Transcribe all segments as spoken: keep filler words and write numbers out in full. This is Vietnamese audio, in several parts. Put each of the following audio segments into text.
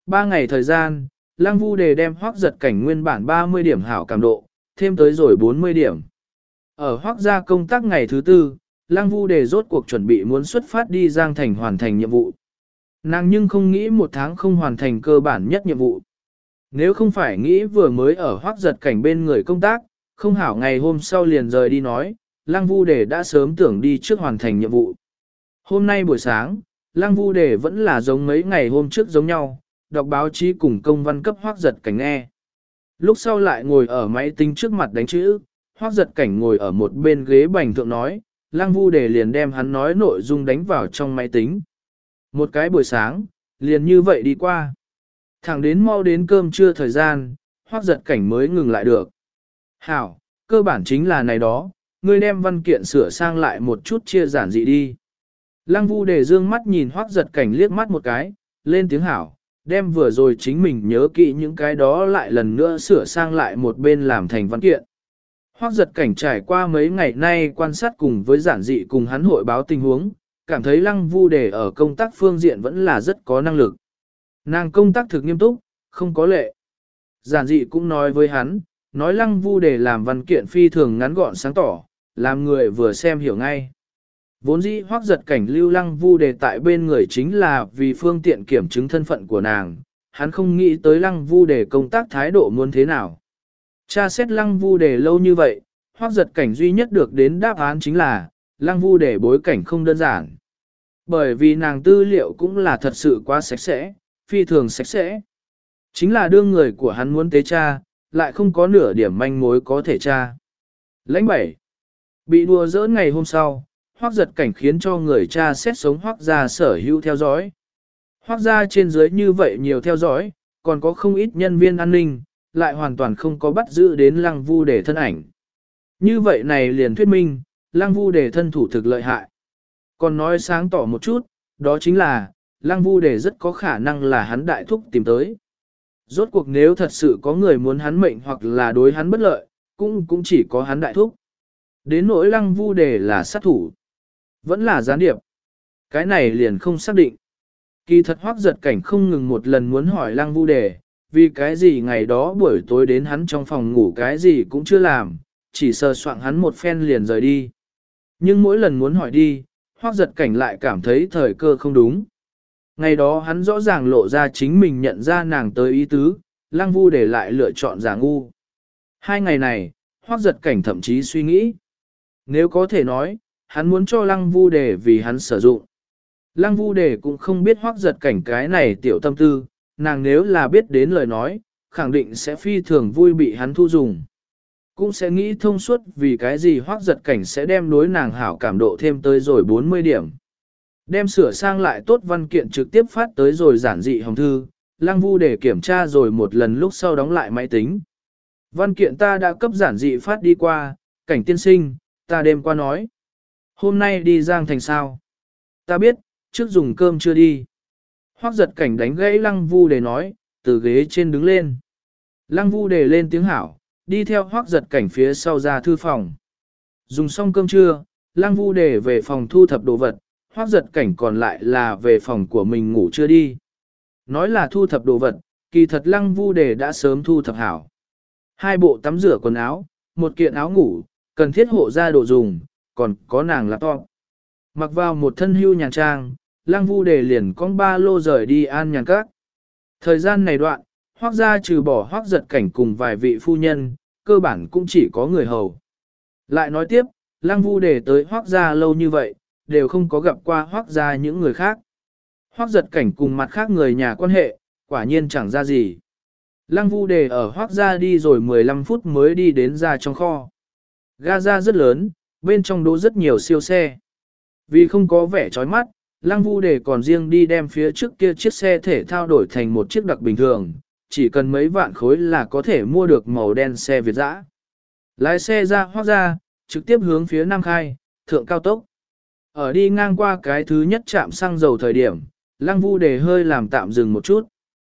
Ba ngày thời gian, Lăng Vu Đề đem Hoắc Giật Cảnh nguyên bản ba mươi điểm hảo cảm độ, thêm tới rồi bốn mươi điểm. Ở Hoắc gia công tác ngày thứ tư, Lăng Vu Đề rốt cuộc chuẩn bị muốn xuất phát đi Giang Thành hoàn thành nhiệm vụ. Nàng nhưng không nghĩ một tháng không hoàn thành cơ bản nhất nhiệm vụ. Nếu không phải nghĩ vừa mới ở Hoắc Giật Cảnh bên người công tác, không hảo ngày hôm sau liền rời đi nói, Lăng Vu Đề đã sớm tưởng đi trước hoàn thành nhiệm vụ. Hôm nay buổi sáng, Lăng Vu Đề vẫn là giống mấy ngày hôm trước giống nhau, đọc báo chí cùng công văn cấp Hoắc Giật Cảnh nghe. Lúc sau lại ngồi ở máy tính trước mặt đánh chữ, Hoắc Giật Cảnh ngồi ở một bên ghế bành thượng nói, Lăng Vu Đề liền đem hắn nói nội dung đánh vào trong máy tính. Một cái buổi sáng, liền như vậy đi qua. Thẳng đến mau đến cơm trưa thời gian, Hoắc Giật Cảnh mới ngừng lại được. Hảo, cơ bản chính là này đó, ngươi đem văn kiện sửa sang lại một chút chia giản dị đi. Lăng Vu Đề dương mắt nhìn Hoắc Giật Cảnh liếc mắt một cái, lên tiếng hảo, đem vừa rồi chính mình nhớ kỹ những cái đó lại lần nữa sửa sang lại một bên làm thành văn kiện. Hoắc Giật Cảnh trải qua mấy ngày nay quan sát cùng với giản dị cùng hắn hội báo tình huống, cảm thấy Lăng Vu Đề ở công tác phương diện vẫn là rất có năng lực. Nàng công tác thực nghiêm túc, không có lệ. Giản dị cũng nói với hắn, nói Lăng Vu Đề làm văn kiện phi thường ngắn gọn sáng tỏ, làm người vừa xem hiểu ngay. Vốn dĩ Hoắc Giật Cảnh lưu Lăng Vu Đề tại bên người chính là vì phương tiện kiểm chứng thân phận của nàng, hắn không nghĩ tới Lăng Vu Đề công tác thái độ muốn thế nào. Tra xét Lăng Vu Đề lâu như vậy, Hoắc Giật Cảnh duy nhất được đến đáp án chính là, Lăng Vu Đề bối cảnh không đơn giản. Bởi vì nàng tư liệu cũng là thật sự quá sạch sẽ, phi thường sạch sẽ. Chính là đương người của hắn muốn tế tra, lại không có nửa điểm manh mối có thể tra. Lãnh bảy. Bị đùa giỡn ngày hôm sau, Hoắc Giật Cảnh khiến cho người cha xét sống Hoắc gia sở hữu theo dõi. Hoắc gia trên dưới như vậy nhiều theo dõi, còn có không ít nhân viên an ninh, lại hoàn toàn không có bắt giữ đến Lăng Vu Đề thân ảnh. Như vậy này liền thuyết minh, Lăng Vu Đề thân thủ thực lợi hại. Còn nói sáng tỏ một chút, đó chính là, Lăng Vu Đề rất có khả năng là hắn đại thúc tìm tới. Rốt cuộc nếu thật sự có người muốn hắn mệnh hoặc là đối hắn bất lợi, cũng cũng chỉ có hắn đại thúc. Đến nỗi Lăng Vu Đề là sát thủ, vẫn là gián điệp. Cái này liền không xác định. Kỳ thật Hoắc Giật Cảnh không ngừng một lần muốn hỏi Lăng Vu Đề, vì cái gì ngày đó buổi tối đến hắn trong phòng ngủ cái gì cũng chưa làm, chỉ sờ soạng hắn một phen liền rời đi. Nhưng mỗi lần muốn hỏi đi, Hoắc Giật Cảnh lại cảm thấy thời cơ không đúng. Ngày đó hắn rõ ràng lộ ra chính mình nhận ra nàng tới ý tứ, Lăng Vu Đề lại lựa chọn giả ngu. Hai ngày này, Hoắc Giật Cảnh thậm chí suy nghĩ. Nếu có thể nói, hắn muốn cho Lăng Vu Đề vì hắn sử dụng. Lăng Vu Đề cũng không biết Hoắc Giật Cảnh cái này tiểu tâm tư, nàng nếu là biết đến lời nói, khẳng định sẽ phi thường vui bị hắn thu dùng. Cũng sẽ nghĩ thông suốt vì cái gì Hoắc Giật Cảnh sẽ đem đối nàng hảo cảm độ thêm tới rồi bốn mươi điểm. Đem sửa sang lại tốt văn kiện trực tiếp phát tới rồi giản dị hồng thư, Lăng Vu Đề kiểm tra rồi một lần lúc sau đóng lại máy tính. Văn kiện ta đã cấp giản dị phát đi qua, Cảnh tiên sinh, ta đêm qua nói. Hôm nay đi Giang Thành sao? Ta biết, trước dùng cơm chưa đi. Hoắc Giật Cảnh đánh gãy Lăng Vu Đề nói, từ ghế trên đứng lên. Lăng Vu Đề lên tiếng hảo, đi theo Hoắc Giật Cảnh phía sau ra thư phòng. Dùng xong cơm trưa, Lăng Vu Đề về phòng thu thập đồ vật, Hoắc Giật Cảnh còn lại là về phòng của mình ngủ chưa đi. Nói là thu thập đồ vật, kỳ thật Lăng Vu Đề đã sớm thu thập hảo. Hai bộ tắm rửa quần áo, một kiện áo ngủ, cần thiết hộ gia đồ dùng, còn có nàng laptop. Mặc vào một thân hưu nhàn trang, Lăng Vu Đề liền con ba lô rời đi An Nhàn Các. Thời gian này đoạn, Hoắc gia trừ bỏ Hoắc Giật Cảnh cùng vài vị phu nhân, cơ bản cũng chỉ có người hầu. Lại nói tiếp, Lăng Vu Đề tới Hoắc gia lâu như vậy, đều không có gặp qua Hoắc gia những người khác. Hoắc Giật Cảnh cùng mặt khác người nhà quan hệ, quả nhiên chẳng ra gì. Lăng Vu Đề ở Hoắc gia đi rồi mười lăm phút mới đi đến ra trong kho. Ga ra rất lớn, bên trong đỗ rất nhiều siêu xe. Vì không có vẻ chói mắt, Lăng Vu Đề còn riêng đi đem phía trước kia chiếc xe thể thao đổi thành một chiếc đặc bình thường, chỉ cần mấy vạn khối là có thể mua được màu đen xe Việt dã. Lái xe ra Hoắc gia, trực tiếp hướng phía Nam Khai, thượng cao tốc. Ở đi ngang qua cái thứ nhất trạm xăng dầu thời điểm, Lăng Vu Đề hơi làm tạm dừng một chút.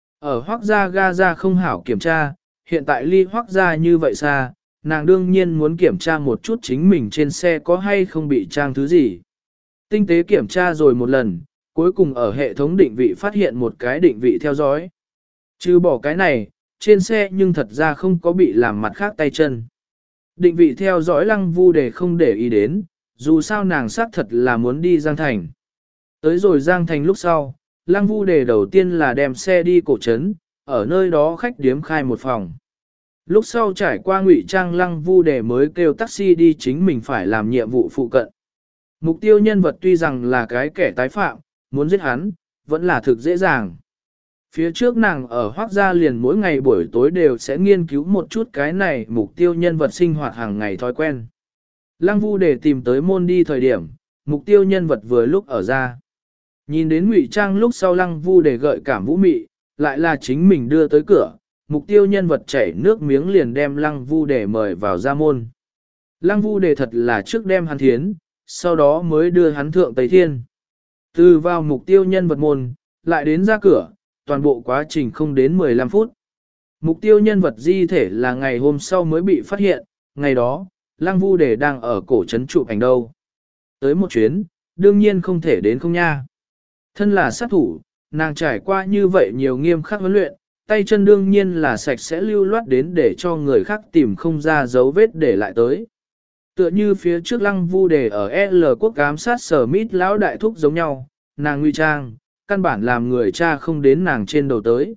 Ở Hoắc gia ga ra không hảo kiểm tra, hiện tại ly Hoắc gia như vậy xa, nàng đương nhiên muốn kiểm tra một chút chính mình trên xe có hay không bị trang thứ gì. Tinh tế kiểm tra rồi một lần, cuối cùng ở hệ thống định vị phát hiện một cái định vị theo dõi. Trừ bỏ cái này, trên xe nhưng thật ra không có bị làm mặt khác tay chân. Định vị theo dõi Lăng Vu Đề không để ý đến, dù sao nàng xác thật là muốn đi Giang Thành. Tới rồi Giang Thành lúc sau, Lăng Vu Đề đầu tiên là đem xe đi cổ trấn, ở nơi đó khách điếm khai một phòng. Lúc sau trải qua ngụy trang Lăng Vu Đề mới kêu taxi đi chính mình phải làm nhiệm vụ phụ cận. Mục tiêu nhân vật tuy rằng là cái kẻ tái phạm, muốn giết hắn, vẫn là thực dễ dàng. Phía trước nàng ở Hoác Gia liền mỗi ngày buổi tối đều sẽ nghiên cứu một chút cái này mục tiêu nhân vật sinh hoạt hàng ngày thói quen. Lăng Vu để tìm tới môn đi thời điểm, mục tiêu nhân vật vừa lúc ở ra. Nhìn đến ngụy trang lúc sau Lăng Vu để gợi cảm vũ mị, lại là chính mình đưa tới cửa, mục tiêu nhân vật chảy nước miếng liền đem Lăng Vu để mời vào ra môn. Lăng Vu để thật là trước đem hắn thiến, sau đó mới đưa hắn thượng Tây Thiên. Từ vào mục tiêu nhân vật môn, lại đến ra cửa, toàn bộ quá trình không đến mười lăm phút. Mục tiêu nhân vật di thể là ngày hôm sau mới bị phát hiện, ngày đó, Lăng Vu Đề đang ở cổ trấn chụp ảnh đâu. Tới một chuyến, đương nhiên không thể đến không nha. Thân là sát thủ, nàng trải qua như vậy nhiều nghiêm khắc huấn luyện, tay chân đương nhiên là sạch sẽ lưu loát đến để cho người khác tìm không ra dấu vết để lại tới. Tựa như phía trước Lăng Vu Đề ở L quốc ám sát sở mít lão đại thúc giống nhau, nàng nguy trang, căn bản làm người cha không đến nàng trên đầu tới.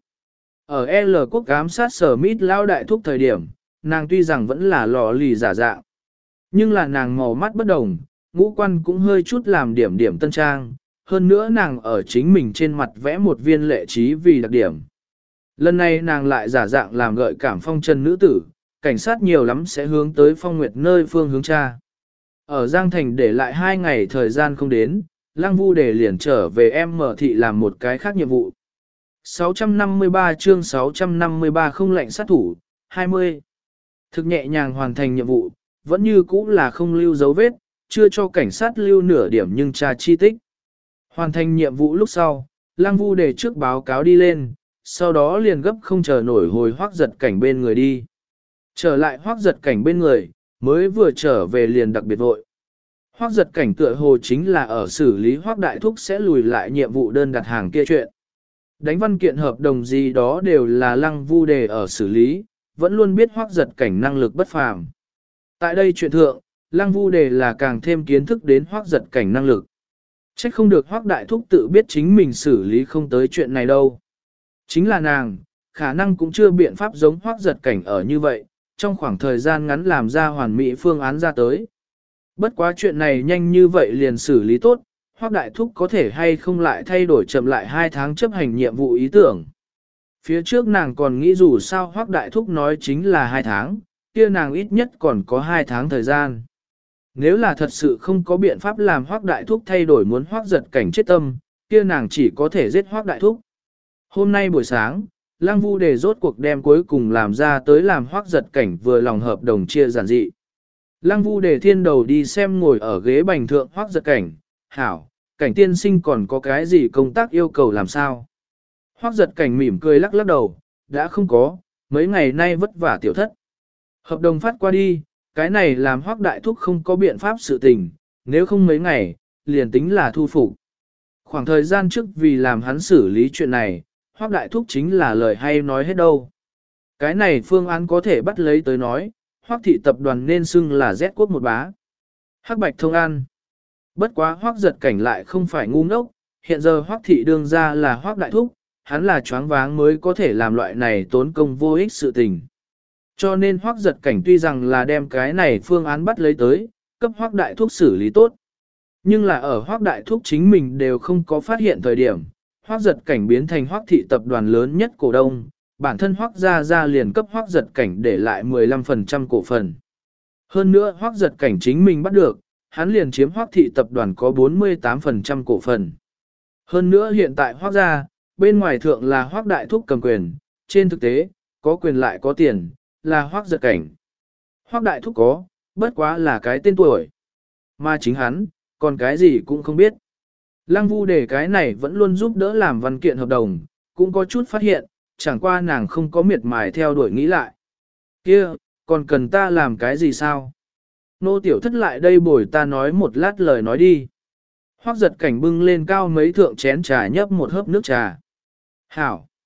Ở L quốc ám sát sở mít lão đại thúc thời điểm, nàng tuy rằng vẫn là lò lì giả dạng, nhưng là nàng màu mắt bất đồng, ngũ quan cũng hơi chút làm điểm điểm tân trang, hơn nữa nàng ở chính mình trên mặt vẽ một viên lệ trí vì đặc điểm. Lần này nàng lại giả dạng làm gợi cảm phong trần nữ tử, cảnh sát nhiều lắm sẽ hướng tới Phong Nguyệt nơi phương hướng cha. Ở Giang Thành để lại hai ngày thời gian không đến, Lăng Vu Đề liền trở về em mở thị làm một cái khác nhiệm vụ. sáu trăm năm mươi ba chương sáu trăm năm mươi ba không lệnh sát thủ, hai mươi. Thực nhẹ nhàng hoàn thành nhiệm vụ, vẫn như cũ là không lưu dấu vết, chưa cho cảnh sát lưu nửa điểm nhưng tra chi tích. Hoàn thành nhiệm vụ lúc sau, Lăng Vu Đề trước báo cáo đi lên, sau đó liền gấp không chờ nổi hồi Hoắc Giật Cảnh bên người đi. Trở lại Hoắc Giật Cảnh bên người, mới vừa trở về liền đặc biệt vội. Hoắc Giật Cảnh tựa hồ chính là ở xử lý Hoắc Đại Thúc sẽ lùi lại nhiệm vụ đơn đặt hàng kia chuyện. Đánh văn kiện hợp đồng gì đó đều là Lăng Vu Đề ở xử lý, vẫn luôn biết Hoắc Giật Cảnh năng lực bất phàm. Tại đây chuyện thượng, Lăng Vu Đề là càng thêm kiến thức đến Hoắc Giật Cảnh năng lực. Trách không được Hoắc Đại Thúc tự biết chính mình xử lý không tới chuyện này đâu. Chính là nàng, khả năng cũng chưa biện pháp giống Hoắc Giật Cảnh ở như vậy, trong khoảng thời gian ngắn làm ra hoàn mỹ phương án ra tới. Bất quá chuyện này nhanh như vậy liền xử lý tốt, Hoắc Đại Thúc có thể hay không lại thay đổi chậm lại hai tháng chấp hành nhiệm vụ ý tưởng. Phía trước nàng còn nghĩ dù sao Hoắc Đại Thúc nói chính là hai tháng, kia nàng ít nhất còn có hai tháng thời gian. Nếu là thật sự không có biện pháp làm Hoắc Đại Thúc thay đổi muốn Hoắc Giật Cảnh chết tâm, kia nàng chỉ có thể giết Hoắc Đại Thúc. Hôm nay buổi sáng, Lăng Vu Đề rốt cuộc đem cuối cùng làm ra tới làm Hoắc Giật Cảnh vừa lòng hợp đồng chia giản dị. Lăng Vu Đề thiên đầu đi xem ngồi ở ghế bành thượng Hoắc Giật Cảnh, hảo, Cảnh tiên sinh còn có cái gì công tác yêu cầu làm sao? Hoắc Giật Cảnh mỉm cười lắc lắc đầu, đã không có, mấy ngày nay vất vả tiểu thất. Hợp đồng phát qua đi, cái này làm Hoắc Đại Thúc không có biện pháp sự tình, nếu không mấy ngày, liền tính là thu phục. Khoảng thời gian trước vì làm hắn xử lý chuyện này, Hoắc Đại Thúc chính là lời hay nói hết đâu. Cái này phương án có thể bắt lấy tới nói, Hoắc thị tập đoàn nên xưng là Z quốc một bá. Hắc Bạch thông an. Bất quá Hoắc Giật Cảnh lại không phải ngu ngốc, hiện giờ Hoắc thị đương ra là Hoắc Đại Thúc, hắn là choáng váng mới có thể làm loại này tốn công vô ích sự tình. Cho nên Hoắc Giật Cảnh tuy rằng là đem cái này phương án bắt lấy tới, cấp Hoắc Đại Thúc xử lý tốt. Nhưng là ở Hoắc Đại Thúc chính mình đều không có phát hiện thời điểm, Hoắc Giật Cảnh biến thành Hoắc thị tập đoàn lớn nhất cổ đông, bản thân Hoắc gia gia liền cấp Hoắc Giật Cảnh để lại mười lăm phần trăm cổ phần. Hơn nữa Hoắc Giật Cảnh chính mình bắt được, hắn liền chiếm Hoắc thị tập đoàn có bốn mươi tám phần trăm cổ phần. Hơn nữa hiện tại Hoắc gia, bên ngoài thượng là Hoắc Đại Thúc cầm quyền, trên thực tế, có quyền lại có tiền, là Hoắc Giật Cảnh. Hoắc Đại Thúc có, bất quá là cái tên tuổi. Mà chính hắn, còn cái gì cũng không biết. Lăng Vu Đề cái này vẫn luôn giúp đỡ làm văn kiện hợp đồng, cũng có chút phát hiện, chẳng qua nàng không có miệt mài theo đuổi nghĩ lại. Kia, còn cần ta làm cái gì sao? Nô tiểu thất lại đây bồi ta nói một lát lời nói đi. Hoắc Giật Cảnh bưng lên cao mấy thượng chén trà nhấp một hớp nước trà. Hảo!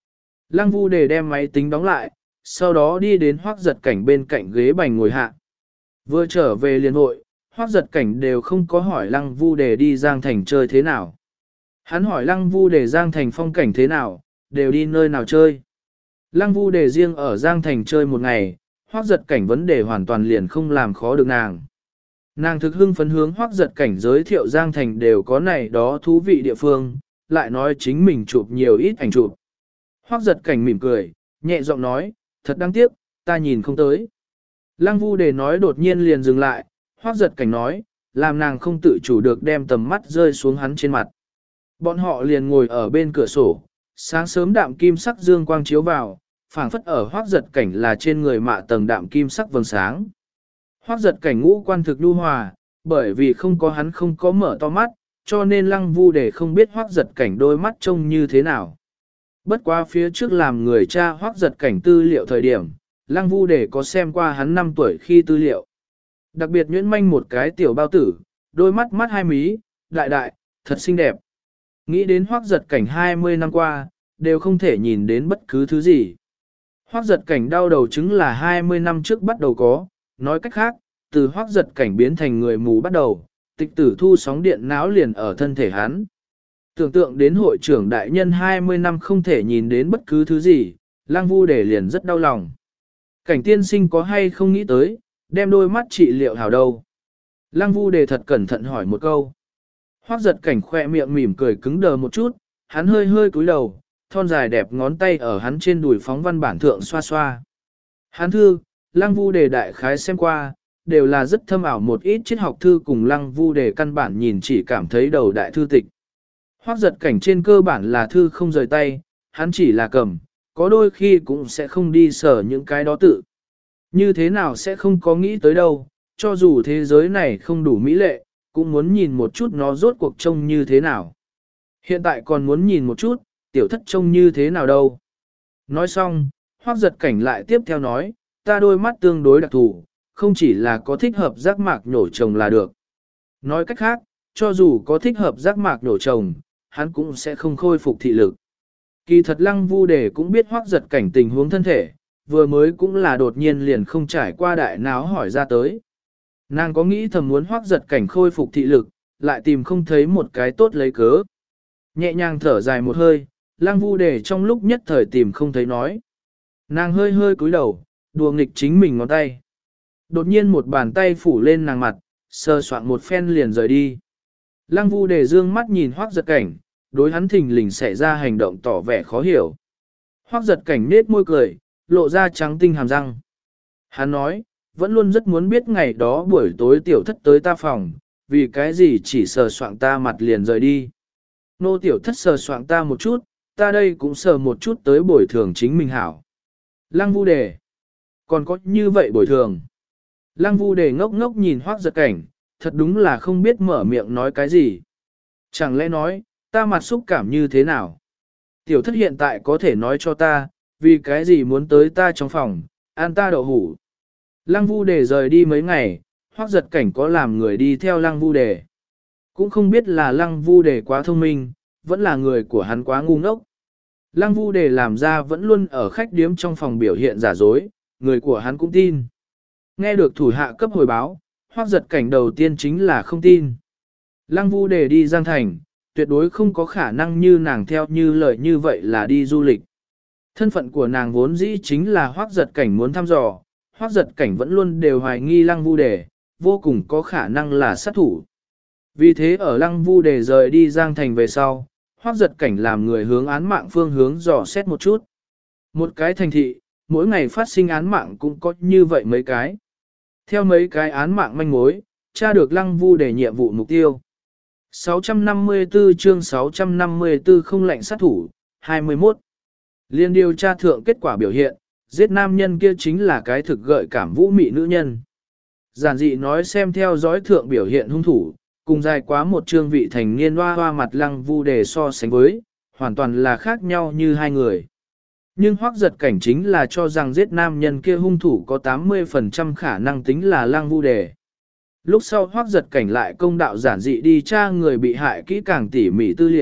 Lăng Vu Đề đem máy tính đóng lại, sau đó đi đến Hoắc Giật Cảnh bên cạnh ghế bành ngồi hạ. Vừa trở về liền hội, Hoắc Giật Cảnh đều không có hỏi Lăng Vu Đề đi Giang Thành chơi thế nào. Hắn hỏi Lăng Vu Đề Giang Thành phong cảnh thế nào, đều đi nơi nào chơi. Lăng Vu Đề riêng ở Giang Thành chơi một ngày, Hoắc Giật Cảnh vấn đề hoàn toàn liền không làm khó được nàng. Nàng thực hưng phấn hướng Hoắc Giật Cảnh giới thiệu Giang Thành đều có này đó thú vị địa phương, lại nói chính mình chụp nhiều ít ảnh chụp. Hoắc Giật Cảnh mỉm cười, nhẹ giọng nói, thật đáng tiếc, ta nhìn không tới. Lăng Vu Đề nói đột nhiên liền dừng lại, Hoắc Giật Cảnh nói, làm nàng không tự chủ được đem tầm mắt rơi xuống hắn trên mặt. Bọn họ liền ngồi ở bên cửa sổ, sáng sớm đạm kim sắc dương quang chiếu vào, phảng phất ở Hoắc Giật Cảnh là trên người mạ tầng đạm kim sắc vầng sáng. Hoắc Giật Cảnh ngũ quan thực nhu hòa, bởi vì không có hắn không có mở to mắt, cho nên Lăng Vu Đề không biết Hoắc Giật Cảnh đôi mắt trông như thế nào. Bất quá phía trước làm người cha Hoắc Giật Cảnh tư liệu thời điểm, Lăng Vu Đề có xem qua hắn năm tuổi khi tư liệu. Đặc biệt nhuyễn manh một cái tiểu bao tử, đôi mắt mắt hai mí, đại đại, thật xinh đẹp. Nghĩ đến Hoắc Giật Cảnh hai mươi năm qua, đều không thể nhìn đến bất cứ thứ gì. Hoắc Giật Cảnh đau đầu chứng là hai mươi năm trước bắt đầu có, nói cách khác, từ Hoắc Giật Cảnh biến thành người mù bắt đầu, tịch tử thu sóng điện não liền ở thân thể hắn. Tưởng tượng đến hội trưởng đại nhân hai mươi năm không thể nhìn đến bất cứ thứ gì, Lăng Vu Đề liền rất đau lòng. Cảnh tiên sinh có hay không nghĩ tới, đem đôi mắt trị liệu hảo đâu. Lăng Vu Đề thật cẩn thận hỏi một câu. Hoắc Giật Cảnh khoe miệng mỉm cười cứng đờ một chút, hắn hơi hơi cúi đầu, thon dài đẹp ngón tay ở hắn trên đùi phóng văn bản thượng xoa xoa. Hắn thư, Lăng Vu Đề đại khái xem qua, đều là rất thâm ảo một ít triết học thư cùng Lăng Vu Đề căn bản nhìn chỉ cảm thấy đầu đại thư tịch. Hoắc Giật Cảnh trên cơ bản là thư không rời tay, hắn chỉ là cầm, có đôi khi cũng sẽ không đi sở những cái đó tự. Như thế nào sẽ không có nghĩ tới đâu, cho dù thế giới này không đủ mỹ lệ, cũng muốn nhìn một chút nó rốt cuộc trông như thế nào. Hiện tại còn muốn nhìn một chút, tiểu thất trông như thế nào đâu. Nói xong, Hoắc Giật Cảnh lại tiếp theo nói, ta đôi mắt tương đối đặc thù, không chỉ là có thích hợp giác mạc nhổ trồng là được. Nói cách khác, cho dù có thích hợp giác mạc nhổ trồng, hắn cũng sẽ không khôi phục thị lực. Kỳ thật Lăng Vu Đề cũng biết Hoắc Giật Cảnh tình huống thân thể, vừa mới cũng là đột nhiên liền không trải qua đại náo hỏi ra tới. Nàng có nghĩ thầm muốn Hoắc Giật Cảnh khôi phục thị lực, lại tìm không thấy một cái tốt lấy cớ. Nhẹ nhàng thở dài một hơi, Lăng Vu Đề trong lúc nhất thời tìm không thấy nói. Nàng hơi hơi cúi đầu, đùa nghịch chính mình ngón tay. Đột nhiên một bàn tay phủ lên nàng mặt, sờ soạn một phen liền rời đi. Lăng Vu Đề dương mắt nhìn Hoắc Giật Cảnh, đối hắn thình lình xảy ra hành động tỏ vẻ khó hiểu. Hoắc Giật Cảnh nết môi cười, lộ ra trắng tinh hàm răng. Hắn nói, vẫn luôn rất muốn biết ngày đó buổi tối tiểu thất tới ta phòng, vì cái gì chỉ sờ soạng ta mặt liền rời đi. Nô tiểu thất sờ soạng ta một chút, ta đây cũng sờ một chút tới bồi thường chính mình hảo. Lăng Vu Đề, còn có như vậy bồi thường. Lăng Vu Đề ngốc ngốc nhìn Hoắc Giật Cảnh, thật đúng là không biết mở miệng nói cái gì. Chẳng lẽ nói, ta mặt xúc cảm như thế nào? Tiểu thất hiện tại có thể nói cho ta, vì cái gì muốn tới ta trong phòng, ăn ta đậu hủ. Lăng Vu Đề rời đi mấy ngày, Hoắc Giật Cảnh có làm người đi theo Lăng Vu Đề. Cũng không biết là Lăng Vu Đề quá thông minh, vẫn là người của hắn quá ngu ngốc. Lăng Vu Đề làm ra vẫn luôn ở khách điếm trong phòng biểu hiện giả dối, người của hắn cũng tin. Nghe được thủ hạ cấp hồi báo, Hoắc Giật Cảnh đầu tiên chính là không tin. Lăng Vu Đề đi Giang Thành, tuyệt đối không có khả năng như nàng theo như lời như vậy là đi du lịch. Thân phận của nàng vốn dĩ chính là Hoắc Giật Cảnh muốn thăm dò, Hoắc Giật Cảnh vẫn luôn đều hoài nghi Lăng Vu Đề, vô cùng có khả năng là sát thủ. Vì thế ở Lăng Vu Đề rời đi Giang Thành về sau, Hoắc Giật Cảnh làm người hướng án mạng phương hướng dò xét một chút. Một cái thành thị, mỗi ngày phát sinh án mạng cũng có như vậy mấy cái. Theo mấy cái án mạng manh mối, tra được Lăng Vu Đề nhiệm vụ mục tiêu. sáu trăm năm mươi tư chương sáu trăm năm mươi tư không lệnh sát thủ, hai mươi mốt. Liên điều tra thượng kết quả biểu hiện, giết nam nhân kia chính là cái thực gợi cảm vũ mị nữ nhân. Giản dị nói xem theo dõi thượng biểu hiện hung thủ, cùng dài quá một chương vị thành niên hoa hoa mặt Lăng Vu Đề so sánh với, hoàn toàn là khác nhau như hai người. Nhưng Hoắc Giật Cảnh chính là cho rằng giết nam nhân kia hung thủ có tám mươi phần trăm khả năng tính là Lăng Vu Đề. Lúc sau Hoắc Giật Cảnh lại công đạo giản dị đi tra người bị hại kỹ càng tỉ mỉ tư liệu,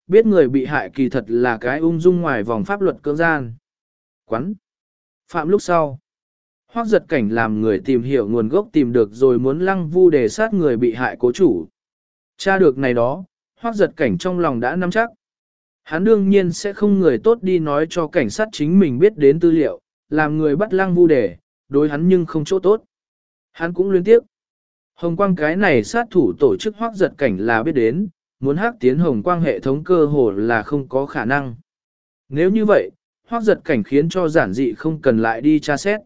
biết người bị hại kỳ thật là cái ung dung ngoài vòng pháp luật cưỡng gian. Quắn. Phạm lúc sau. Hoắc giật cảnh làm người tìm hiểu nguồn gốc tìm được rồi muốn Lăng Vu Đề sát người bị hại cố chủ. Tra được này đó, Hoắc giật cảnh trong lòng đã nắm chắc. Hắn đương nhiên sẽ không người tốt đi nói cho cảnh sát chính mình biết đến tư liệu, làm người bắt Lăng Vu Đề, đối hắn nhưng không chỗ tốt. Hắn cũng liên tiếp. Hồng quang cái này sát thủ tổ chức Hoắc giật cảnh là biết đến, muốn hắc tiến hồng quang hệ thống cơ hồ là không có khả năng. Nếu như vậy, Hoắc giật cảnh khiến cho giản dị không cần lại đi tra xét.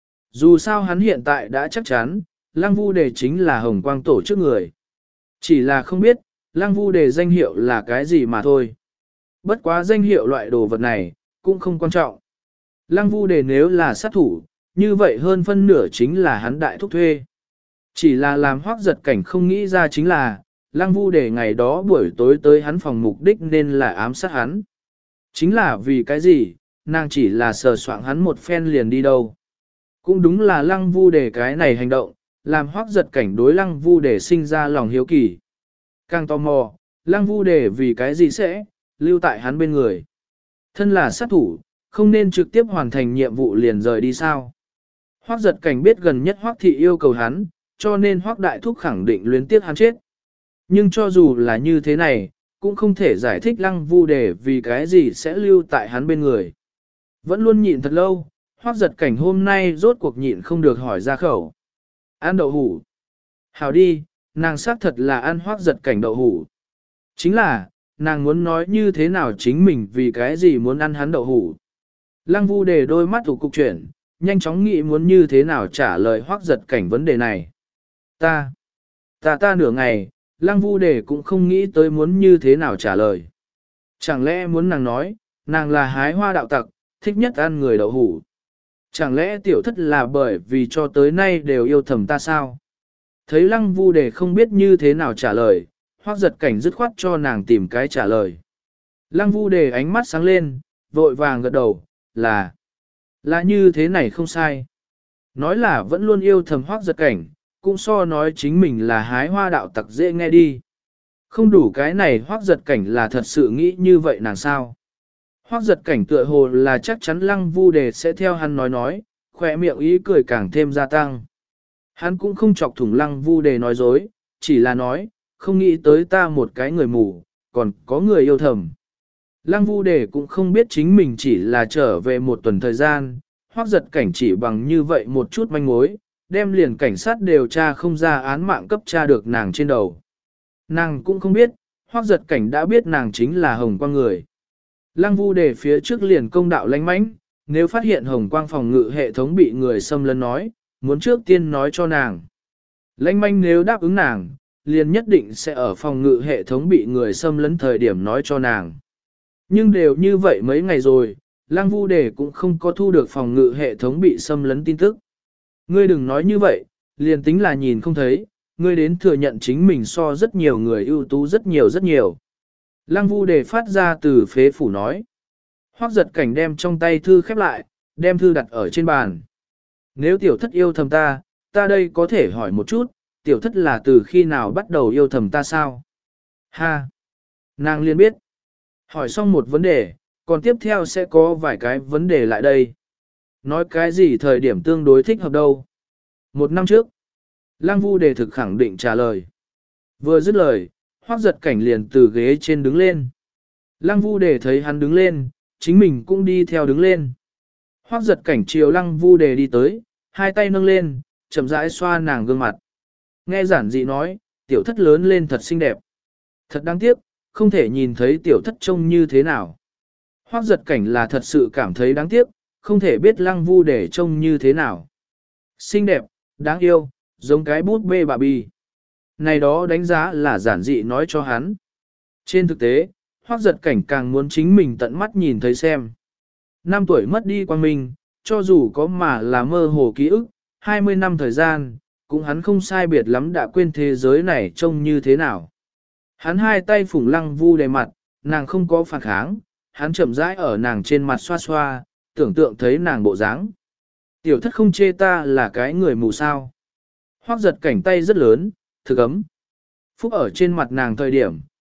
Dù sao hắn hiện tại đã chắc chắn, Lăng Vu Đề chính là hồng quang tổ chức người. Chỉ là không biết, Lăng Vu Đề danh hiệu là cái gì mà thôi. Bất quá danh hiệu loại đồ vật này, cũng không quan trọng. Lăng Vu Đề nếu là sát thủ, như vậy hơn phân nửa chính là hắn đại thúc thuê. Chỉ là làm Hoắc giật cảnh không nghĩ ra chính là, Lăng Vu Đề ngày đó buổi tối tới hắn phòng mục đích nên là ám sát hắn. Chính là vì cái gì, nàng chỉ là sờ soạng hắn một phen liền đi đâu. Cũng đúng là Lăng Vu Đề cái này hành động, làm Hoắc giật cảnh đối Lăng Vu Đề sinh ra lòng hiếu kỳ. Càng tò mò, Lăng Vu Đề vì cái gì sẽ lưu tại hắn bên người. Thân là sát thủ, không nên trực tiếp hoàn thành nhiệm vụ liền rời đi sao. Hoắc giật cảnh biết gần nhất Hoắc thị yêu cầu hắn, cho nên Hoắc đại thúc khẳng định luyến tiếc hắn chết. Nhưng cho dù là như thế này, cũng không thể giải thích Lăng Vu Đề vì cái gì sẽ lưu tại hắn bên người. Vẫn luôn nhịn thật lâu, Hoắc giật cảnh hôm nay rốt cuộc nhịn không được hỏi ra khẩu. Ăn đậu hủ. Hảo đi, nàng xác thật là ăn Hoắc giật cảnh đậu hủ. Chính là, nàng muốn nói như thế nào chính mình vì cái gì muốn ăn hắn đậu hủ. Lăng Vu Đề đôi mắt thủ cục chuyển, nhanh chóng nghĩ muốn như thế nào trả lời Hoắc giật cảnh vấn đề này. Ta, ta ta nửa ngày, Lăng Vu Đề cũng không nghĩ tới muốn như thế nào trả lời. Chẳng lẽ muốn nàng nói, nàng là hái hoa đạo tặc, thích nhất ăn người đậu hủ. Chẳng lẽ tiểu thất là bởi vì cho tới nay đều yêu thầm ta sao? Thấy Lăng Vu Đề không biết như thế nào trả lời, Hoắc giật cảnh dứt khoát cho nàng tìm cái trả lời. Lăng Vu Đề ánh mắt sáng lên, vội vàng gật đầu, là, là như thế này không sai. Nói là vẫn luôn yêu thầm Hoắc giật cảnh, cũng so nói chính mình là hái hoa đạo tặc dễ nghe đi. Không đủ cái này Hoắc giật cảnh là thật sự nghĩ như vậy nàng sao. Hoắc giật cảnh tựa hồ là chắc chắn Lăng Vu Đề sẽ theo hắn nói nói, khỏe miệng ý cười càng thêm gia tăng. Hắn cũng không chọc thủng Lăng Vu Đề nói dối, chỉ là nói, không nghĩ tới ta một cái người mù, còn có người yêu thầm. Lăng Vu Đề cũng không biết chính mình chỉ là trở về một tuần thời gian, Hoắc giật cảnh chỉ bằng như vậy một chút manh mối, đem liền cảnh sát điều tra không ra án mạng cấp tra được nàng trên đầu. Nàng cũng không biết, Hoắc giật cảnh đã biết nàng chính là hồng quang người. Lăng Vu Đề phía trước liền công đạo lánh mãnh, nếu phát hiện hồng quang phòng ngự hệ thống bị người xâm lấn nói, muốn trước tiên nói cho nàng. Lánh mãnh nếu đáp ứng nàng, liền nhất định sẽ ở phòng ngự hệ thống bị người xâm lấn thời điểm nói cho nàng. Nhưng đều như vậy mấy ngày rồi, Lăng Vu Đề cũng không có thu được phòng ngự hệ thống bị xâm lấn tin tức. Ngươi đừng nói như vậy, liền tính là nhìn không thấy, ngươi đến thừa nhận chính mình so rất nhiều người ưu tú rất nhiều rất nhiều. Lăng Vu Đề phát ra từ phế phủ nói. Hoắc giật cảnh đem trong tay thư khép lại, đem thư đặt ở trên bàn. Nếu tiểu thất yêu thầm ta, ta đây có thể hỏi một chút, tiểu thất là từ khi nào bắt đầu yêu thầm ta sao? Ha! Nàng liền biết. Hỏi xong một vấn đề, còn tiếp theo sẽ có vài cái vấn đề lại đây. Nói cái gì thời điểm tương đối thích hợp đâu? Một năm trước, Lăng Vu Đề thực khẳng định trả lời. Vừa dứt lời, Hoắc giật cảnh liền từ ghế trên đứng lên. Lăng Vu Đề thấy hắn đứng lên, chính mình cũng đi theo đứng lên. Hoắc giật cảnh chiều Lăng Vu Đề đi tới, hai tay nâng lên, chậm rãi xoa nàng gương mặt. Nghe giản dị nói, tiểu thất lớn lên thật xinh đẹp. Thật đáng tiếc, không thể nhìn thấy tiểu thất trông như thế nào. Hoắc giật cảnh là thật sự cảm thấy đáng tiếc, không thể biết Lăng Vu Đề trông như thế nào. Xinh đẹp, đáng yêu, giống cái bút bê bà bì. Này đó đánh giá là giản dị nói cho hắn. Trên thực tế, Hoắc giật cảnh càng muốn chính mình tận mắt nhìn thấy xem. Năm tuổi mất đi quang minh, cho dù có mà là mơ hồ ký ức, hai mươi năm thời gian, cũng hắn không sai biệt lắm đã quên thế giới này trông như thế nào. Hắn hai tay phủng Lăng Vu Đề mặt, nàng không có phản kháng, hắn chậm rãi ở nàng trên mặt xoa xoa, tưởng tượng thấy nàng bộ dáng. Tiểu thất không chê ta là cái người mù sao. Hoắc giật cảnh tay rất lớn, thực ấm. Phúc ở trên mặt nàng thời điểm,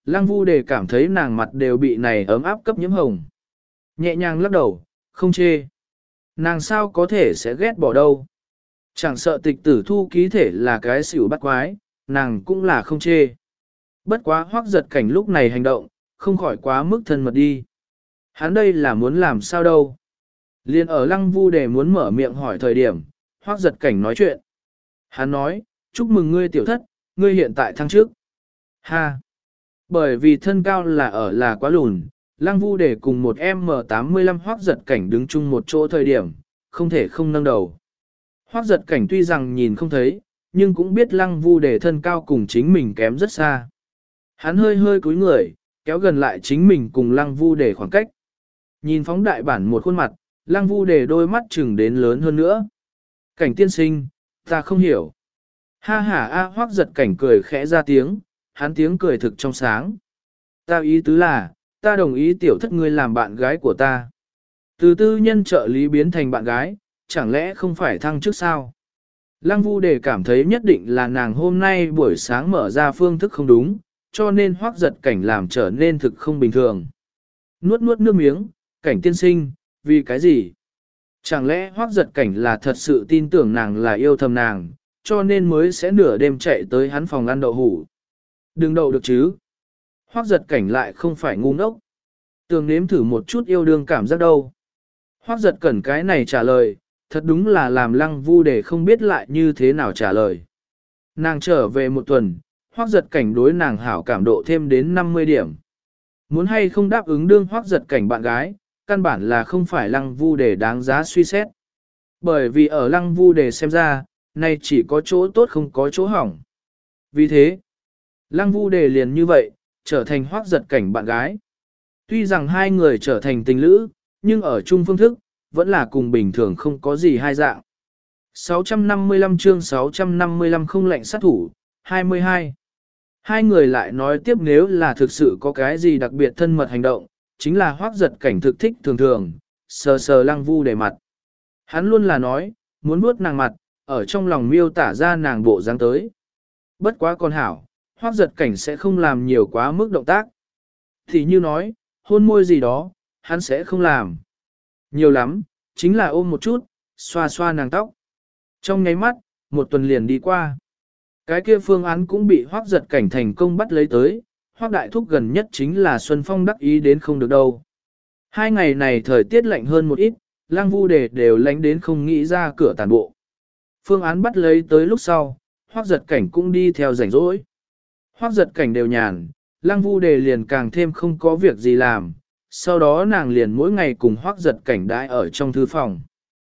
Lăng Vu Đề cảm thấy nàng mặt đều bị này ấm áp cấp nhiễm hồng. Nhẹ nhàng lắc đầu, không chê. Nàng sao có thể sẽ ghét bỏ đâu. Chẳng sợ tịch tử thu ký thể là cái xỉu bắt quái, nàng cũng là không chê. Bất quá Hoắc giật cảnh lúc này hành động, không khỏi quá mức thân mật đi. Hắn đây là muốn làm sao đâu. Liên ở Lăng Vu Đề muốn mở miệng hỏi thời điểm, Hoắc giật cảnh nói chuyện. Hắn nói, chúc mừng ngươi tiểu thất, ngươi hiện tại thăng trước. Ha! Bởi vì thân cao là ở là quá lùn, Lăng Vu Đề cùng một em em tám mươi lăm Hoắc giật cảnh đứng chung một chỗ thời điểm, không thể không nâng đầu. Hoắc giật cảnh tuy rằng nhìn không thấy, nhưng cũng biết Lăng Vu Đề thân cao cùng chính mình kém rất xa. Hắn hơi hơi cúi người, kéo gần lại chính mình cùng Lăng Vu Đề khoảng cách. Nhìn phóng đại bản một khuôn mặt, Lăng Vu Đề đôi mắt chừng đến lớn hơn nữa. Cảnh tiên sinh, ta không hiểu. Ha ha a Hoắc giật cảnh cười khẽ ra tiếng, hắn tiếng cười thực trong sáng. Ta ý tứ là, ta đồng ý tiểu thất ngươi làm bạn gái của ta. Từ tư nhân trợ lý biến thành bạn gái, chẳng lẽ không phải thăng chức sao? Lăng Vu Đề cảm thấy nhất định là nàng hôm nay buổi sáng mở ra phương thức không đúng, cho nên Hoắc giật cảnh làm trở nên thực không bình thường. Nuốt nuốt nước miếng, cảnh tiên sinh, vì cái gì? Chẳng lẽ Hoắc giật cảnh là thật sự tin tưởng nàng là yêu thầm nàng, cho nên mới sẽ nửa đêm chạy tới hắn phòng ăn đậu hủ. Đừng đậu được chứ. Hoắc giật cảnh lại không phải ngu ngốc. Tường nếm thử một chút yêu đương cảm giác đâu. Hoắc giật cẩn cái này trả lời, thật đúng là làm Lăng Vu Đề không biết lại như thế nào trả lời. Nàng trở về một tuần, Hoắc giật cảnh đối nàng hảo cảm độ thêm đến năm mươi điểm. Muốn hay không đáp ứng đương Hoắc giật cảnh bạn gái, căn bản là không phải Lăng Vu Đề đáng giá suy xét. Bởi vì ở Lăng Vu Đề xem ra, này chỉ có chỗ tốt không có chỗ hỏng. Vì thế, Lăng Vu Đề liền như vậy, trở thành Hoắc giật cảnh bạn gái. Tuy rằng hai người trở thành tình lữ, nhưng ở chung phương thức, vẫn là cùng bình thường không có gì hai dạng. sáu trăm năm mươi lăm chương sáu trăm năm mươi lăm không lệnh sát thủ, hai mươi hai. Hai người lại nói tiếp nếu là thực sự có cái gì đặc biệt thân mật hành động, chính là Hoắc giật cảnh thực thích thường thường, sờ sờ Lăng Vu Đề mặt. Hắn luôn là nói, muốn vuốt nàng mặt, ở trong lòng miêu tả ra nàng bộ dáng tới. Bất quá con hảo, Hoắc giật cảnh sẽ không làm nhiều quá mức động tác. Thì như nói, hôn môi gì đó, hắn sẽ không làm. Nhiều lắm, chính là ôm một chút, xoa xoa nàng tóc. Trong nháy mắt, một tuần liền đi qua. Cái kia phương án cũng bị Hoắc giật cảnh thành công bắt lấy tới, Hoắc đại thúc gần nhất chính là Xuân Phong đắc ý đến không được đâu. Hai ngày này thời tiết lạnh hơn một ít, Lăng Vu Đề đều lánh đến không nghĩ ra cửa tàn bộ. Phương án bắt lấy tới lúc sau, Hoắc giật cảnh cũng đi theo rảnh rỗi. Hoắc giật cảnh đều nhàn, Lăng Vu Đề liền càng thêm không có việc gì làm, sau đó nàng liền mỗi ngày cùng Hoắc giật cảnh đãi ở trong thư phòng.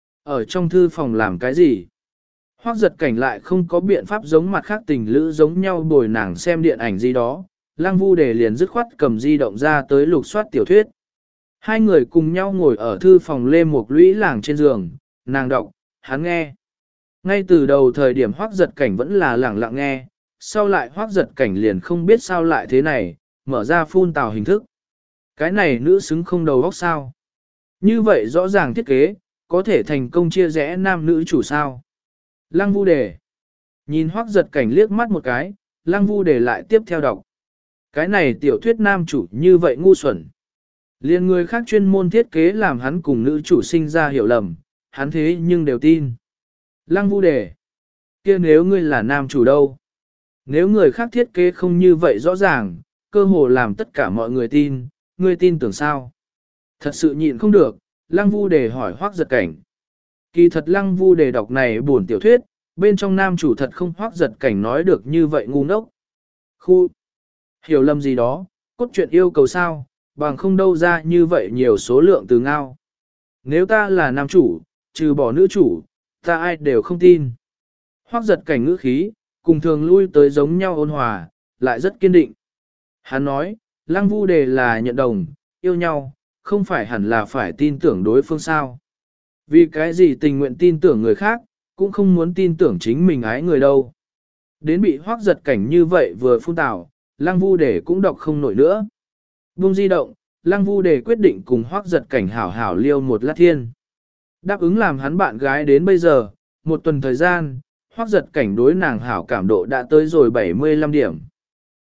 Ở trong thư phòng làm cái gì? Hoắc giật cảnh lại không có biện pháp giống mặt khác tình lữ giống nhau bồi nàng xem điện ảnh gì đó, Lăng Vu Đề liền dứt khoát cầm di động ra tới lục soát tiểu thuyết. Hai người cùng nhau ngồi ở thư phòng Lê Mục Lũy làng trên giường, nàng đọc, hắn nghe. Ngay từ đầu thời điểm Hoắc giật cảnh vẫn là lẳng lặng nghe, sau lại Hoắc giật cảnh liền không biết sao lại thế này, mở ra phun tào hình thức. Cái này nữ xứng không đầu óc sao. Như vậy rõ ràng thiết kế, có thể thành công chia rẽ nam nữ chủ sao. Lăng Vu Đề. Nhìn Hoắc giật cảnh liếc mắt một cái, Lăng Vu Đề lại tiếp theo đọc. Cái này tiểu thuyết nam chủ như vậy ngu xuẩn. Liên người khác chuyên môn thiết kế làm hắn cùng nữ chủ sinh ra hiểu lầm, hắn thế nhưng đều tin. Lăng Vu Đề. Kia nếu ngươi là nam chủ đâu? Nếu người khác thiết kế không như vậy rõ ràng, cơ hồ làm tất cả mọi người tin, ngươi tin tưởng sao? Thật sự nhịn không được, Lăng Vu Đề hỏi Hoắc giật cảnh. Kỳ thật Lăng Vu Đề đọc này buồn tiểu thuyết, bên trong nam chủ thật không Hoắc giật cảnh nói được như vậy ngu ngốc. Khu, hiểu lầm gì đó, cốt truyện yêu cầu sao, bằng không đâu ra như vậy nhiều số lượng từ ngao. Nếu ta là nam chủ, trừ bỏ nữ chủ, ta ai đều không tin. Hoắc giật cảnh ngữ khí, cùng thường lui tới giống nhau ôn hòa, lại rất kiên định. Hắn nói, Lăng Vu Đề là nhận đồng, yêu nhau, không phải hẳn là phải tin tưởng đối phương sao. Vì cái gì tình nguyện tin tưởng người khác, cũng không muốn tin tưởng chính mình ái người đâu. Đến bị Hoắc giật cảnh như vậy vừa phun tào, Lăng Vu Đề cũng đọc không nổi nữa. Buông di động, Lăng Vu Đề quyết định cùng Hoắc giật cảnh hảo hảo liêu một lát thiên. Đáp ứng làm hắn bạn gái đến bây giờ, một tuần thời gian, Hoắc giật cảnh đối nàng hảo cảm độ đã tới rồi bảy mươi lăm điểm.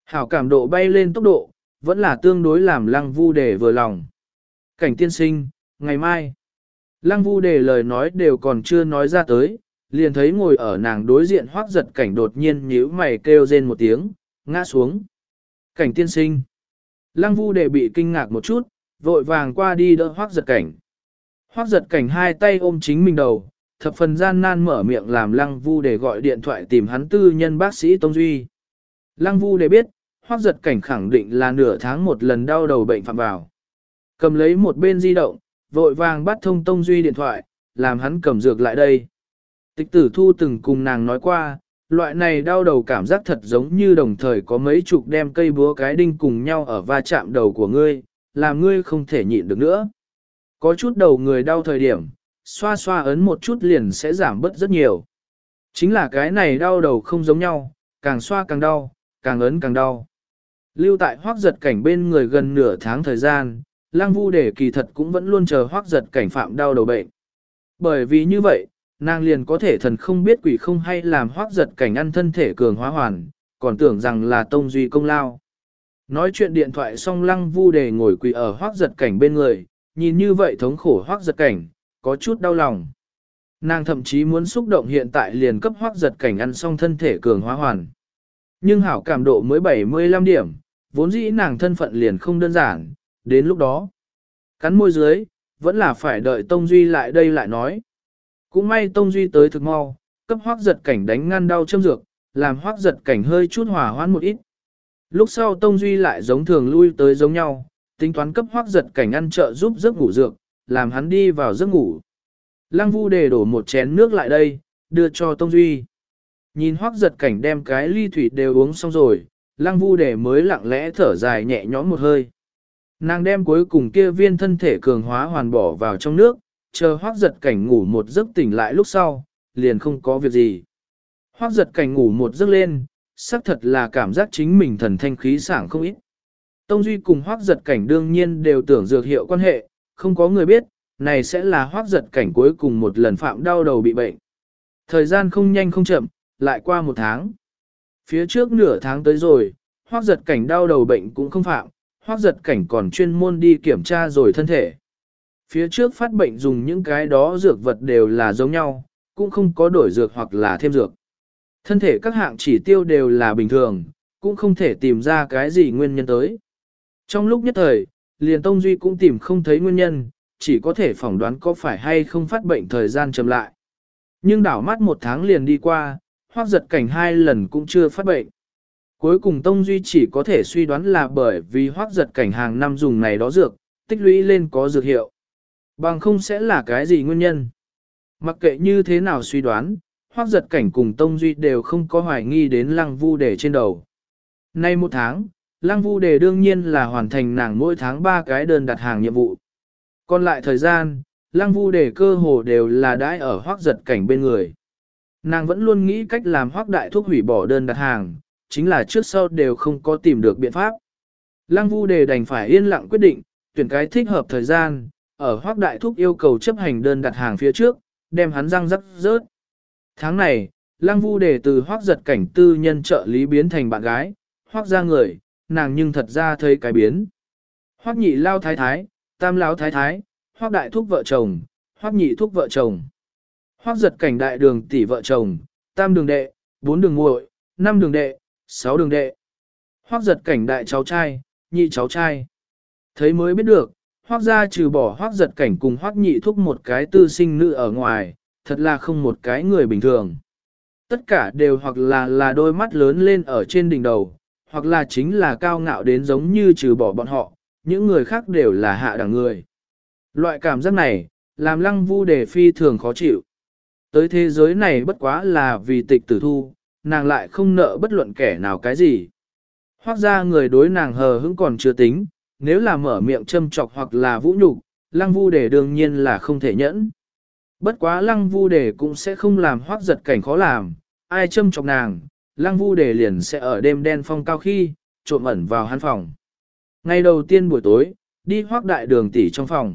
Hảo cảm độ bay lên tốc độ, vẫn là tương đối làm lăng vu đề vừa lòng. Cảnh tiên sinh, ngày mai. Lăng vu đề lời nói đều còn chưa nói ra tới, liền thấy ngồi ở nàng đối diện hoác giật cảnh đột nhiên nhíu mày kêu rên một tiếng, ngã xuống. Cảnh tiên sinh. Lăng vu đề bị kinh ngạc một chút, vội vàng qua đi đỡ hoác giật cảnh. Hoác giật cảnh hai tay ôm chính mình đầu, thập phần gian nan mở miệng làm lăng vu đề gọi điện thoại tìm hắn tư nhân bác sĩ Tông Duy. Lăng vu đề biết, hoác giật cảnh khẳng định là nửa tháng một lần đau đầu bệnh phạm vào. Cầm lấy một bên di động, vội vàng bắt thông Tông Duy điện thoại, làm hắn cầm dược lại đây. Tịch tử thu từng cùng nàng nói qua, loại này đau đầu cảm giác thật giống như đồng thời có mấy chục đem cây búa cái đinh cùng nhau ở va chạm đầu của ngươi, làm ngươi không thể nhịn được nữa. Có chút đầu người đau thời điểm, xoa xoa ấn một chút liền sẽ giảm bớt rất nhiều. Chính là cái này đau đầu không giống nhau, càng xoa càng đau, càng ấn càng đau. Lưu tại hoác giật cảnh bên người gần nửa tháng thời gian, lang vu để kỳ thật cũng vẫn luôn chờ hoác giật cảnh phạm đau đầu bệnh. Bởi vì như vậy, nàng liền có thể thần không biết quỷ không hay làm hoác giật cảnh ăn thân thể cường hóa hoàn, còn tưởng rằng là Tông Duy công lao. Nói chuyện điện thoại xong lăng vu để ngồi quỳ ở hoác giật cảnh bên người, nhìn như vậy thống khổ hoác giật cảnh, có chút đau lòng. Nàng thậm chí muốn xúc động hiện tại liền cấp hoác giật cảnh ăn xong thân thể cường hóa hoàn. Nhưng hảo cảm độ mới bảy mươi lăm điểm, vốn dĩ nàng thân phận liền không đơn giản, đến lúc đó. Cắn môi dưới, vẫn là phải đợi Tông Duy lại đây lại nói. Cũng may Tông Duy tới thực mau, cấp hoác giật cảnh đánh ngăn đau châm dược, làm hoác giật cảnh hơi chút hòa hoãn một ít. Lúc sau Tông Duy lại giống thường lui tới giống nhau, tính toán cấp hoác giật cảnh ăn trợ giúp giấc ngủ dược, làm hắn đi vào giấc ngủ. Lăng vu đề đổ một chén nước lại đây, đưa cho Tông Duy. Nhìn hoác giật cảnh đem cái ly thủy đều uống xong rồi, lăng vu đề mới lặng lẽ thở dài nhẹ nhõm một hơi. Nàng đem cuối cùng kia viên thân thể cường hóa hoàn bỏ vào trong nước, chờ hoác giật cảnh ngủ một giấc tỉnh lại lúc sau, liền không có việc gì. Hoác giật cảnh ngủ một giấc lên, xác thật là cảm giác chính mình thần thanh khí sảng không ít. Tông Duy cùng hoác giật cảnh đương nhiên đều tưởng dược hiệu quan hệ, không có người biết, này sẽ là hoác giật cảnh cuối cùng một lần phạm đau đầu bị bệnh. Thời gian không nhanh không chậm, lại qua một tháng. Phía trước nửa tháng tới rồi, hoác giật cảnh đau đầu bệnh cũng không phạm, hoác giật cảnh còn chuyên môn đi kiểm tra rồi thân thể. Phía trước phát bệnh dùng những cái đó dược vật đều là giống nhau, cũng không có đổi dược hoặc là thêm dược. Thân thể các hạng chỉ tiêu đều là bình thường, cũng không thể tìm ra cái gì nguyên nhân tới. Trong lúc nhất thời, liền Tông Duy cũng tìm không thấy nguyên nhân, chỉ có thể phỏng đoán có phải hay không phát bệnh thời gian chậm lại. Nhưng đảo mắt một tháng liền đi qua, hoác giật cảnh hai lần cũng chưa phát bệnh. Cuối cùng Tông Duy chỉ có thể suy đoán là bởi vì hoác giật cảnh hàng năm dùng này đó dược, tích lũy lên có dược hiệu. Bằng không sẽ là cái gì nguyên nhân. Mặc kệ như thế nào suy đoán, hoác giật cảnh cùng Tông Duy đều không có hoài nghi đến lăng vu đề trên đầu. Nay một tháng, lăng vu đề đương nhiên là hoàn thành nàng mỗi tháng ba cái đơn đặt hàng nhiệm vụ. Còn lại thời gian, lăng vu đề cơ hồ đều là đãi ở hoác giật cảnh bên người. Nàng vẫn luôn nghĩ cách làm hoác đại thúc hủy bỏ đơn đặt hàng, chính là trước sau đều không có tìm được biện pháp. Lăng vu đề đành phải yên lặng quyết định, tuyển cái thích hợp thời gian, ở hoác đại thúc yêu cầu chấp hành đơn đặt hàng phía trước, đem hắn răng rắc rớt. Tháng này, lăng vu đề từ hoác giật cảnh tư nhân trợ lý biến thành bạn gái, hoác ra người, nàng nhưng thật ra thấy cái biến. Hoác nhị lao thái thái, tam lao thái thái, hoác đại thúc vợ chồng, hoác nhị thúc vợ chồng. Hoác giật cảnh đại đường tỷ vợ chồng, tam đường đệ, bốn đường muội, năm đường đệ, sáu đường đệ. Hoác giật cảnh đại cháu trai, nhị cháu trai. Thấy mới biết được, hoác gia trừ bỏ hoác giật cảnh cùng hoác nhị thúc một cái tư sinh nữ ở ngoài, thật là không một cái người bình thường. Tất cả đều hoặc là là đôi mắt lớn lên ở trên đỉnh đầu, hoặc là chính là cao ngạo đến giống như trừ bỏ bọn họ, những người khác đều là hạ đẳng người. Loại cảm giác này, làm lăng vu đề phi thường khó chịu. Tới thế giới này bất quá là vì tịch tử thu, nàng lại không nợ bất luận kẻ nào cái gì. Hoác ra người đối nàng hờ hững còn chưa tính, nếu là mở miệng châm chọc hoặc là vũ nhục, lăng vu đề đương nhiên là không thể nhẫn. Bất quá lăng vu đề cũng sẽ không làm hoác giật cảnh khó làm, ai châm chọc nàng, lăng vu đề liền sẽ ở đêm đen phong cao khi, trộm ẩn vào hắn phòng. Ngày đầu tiên buổi tối, đi hoác đại đường tỷ trong phòng.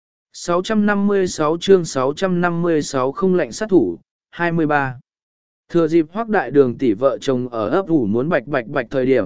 sáu trăm năm mươi sáu chương sáu trăm năm mươi sáu không lệnh sát thủ, hai mươi ba. Thừa dịp hoác đại đường tỷ vợ chồng ở ấp ủ muốn bạch bạch bạch thời điểm,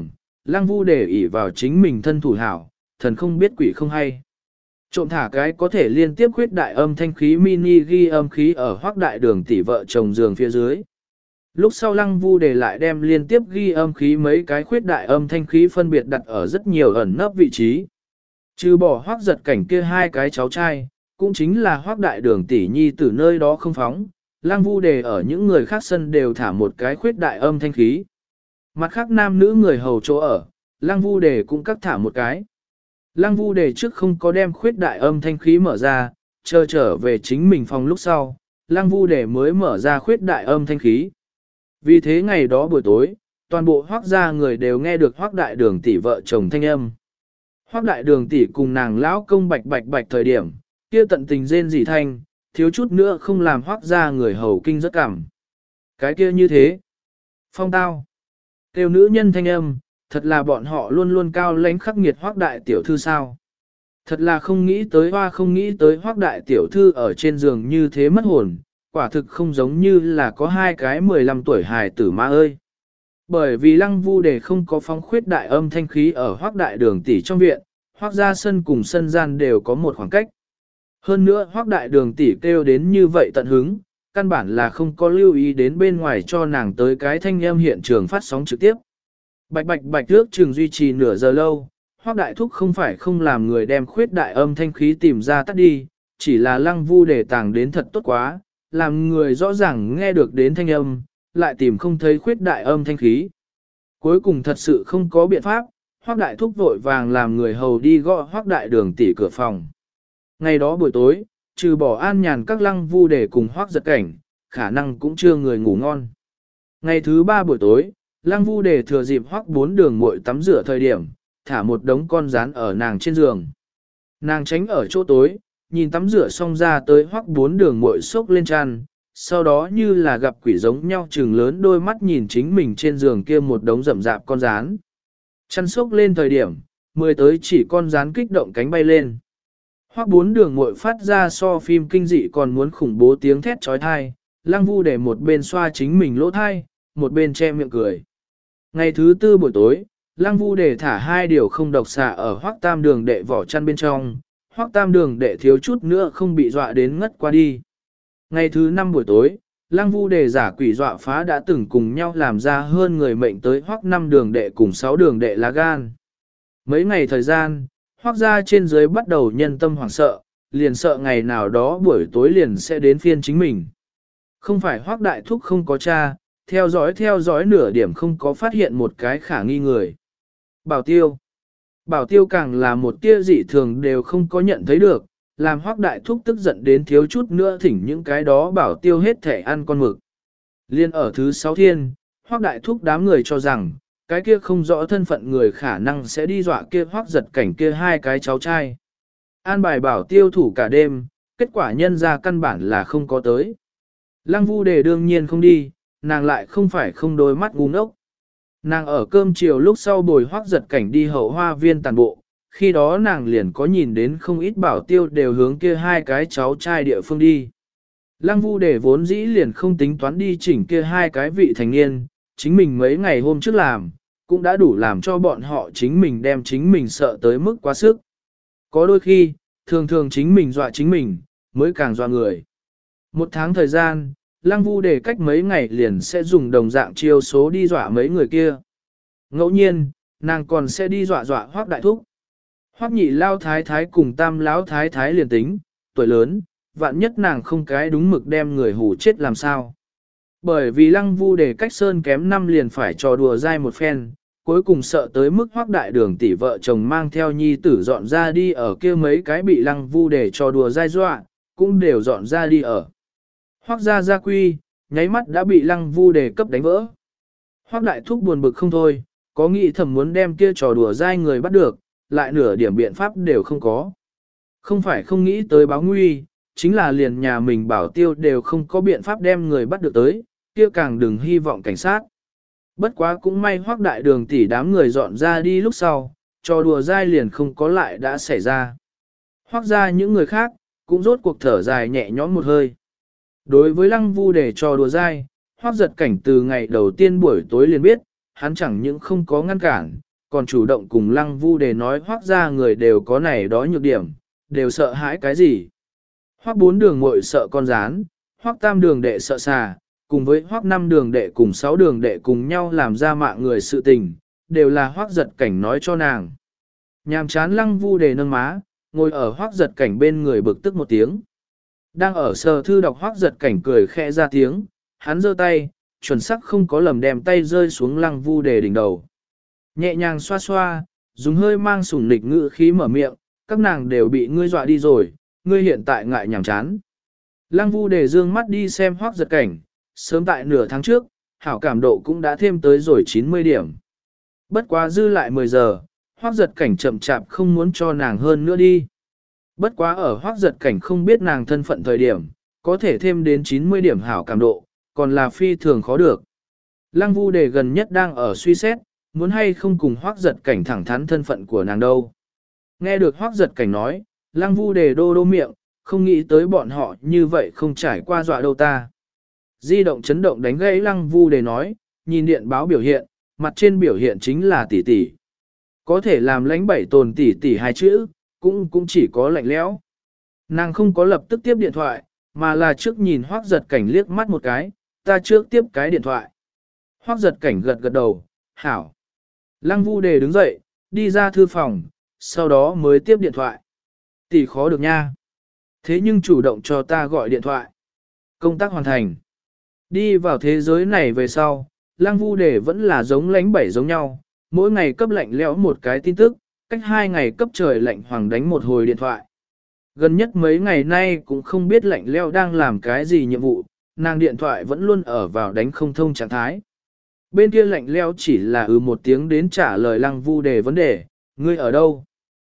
Lăng Vu để ỷ vào chính mình thân thủ hảo, thần không biết quỷ không hay. Trộm thả cái có thể liên tiếp khuyết đại âm thanh khí mini ghi âm khí ở Hoắc đại đường tỷ vợ chồng giường phía dưới. Lúc sau Lăng Vu để lại đem liên tiếp ghi âm khí mấy cái khuyết đại âm thanh khí phân biệt đặt ở rất nhiều ẩn nấp vị trí. Trừ bỏ Hoắc giật cảnh kia hai cái cháu trai, cũng chính là Hoắc đại đường tỷ nhi từ nơi đó không phóng, Lăng Vu đề ở những người khác sân đều thả một cái khuyết đại âm thanh khí. Mặt khác nam nữ người hầu chỗ ở, Lăng Vu đề cũng cắt thả một cái. Lăng Vu đề trước không có đem khuyết đại âm thanh khí mở ra, chờ trở về chính mình phòng lúc sau, Lăng Vu đề mới mở ra khuyết đại âm thanh khí. Vì thế ngày đó buổi tối, toàn bộ Hoắc gia người đều nghe được Hoắc đại đường tỷ vợ chồng thanh âm. Hoắc đại đường tỷ cùng nàng lão công bạch bạch bạch thời điểm, kia tận tình rên rỉ thanh, thiếu chút nữa không làm Hoắc gia người hầu kinh rất cảm. Cái kia như thế. Phong tao. Kêu nữ nhân thanh âm, thật là bọn họ luôn luôn cao lãnh khắc nghiệt Hoắc đại tiểu thư sao. Thật là không nghĩ tới hoa không nghĩ tới Hoắc đại tiểu thư ở trên giường như thế mất hồn, quả thực không giống như là có hai cái mười lăm tuổi hài tử ma ơi. Bởi vì Lăng Vu đề không có phóng khuyết đại âm thanh khí ở Hoắc đại đường tỷ trong viện, Hoắc gia sân cùng sân gian đều có một khoảng cách. Hơn nữa Hoắc đại đường tỷ kêu đến như vậy tận hứng, căn bản là không có lưu ý đến bên ngoài cho nàng tới cái thanh âm hiện trường phát sóng trực tiếp. Bạch bạch bạch trước trường duy trì nửa giờ lâu, Hoắc đại thúc không phải không làm người đem khuyết đại âm thanh khí tìm ra tắt đi, chỉ là Lăng Vu để tàng đến thật tốt quá, làm người rõ ràng nghe được đến thanh âm, lại tìm không thấy khuyết đại âm thanh khí. Cuối cùng thật sự không có biện pháp, Hoắc đại thúc vội vàng làm người hầu đi gõ Hoắc đại đường tỷ cửa phòng. Ngày đó buổi tối, trừ bỏ an nhàn các Lăng Vu để cùng Hoắc giật cảnh, khả năng cũng chưa người ngủ ngon. Ngày thứ ba buổi tối, Lăng Vu để thừa dịp Hoắc bốn đường muội tắm rửa thời điểm, thả một đống con rán ở nàng trên giường. Nàng tránh ở chỗ tối, nhìn tắm rửa xong ra tới Hoắc bốn đường muội sốc lên chăn, sau đó như là gặp quỷ giống nhau trừng lớn đôi mắt nhìn chính mình trên giường kia một đống rậm rạp con rán. Chăn sốc lên thời điểm, mười tới chỉ con rán kích động cánh bay lên. Hoắc bốn đường muội phát ra so phim kinh dị còn muốn khủng bố tiếng thét trói thai, Lăng Vu để một bên xoa chính mình lỗ thai, một bên che miệng cười. Ngày thứ tư buổi tối, Lăng Vu để thả hai điều không độc xà ở Hoắc tam đường đệ vỏ chăn bên trong, Hoắc tam đường đệ thiếu chút nữa không bị dọa đến ngất qua đi. Ngày thứ năm buổi tối, Lăng Vu đề giả quỷ dọa phá đã từng cùng nhau làm ra hơn người mệnh tới Hoắc năm đường đệ cùng sáu đường đệ lá gan. Mấy ngày thời gian, Hoắc gia trên dưới bắt đầu nhân tâm hoảng sợ, liền sợ ngày nào đó buổi tối liền sẽ đến phiên chính mình. Không phải Hoắc đại thúc không có cha, theo dõi theo dõi nửa điểm không có phát hiện một cái khả nghi người. Bảo Tiêu. Bảo Tiêu càng là một tia dị thường đều không có nhận thấy được, làm Hoắc đại thúc tức giận đến thiếu chút nữa thỉnh những cái đó Bảo Tiêu hết thể ăn con mực. Liên ở thứ sáu thiên, Hoắc đại thúc đám người cho rằng, cái kia không rõ thân phận người khả năng sẽ đi dọa kia Hoắc giật cảnh kia hai cái cháu trai. An bài Bảo Tiêu thủ cả đêm, kết quả nhân ra căn bản là không có tới. Lăng Vu đề đương nhiên không đi, nàng lại không phải không đôi mắt ngu ngốc. Nàng ở cơm chiều lúc sau bồi Hoắc giật cảnh đi hậu hoa viên tàn bộ, khi đó nàng liền có nhìn đến không ít Bảo Tiêu đều hướng kia hai cái cháu trai địa phương đi. Lăng Vu để vốn dĩ liền không tính toán đi chỉnh kia hai cái vị thành niên, chính mình mấy ngày hôm trước làm, cũng đã đủ làm cho bọn họ chính mình đem chính mình sợ tới mức quá sức. Có đôi khi, thường thường chính mình dọa chính mình, mới càng dọa người. Một tháng thời gian, Lăng Vu để cách mấy ngày liền sẽ dùng đồng dạng chiêu số đi dọa mấy người kia. Ngẫu nhiên, nàng còn sẽ đi dọa dọa Hoắc đại thúc. Hoắc nhị lao thái thái cùng tam lão thái thái liền tính, tuổi lớn, vạn nhất nàng không cái đúng mực đem người hù chết làm sao. Bởi vì Lăng Vu để cách sơn kém năm liền phải trò đùa dai một phen, cuối cùng sợ tới mức Hoắc đại đường tỷ vợ chồng mang theo nhi tử dọn ra đi ở kia mấy cái bị Lăng Vu để trò đùa dai dọa, cũng đều dọn ra đi ở. Hoắc gia gia quy, nháy mắt đã bị Lăng Vu đề cấp đánh vỡ. Hoắc đại thúc buồn bực không thôi, có nghĩ thầm muốn đem kia trò đùa dai người bắt được, lại nửa điểm biện pháp đều không có. Không phải không nghĩ tới báo nguy, chính là liền nhà mình Bảo Tiêu đều không có biện pháp đem người bắt được tới, kia càng đừng hy vọng cảnh sát. Bất quá cũng may Hoắc đại đường tỷ đám người dọn ra đi lúc sau, trò đùa dai liền không có lại đã xảy ra. Hoắc ra những người khác, cũng rốt cuộc thở dài nhẹ nhõm một hơi. Đối với Lăng Vu để trò đùa dai, Hoắc giật cảnh từ ngày đầu tiên buổi tối liền biết, hắn chẳng những không có ngăn cản, còn chủ động cùng Lăng Vu Đề nói Hoắc gia người đều có này đó nhược điểm, đều sợ hãi cái gì. Hoắc bốn đường muội sợ con rán, Hoắc tam đường đệ sợ xà, cùng với Hoắc năm đường đệ cùng sáu đường đệ cùng nhau làm ra mạng người sự tình, đều là Hoắc giật cảnh nói cho nàng. Nhàm chán Lăng Vu Đề nâng má, ngồi ở Hoắc giật cảnh bên người bực tức một tiếng. Đang ở sờ thư đọc Hoắc giật cảnh cười khẽ ra tiếng, hắn giơ tay, chuẩn xác không có lầm đem tay rơi xuống Lăng Vu Đề đỉnh đầu. Nhẹ nhàng xoa xoa, dùng hơi mang sủng nịch ngữ khí mở miệng, các nàng đều bị ngươi dọa đi rồi, ngươi hiện tại ngại nhàm chán. Lăng Vu Đề dương mắt đi xem Hoắc giật cảnh, sớm tại nửa tháng trước, hảo cảm độ cũng đã thêm tới rồi chín mươi điểm. Bất quá dư lại mười giờ, Hoắc giật cảnh chậm chạp không muốn cho nàng hơn nữa đi. Bất quá ở Hoắc giật cảnh không biết nàng thân phận thời điểm, có thể thêm đến chín mươi điểm hảo cảm độ, còn là phi thường khó được. Lăng Vu Đề gần nhất đang ở suy xét, muốn hay không cùng Hoắc giật cảnh thẳng thắn thân phận của nàng đâu. Nghe được Hoắc giật cảnh nói, Lăng Vu Đề đô đô miệng, không nghĩ tới bọn họ như vậy không trải qua dọa đâu ta. Di động chấn động đánh gãy Lăng Vu Đề nói, nhìn điện báo biểu hiện, mặt trên biểu hiện chính là tỷ tỷ. Có thể làm lãnh bảy tồn tỷ tỷ hai chữ, cũng cũng chỉ có lạnh lẽo. Nàng không có lập tức tiếp điện thoại, mà là trước nhìn Hoắc giật cảnh liếc mắt một cái, ta trước tiếp cái điện thoại. Hoắc giật cảnh gật gật đầu, hảo. Lăng Vu Đề đứng dậy, đi ra thư phòng, sau đó mới tiếp điện thoại. Tỷ khó được nha. Thế nhưng chủ động cho ta gọi điện thoại. Công tác hoàn thành. Đi vào thế giới này về sau, Lăng Vu Đề vẫn là giống lánh bảy giống nhau, mỗi ngày cấp lạnh lẽo một cái tin tức, cách hai ngày cấp trời lạnh hoàng đánh một hồi điện thoại. Gần nhất mấy ngày nay cũng không biết lạnh lẽo đang làm cái gì nhiệm vụ, nàng điện thoại vẫn luôn ở vào đánh không thông trạng thái. Bên kia lạnh lẽo chỉ là ừ một tiếng đến trả lời Lăng Vu Đề vấn đề, ngươi ở đâu?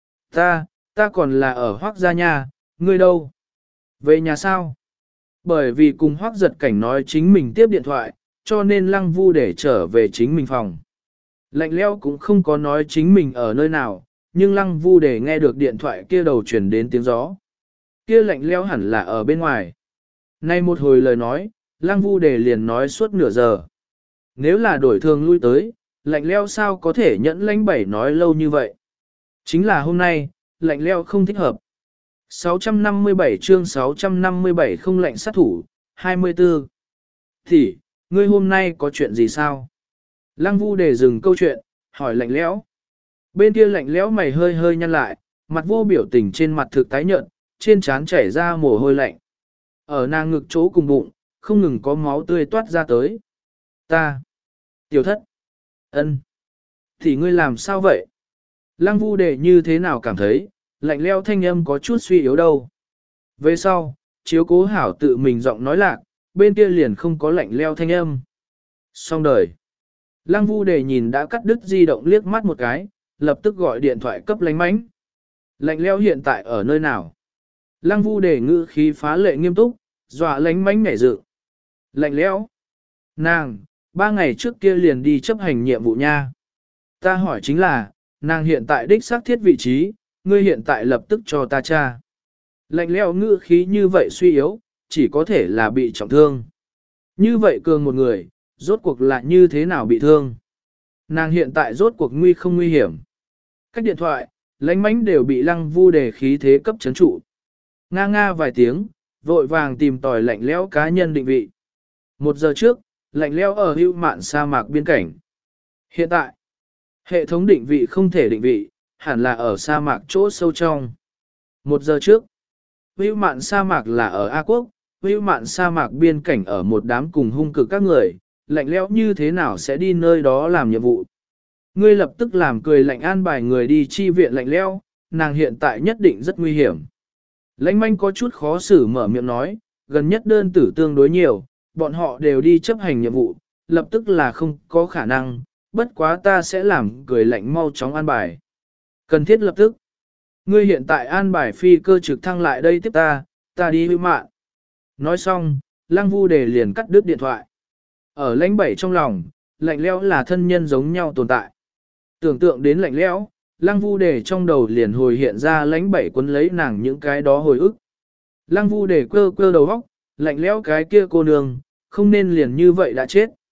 Ta, ta còn là ở Hoắc gia nhà, ngươi đâu? Về nhà sao? Bởi vì cùng Hoắc giật cảnh nói chính mình tiếp điện thoại, cho nên Lăng Vu Đề trở về chính mình phòng. Lạnh lẽo cũng không có nói chính mình ở nơi nào, nhưng Lăng Vu Đề nghe được điện thoại kia đầu truyền đến tiếng gió. Kia lạnh lẽo hẳn là ở bên ngoài. Nay một hồi lời nói, Lăng Vu Đề liền nói suốt nửa giờ. Nếu là đổi thường lui tới, lạnh lẽo sao có thể nhẫn lãnh bảy nói lâu như vậy. Chính là hôm nay, lạnh lẽo không thích hợp. sáu trăm năm mươi bảy chương sáu trăm năm mươi bảy không lạnh sát thủ, hai mươi tư. Thì, ngươi hôm nay có chuyện gì sao? Lăng Vu Đề dừng câu chuyện, hỏi lạnh lẽo. Bên kia lạnh lẽo mày hơi hơi nhăn lại, mặt vô biểu tình trên mặt thực tái nhợt, trên trán chảy ra mồ hôi lạnh. Ở nàng ngực chỗ cùng bụng, không ngừng có máu tươi toát ra tới. Ta. Tiểu thất. Ân. Thì ngươi làm sao vậy? Lăng Vu Đề như thế nào cảm thấy, lạnh lẽo thanh âm có chút suy yếu đâu. Về sau, chiếu cố hảo tự mình giọng nói lạc, bên kia liền không có lạnh lẽo thanh âm. Xong đời. Lăng Vu Đề nhìn đã cắt đứt di động liếc mắt một cái, lập tức gọi điện thoại cấp lánh mánh. Lạnh lẽo hiện tại ở nơi nào? Lăng Vu Đề ngữ khí phá lệ nghiêm túc, dọa lánh mánh nhảy dựng. Lạnh lẽo. Nàng, ba ngày trước kia liền đi chấp hành nhiệm vụ nha. Ta hỏi chính là, nàng hiện tại đích xác thiết vị trí, ngươi hiện tại lập tức cho ta tra. Lạnh lẽo ngữ khí như vậy suy yếu, chỉ có thể là bị trọng thương. Như vậy cường một người, rốt cuộc là như thế nào bị thương? Nàng hiện tại rốt cuộc nguy không nguy hiểm? Cách điện thoại, lánh mánh đều bị Lăng Vu Đề khí thế cấp chấn trụ. Nga nga vài tiếng, vội vàng tìm tòi lạnh lẽo cá nhân định vị. Một giờ trước, lạnh lẽo ở hữu mạn sa mạc biên cảnh. Hiện tại, hệ thống định vị không thể định vị, hẳn là ở sa mạc chỗ sâu trong. Một giờ trước, hữu mạn sa mạc là ở A Quốc, hữu mạn sa mạc biên cảnh ở một đám cùng hung cực các người, lạnh lẽo như thế nào sẽ đi nơi đó làm nhiệm vụ. Ngươi lập tức làm cười lạnh an bài người đi chi viện lạnh lẽo, nàng hiện tại nhất định rất nguy hiểm. Lãnh manh có chút khó xử mở miệng nói, gần nhất đơn tử tương đối nhiều, bọn họ đều đi chấp hành nhiệm vụ, lập tức là không có khả năng, bất quá ta sẽ làm cười lạnh mau chóng an bài. Cần thiết lập tức. Ngươi hiện tại an bài phi cơ trực thăng lại đây tiếp ta, ta đi hưu mạng. Nói xong, Lăng Vu Đề liền cắt đứt điện thoại. Ở lãnh bảy trong lòng, lạnh lẽo là thân nhân giống nhau tồn tại. Tưởng tượng đến lạnh lẽo, Lăng Vu Đề trong đầu liền hồi hiện ra lãnh bảy quấn lấy nàng những cái đó hồi ức. Lăng Vu Đề quơ quơ đầu óc, lạnh lẽo cái kia cô nương, không nên liền như vậy đã chết.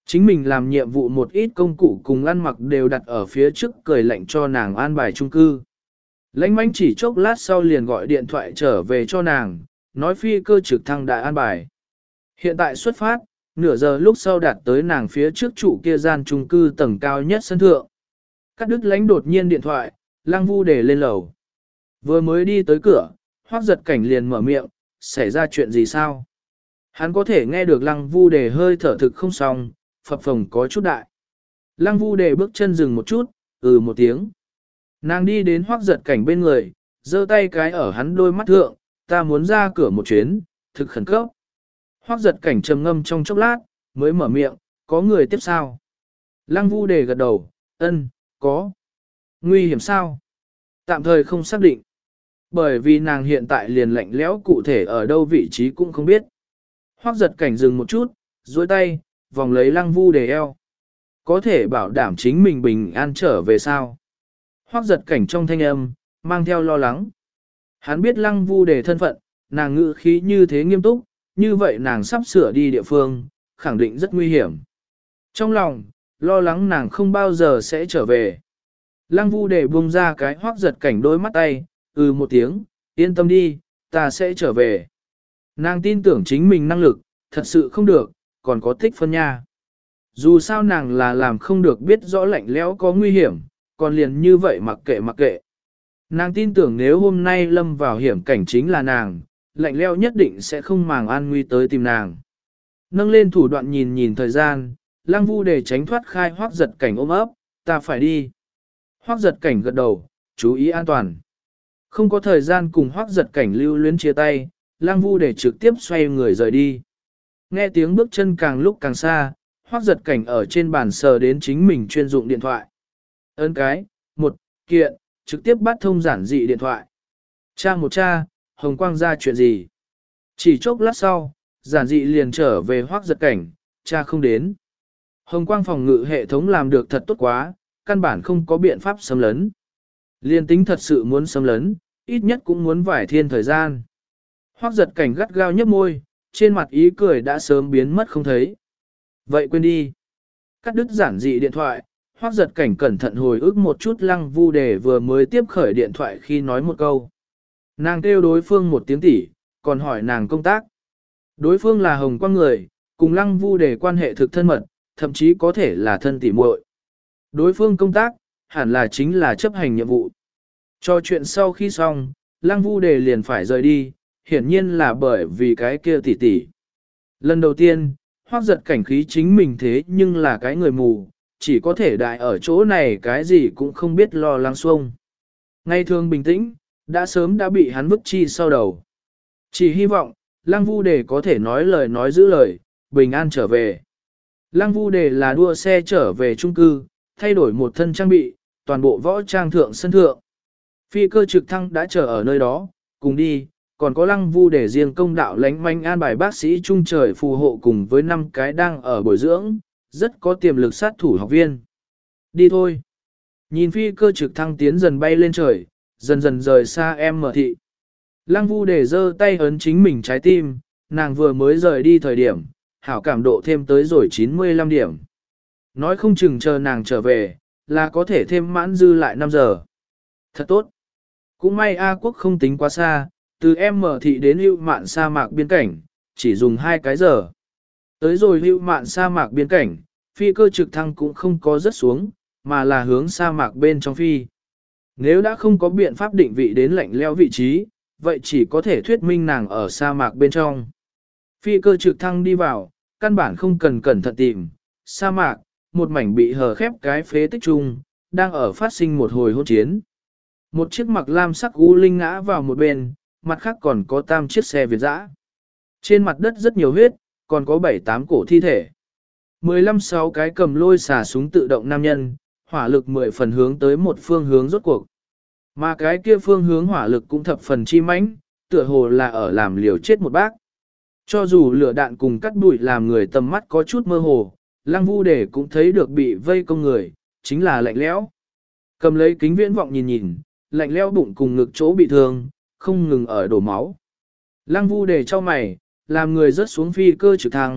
Chính mình làm nhiệm vụ một ít công cụ cùng ăn mặc đều đặt ở phía trước cười lạnh cho nàng an bài chung cư. Lãnh mánh chỉ chốc lát sau liền gọi điện thoại trở về cho nàng, nói phi cơ trực thăng đã an bài. Hiện tại xuất phát, nửa giờ lúc sau đạt tới nàng phía trước trụ kia gian chung cư tầng cao nhất sân thượng. Cắt đứt lãnh đột nhiên điện thoại, Lăng Vu Đề lên lầu. Vừa mới đi tới cửa, Hoắc Giật Cảnh liền mở miệng, xảy ra chuyện gì sao? Hắn có thể nghe được Lăng Vu Đề hơi thở thực không xong, phập phồng có chút đại. Lăng Vu Đề bước chân dừng một chút, ừ một tiếng. Nàng đi đến Hoắc Giật Cảnh bên người, giơ tay cái ở hắn đôi mắt thượng, ta muốn ra cửa một chuyến, thực khẩn cấp. Hoắc Giật Cảnh trầm ngâm trong chốc lát, mới mở miệng, có người tiếp sao? Lăng Vu Đề gật đầu, ân, có. Nguy hiểm sao? Tạm thời không xác định. Bởi vì nàng hiện tại liền lạnh lẽo cụ thể ở đâu vị trí cũng không biết. Hoắc Giật Cảnh dừng một chút, duỗi tay, vòng lấy Lăng Vu Đề eo. Có thể bảo đảm chính mình bình an trở về sao? Hoắc Giật Cảnh trong thanh âm, mang theo lo lắng. Hắn biết Lăng Vu Đề thân phận, nàng ngữ khí như thế nghiêm túc, như vậy nàng sắp sửa đi địa phương, khẳng định rất nguy hiểm. Trong lòng, lo lắng nàng không bao giờ sẽ trở về. Lăng Vu Đề buông ra cái Hoắc Giật Cảnh đôi mắt tay, ừ một tiếng, yên tâm đi, ta sẽ trở về. Nàng tin tưởng chính mình năng lực, thật sự không được, còn có tích phân nha. Dù sao nàng là làm không được biết rõ lạnh lẽo có nguy hiểm, còn liền như vậy mặc kệ mặc kệ. Nàng tin tưởng nếu hôm nay lâm vào hiểm cảnh chính là nàng, lạnh lẽo nhất định sẽ không màng an nguy tới tìm nàng. Nâng lên thủ đoạn nhìn nhìn thời gian, Lăng Vu Đề tránh thoát khai Hoắc Giật Cảnh ôm ấp, ta phải đi. Hoắc Giật Cảnh gật đầu, chú ý an toàn. Không có thời gian cùng Hoắc Giật Cảnh lưu luyến chia tay, Lăng Vu Đề trực tiếp xoay người rời đi. Nghe tiếng bước chân càng lúc càng xa, Hoắc Giật Cảnh ở trên bàn sờ đến chính mình chuyên dụng điện thoại. Ấn cái, một, kiện, trực tiếp bắt thông giản dị điện thoại. Cha một cha, Hồng Quang ra chuyện gì? Chỉ chốc lát sau, giản dị liền trở về Hoắc Giật Cảnh, cha không đến. Hồng Quang phòng ngự hệ thống làm được thật tốt quá, căn bản không có biện pháp xâm lấn. Liên tính thật sự muốn xâm lấn, ít nhất cũng muốn vài thiên thời gian. Hoắc Giật Cảnh gắt gao nhấp môi, trên mặt ý cười đã sớm biến mất không thấy. Vậy quên đi. Cắt đứt giản dị điện thoại, Hoắc Giật Cảnh cẩn thận hồi ức một chút Lăng Vu Đề vừa mới tiếp khởi điện thoại khi nói một câu. Nàng kêu đối phương một tiếng tỷ, còn hỏi nàng công tác. Đối phương là Hồng Quang người, cùng Lăng Vu Đề quan hệ thực thân mật, thậm chí có thể là thân tỷ muội. Đối phương công tác, hẳn là chính là chấp hành nhiệm vụ. Cho chuyện sau khi xong, Lăng Vu Đề liền phải rời đi, hiển nhiên là bởi vì cái kia tỷ tỷ. Lần đầu tiên, Hoắc Giật Cảnh khí chính mình thế nhưng là cái người mù, chỉ có thể đại ở chỗ này cái gì cũng không biết lo lắng xuông. Ngày thường bình tĩnh, đã sớm đã bị hắn vứt chi sau đầu. Chỉ hy vọng, Lăng Vu Đề có thể nói lời nói giữ lời, bình an trở về. Lăng Vu Đề là đua xe trở về chung cư, thay đổi một thân trang bị, toàn bộ võ trang thượng sân thượng. Phi cơ trực thăng đã chờ ở nơi đó, cùng đi, còn có Lăng Vu Đề riêng công đạo lánh manh an bài bác sĩ trung trời phù hộ cùng với năm cái đang ở bồi dưỡng, rất có tiềm lực sát thủ học viên. Đi thôi. Nhìn phi cơ trực thăng tiến dần bay lên trời, dần dần rời xa em mở thị. Lăng Vu Đề giơ tay ấn chính mình trái tim, nàng vừa mới rời đi thời điểm, hảo cảm độ thêm tới rồi chín mươi lăm điểm. Nói không chừng chờ nàng trở về, là có thể thêm mãn dư lại năm giờ. Thật tốt. Cũng may A quốc không tính quá xa, từ em mở thị đến hữu mạn sa mạc biên cảnh, chỉ dùng hai cái giờ. Tới rồi hữu mạn sa mạc biên cảnh, phi cơ trực thăng cũng không có rớt xuống, mà là hướng sa mạc bên trong phi. Nếu đã không có biện pháp định vị đến lạnh leo vị trí, vậy chỉ có thể thuyết minh nàng ở sa mạc bên trong. Phi cơ trực thăng đi vào, căn bản không cần cẩn thận tìm, sa mạc, một mảnh bị hờ khép cái phế tích chung, đang ở phát sinh một hồi hỗn chiến. Một chiếc mặc lam sắc u linh ngã vào một bên, mặt khác còn có tam chiếc xe Việt dã. Trên mặt đất rất nhiều huyết, còn có bảy tám cổ thi thể. mười lăm sáu cái cầm lôi xà súng tự động nam nhân, hỏa lực mười phần hướng tới một phương hướng rốt cuộc. Mà cái kia phương hướng hỏa lực cũng thập phần chi mãnh, tựa hồ là ở làm liều chết một bác. Cho dù lửa đạn cùng cắt bụi làm người tầm mắt có chút mơ hồ, Lăng Vu Đề cũng thấy được bị vây công người, chính là lạnh lẽo. Cầm lấy kính viễn vọng nhìn nhìn, lạnh lẽo bụng cùng ngực chỗ bị thương, không ngừng ở đổ máu. Lăng Vu Đề cho mày, làm người rớt xuống phi cơ trực thăng,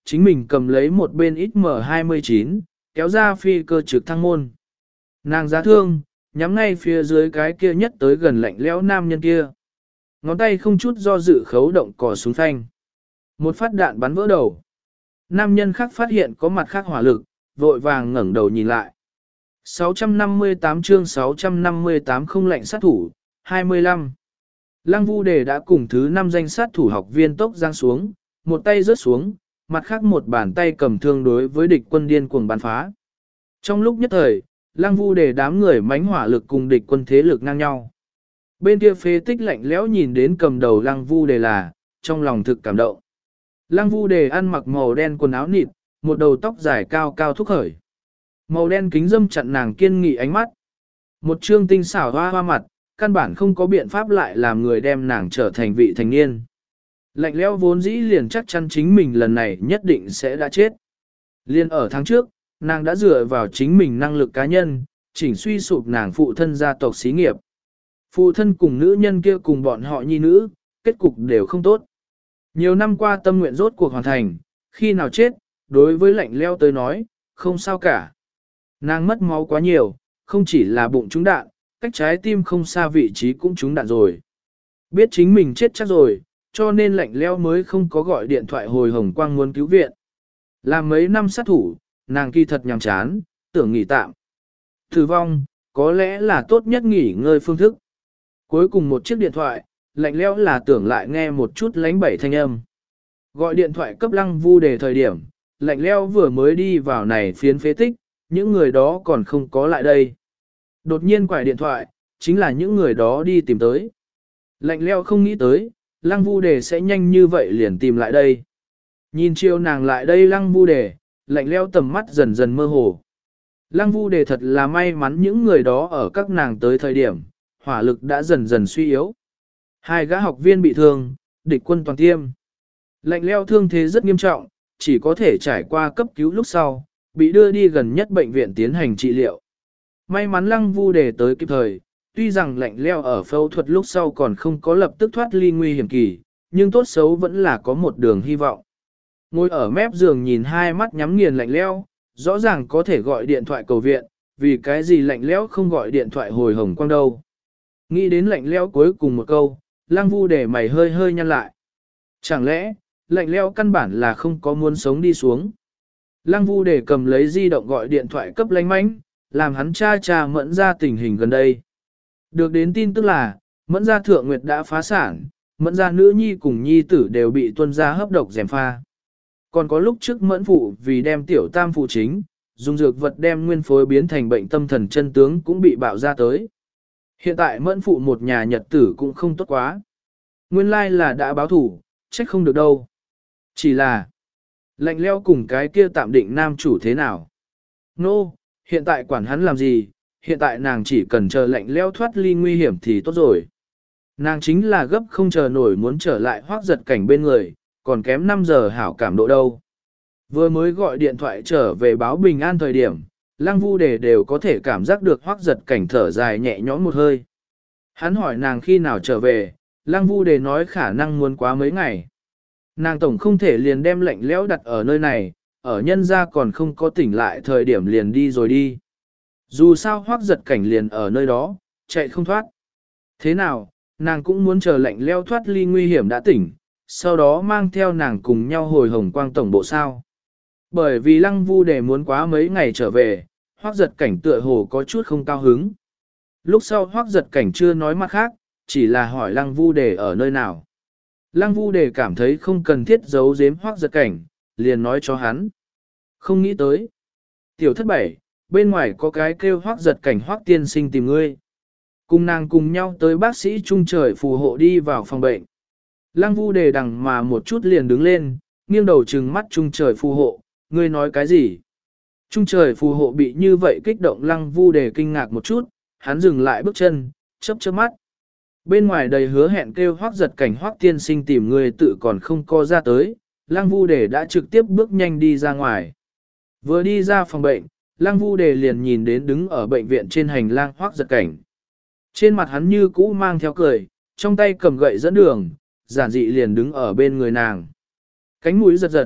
chính mình cầm lấy một bên ích em hai mươi chín, kéo ra phi cơ trực thăng môn. Nàng giá thương, nhắm ngay phía dưới cái kia nhất tới gần lạnh lẽo nam nhân kia. Ngón tay không chút do dự khấu động cò súng phanh. Một phát đạn bắn vỡ đầu. Nam nhân khác phát hiện có mặt khác hỏa lực, vội vàng ngẩng đầu nhìn lại. sáu trăm năm mươi tám chương sáu trăm năm mươi tám không lệnh sát thủ, hai mươi lăm. Lăng Vu Đề đã cùng thứ năm danh sát thủ học viên tốc giang xuống, một tay rớt xuống, mặt khác một bàn tay cầm thương đối với địch quân điên cuồng bắn phá. Trong lúc nhất thời, Lăng Vu Đề đám người mánh hỏa lực cùng địch quân thế lực ngang nhau. Bên kia phế tích lạnh lẽo nhìn đến cầm đầu Lăng Vu Đề là, trong lòng thực cảm động. Lăng Vu Đề ăn mặc màu đen quần áo nịt, một đầu tóc dài cao cao thúc khởi. Màu đen kính dâm chặn nàng kiên nghị ánh mắt. Một trương tinh xảo hoa hoa mặt, căn bản không có biện pháp lại làm người đem nàng trở thành vị thành niên. Lạnh lẽo vốn dĩ liền chắc chắn chính mình lần này nhất định sẽ đã chết. Liên ở tháng trước, nàng đã dựa vào chính mình năng lực cá nhân, chỉnh suy sụp nàng phụ thân gia tộc xí nghiệp. Phụ thân cùng nữ nhân kia cùng bọn họ nhi nữ, kết cục đều không tốt. Nhiều năm qua tâm nguyện rốt cuộc hoàn thành, khi nào chết, đối với lạnh lẽo tới nói, không sao cả. Nàng mất máu quá nhiều, không chỉ là bụng trúng đạn, cách trái tim không xa vị trí cũng trúng đạn rồi. Biết chính mình chết chắc rồi, cho nên lạnh lẽo mới không có gọi điện thoại hồi Hồng Quang muốn cứu viện. Làm mấy năm sát thủ, nàng kỳ thật nhàm chán, tưởng nghỉ tạm. Tử vong, có lẽ là tốt nhất nghỉ ngơi phương thức. Cuối cùng một chiếc điện thoại, lạnh lẽo là tưởng lại nghe một chút lánh bảy thanh âm. Gọi điện thoại cấp Lăng Vu Đề thời điểm, lạnh lẽo vừa mới đi vào này phiến phế tích, những người đó còn không có lại đây. Đột nhiên quải điện thoại, chính là những người đó đi tìm tới. Lạnh lẽo không nghĩ tới, Lăng Vu Đề sẽ nhanh như vậy liền tìm lại đây. Nhìn chiều nàng lại đây Lăng Vu Đề, lạnh lẽo tầm mắt dần dần mơ hồ. Lăng Vu Đề thật là may mắn những người đó ở các nàng tới thời điểm, hỏa lực đã dần dần suy yếu. Hai gã học viên bị thương, địch quân toàn tiêm. Lạnh lẽo thương thế rất nghiêm trọng, chỉ có thể trải qua cấp cứu lúc sau, bị đưa đi gần nhất bệnh viện tiến hành trị liệu. May mắn Lăng Vu Đề tới kịp thời, tuy rằng lạnh lẽo ở phẫu thuật lúc sau còn không có lập tức thoát ly nguy hiểm kỳ, nhưng tốt xấu vẫn là có một đường hy vọng. Ngồi ở mép giường nhìn hai mắt nhắm nghiền lạnh lẽo, rõ ràng có thể gọi điện thoại cầu viện, vì cái gì lạnh lẽo không gọi điện thoại hồi Hồng Quang đâu. Nghĩ đến lạnh lẽo cuối cùng một câu, Lăng Vu Đề mày hơi hơi nhăn lại. Chẳng lẽ, lạnh lẽo căn bản là không có muốn sống đi xuống. Lăng Vu Đề cầm lấy di động gọi điện thoại cấp lánh mánh, làm hắn cha cha Mẫn ra tình hình gần đây. Được đến tin tức là, Mẫn gia thượng nguyệt đã phá sản, Mẫn gia nữ nhi cùng nhi tử đều bị tuân gia hấp độc dèm pha. Còn có lúc trước Mẫn phụ vì đem tiểu tam phụ chính, dùng dược vật đem nguyên phối biến thành bệnh tâm thần chân tướng cũng bị bạo ra tới. Hiện tại Mẫn phụ một nhà nhật tử cũng không tốt quá. Nguyên lai là đã báo thủ, trách không được đâu. Chỉ là, lạnh lẽo cùng cái kia tạm định nam chủ thế nào. Nô, no, hiện tại quản hắn làm gì, hiện tại nàng chỉ cần chờ lạnh lẽo thoát ly nguy hiểm thì tốt rồi. Nàng chính là gấp không chờ nổi muốn trở lại Hoác Giật Cảnh bên người, còn kém năm giờ hảo cảm độ đâu. Vừa mới gọi điện thoại trở về báo bình an thời điểm, Lăng Vu Đề đều có thể cảm giác được Hoác Giật Cảnh thở dài nhẹ nhõm một hơi. Hắn hỏi nàng khi nào trở về, Lăng Vu Đề nói khả năng muốn quá mấy ngày. Nàng tổng không thể liền đem lạnh lẽo đặt ở nơi này, ở nhân gia còn không có tỉnh lại thời điểm liền đi rồi đi. Dù sao Hoác Giật Cảnh liền ở nơi đó, chạy không thoát. Thế nào, nàng cũng muốn chờ lạnh lẽo thoát ly nguy hiểm đã tỉnh, sau đó mang theo nàng cùng nhau hồi Hồng Quang tổng bộ sao. Bởi vì Lăng Vu Đề muốn quá mấy ngày trở về, Hoác Giật Cảnh tựa hồ có chút không cao hứng. Lúc sau Hoác Giật Cảnh chưa nói mặt khác, chỉ là hỏi Lăng Vu Đề ở nơi nào. Lăng Vu Đề cảm thấy không cần thiết giấu giếm Hoác Giật Cảnh, liền nói cho hắn. Không nghĩ tới. Tiểu thất bảy, bên ngoài có cái kêu Hoác Giật Cảnh Hoác tiên sinh tìm ngươi. Cùng nàng cùng nhau tới bác sĩ trung trời phù hộ đi vào phòng bệnh. Lăng Vu Đề đằng mà một chút liền đứng lên, nghiêng đầu trừng mắt trung trời phù hộ, ngươi nói cái gì? Trung trời phù hộ bị như vậy kích động Lăng Vu Đề kinh ngạc một chút, hắn dừng lại bước chân, chớp chớp mắt. Bên ngoài đầy hứa hẹn kêu Hoác Giật Cảnh Hoác tiên sinh tìm người tự còn không co ra tới, Lăng Vu Đề đã trực tiếp bước nhanh đi ra ngoài. Vừa đi ra phòng bệnh, Lăng Vu Đề liền nhìn đến đứng ở bệnh viện trên hành lang Hoác Giật Cảnh. Trên mặt hắn như cũ mang theo cười, trong tay cầm gậy dẫn đường, giản dị liền đứng ở bên người nàng. Cánh mũi giật giật,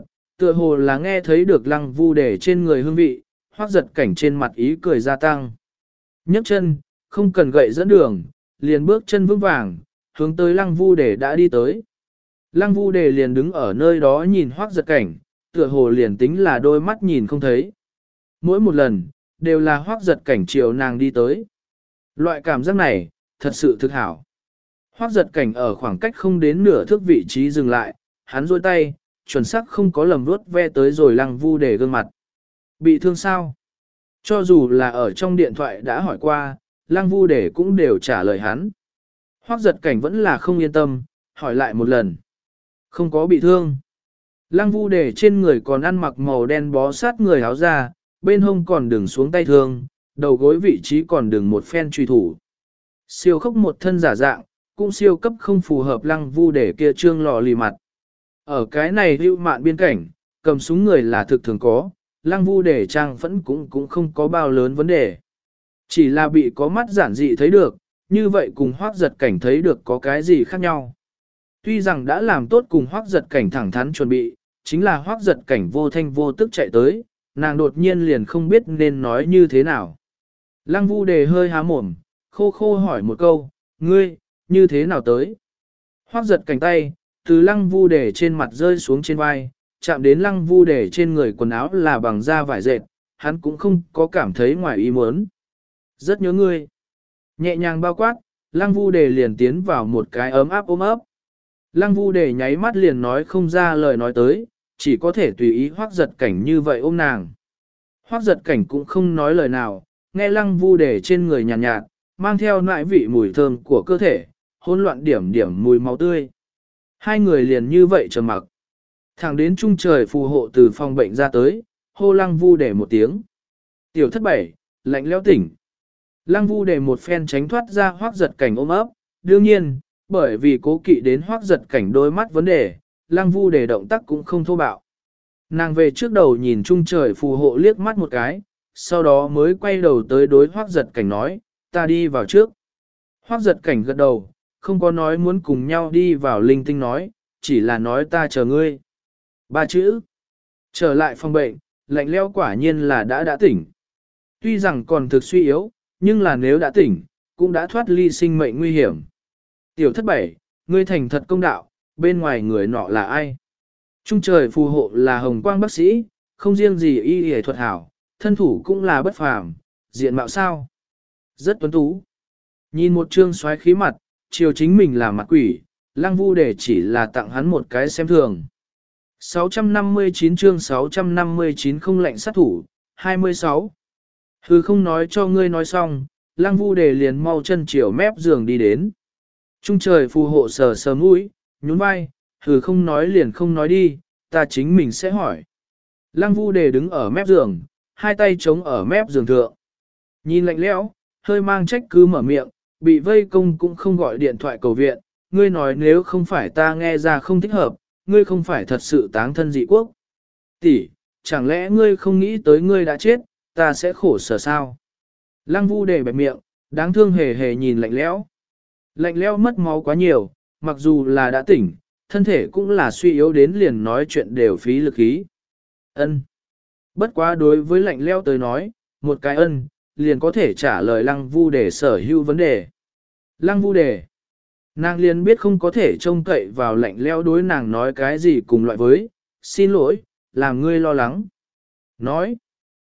Tựa hồ là nghe thấy được lăng vu để trên người hương vị, Hoắc giật cảnh trên mặt ý cười gia tăng. nhấc chân, không cần gậy dẫn đường, liền bước chân vững vàng, hướng tới lăng vu để đã đi tới. Lăng vu để liền đứng ở nơi đó nhìn Hoắc giật cảnh, tựa hồ liền tính là đôi mắt nhìn không thấy. Mỗi một lần, đều là Hoắc giật cảnh chiều nàng đi tới. Loại cảm giác này, thật sự thực hảo. Hoắc giật cảnh ở khoảng cách không đến nửa thước vị trí dừng lại, hắn duỗi tay, chuẩn xác không có lầm vuốt ve tới rồi lăng vu để gương mặt. Bị thương sao? Cho dù là ở trong điện thoại đã hỏi qua, lăng vu để cũng đều trả lời hắn. Hoắc giật cảnh vẫn là không yên tâm, hỏi lại một lần. Không có bị thương. Lăng vu để trên người còn ăn mặc màu đen bó sát người áo ra, bên hông còn đừng xuống tay thương, đầu gối vị trí còn đừng một phen truy thủ. Siêu khốc một thân giả dạng, cũng siêu cấp không phù hợp lăng vu để kia trương lò lì mặt. Ở cái này hữu mạn biên cảnh, cầm súng người là thực thường có, lăng vu để trang vẫn cũng cũng không có bao lớn vấn đề. Chỉ là bị có mắt giản dị thấy được, như vậy cùng Hoắc giật cảnh thấy được có cái gì khác nhau. Tuy rằng đã làm tốt cùng Hoắc giật cảnh thẳng thắn chuẩn bị, chính là Hoắc giật cảnh vô thanh vô tức chạy tới, nàng đột nhiên liền không biết nên nói như thế nào. Lăng vu đề hơi há mồm, khô khô hỏi một câu, ngươi, như thế nào tới? Hoắc giật cảnh tay, từ lăng vu đề trên mặt rơi xuống trên vai, chạm đến lăng vu đề trên người quần áo là bằng da vải dệt, hắn cũng không có cảm thấy ngoài ý muốn. Rất nhớ ngươi. Nhẹ nhàng bao quát, lăng vu đề liền tiến vào một cái ấm áp ôm ấp. Lăng vu đề nháy mắt liền nói không ra lời nói tới, chỉ có thể tùy ý Hoắc giật cảnh như vậy ôm nàng. Hoắc giật cảnh cũng không nói lời nào, nghe lăng vu đề trên người nhàn nhạt, nhạt, mang theo nại vị mùi thơm của cơ thể, hỗn loạn điểm điểm mùi máu tươi. Hai người liền như vậy trầm mặc. Thẳng đến trung trời phù hộ từ phòng bệnh ra tới, hô lăng vu đề một tiếng. Tiểu thất bảy, lạnh lẽo tỉnh. Lăng vu đề một phen tránh thoát ra Hoắc giật cảnh ôm ấp, đương nhiên, bởi vì cố kỵ đến Hoắc giật cảnh đôi mắt vấn đề, lăng vu đề động tác cũng không thô bạo. Nàng về trước đầu nhìn trung trời phù hộ liếc mắt một cái, sau đó mới quay đầu tới đối Hoắc giật cảnh nói, ta đi vào trước. Hoắc giật cảnh gật đầu, không có nói muốn cùng nhau đi vào linh tinh nói, chỉ là nói ta chờ ngươi. Ba chữ. Trở lại phòng bệnh, lạnh lẽo quả nhiên là đã đã tỉnh. Tuy rằng còn thực suy yếu, nhưng là nếu đã tỉnh, cũng đã thoát ly sinh mệnh nguy hiểm. Tiểu thất bảy, ngươi thành thật công đạo, bên ngoài người nọ là ai? Trung trời phù hộ là hồng quang bác sĩ, không riêng gì y y thuật hảo, thân thủ cũng là bất phàm, diện mạo sao? Rất tuấn tú. Nhìn một trương xoáy khí mặt, chiều chính mình là mặt quỷ, lăng vu để chỉ là tặng hắn một cái xem thường. sáu trăm năm mươi chín chương sáu trăm năm mươi chín không lệnh sát thủ, hai mươi sáu. Hừ không nói cho ngươi nói xong, lăng vu để liền mau chân chiều mép giường đi đến. Trung trời phù hộ sờ sờ mũi, nhún vai, hừ không nói liền không nói đi, ta chính mình sẽ hỏi. Lăng vu để đứng ở mép giường, hai tay chống ở mép giường thượng. Nhìn lạnh lẽo, hơi mang trách cứ mở miệng, bị vây công cũng không gọi điện thoại cầu viện, ngươi nói nếu không phải ta nghe ra không thích hợp, ngươi không phải thật sự táng thân dị quốc. Tỷ, chẳng lẽ ngươi không nghĩ tới ngươi đã chết, ta sẽ khổ sở sao? Lăng vu để bẹp miệng, đáng thương hề hề nhìn lạnh lẽo. Lạnh lẽo mất máu quá nhiều, mặc dù là đã tỉnh, thân thể cũng là suy yếu đến liền nói chuyện đều phí lực khí. Ân. Bất quá đối với lạnh lẽo tới nói, một cái ân, liền có thể trả lời lăng vu để sở hữu vấn đề. Lăng vu đề. Nàng liền biết không có thể trông cậy vào lạnh lẽo đối nàng nói cái gì cùng loại với, xin lỗi, làm ngươi lo lắng. Nói.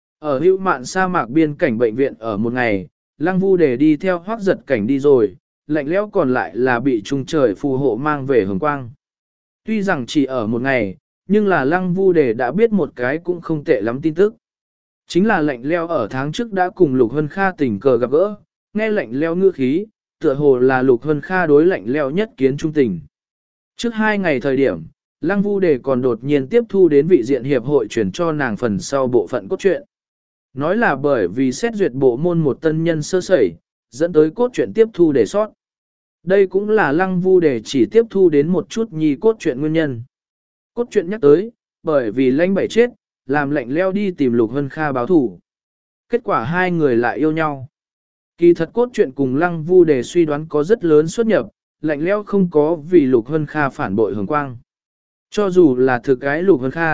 Ở hữu mạn sa mạc biên cảnh bệnh viện ở một ngày, lăng vu đề đi theo Hoắc giật cảnh đi rồi, lạnh lẽo còn lại là bị trung trời phù hộ mang về hồng quang. Tuy rằng chỉ ở một ngày, nhưng là lăng vu đề đã biết một cái cũng không tệ lắm tin tức. Chính là lạnh lẽo ở tháng trước đã cùng Lục Hân Kha tình cờ gặp gỡ, nghe lạnh lẽo ngữ khí, tựa hồ là Lục Hân Kha đối lạnh lẽo nhất kiến trung tình. Trước hai ngày thời điểm, lăng vu đề còn đột nhiên tiếp thu đến vị diện hiệp hội chuyển cho nàng phần sau bộ phận cốt truyện. Nói là bởi vì xét duyệt bộ môn một tân nhân sơ sẩy, dẫn tới cốt truyện tiếp thu đề sót. Đây cũng là lăng vu đề chỉ tiếp thu đến một chút nhi cốt truyện nguyên nhân. Cốt truyện nhắc tới, bởi vì lãnh bảy chết, làm lạnh leo đi tìm Lục Hân Kha báo thủ. Kết quả hai người lại yêu nhau. Kỳ thật cốt truyện cùng lăng vu đề suy đoán có rất lớn xuất nhập, lạnh leo không có vì Lục Hân Kha phản bội hồng quang. Cho dù là thực cái Lục Hân Kha,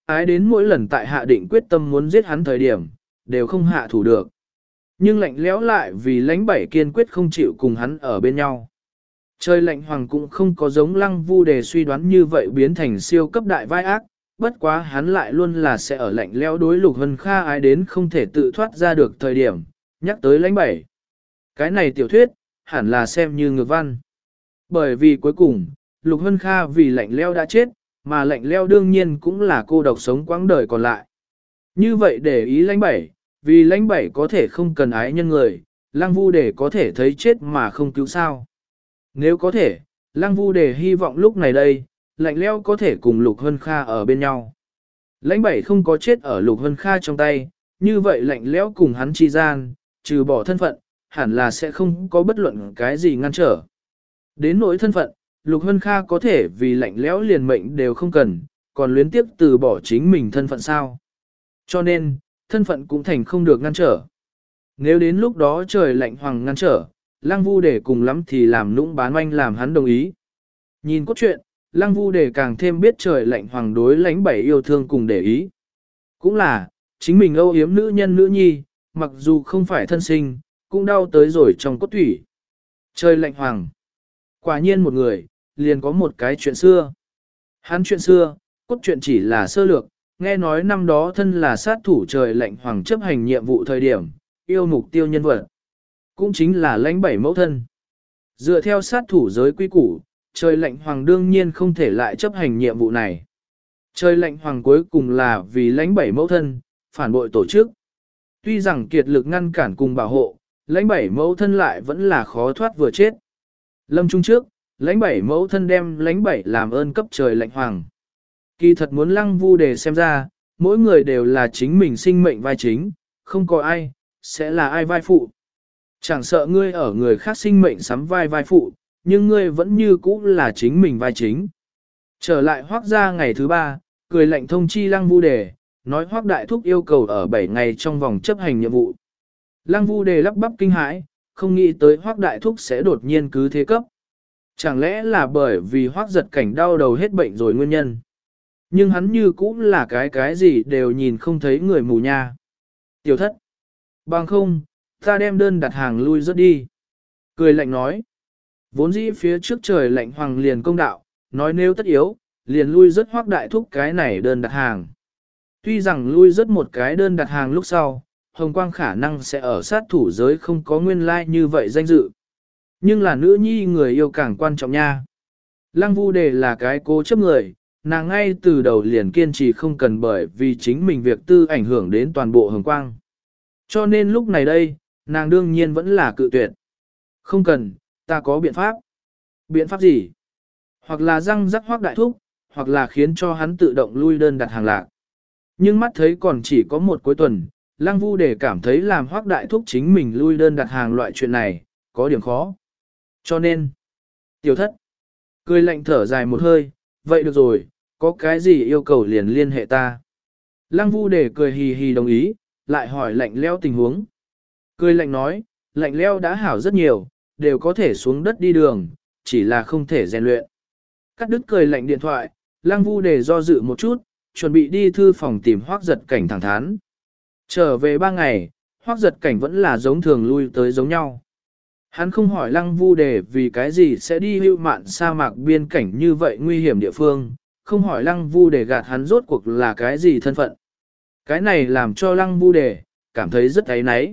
ái đến mỗi lần tại hạ định quyết tâm muốn giết hắn thời điểm, đều không hạ thủ được. Nhưng lạnh lẽo lại vì lãnh bảy kiên quyết không chịu cùng hắn ở bên nhau. Trời lạnh hoàng cũng không có giống lăng vu đề suy đoán như vậy biến thành siêu cấp đại vai ác, bất quá hắn lại luôn là sẽ ở lạnh lẽo đối Lục Hân Kha ái đến không thể tự thoát ra được thời điểm, nhắc tới lãnh bảy. Cái này tiểu thuyết, hẳn là xem như ngược văn. Bởi vì cuối cùng, Lục Hân Kha vì lạnh lẽo đã chết, mà lạnh lẽo đương nhiên cũng là cô độc sống quãng đời còn lại. Như vậy để ý lãnh bảy, vì lãnh bảy có thể không cần ái nhân người, lăng vu để có thể thấy chết mà không cứu sao. Nếu có thể, lăng vu để hy vọng lúc này đây, lạnh lẽo có thể cùng Lục Hân Kha ở bên nhau. Lãnh bảy không có chết ở Lục Hân Kha trong tay, như vậy lạnh lẽo cùng hắn chi gian, trừ bỏ thân phận, hẳn là sẽ không có bất luận cái gì ngăn trở. Đến nỗi thân phận, Lục Hân Kha có thể vì lạnh lẽo liền mệnh đều không cần, còn luyến tiếp từ bỏ chính mình thân phận sao. Cho nên, thân phận cũng thành không được ngăn trở. Nếu đến lúc đó trời lạnh hoàng ngăn trở, Lăng Vu để cùng lắm thì làm nũng bán manh làm hắn đồng ý. Nhìn cốt truyện, Lăng Vu để càng thêm biết trời lạnh hoàng đối lãnh bảy yêu thương cùng để ý. Cũng là, chính mình âu yếm nữ nhân nữ nhi, mặc dù không phải thân sinh, cũng đau tới rồi trong cốt thủy. Trời lạnh hoàng. Quả nhiên một người, liền có một cái chuyện xưa. Hắn chuyện xưa, cốt truyện chỉ là sơ lược, nghe nói năm đó thân là sát thủ trời lạnh hoàng chấp hành nhiệm vụ thời điểm, yêu mục tiêu nhân vật. Cũng chính là lãnh bảy mẫu thân. Dựa theo sát thủ giới quy củ, trời lạnh hoàng đương nhiên không thể lại chấp hành nhiệm vụ này. Trời lạnh hoàng cuối cùng là vì lãnh bảy mẫu thân, phản bội tổ chức. Tuy rằng kiệt lực ngăn cản cùng bảo hộ, lãnh bảy mẫu thân lại vẫn là khó thoát vừa chết. Lâm trung trước, lãnh bảy mẫu thân đem lãnh bảy làm ơn cấp trời lạnh hoàng. Kỳ thật muốn lăng vu để xem ra, mỗi người đều là chính mình sinh mệnh vai chính, không có ai, sẽ là ai vai phụ. Chẳng sợ ngươi ở người khác sinh mệnh sắm vai vai phụ, nhưng ngươi vẫn như cũ là chính mình vai chính. Trở lại Hoác gia ngày thứ ba, cười lạnh thông chi Lăng Vu Đề, nói Hoác Đại Thúc yêu cầu ở bảy ngày trong vòng chấp hành nhiệm vụ. Lăng Vu Đề lắp bắp kinh hãi, không nghĩ tới Hoác Đại Thúc sẽ đột nhiên cứ thế cấp. Chẳng lẽ là bởi vì Hoác giật cảnh đau đầu hết bệnh rồi nguyên nhân. Nhưng hắn như cũ là cái cái gì đều nhìn không thấy người mù nha. Tiểu thất. Bằng không, ta đem đơn đặt hàng lui rất đi. Cười lạnh nói. Vốn dĩ phía trước trời lạnh hoàng liền công đạo, nói nếu tất yếu, liền lui rất Hoác Đại Thúc cái này đơn đặt hàng. Tuy rằng lui rất một cái đơn đặt hàng lúc sau, Hồng Quang khả năng sẽ ở sát thủ giới không có nguyên lai like như vậy danh dự. Nhưng là nữ nhi người yêu càng quan trọng nha. Lăng Vu Đề là cái cố chấp người, nàng ngay từ đầu liền kiên trì không cần bởi vì chính mình việc tư ảnh hưởng đến toàn bộ Hồng Quang. Cho nên lúc này đây, nàng đương nhiên vẫn là cự tuyệt. Không cần, ta có biện pháp. Biện pháp gì? Hoặc là răng rắc Hoác Đại Thúc, hoặc là khiến cho hắn tự động lui đơn đặt hàng lạc. Nhưng mắt thấy còn chỉ có một cuối tuần, Lăng Vu Đề cảm thấy làm Hoác Đại Thúc chính mình lui đơn đặt hàng loại chuyện này, có điểm khó. Cho nên, tiểu thất, cười lạnh thở dài một hơi, vậy được rồi, có cái gì yêu cầu liền liên hệ ta. Lăng Vu Đề cười hì hì đồng ý, lại hỏi lạnh leo tình huống. Cười lạnh nói, lạnh leo đã hảo rất nhiều, đều có thể xuống đất đi đường, chỉ là không thể rèn luyện. Cắt đứt cười lạnh điện thoại, Lăng Vu Đề do dự một chút, chuẩn bị đi thư phòng tìm Hoác giật cảnh thẳng thắn. Trở về ba ngày, Hoác giật cảnh vẫn là giống thường lui tới giống nhau. Hắn không hỏi Lăng Vu Đề vì cái gì sẽ đi hưu mạn sa mạc biên cảnh như vậy nguy hiểm địa phương, không hỏi Lăng Vu Đề gạt hắn rốt cuộc là cái gì thân phận. Cái này làm cho Lăng Vu Đề cảm thấy rất áy náy.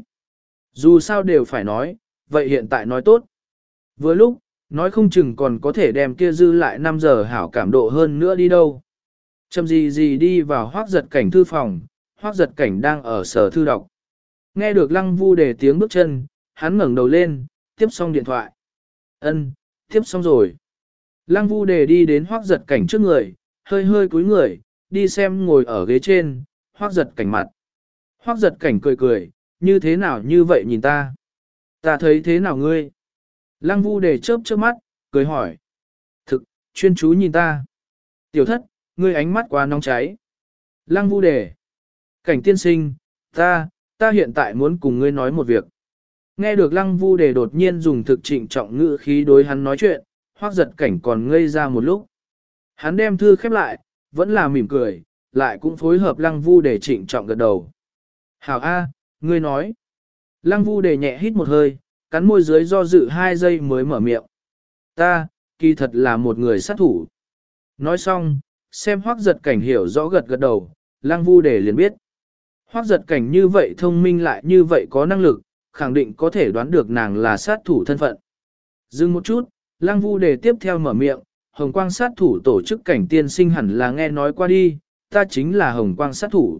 Dù sao đều phải nói, vậy hiện tại nói tốt. Vừa lúc, nói không chừng còn có thể đem kia dư lại năm giờ hảo cảm độ hơn nữa đi đâu. Chầm gì gì đi vào Hoác giật cảnh thư phòng, Hoác giật cảnh đang ở sở thư đọc. Nghe được Lăng Vu Đề tiếng bước chân, hắn ngẩng đầu lên, tiếp xong điện thoại. Ân, tiếp xong rồi. Lăng Vu Đề đi đến Hoác giật cảnh trước người, hơi hơi cúi người, đi xem ngồi ở ghế trên, Hoác giật cảnh mặt. Hoác giật cảnh cười cười, như thế nào như vậy nhìn ta? Ta thấy thế nào ngươi? Lăng Vu Đề chớp chớp mắt, cười hỏi. Thực, chuyên chú nhìn ta. Tiểu thất, ngươi ánh mắt quá nóng cháy. Lăng Vu Đề. Cảnh tiên sinh, ta, ta hiện tại muốn cùng ngươi nói một việc. Nghe được Lăng Vu Đề đột nhiên dùng thực trịnh trọng ngữ khí đối hắn nói chuyện, Hoác giật cảnh còn ngây ra một lúc. Hắn đem thư khép lại, vẫn là mỉm cười, lại cũng phối hợp lăng vu để trịnh trọng gật đầu. Hảo A, ngươi nói. Lăng vu để nhẹ hít một hơi, cắn môi dưới do dự hai giây mới mở miệng. Ta, kỳ thật là một người sát thủ. Nói xong, xem Hoắc Giật Cảnh hiểu rõ gật gật đầu, Lăng Vu Đề liền biết. Hoắc Giật Cảnh như vậy thông minh lại như vậy có năng lực, khẳng định có thể đoán được nàng là sát thủ thân phận. Dừng một chút, Lăng Vu Đề tiếp theo mở miệng, Hồng Quang sát thủ tổ chức Cảnh tiên sinh hẳn là nghe nói qua đi, ta chính là Hồng Quang sát thủ.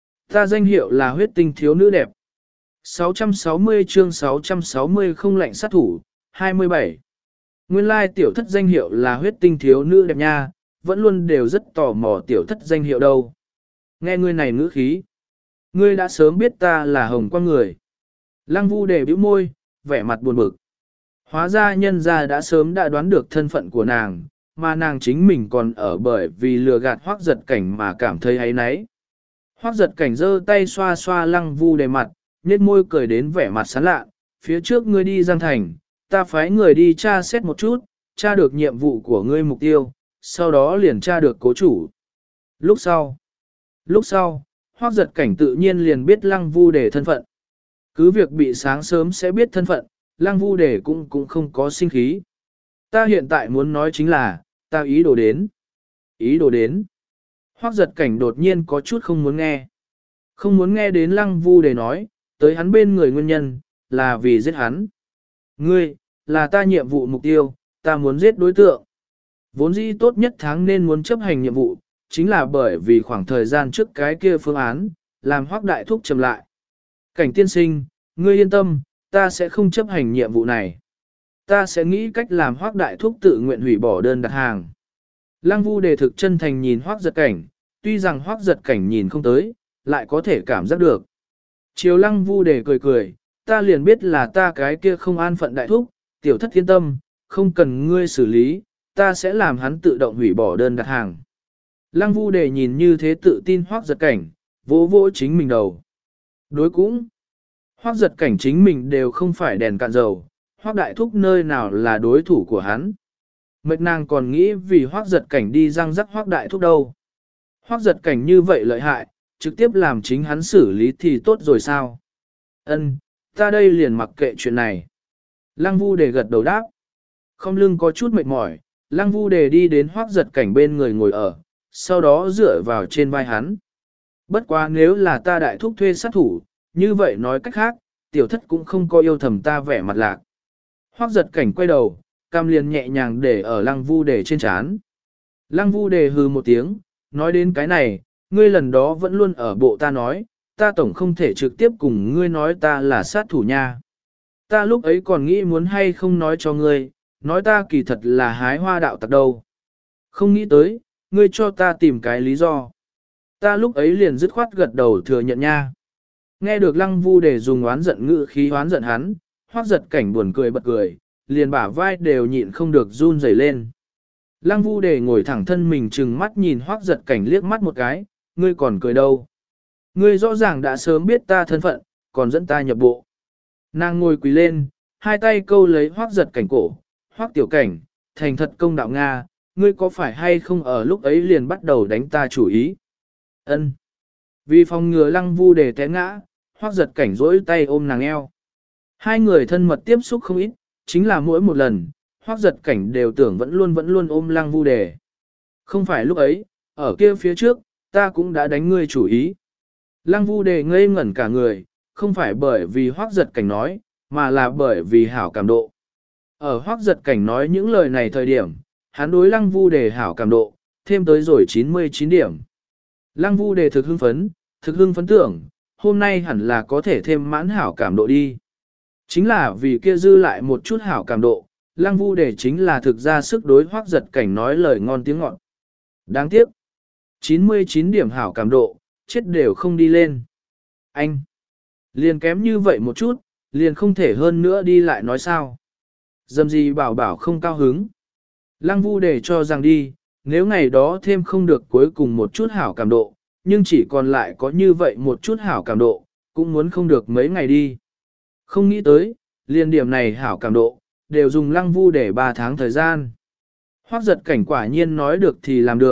Ta danh hiệu là huyết tinh thiếu nữ đẹp. sáu trăm sáu mươi chương sáu trăm sáu mươi không lạnh sát thủ, hai mươi bảy. Nguyên lai tiểu thất danh hiệu là huyết tinh thiếu nữ đẹp nha, vẫn luôn đều rất tò mò tiểu thất danh hiệu đâu. Nghe ngươi này ngữ khí. Ngươi đã sớm biết ta là Hồng Quang người. Lăng Vu Đề bĩu môi, vẻ mặt buồn bực. Hóa ra nhân gia đã sớm đã đoán được thân phận của nàng, mà nàng chính mình còn ở bởi vì lừa gạt Hoắc Giật Cảnh mà cảm thấy áy náy. Hoắc Giật Cảnh giơ tay xoa xoa Lăng Vu Đề mặt, nhếch môi cười đến vẻ mặt sán lạ, phía trước ngươi đi Giang Thành, ta phái người đi tra xét một chút, tra được nhiệm vụ của ngươi mục tiêu, sau đó liền tra được cố chủ. Lúc sau, lúc sau, Hoắc Giật Cảnh tự nhiên liền biết Lăng Vu Đề thân phận. Cứ việc bị sáng sớm sẽ biết thân phận, Lăng Vu Đề cũng cũng không có sinh khí. Ta hiện tại muốn nói chính là, ta ý đồ đến. Ý đồ đến. Hoắc Giật Cảnh đột nhiên có chút không muốn nghe. Không muốn nghe đến Lăng Vu Đề nói, tới hắn bên người nguyên nhân, là vì giết hắn. Ngươi, là ta nhiệm vụ mục tiêu, ta muốn giết đối tượng. Vốn dĩ tốt nhất tháng nên muốn chấp hành nhiệm vụ, chính là bởi vì khoảng thời gian trước cái kia phương án, làm Hoắc Đại Thúc chậm lại. Cảnh tiên sinh, ngươi yên tâm, ta sẽ không chấp hành nhiệm vụ này. Ta sẽ nghĩ cách làm Hoắc Đại Thúc tự nguyện hủy bỏ đơn đặt hàng. Lăng Vu Đề thực chân thành nhìn Hoắc Giật Cảnh, tuy rằng Hoắc Giật Cảnh nhìn không tới, lại có thể cảm giác được. Chiều Lăng Vu Đề cười cười, ta liền biết là ta cái kia không an phận đại thúc, tiểu thất yên tâm, không cần ngươi xử lý, ta sẽ làm hắn tự động hủy bỏ đơn đặt hàng. Lăng Vu Đề nhìn như thế tự tin Hoắc Giật Cảnh, vỗ vỗ chính mình đầu. Đối cũng, Hoắc Giật Cảnh chính mình đều không phải đèn cạn dầu, Hoắc Đại Thúc nơi nào là đối thủ của hắn. Mệt nàng còn nghĩ vì Hoắc Giật Cảnh đi răng rắc Hoắc Đại Thúc đâu. Hoắc Giật Cảnh như vậy lợi hại, trực tiếp làm chính hắn xử lý thì tốt rồi sao? Ân, ta đây liền mặc kệ chuyện này. Lăng Vu Đề gật đầu đáp. Không lưng có chút mệt mỏi, Lăng Vu Đề đi đến Hoắc Giật Cảnh bên người ngồi ở, sau đó dựa vào trên vai hắn. Bất quá nếu là ta đại thúc thuê sát thủ, như vậy nói cách khác, tiểu thất cũng không có yêu thầm ta vẻ mặt lạc. Hoắc Giật Cảnh quay đầu, cam liền nhẹ nhàng để ở Lăng Vu Đề trên trán. Lăng Vu Đề hừ một tiếng, nói đến cái này, ngươi lần đó vẫn luôn ở bộ ta nói, ta tổng không thể trực tiếp cùng ngươi nói ta là sát thủ nha. Ta lúc ấy còn nghĩ muốn hay không nói cho ngươi, nói ta kỳ thật là hái hoa đạo tặc đâu. Không nghĩ tới, ngươi cho ta tìm cái lý do. Ta lúc ấy liền dứt khoát gật đầu thừa nhận nha. Nghe được Lăng Vu Đề dùng oán giận ngữ khí oán giận hắn, Hoắc Giật Cảnh buồn cười bật cười, liền bả vai đều nhịn không được run rẩy lên. Lăng Vu Đề ngồi thẳng thân mình trừng mắt nhìn Hoắc Giật Cảnh liếc mắt một cái, ngươi còn cười đâu. Ngươi rõ ràng đã sớm biết ta thân phận, còn dẫn ta nhập bộ. Nàng ngồi quỳ lên, hai tay câu lấy Hoắc Giật Cảnh cổ, Hoắc tiểu cảnh, thành thật công đạo Nga, ngươi có phải hay không ở lúc ấy liền bắt đầu đánh ta chủ ý. Ân. Vì phòng ngừa Lăng Vu Đề té ngã, Hoắc Giật Cảnh rỗi tay ôm nàng eo. Hai người thân mật tiếp xúc không ít, chính là mỗi một lần, Hoắc Giật Cảnh đều tưởng vẫn luôn vẫn luôn ôm Lăng Vu Đề. Không phải lúc ấy, ở kia phía trước, ta cũng đã đánh ngươi chủ ý. Lăng Vu Đề ngây ngẩn cả người, không phải bởi vì Hoắc Giật Cảnh nói, mà là bởi vì hảo cảm độ. Ở Hoắc Giật Cảnh nói những lời này thời điểm, hắn đối Lăng Vu Đề hảo cảm độ, thêm tới rồi chín mươi chín điểm. Lăng Vu Đề thực hưng phấn, thực hưng phấn tưởng, hôm nay hẳn là có thể thêm mãn hảo cảm độ đi. Chính là vì kia dư lại một chút hảo cảm độ, Lăng Vu Đề chính là thực ra sức đối Hoắc Giật Cảnh nói lời ngon tiếng ngọt. Đáng tiếc, chín mươi chín điểm hảo cảm độ, chết đều không đi lên. Anh, liền kém như vậy một chút, liền không thể hơn nữa đi lại nói sao. Dầm gì bảo bảo không cao hứng. Lăng Vu Đề cho rằng đi, nếu ngày đó thêm không được cuối cùng một chút hảo cảm độ, nhưng chỉ còn lại có như vậy một chút hảo cảm độ, cũng muốn không được mấy ngày đi. Không nghĩ tới, liền điểm này hảo cảm độ, đều dùng Lăng Vu Đề ba tháng thời gian. Hoắc Giật Cảnh quả nhiên nói được thì làm được,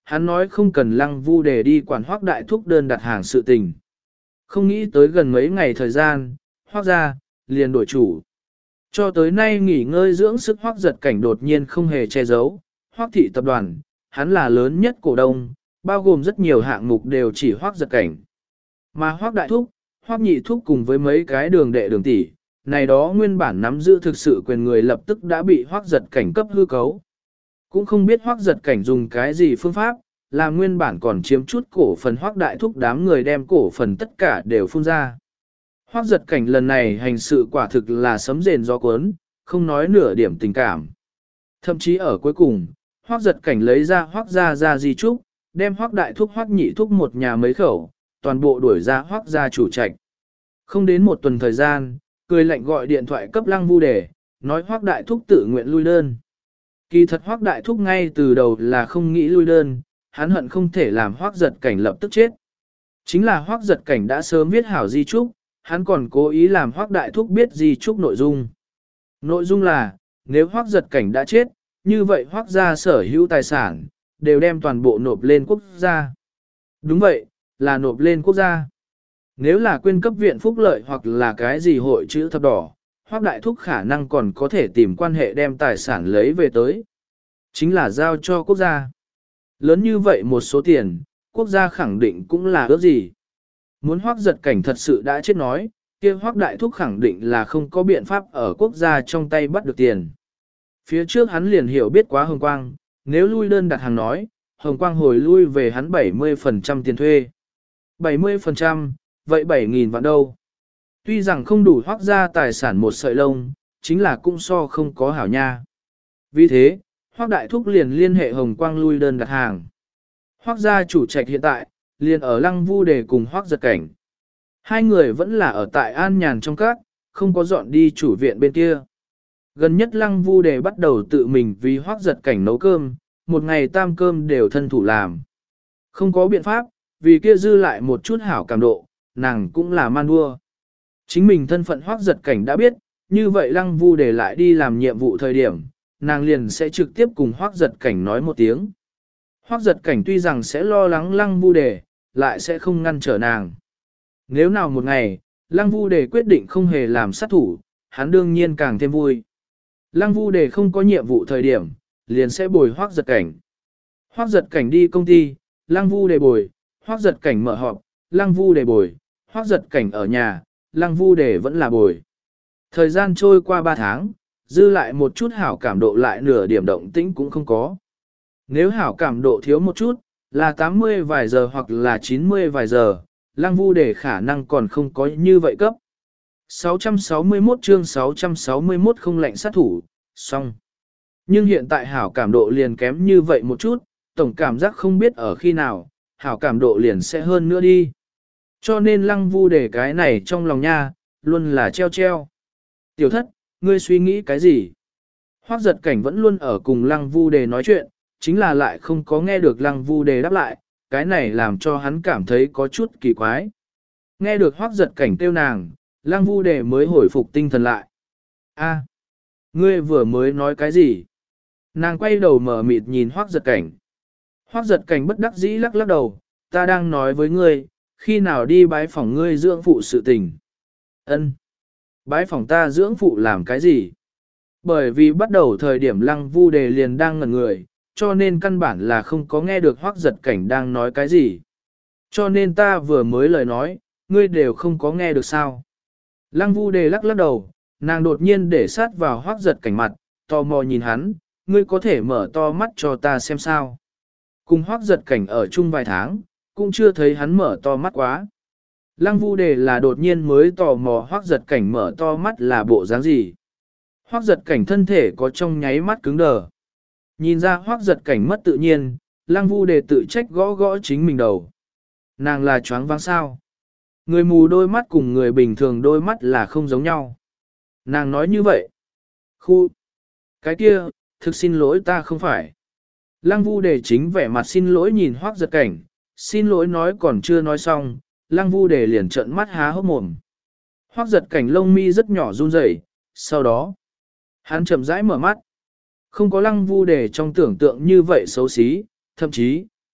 hắn nói không cần Lăng Vu Đề đi quản Hoắc Đại Thúc đơn đặt hàng sự tình. Không nghĩ tới gần mấy ngày thời gian, Hoắc gia liền đổi chủ. Cho tới nay nghỉ ngơi dưỡng sức Hoắc Giật Cảnh đột nhiên không hề che giấu, Hoắc thị tập đoàn, hắn là lớn nhất cổ đông, bao gồm rất nhiều hạng mục đều chỉ Hoắc Giật Cảnh. Mà Hoắc Đại Thúc, Hoắc Nhị Thúc cùng với mấy cái đường đệ đường tỷ, này đó nguyên bản nắm giữ thực sự quyền người lập tức đã bị Hoắc Giật Cảnh cấp hư cấu. Cũng không biết Hoắc Giật Cảnh dùng cái gì phương pháp, làm nguyên bản còn chiếm chút cổ phần Hoắc Đại Thúc đám người đem cổ phần tất cả đều phun ra. Hoắc Giật Cảnh lần này hành sự quả thực là sấm rền gió cuốn, không nói nửa điểm tình cảm. Thậm chí ở cuối cùng, Hoắc Giật Cảnh lấy ra Hoắc gia gia di trúc, đem Hoắc Đại Thúc Hoắc Nhị Thúc một nhà mấy khẩu, toàn bộ đuổi ra Hoắc gia chủ trạch. Không đến một tuần thời gian, cười lạnh gọi điện thoại cấp Lăng Vu Đề, nói Hoắc Đại Thúc tự nguyện lui đơn. Kỳ thật Hoắc Đại Thúc ngay từ đầu là không nghĩ lui đơn, hắn hận không thể làm Hoắc Giật Cảnh lập tức chết. Chính là Hoắc Giật Cảnh đã sớm viết hảo di trúc, hắn còn cố ý làm Hoắc Đại Thúc biết di trúc nội dung. Nội dung là, nếu Hoắc Giật Cảnh đã chết, như vậy Hoắc gia sở hữu tài sản, đều đem toàn bộ nộp lên quốc gia. Đúng vậy, là nộp lên quốc gia. Nếu là quyên cấp viện phúc lợi hoặc là cái gì hội chữ thập đỏ, Hoắc Đại Thúc khả năng còn có thể tìm quan hệ đem tài sản lấy về tới. Chính là giao cho quốc gia. Lớn như vậy một số tiền, quốc gia khẳng định cũng là ước gì. Muốn Hoắc Giật Cảnh thật sự đã chết nói, kia Hoắc Đại Thúc khẳng định là không có biện pháp ở quốc gia trong tay bắt được tiền. Phía trước hắn liền hiểu biết quá Hồng Quang, nếu lui đơn đặt hàng nói, Hồng Quang hồi lui về hắn bảy mươi phần trăm tiền thuê. bảy mươi phần trăm, vậy bảy nghìn vạn đâu. Tuy rằng không đủ Hoắc gia tài sản một sợi lông, chính là cũng so không có hảo nha. Vì thế, Hoắc Đại Thúc liền liên hệ Hồng Quang lui đơn đặt hàng. Hoắc gia chủ trạch hiện tại, liền ở Lăng Vu Đề cùng Hoắc Giật Cảnh. Hai người vẫn là ở tại An Nhàn trong các, không có dọn đi chủ viện bên kia. Gần nhất Lăng Vu Đề bắt đầu tự mình vì Hoắc Giật Cảnh nấu cơm, một ngày tam cơm đều thân thủ làm. Không có biện pháp, vì kia dư lại một chút hảo cảm độ, nàng cũng là man vua. Chính mình thân phận Hoắc Giật Cảnh đã biết, như vậy Lăng Vu Đề lại đi làm nhiệm vụ thời điểm, nàng liền sẽ trực tiếp cùng Hoắc Giật Cảnh nói một tiếng. Hoắc Giật Cảnh tuy rằng sẽ lo lắng Lăng Vu Đề, lại sẽ không ngăn trở nàng. Nếu nào một ngày, Lăng Vu Đề quyết định không hề làm sát thủ, hắn đương nhiên càng thêm vui. Lăng Vu Đề không có nhiệm vụ thời điểm, liền sẽ bồi Hoắc Giật Cảnh. Hoắc Giật Cảnh đi công ty, Lăng Vu Đề bồi, Hoắc Giật Cảnh mở họp, Lăng Vu Đề bồi, Hoắc Giật Cảnh ở nhà, Lăng Vu Đề vẫn là bồi. Thời gian trôi qua ba tháng, dư lại một chút hảo cảm độ lại nửa điểm động tĩnh cũng không có. Nếu hảo cảm độ thiếu một chút, là tám mươi vài giờ hoặc là chín mươi vài giờ, Lăng Vu Đề khả năng còn không có như vậy cấp. sáu trăm sáu mươi mốt chương sáu trăm sáu mươi mốt không lệnh sát thủ, xong. Nhưng hiện tại hảo cảm độ liền kém như vậy một chút, tổng cảm giác không biết ở khi nào, hảo cảm độ liền sẽ hơn nữa đi. Cho nên Lăng Vu Đề cái này trong lòng nha, luôn là treo treo. Tiểu thất, ngươi suy nghĩ cái gì? Hoắc Giật Cảnh vẫn luôn ở cùng Lăng Vu Đề nói chuyện, chính là lại không có nghe được Lăng Vu Đề đáp lại, cái này làm cho hắn cảm thấy có chút kỳ quái. Nghe được Hoắc Giật Cảnh kêu nàng, Lăng Vu Đề mới hồi phục tinh thần lại. A, ngươi vừa mới nói cái gì? Nàng quay đầu mở mịt nhìn Hoắc Giật Cảnh. Hoắc Giật Cảnh bất đắc dĩ lắc lắc đầu, ta đang nói với ngươi, khi nào đi bái phỏng ngươi dưỡng phụ sự tình. Ân, bái phỏng ta dưỡng phụ làm cái gì? Bởi vì bắt đầu thời điểm Lăng Vu Đề liền đang ngẩn người, cho nên căn bản là không có nghe được Hoắc Giật Cảnh đang nói cái gì. Cho nên ta vừa mới lời nói, ngươi đều không có nghe được sao. Lăng Vu Đề lắc lắc đầu, nàng đột nhiên để sát vào Hoắc Giật Cảnh mặt, tò mò nhìn hắn, ngươi có thể mở to mắt cho ta xem sao. Cùng Hoắc Giật Cảnh ở chung vài tháng, cũng chưa thấy hắn mở to mắt quá. Lăng Vu Đề là đột nhiên mới tò mò Hoắc Giật Cảnh mở to mắt là bộ dáng gì. Hoắc Giật Cảnh thân thể có trong nháy mắt cứng đờ. Nhìn ra Hoắc Giật Cảnh mất tự nhiên, Lăng Vu Đề tự trách gõ gõ chính mình đầu. Nàng là choáng váng sao? Người mù đôi mắt cùng người bình thường đôi mắt là không giống nhau. Nàng nói như vậy. Khu! Cái kia, thực xin lỗi ta không phải. Lăng Vu Đề chính vẻ mặt xin lỗi nhìn Hoắc Giật Cảnh, xin lỗi nói còn chưa nói xong, Lăng Vu Đề liền trợn mắt há hốc mồm. Hoắc Giật Cảnh lông mi rất nhỏ run rẩy, sau đó, hắn chậm rãi mở mắt. Không có Lăng Vu Đề trong tưởng tượng như vậy xấu xí, thậm chí,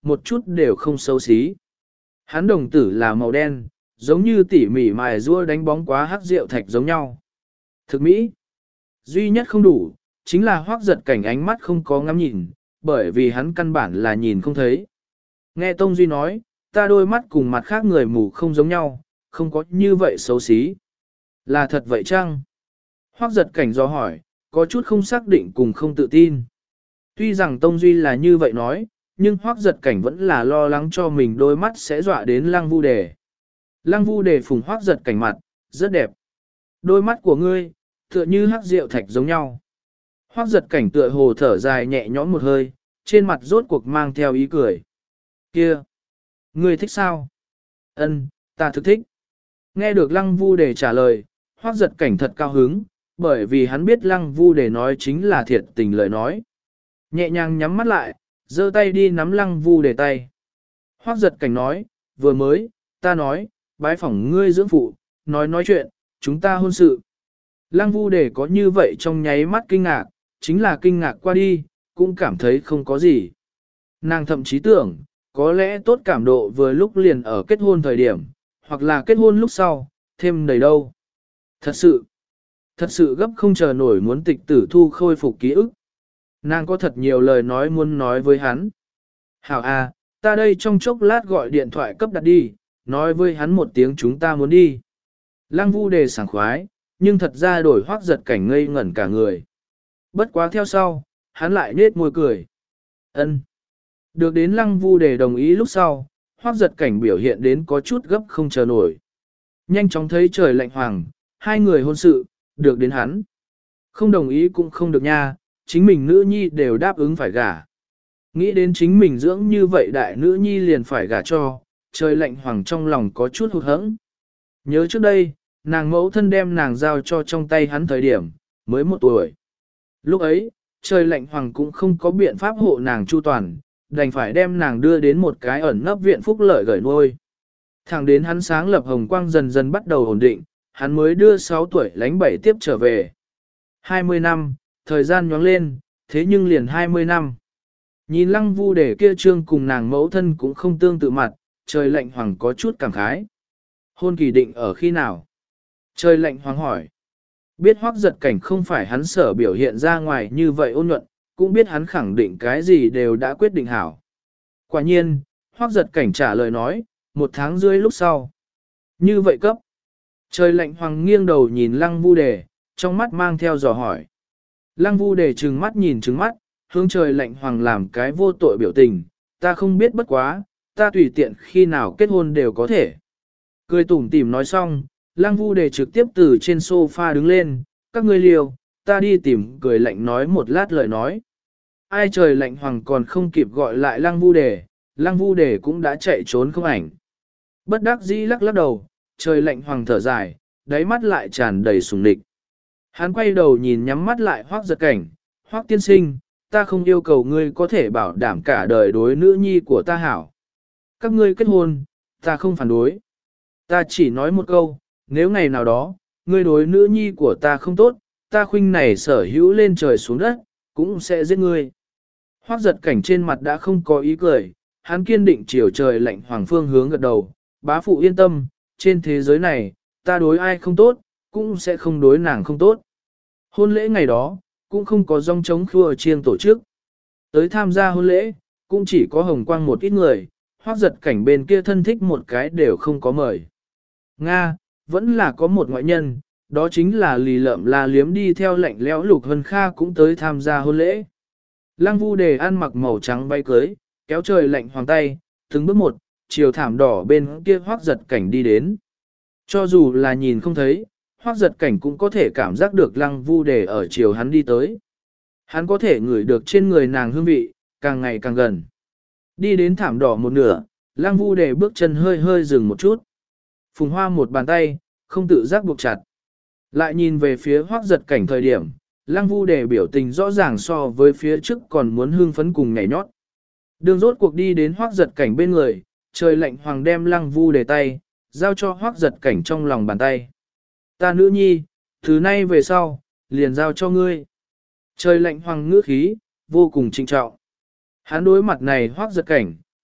một chút đều không xấu xí. Hắn đồng tử là màu đen, giống như tỉ mỉ mài rua đánh bóng quá hắc rượu thạch giống nhau. Thực mỹ, duy nhất không đủ, chính là Hoắc Giật Cảnh ánh mắt không có ngắm nhìn, bởi vì hắn căn bản là nhìn không thấy. Nghe Tông Duy nói, ta đôi mắt cùng mặt khác người mù không giống nhau, không có như vậy xấu xí. Là thật vậy chăng? Hoắc Giật Cảnh do hỏi, có chút không xác định cùng không tự tin. Tuy rằng Tông Duy là như vậy nói, nhưng Hoắc Giật Cảnh vẫn là lo lắng cho mình đôi mắt sẽ dọa đến Lăng Vu Đề. Lăng Vu Đề phùng Hoắc Giật Cảnh mặt, rất đẹp. Đôi mắt của ngươi, tựa như hắc rượu thạch giống nhau. Hoắc Giật Cảnh tựa hồ thở dài nhẹ nhõm một hơi, trên mặt rốt cuộc mang theo ý cười. Kia! Ngươi thích sao? Ân, ta thực thích. Nghe được Lăng Vu Đề trả lời, Hoắc Giật Cảnh thật cao hứng, bởi vì hắn biết Lăng Vu Đề nói chính là thiệt tình lời nói. Nhẹ nhàng nhắm mắt lại, giơ tay đi nắm Lăng Vu Đề tay. Hoắc Giật Cảnh nói, vừa mới, ta nói, bái phỏng ngươi dưỡng phụ, nói nói chuyện, chúng ta hôn sự. Lăng Vu Đề có như vậy trong nháy mắt kinh ngạc, chính là kinh ngạc qua đi, cũng cảm thấy không có gì. Nàng thậm chí tưởng, có lẽ tốt cảm độ vừa lúc liền ở kết hôn thời điểm, hoặc là kết hôn lúc sau, thêm đầy đâu. Thật sự, thật sự gấp không chờ nổi muốn tịch tử thu khôi phục ký ức. Nàng có thật nhiều lời nói muốn nói với hắn. Hảo à, ta đây trong chốc lát gọi điện thoại cấp đặt đi, nói với hắn một tiếng chúng ta muốn đi. Lăng Vu Đề sảng khoái, nhưng thật ra đổi Hoắc Giật Cảnh ngây ngẩn cả người. Bất quá theo sau, hắn lại nết môi cười. Ân. Được đến Lăng Vu Đề đồng ý lúc sau, Hoắc Giật Cảnh biểu hiện đến có chút gấp không chờ nổi. Nhanh chóng thấy trời lạnh hoàng, hai người hôn sự, được đến hắn. Không đồng ý cũng không được nha, chính mình nữ nhi đều đáp ứng phải gả. Nghĩ đến chính mình dưỡng như vậy đại nữ nhi liền phải gả cho, trời lạnh hoàng trong lòng có chút hụt hẫng. Nhớ trước đây, nàng mẫu thân đem nàng giao cho trong tay hắn thời điểm, mới một tuổi. Lúc ấy, trời lạnh hoàng cũng không có biện pháp hộ nàng chu toàn, đành phải đem nàng đưa đến một cái ẩn nấp viện phúc lợi gửi nuôi. Thẳng đến hắn sáng lập hồng quang dần dần bắt đầu ổn định, hắn mới đưa sáu tuổi lánh bảy tiếp trở về. hai mươi năm, thời gian nhoáng lên, thế nhưng liền hai mươi năm. Nhìn Lăng Vu Đề kia trương cùng nàng mẫu thân cũng không tương tự mặt, trời lạnh hoàng có chút cảm khái. Hôn kỳ định ở khi nào? Trời lạnh hoàng hỏi. Biết Hoắc Giật Cảnh không phải hắn sở biểu hiện ra ngoài như vậy ôn nhuận, cũng biết hắn khẳng định cái gì đều đã quyết định hảo. Quả nhiên, Hoắc Giật Cảnh trả lời nói, một tháng rưỡi lúc sau. Như vậy cấp. Trời lạnh hoàng nghiêng đầu nhìn Lăng Vu Đề, trong mắt mang theo dò hỏi. Lăng Vu Đề trừng mắt nhìn trừng mắt, hướng trời lạnh hoàng làm cái vô tội biểu tình, ta không biết bất quá, ta tùy tiện khi nào kết hôn đều có thể. Cười tủm tỉm nói xong, Lăng Vu Đề trực tiếp từ trên sofa đứng lên, các ngươi liều, ta đi tìm cười lạnh nói một lát lời nói. Ai trời lạnh hoàng còn không kịp gọi lại Lăng Vu Đề, Lăng Vu Đề cũng đã chạy trốn không ảnh. Bất đắc dĩ lắc lắc đầu, trời lạnh hoàng thở dài, đáy mắt lại tràn đầy sùng địch. Hắn quay đầu nhìn nhắm mắt lại Hoắc Giật Cảnh, Hoắc tiên sinh, ta không yêu cầu ngươi có thể bảo đảm cả đời đối nữ nhi của ta hảo. Các ngươi kết hôn, ta không phản đối. Ta chỉ nói một câu, nếu ngày nào đó, ngươi đối nữ nhi của ta không tốt, ta khuynh này sở hữu lên trời xuống đất, cũng sẽ giết ngươi. Hoắc Giật Cảnh trên mặt đã không có ý cười, hắn kiên định chiều trời lạnh hoàng phương hướng gật đầu, bá phụ yên tâm, trên thế giới này, ta đối ai không tốt, cũng sẽ không đối nàng không tốt. Hôn lễ ngày đó, cũng không có rong trống khua chiêng tổ chức. Tới tham gia hôn lễ, cũng chỉ có Hồng Quang một ít người, Hoắc Giật Cảnh bên kia thân thích một cái đều không có mời. Nga, vẫn là có một ngoại nhân, đó chính là lì lợm la liếm đi theo lạnh lẽo Lục Hân Kha cũng tới tham gia hôn lễ. Lăng Vu Đề ăn mặc màu trắng bay cưới, kéo trời lạnh hoàng tay, từng bước một, chiều thảm đỏ bên kia Hoắc Giật Cảnh đi đến. Cho dù là nhìn không thấy, Hoắc Giật Cảnh cũng có thể cảm giác được Lăng Vu Đề ở chiều hắn đi tới. Hắn có thể ngửi được trên người nàng hương vị, càng ngày càng gần. Đi đến thảm đỏ một nửa, Lăng Vu Đề bước chân hơi hơi dừng một chút. Phùng Hoa một bàn tay, không tự giác buộc chặt. Lại nhìn về phía Hoắc Giật Cảnh thời điểm, Lăng Vu Đề biểu tình rõ ràng so với phía trước còn muốn hưng phấn cùng nhảy nhót. Đường rốt cuộc đi đến Hoắc Giật Cảnh bên người, trời lạnh hoàng đem Lăng Vu Đề tay, giao cho Hoắc Giật Cảnh trong lòng bàn tay. Ta nữ nhi, từ nay về sau, liền giao cho ngươi. Trời lạnh hoàng ngữ khí, vô cùng trinh trọng. Hắn đối mặt này Hoắc Giật Cảnh,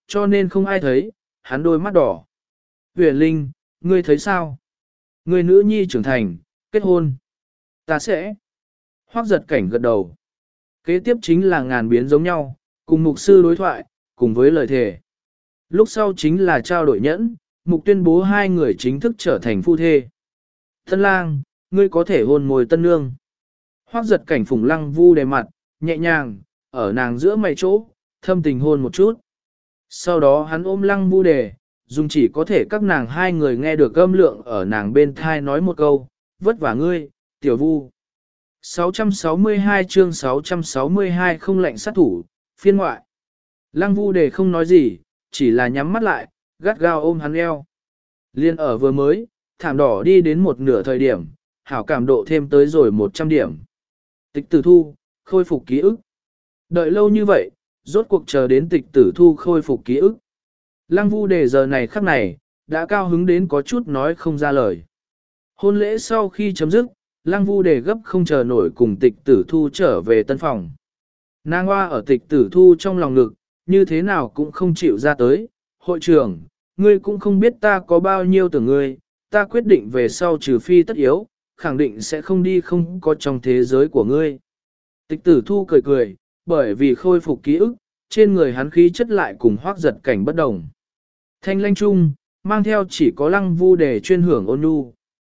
cho nên không ai thấy, hắn đôi mắt đỏ. Huyền Linh, ngươi thấy sao? Ngươi nữ nhi trưởng thành, kết hôn. Ta sẽ. Hoắc giật cảnh gật đầu. Kế tiếp chính là ngàn biến giống nhau, cùng mục sư đối thoại, cùng với lời thề. Lúc sau chính là trao đổi nhẫn, mục tuyên bố hai người chính thức trở thành phu thê. Tân lang, ngươi có thể hôn môi tân nương. Hoắc giật cảnh phùng lăng vu đề mặt, nhẹ nhàng, ở nàng giữa mày chỗ, thâm tình hôn một chút. Sau đó hắn ôm lăng vu đề, dùng chỉ có thể các nàng hai người nghe được âm lượng ở nàng bên thai nói một câu, vất vả ngươi, tiểu vu. sáu trăm sáu mươi hai chương sáu trăm sáu mươi hai không lệnh sát thủ, phiên ngoại. Lăng vu đề không nói gì, chỉ là nhắm mắt lại, gắt gao ôm hắn eo. Liên ở vừa mới, thảm đỏ đi đến một nửa thời điểm, hảo cảm độ thêm tới rồi một trăm điểm. Tịch tử thu, khôi phục ký ức. Đợi lâu như vậy, rốt cuộc chờ đến tịch tử thu khôi phục ký ức. Lăng vu đề giờ này khắc này, đã cao hứng đến có chút nói không ra lời. Hôn lễ sau khi chấm dứt, Lăng vu đề gấp không chờ nổi cùng tịch tử thu trở về tân phòng. Nàng hoa ở tịch tử thu trong lòng ngực, như thế nào cũng không chịu ra tới. Hội trưởng, ngươi cũng không biết ta có bao nhiêu tưởng ngươi, ta quyết định về sau trừ phi tất yếu, khẳng định sẽ không đi không có trong thế giới của ngươi. Tịch tử thu cười cười, bởi vì khôi phục ký ức, trên người hắn khí chất lại cùng Hoắc giật cảnh bất đồng. Thanh lanh trung, mang theo chỉ có Lăng vu đề chuyên hưởng ôn nhu.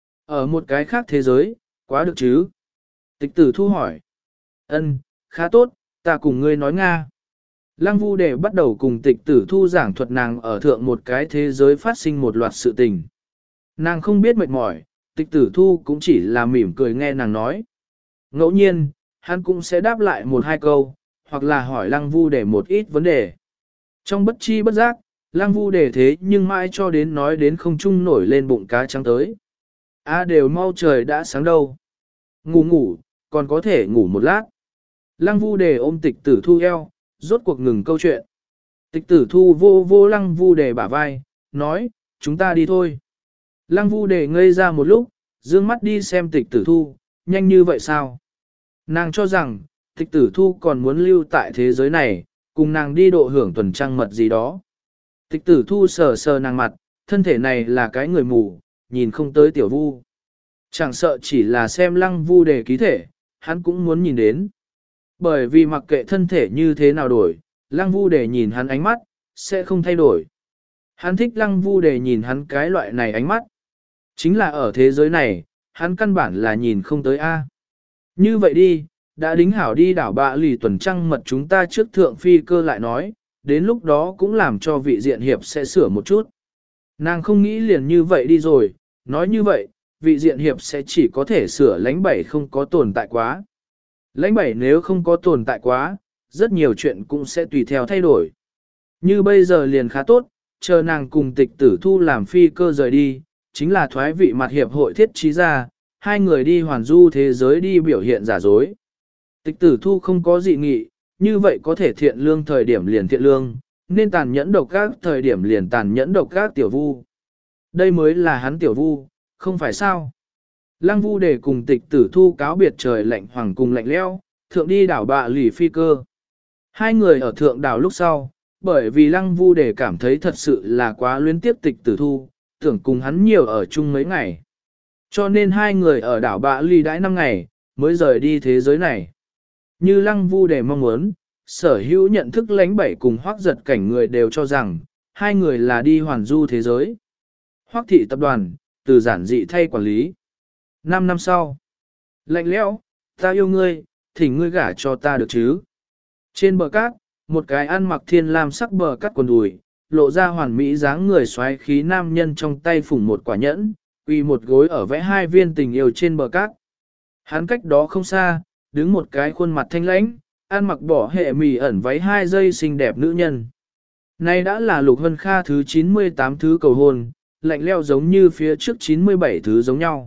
Ở một cái khác thế giới, quá được chứ? Tịch tử thu hỏi. Ân, khá tốt, ta cùng ngươi nói Nga. Lăng vu đề bắt đầu cùng tịch tử thu giảng thuật nàng ở thượng một cái thế giới phát sinh một loạt sự tình. Nàng không biết mệt mỏi, tịch tử thu cũng chỉ là mỉm cười nghe nàng nói. Ngẫu nhiên, hắn cũng sẽ đáp lại một hai câu, hoặc là hỏi lăng vu đề một ít vấn đề. Trong bất chi bất giác, lăng vu đề thế nhưng mãi cho đến nói đến không trung nổi lên bụng cá trắng tới. A đều mau trời đã sáng đâu. Ngủ ngủ, còn có thể ngủ một lát. Lăng vu đề ôm tịch tử thu eo, rốt cuộc ngừng câu chuyện. Tịch tử thu vô vô lăng vu đề bả vai, nói, chúng ta đi thôi. Lăng vu đề ngây ra một lúc, dương mắt đi xem tịch tử thu, nhanh như vậy sao? Nàng cho rằng, tịch tử thu còn muốn lưu tại thế giới này, cùng nàng đi độ hưởng tuần trăng mật gì đó. Tịch tử thu sờ sờ nàng mặt, thân thể này là cái người mù, nhìn không tới tiểu vu. Chẳng sợ chỉ là xem lăng vu đề ký thể, hắn cũng muốn nhìn đến. Bởi vì mặc kệ thân thể như thế nào đổi, lăng vu đề nhìn hắn ánh mắt, sẽ không thay đổi. Hắn thích lăng vu đề nhìn hắn cái loại này ánh mắt. Chính là ở thế giới này, hắn căn bản là nhìn không tới A. Như vậy đi, đã đính hảo đi đảo bạ lì tuần trăng mật chúng ta trước thượng phi cơ lại nói, đến lúc đó cũng làm cho vị diện hiệp sẽ sửa một chút. Nàng không nghĩ liền như vậy đi rồi, nói như vậy, vị diện hiệp sẽ chỉ có thể sửa lãnh bảy không có tồn tại quá. Lãnh bảy nếu không có tồn tại quá, rất nhiều chuyện cũng sẽ tùy theo thay đổi. Như bây giờ liền khá tốt, chờ nàng cùng tịch tử thu làm phi cơ rời đi, chính là thoái vị mặt hiệp hội thiết trí ra, hai người đi hoàn du thế giới đi biểu hiện giả dối. Tịch tử thu không có dị nghị, như vậy có thể thiện lương thời điểm liền thiện lương, nên tàn nhẫn độc các thời điểm liền tàn nhẫn độc các tiểu vu. Đây mới là hắn tiểu vu, không phải sao. Lăng vu để cùng tịch tử thu cáo biệt trời lạnh hoàng cùng lạnh leo, thượng đi đảo bạ lì phi cơ. Hai người ở thượng đảo lúc sau, bởi vì lăng vu để cảm thấy thật sự là quá luyến tiếp tịch tử thu, tưởng cùng hắn nhiều ở chung mấy ngày. Cho nên hai người ở đảo bạ lì đãi năm ngày, mới rời đi thế giới này. Như lăng vu để mong muốn, sở hữu nhận thức lánh bảy cùng hoác giật cảnh người đều cho rằng, hai người là đi hoàn du thế giới. Hoác thị tập đoàn, từ giản dị thay quản lý. Năm năm sau, lạnh lẽo, ta yêu ngươi, thỉnh ngươi gả cho ta được chứ. Trên bờ cát, một cái ăn mặc thiên lam sắc bờ cát quần đùi, lộ ra hoàn mỹ dáng người xoáy khí nam nhân trong tay phủng một quả nhẫn, quỳ một gối ở vẽ hai viên tình yêu trên bờ cát. Hắn cách đó không xa, đứng một cái khuôn mặt thanh lãnh, ăn mặc bỏ hệ mì ẩn váy hai giây xinh đẹp nữ nhân. Nay đã là Lục Hân Kha thứ chín mươi tám thứ cầu hôn, lạnh leo giống như phía trước chín mươi bảy thứ giống nhau.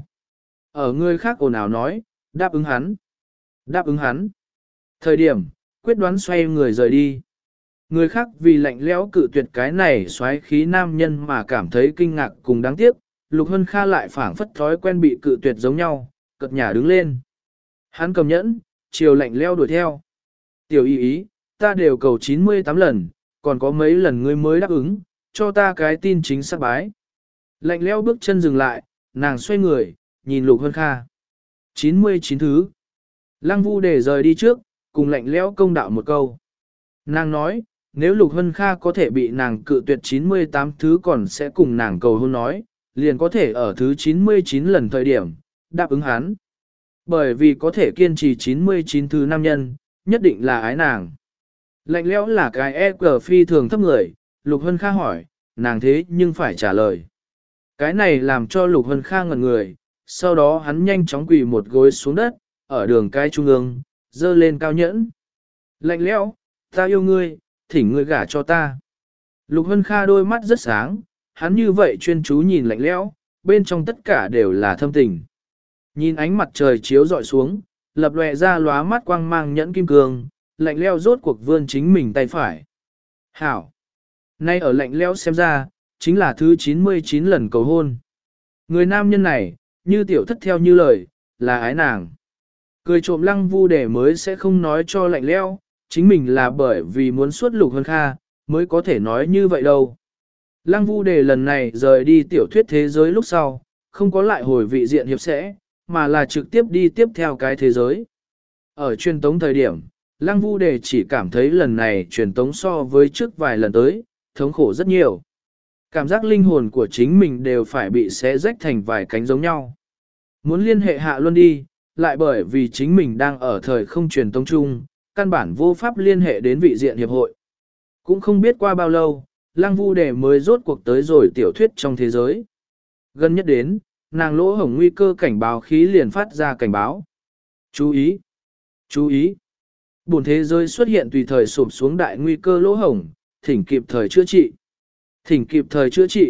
Ở người khác ồn ào nói, đáp ứng hắn, đáp ứng hắn. Thời điểm, quyết đoán xoay người rời đi. Người khác vì lạnh lẽo cự tuyệt cái này xoáy khí nam nhân mà cảm thấy kinh ngạc cùng đáng tiếc, Lục Hân Kha lại phảng phất thói quen bị cự tuyệt giống nhau, cật nhả đứng lên. Hắn cầm nhẫn, chiều lạnh lẽo đuổi theo. Tiểu y ý, ta đều cầu chín mươi tám lần, còn có mấy lần ngươi mới đáp ứng, cho ta cái tin chính xác bái. Lạnh lẽo bước chân dừng lại, nàng xoay người, nhìn Lục Hân Kha. chín mươi chín thứ. Lăng Vu Đề rời đi trước, cùng lạnh lẽo công đạo một câu. Nàng nói, nếu Lục Hân Kha có thể bị nàng cự tuyệt chín mươi tám thứ còn sẽ cùng nàng cầu hôn nói, liền có thể ở thứ chín mươi chín lần thời điểm, đáp ứng hắn. Bởi vì có thể kiên trì chín mươi chín thứ nam nhân, nhất định là ái nàng. Lạnh lẽo là cái e cờ phi thường thấp người, Lục Hân Kha hỏi, nàng thế nhưng phải trả lời. Cái này làm cho Lục Hân Kha ngẩn người, sau đó hắn nhanh chóng quỳ một gối xuống đất, ở đường cái trung ương, dơ lên cao nhẫn. Lạnh lẽo, ta yêu ngươi, thỉnh ngươi gả cho ta. Lục Hân Kha đôi mắt rất sáng, hắn như vậy chuyên chú nhìn lạnh lẽo, bên trong tất cả đều là thâm tình. Nhìn ánh mặt trời chiếu dọi xuống, lập lòe ra lóa mắt quang mang nhẫn kim cương, lạnh lẽo rốt cuộc vươn chính mình tay phải. Hảo! Nay ở lạnh lẽo xem ra, chính là thứ chín mươi chín lần cầu hôn. Người nam nhân này, như tiểu thất theo như lời, là ái nàng. Cười trộm Lăng Vu Đề mới sẽ không nói cho lạnh lẽo, chính mình là bởi vì muốn suốt Lục Hân Kha, mới có thể nói như vậy đâu. Lăng Vu Đề lần này rời đi tiểu thuyết thế giới lúc sau, không có lại hồi vị diện hiệp sẽ, mà là trực tiếp đi tiếp theo cái thế giới. Ở truyền tống thời điểm, Lăng Vu Đề chỉ cảm thấy lần này truyền tống so với trước vài lần tới, thống khổ rất nhiều. Cảm giác linh hồn của chính mình đều phải bị xé rách thành vài cánh giống nhau. Muốn liên hệ Hạ Luân đi, lại bởi vì chính mình đang ở thời không truyền tống chung, căn bản vô pháp liên hệ đến vị diện hiệp hội. Cũng không biết qua bao lâu, Lăng Vu Đề mới rốt cuộc tới rồi tiểu thuyết trong thế giới. Gần nhất đến, nàng lỗ hổng nguy cơ cảnh báo khí liền phát ra cảnh báo. Chú ý! Chú ý! Bổn thế giới xuất hiện tùy thời sụp xuống đại nguy cơ lỗ hổng, thỉnh kịp thời chữa trị. Thỉnh kịp thời chữa trị.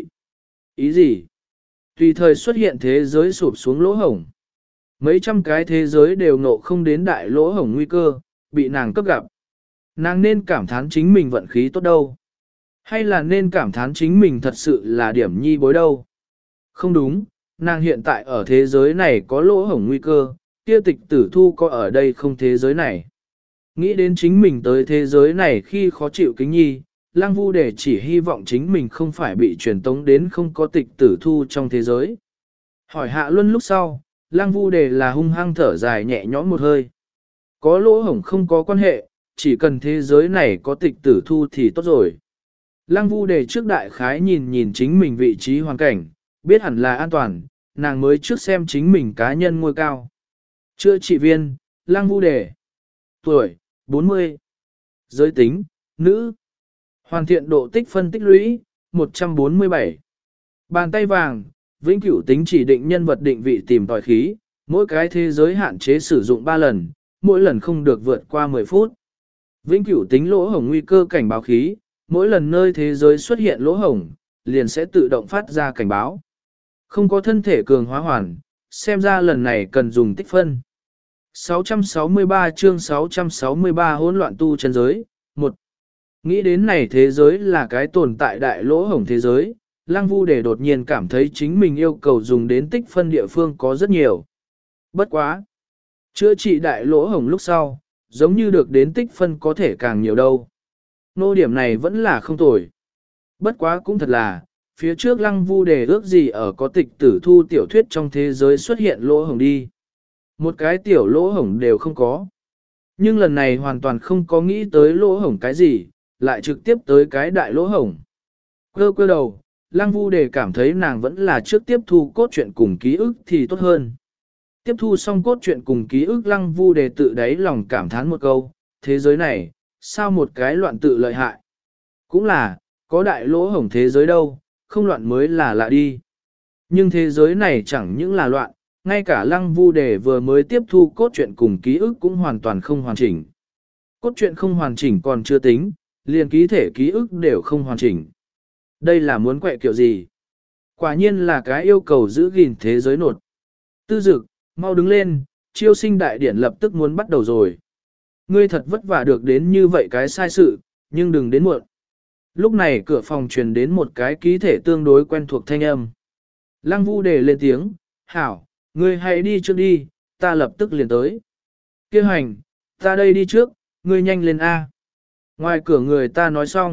Ý gì? Tùy thời xuất hiện thế giới sụp xuống lỗ hổng. Mấy trăm cái thế giới đều ngộ không đến đại lỗ hổng nguy cơ, bị nàng cấp gặp. Nàng nên cảm thán chính mình vận khí tốt đâu. Hay là nên cảm thán chính mình thật sự là điểm nhi bối đâu. Không đúng, nàng hiện tại ở thế giới này có lỗ hổng nguy cơ, kia tịch tử thu có ở đây không thế giới này. Nghĩ đến chính mình tới thế giới này khi khó chịu kính nhi, Lăng Vu Đề chỉ hy vọng chính mình không phải bị truyền tống đến không có tịch tử thu trong thế giới. Hỏi Hạ Luân lúc sau, Lăng Vu Đề là hung hăng thở dài nhẹ nhõm một hơi. Có lỗ hổng không có quan hệ, chỉ cần thế giới này có tịch tử thu thì tốt rồi. Lăng Vu Đề trước đại khái nhìn nhìn chính mình vị trí hoàn cảnh, biết hẳn là an toàn, nàng mới trước xem chính mình cá nhân ngôi cao. Chữa trị viên, Lăng Vu Đề. Tuổi, bốn mươi. Giới tính, nữ. Hoàn thiện độ tích phân tích lũy, một trăm bốn mươi bảy. Bàn tay vàng, vĩnh cửu tính chỉ định nhân vật định vị tìm tòi khí, mỗi cái thế giới hạn chế sử dụng ba lần, mỗi lần không được vượt qua mười phút. Vĩnh cửu tính lỗ hổng nguy cơ cảnh báo khí, mỗi lần nơi thế giới xuất hiện lỗ hổng, liền sẽ tự động phát ra cảnh báo. Không có thân thể cường hóa hoàn, xem ra lần này cần dùng tích phân. sáu trăm sáu mươi ba chương sáu trăm sáu mươi ba hỗn loạn tu chân giới, một. Nghĩ đến này thế giới là cái tồn tại đại lỗ hổng thế giới, Lăng Vu Đề đột nhiên cảm thấy chính mình yêu cầu dùng đến tích phân địa phương có rất nhiều. Bất quá. Chữa trị đại lỗ hổng lúc sau, giống như được đến tích phân có thể càng nhiều đâu. Nô điểm này vẫn là không tồi. Bất quá cũng thật là, phía trước Lăng Vu Đề ước gì ở có tịch tử thu tiểu thuyết trong thế giới xuất hiện lỗ hổng đi. Một cái tiểu lỗ hổng đều không có. Nhưng lần này hoàn toàn không có nghĩ tới lỗ hổng cái gì, lại trực tiếp tới cái đại lỗ hổng. Quơ quơ đầu, Lăng Vu Đề cảm thấy nàng vẫn là trước tiếp thu cốt truyện cùng ký ức thì tốt hơn. Tiếp thu xong cốt truyện cùng ký ức Lăng Vu Đề tự đáy lòng cảm thán một câu, thế giới này, sao một cái loạn tự lợi hại. Cũng là, có đại lỗ hổng thế giới đâu, không loạn mới là lạ đi. Nhưng thế giới này chẳng những là loạn, ngay cả Lăng Vu Đề vừa mới tiếp thu cốt truyện cùng ký ức cũng hoàn toàn không hoàn chỉnh. Cốt truyện không hoàn chỉnh còn chưa tính, liền ký thể ký ức đều không hoàn chỉnh. Đây là muốn quẹ kiểu gì? Quả nhiên là cái yêu cầu giữ gìn thế giới nột. Tư Dực, mau đứng lên, chiêu sinh đại điển lập tức muốn bắt đầu rồi. Ngươi thật vất vả được đến như vậy cái sai sự, nhưng đừng đến muộn. Lúc này cửa phòng truyền đến một cái ký thể tương đối quen thuộc thanh âm. Lăng Vu Đề lên tiếng, hảo, ngươi hãy đi trước đi, ta lập tức liền tới. Kêu hành, ta đây đi trước, ngươi nhanh lên A. Ngoài cửa người ta nói xong,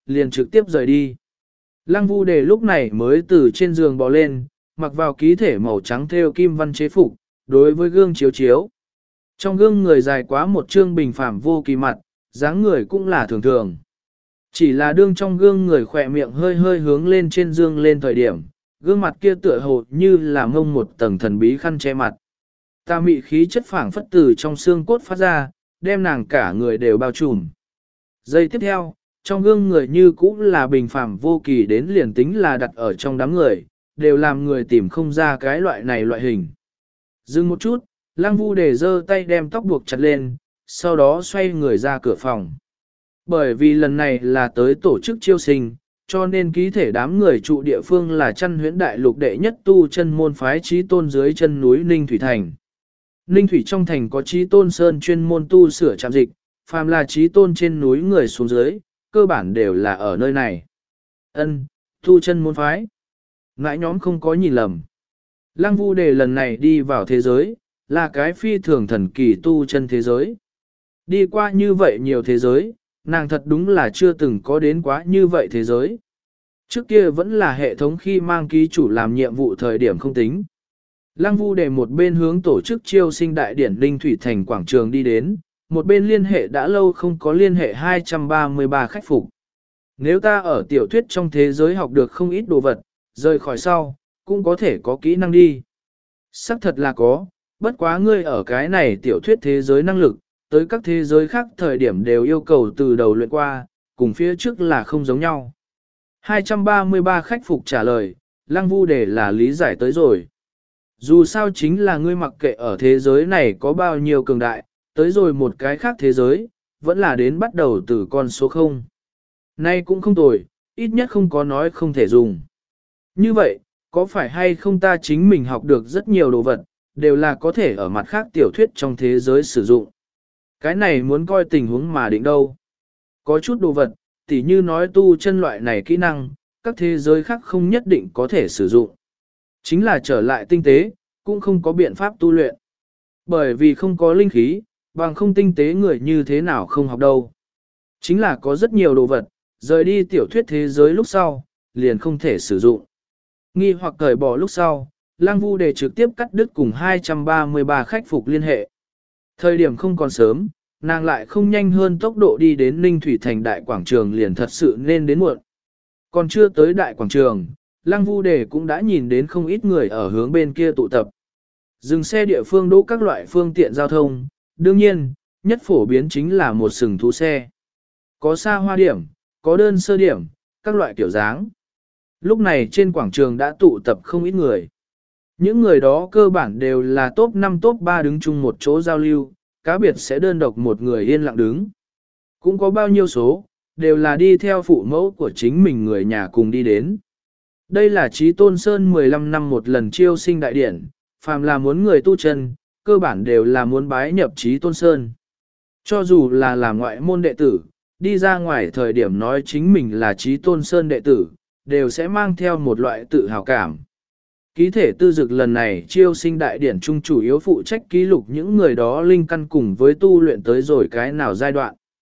liền trực tiếp rời đi. Lăng Vu Đề lúc này mới từ trên giường bò lên, mặc vào ký thể màu trắng thêu kim văn chế phục, đối với gương chiếu chiếu. Trong gương người dài quá một trương bình phàm vô kỳ mặt, dáng người cũng là thường thường. Chỉ là đương trong gương người khỏe miệng hơi hơi hướng lên trên dương lên thời điểm, gương mặt kia tựa hồ như là ngông một tầng thần bí khăn che mặt. Ta mị khí chất phảng phất từ trong xương cốt phát ra, đem nàng cả người đều bao trùm. Giây tiếp theo, trong gương người như cũ là bình phàm vô kỳ đến liền tính là đặt ở trong đám người, đều làm người tìm không ra cái loại này loại hình. Dừng một chút, Lăng Vu Đề giơ tay đem tóc buộc chặt lên, sau đó xoay người ra cửa phòng. Bởi vì lần này là tới tổ chức chiêu sinh, cho nên ký thể đám người trụ địa phương là Chân Huyễn Đại Lục đệ nhất tu chân môn phái Chí Tôn dưới chân núi Ninh Thủy Thành. Ninh Thủy trong thành có Chí Tôn Sơn chuyên môn tu sửa trạm dịch, phàm là Chí Tôn trên núi người xuống dưới, cơ bản đều là ở nơi này. Ân, tu chân môn phái. Ngãi nhóm không có nhìn lầm. Lăng Vu Đề lần này đi vào thế giới, là cái phi thường thần kỳ tu chân thế giới. Đi qua như vậy nhiều thế giới, nàng thật đúng là chưa từng có đến quá như vậy thế giới. Trước kia vẫn là hệ thống khi mang ký chủ làm nhiệm vụ thời điểm không tính. Lăng Vu Đề một bên hướng tổ chức chiêu sinh đại điển Linh Thủy Thành quảng trường đi đến, một bên liên hệ đã lâu không có liên hệ hai trăm ba mươi ba khách phục. Nếu ta ở tiểu thuyết trong thế giới học được không ít đồ vật, rời khỏi sau, cũng có thể có kỹ năng đi. Sắc thật là có, bất quá ngươi ở cái này tiểu thuyết thế giới năng lực, tới các thế giới khác thời điểm đều yêu cầu từ đầu luyện qua, cùng phía trước là không giống nhau. hai trăm ba mươi ba khách phục trả lời, Lăng Vu Đề là lý giải tới rồi. Dù sao chính là ngươi mặc kệ ở thế giới này có bao nhiêu cường đại, tới rồi một cái khác thế giới, vẫn là đến bắt đầu từ con số không. Nay cũng không tồi, ít nhất không có nói không thể dùng. Như vậy, có phải hay không ta chính mình học được rất nhiều đồ vật, đều là có thể ở mặt khác tiểu thuyết trong thế giới sử dụng. Cái này muốn coi tình huống mà định đâu. Có chút đồ vật, tỉ như nói tu chân loại này kỹ năng, các thế giới khác không nhất định có thể sử dụng. Chính là trở lại tinh tế, cũng không có biện pháp tu luyện. Bởi vì không có linh khí, bằng không tinh tế người như thế nào không học đâu. Chính là có rất nhiều đồ vật, rời đi tiểu thuyết thế giới lúc sau, liền không thể sử dụng. Nghi hoặc cởi bỏ lúc sau, Lăng Vu Đề trực tiếp cắt đứt cùng hai trăm ba mươi ba khách phục liên hệ. Thời điểm không còn sớm, nàng lại không nhanh hơn tốc độ đi đến Ninh Thủy Thành đại quảng trường liền thật sự nên đến muộn. Còn chưa tới đại quảng trường, Lăng Vu Đề cũng đã nhìn đến không ít người ở hướng bên kia tụ tập. Dừng xe địa phương đỗ các loại phương tiện giao thông, đương nhiên, nhất phổ biến chính là một sừng thú xe. Có xa hoa điểm, có đơn sơ điểm, các loại kiểu dáng. Lúc này trên quảng trường đã tụ tập không ít người. Những người đó cơ bản đều là top năm top ba đứng chung một chỗ giao lưu, cá biệt sẽ đơn độc một người yên lặng đứng. Cũng có bao nhiêu số, đều là đi theo phụ mẫu của chính mình người nhà cùng đi đến. Đây là Chí Tôn Sơn mười lăm năm một lần chiêu sinh đại điển, phàm là muốn người tu chân, cơ bản đều là muốn bái nhập Chí Tôn Sơn. Cho dù là làm ngoại môn đệ tử, đi ra ngoài thời điểm nói chính mình là Chí Tôn Sơn đệ tử, đều sẽ mang theo một loại tự hào cảm. Ký thể tư dực lần này chiêu sinh đại điển trung chủ yếu phụ trách ký lục những người đó linh căn cùng với tu luyện tới rồi cái nào giai đoạn.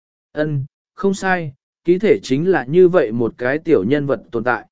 Ân, không sai, ký thể chính là như vậy một cái tiểu nhân vật tồn tại.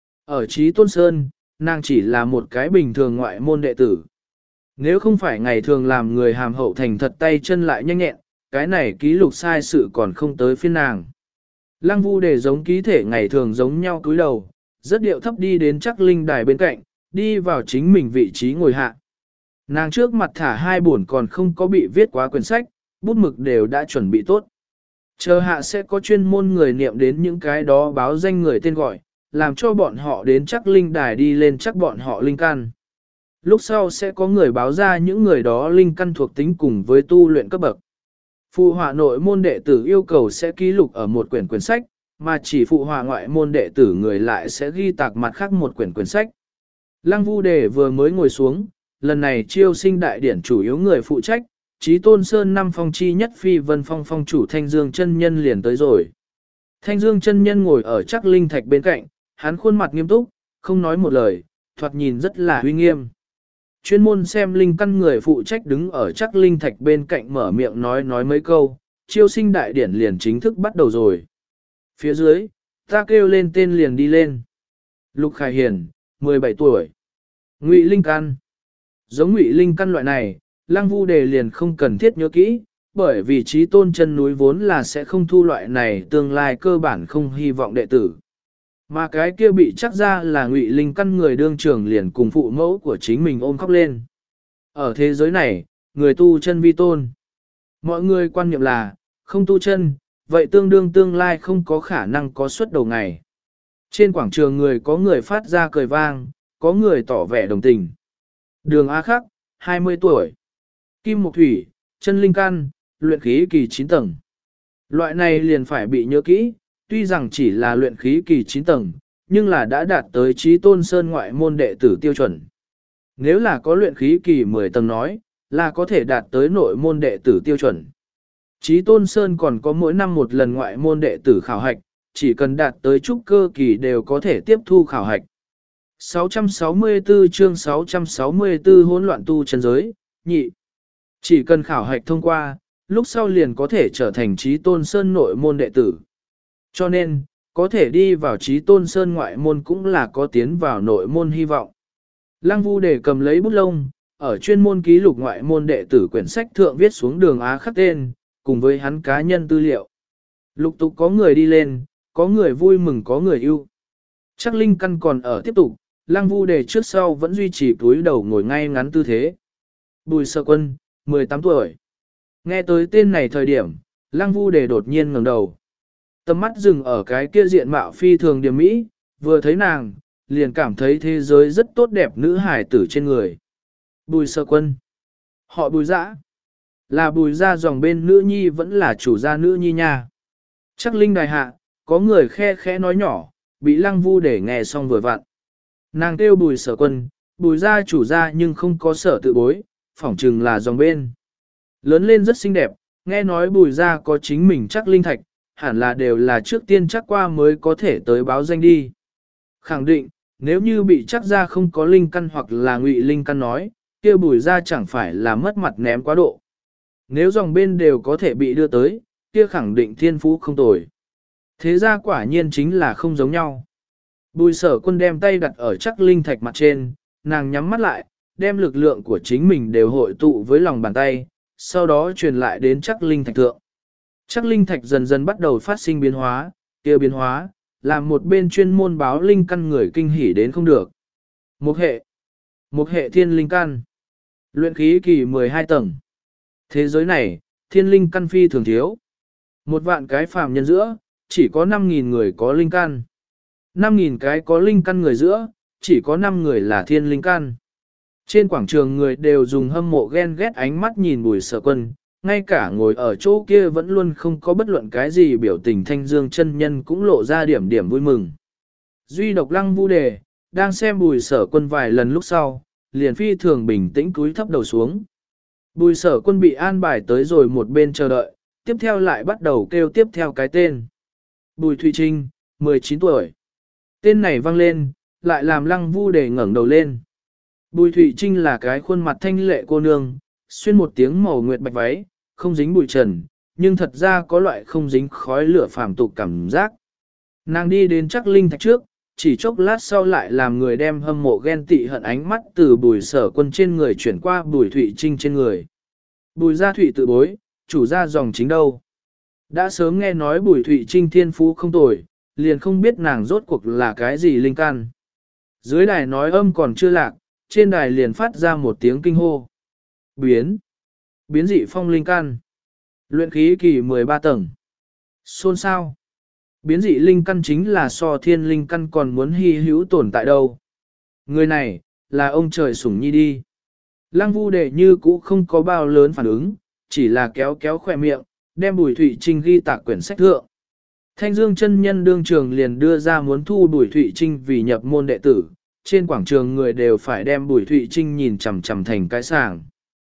Ở Chí Tôn Sơn, nàng chỉ là một cái bình thường ngoại môn đệ tử. Nếu không phải ngày thường làm người hàm hậu thành thật tay chân lại nhanh nhẹn, cái này ký lục sai sự còn không tới phiên nàng. Lăng Vu Đề giống ký thể ngày thường giống nhau cúi đầu, rất điệu thấp đi đến chắc linh đài bên cạnh, đi vào chính mình vị trí ngồi hạ. Nàng trước mặt thả hai buồn còn không có bị viết quá quyển sách, bút mực đều đã chuẩn bị tốt. Chờ hạ sẽ có chuyên môn người niệm đến những cái đó báo danh người tên gọi, làm cho bọn họ đến chắc linh đài đi lên chắc bọn họ linh căn. Lúc sau sẽ có người báo ra những người đó linh căn thuộc tính cùng với tu luyện cấp bậc. Phụ họa nội môn đệ tử yêu cầu sẽ ký lục ở một quyển quyển sách, mà chỉ phụ họa ngoại môn đệ tử người lại sẽ ghi tạc mặt khác một quyển quyển sách. Lăng Vu Đề vừa mới ngồi xuống, lần này chiêu sinh đại điển chủ yếu người phụ trách, Chí Tôn Sơn năm phong chi nhất phi vân phong phong chủ Thanh Dương chân nhân liền tới rồi. Thanh Dương chân nhân ngồi ở chắc linh thạch bên cạnh, hắn khuôn mặt nghiêm túc, không nói một lời, thoạt nhìn rất là uy nghiêm. Chuyên môn xem linh căn người phụ trách đứng ở chắc linh thạch bên cạnh mở miệng nói nói mấy câu, chiêu sinh đại điển liền chính thức bắt đầu rồi. Phía dưới, Ta kêu lên tên liền đi lên. Lục Khải Hiền, mười bảy tuổi. Ngụy Linh Căn. Giống Ngụy Linh Căn loại này, Lăng Vu Đề liền không cần thiết nhớ kỹ, bởi vì Chí Tôn chân núi vốn là sẽ không thu loại này tương lai cơ bản không hy vọng đệ tử. Mà cái kia bị chắc ra là Ngụy Linh Căn người đương trưởng liền cùng phụ mẫu của chính mình ôm khóc lên. Ở thế giới này, người tu chân vi tôn. Mọi người quan niệm là, không tu chân, vậy tương đương tương lai không có khả năng có suất đầu ngày. Trên quảng trường người có người phát ra cười vang, có người tỏ vẻ đồng tình. Đường Á Khắc, hai mươi tuổi. Kim Mộc Thủy, chân linh căn, luyện khí kỳ chín tầng. Loại này liền phải bị nhớ kỹ, tuy rằng chỉ là luyện khí kỳ chín tầng, nhưng là đã đạt tới Chí Tôn Sơn ngoại môn đệ tử tiêu chuẩn. Nếu là có luyện khí kỳ mười tầng nói, là có thể đạt tới nội môn đệ tử tiêu chuẩn. Chí Tôn Sơn còn có mỗi năm một lần ngoại môn đệ tử khảo hạch, chỉ cần đạt tới trúc cơ kỳ đều có thể tiếp thu khảo hạch. sáu trăm sáu mươi tư chương sáu trăm sáu mươi tư hỗn loạn tu chân giới, nhị. Chỉ cần khảo hạch thông qua, lúc sau liền có thể trở thành Chí Tôn Sơn nội môn đệ tử. Cho nên, có thể đi vào Chí Tôn Sơn ngoại môn cũng là có tiến vào nội môn hy vọng. Lăng Vu Đề cầm lấy bút lông, ở chuyên môn ký lục ngoại môn đệ tử quyển sách thượng viết xuống Đường Á Khắc tên, cùng với hắn cá nhân tư liệu. Lục tục có người đi lên, có người vui mừng có người yêu. Chắc linh căn còn ở tiếp tục, Lăng Vu Đề trước sau vẫn duy trì túi đầu ngồi ngay ngắn tư thế. Bùi Sở Quân, mười tám tuổi. Nghe tới tên này thời điểm, Lăng Vu Đề đột nhiên ngẩng đầu. Tầm mắt dừng ở cái kia diện mạo phi thường điểm mỹ, vừa thấy nàng, liền cảm thấy thế giới rất tốt đẹp nữ hải tử trên người. Bùi Sở Quân. Họ Bùi Dã. Là Bùi gia dòng bên nữ nhi vẫn là chủ gia nữ nhi nha. Chắc linh đài hạ, có người khe khẽ nói nhỏ, bị Lăng Vu Đề nghe xong vừa vặn. Nàng kêu Bùi Sở Quân, Bùi gia chủ gia nhưng không có sở tự bối, phỏng chừng là dòng bên. Lớn lên rất xinh đẹp, nghe nói Bùi gia có chính mình chắc linh thạch, hẳn là đều là trước tiên chắc qua mới có thể tới báo danh đi. Khẳng định, nếu như bị chắc ra không có linh căn hoặc là ngụy linh căn nói, kia Bùi gia chẳng phải là mất mặt ném quá độ. Nếu dòng bên đều có thể bị đưa tới, kia khẳng định thiên phú không tồi. Thế ra quả nhiên chính là không giống nhau. Bùi Sở Quân đem tay đặt ở chắc linh thạch mặt trên, nàng nhắm mắt lại, đem lực lượng của chính mình đều hội tụ với lòng bàn tay, sau đó truyền lại đến chắc linh thạch thượng. Chắc linh thạch dần dần bắt đầu phát sinh biến hóa, kia biến hóa, làm một bên chuyên môn báo linh căn người kinh hỉ đến không được. Một hệ, một hệ thiên linh căn, luyện khí kỳ mười hai tầng. Thế giới này, thiên linh căn phi thường thiếu. Một vạn cái phàm nhân giữa, chỉ có năm nghìn người có linh căn. năm nghìn cái có linh căn người giữa, chỉ có năm người là thiên linh căn. Trên quảng trường người đều dùng hâm mộ ghen ghét ánh mắt nhìn Bùi Sở Quân, ngay cả ngồi ở chỗ kia vẫn luôn không có bất luận cái gì biểu tình Thanh Dương chân nhân cũng lộ ra điểm điểm vui mừng. Duy độc Lăng Vu Đề, đang xem Bùi Sở Quân vài lần lúc sau, liền phi thường bình tĩnh cúi thấp đầu xuống. Bùi Sở Quân bị an bài tới rồi một bên chờ đợi, tiếp theo lại bắt đầu kêu tiếp theo cái tên. Bùi Thụy Trinh, mười chín tuổi. Tên này vang lên, lại làm Lăng Vu Đề ngẩng đầu lên. Bùi Thụy Trinh là cái khuôn mặt thanh lệ cô nương, xuyên một tiếng màu nguyệt bạch váy, không dính bụi trần, nhưng thật ra có loại không dính khói lửa phàm tục cảm giác. Nàng đi đến chắc linh thạch trước, chỉ chốc lát sau lại làm người đem hâm mộ ghen tị hận ánh mắt từ Bùi Sở Quân trên người chuyển qua Bùi Thụy Trinh trên người. Bùi gia Thụy tự bối, chủ gia dòng chính đâu. Đã sớm nghe nói Bùi Thụy Trinh thiên phú không tồi, liền không biết nàng rốt cuộc là cái gì linh căn. Dưới đài nói âm còn chưa lạc, trên đài liền phát ra một tiếng kinh hô. Biến. Biến dị phong linh căn. Luyện khí kỳ mười ba tầng. Xôn sao. Biến dị linh căn chính là so thiên linh căn còn muốn hy hữu tồn tại đâu. Người này, là ông trời sủng nhi đi. Lăng Vu Đề như cũ không có bao lớn phản ứng, chỉ là kéo kéo khỏe miệng, đem Bùi Thụy Trinh ghi tạc quyển sách thượng. Thanh Dương chân nhân đương trường liền đưa ra muốn thu Bùi Thụy Trinh vì nhập môn đệ tử, trên quảng trường người đều phải đem Bùi Thụy Trinh nhìn chằm chằm thành cái sàng.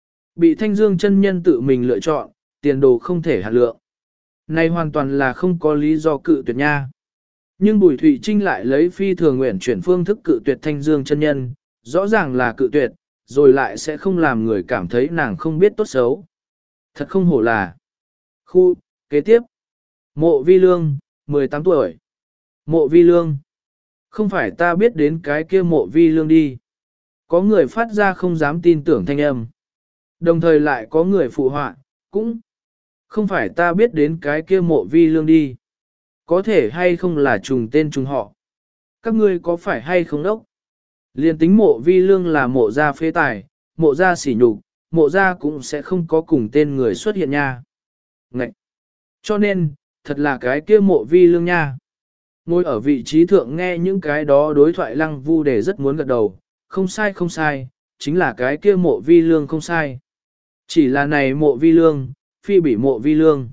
Bị Thanh Dương chân nhân tự mình lựa chọn, tiền đồ không thể hạt lượng. Này hoàn toàn là không có lý do cự tuyệt nha. Nhưng Bùi Thụy Trinh lại lấy phi thường nguyện chuyển phương thức cự tuyệt Thanh Dương chân nhân, rõ ràng là cự tuyệt, rồi lại sẽ không làm người cảm thấy nàng không biết tốt xấu. Thật không hổ là. Khu, kế tiếp. Mộ Vi Lương, mười tám tuổi. Mộ vi lương. Không phải ta biết đến cái kia mộ vi lương đi. Có người phát ra không dám tin tưởng thanh âm. Đồng thời lại có người phụ họa, cũng không phải ta biết đến cái kia mộ vi lương đi. Có thể hay không là trùng tên trùng họ. Các ngươi có phải hay không đốc? Liên tính mộ vi lương là mộ gia phế tài, mộ gia sỉ nhục, mộ gia cũng sẽ không có cùng tên người xuất hiện nha. Ngậy! Cho nên, thật là cái kia mộ vi lương nha. Ngồi ở vị trí thượng nghe những cái đó đối thoại Lăng Vu Đề rất muốn gật đầu, không sai không sai, chính là cái kia mộ vi lương không sai. Chỉ là này mộ vi lương, phi bị mộ vi lương.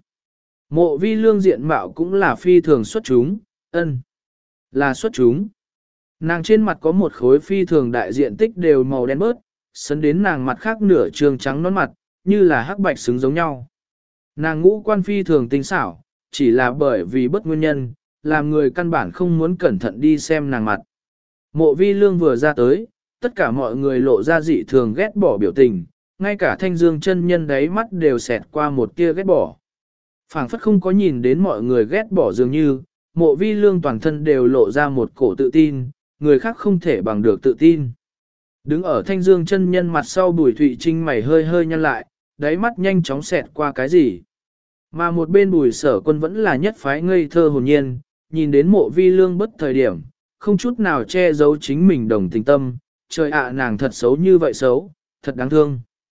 Mộ vi lương diện mạo cũng là phi thường xuất chúng, ân, là xuất chúng. Nàng trên mặt có một khối phi thường đại diện tích đều màu đen bớt, sấn đến nàng mặt khác nửa trường trắng nón mặt, như là hắc bạch xứng giống nhau. Nàng ngũ quan phi thường tinh xảo, chỉ là bởi vì bất nguyên nhân, làm người căn bản không muốn cẩn thận đi xem nàng mặt. Mộ vi lương vừa ra tới, tất cả mọi người lộ ra dị thường ghét bỏ biểu tình, ngay cả thanh dương chân nhân đáy mắt đều xẹt qua một tia ghét bỏ. Phảng phất không có nhìn đến mọi người ghét bỏ dường như, mộ vi lương toàn thân đều lộ ra một cổ tự tin, người khác không thể bằng được tự tin. Đứng ở thanh dương chân nhân mặt sau Bùi Thụy Trinh mày hơi hơi nhăn lại, đáy mắt nhanh chóng xẹt qua cái gì. Mà một bên Bùi Sở Quân vẫn là nhất phái ngây thơ hồn nhiên, nhìn đến mộ vi lương bất thời điểm, không chút nào che giấu chính mình đồng tình tâm, trời ạ nàng thật xấu như vậy xấu, thật đáng thương.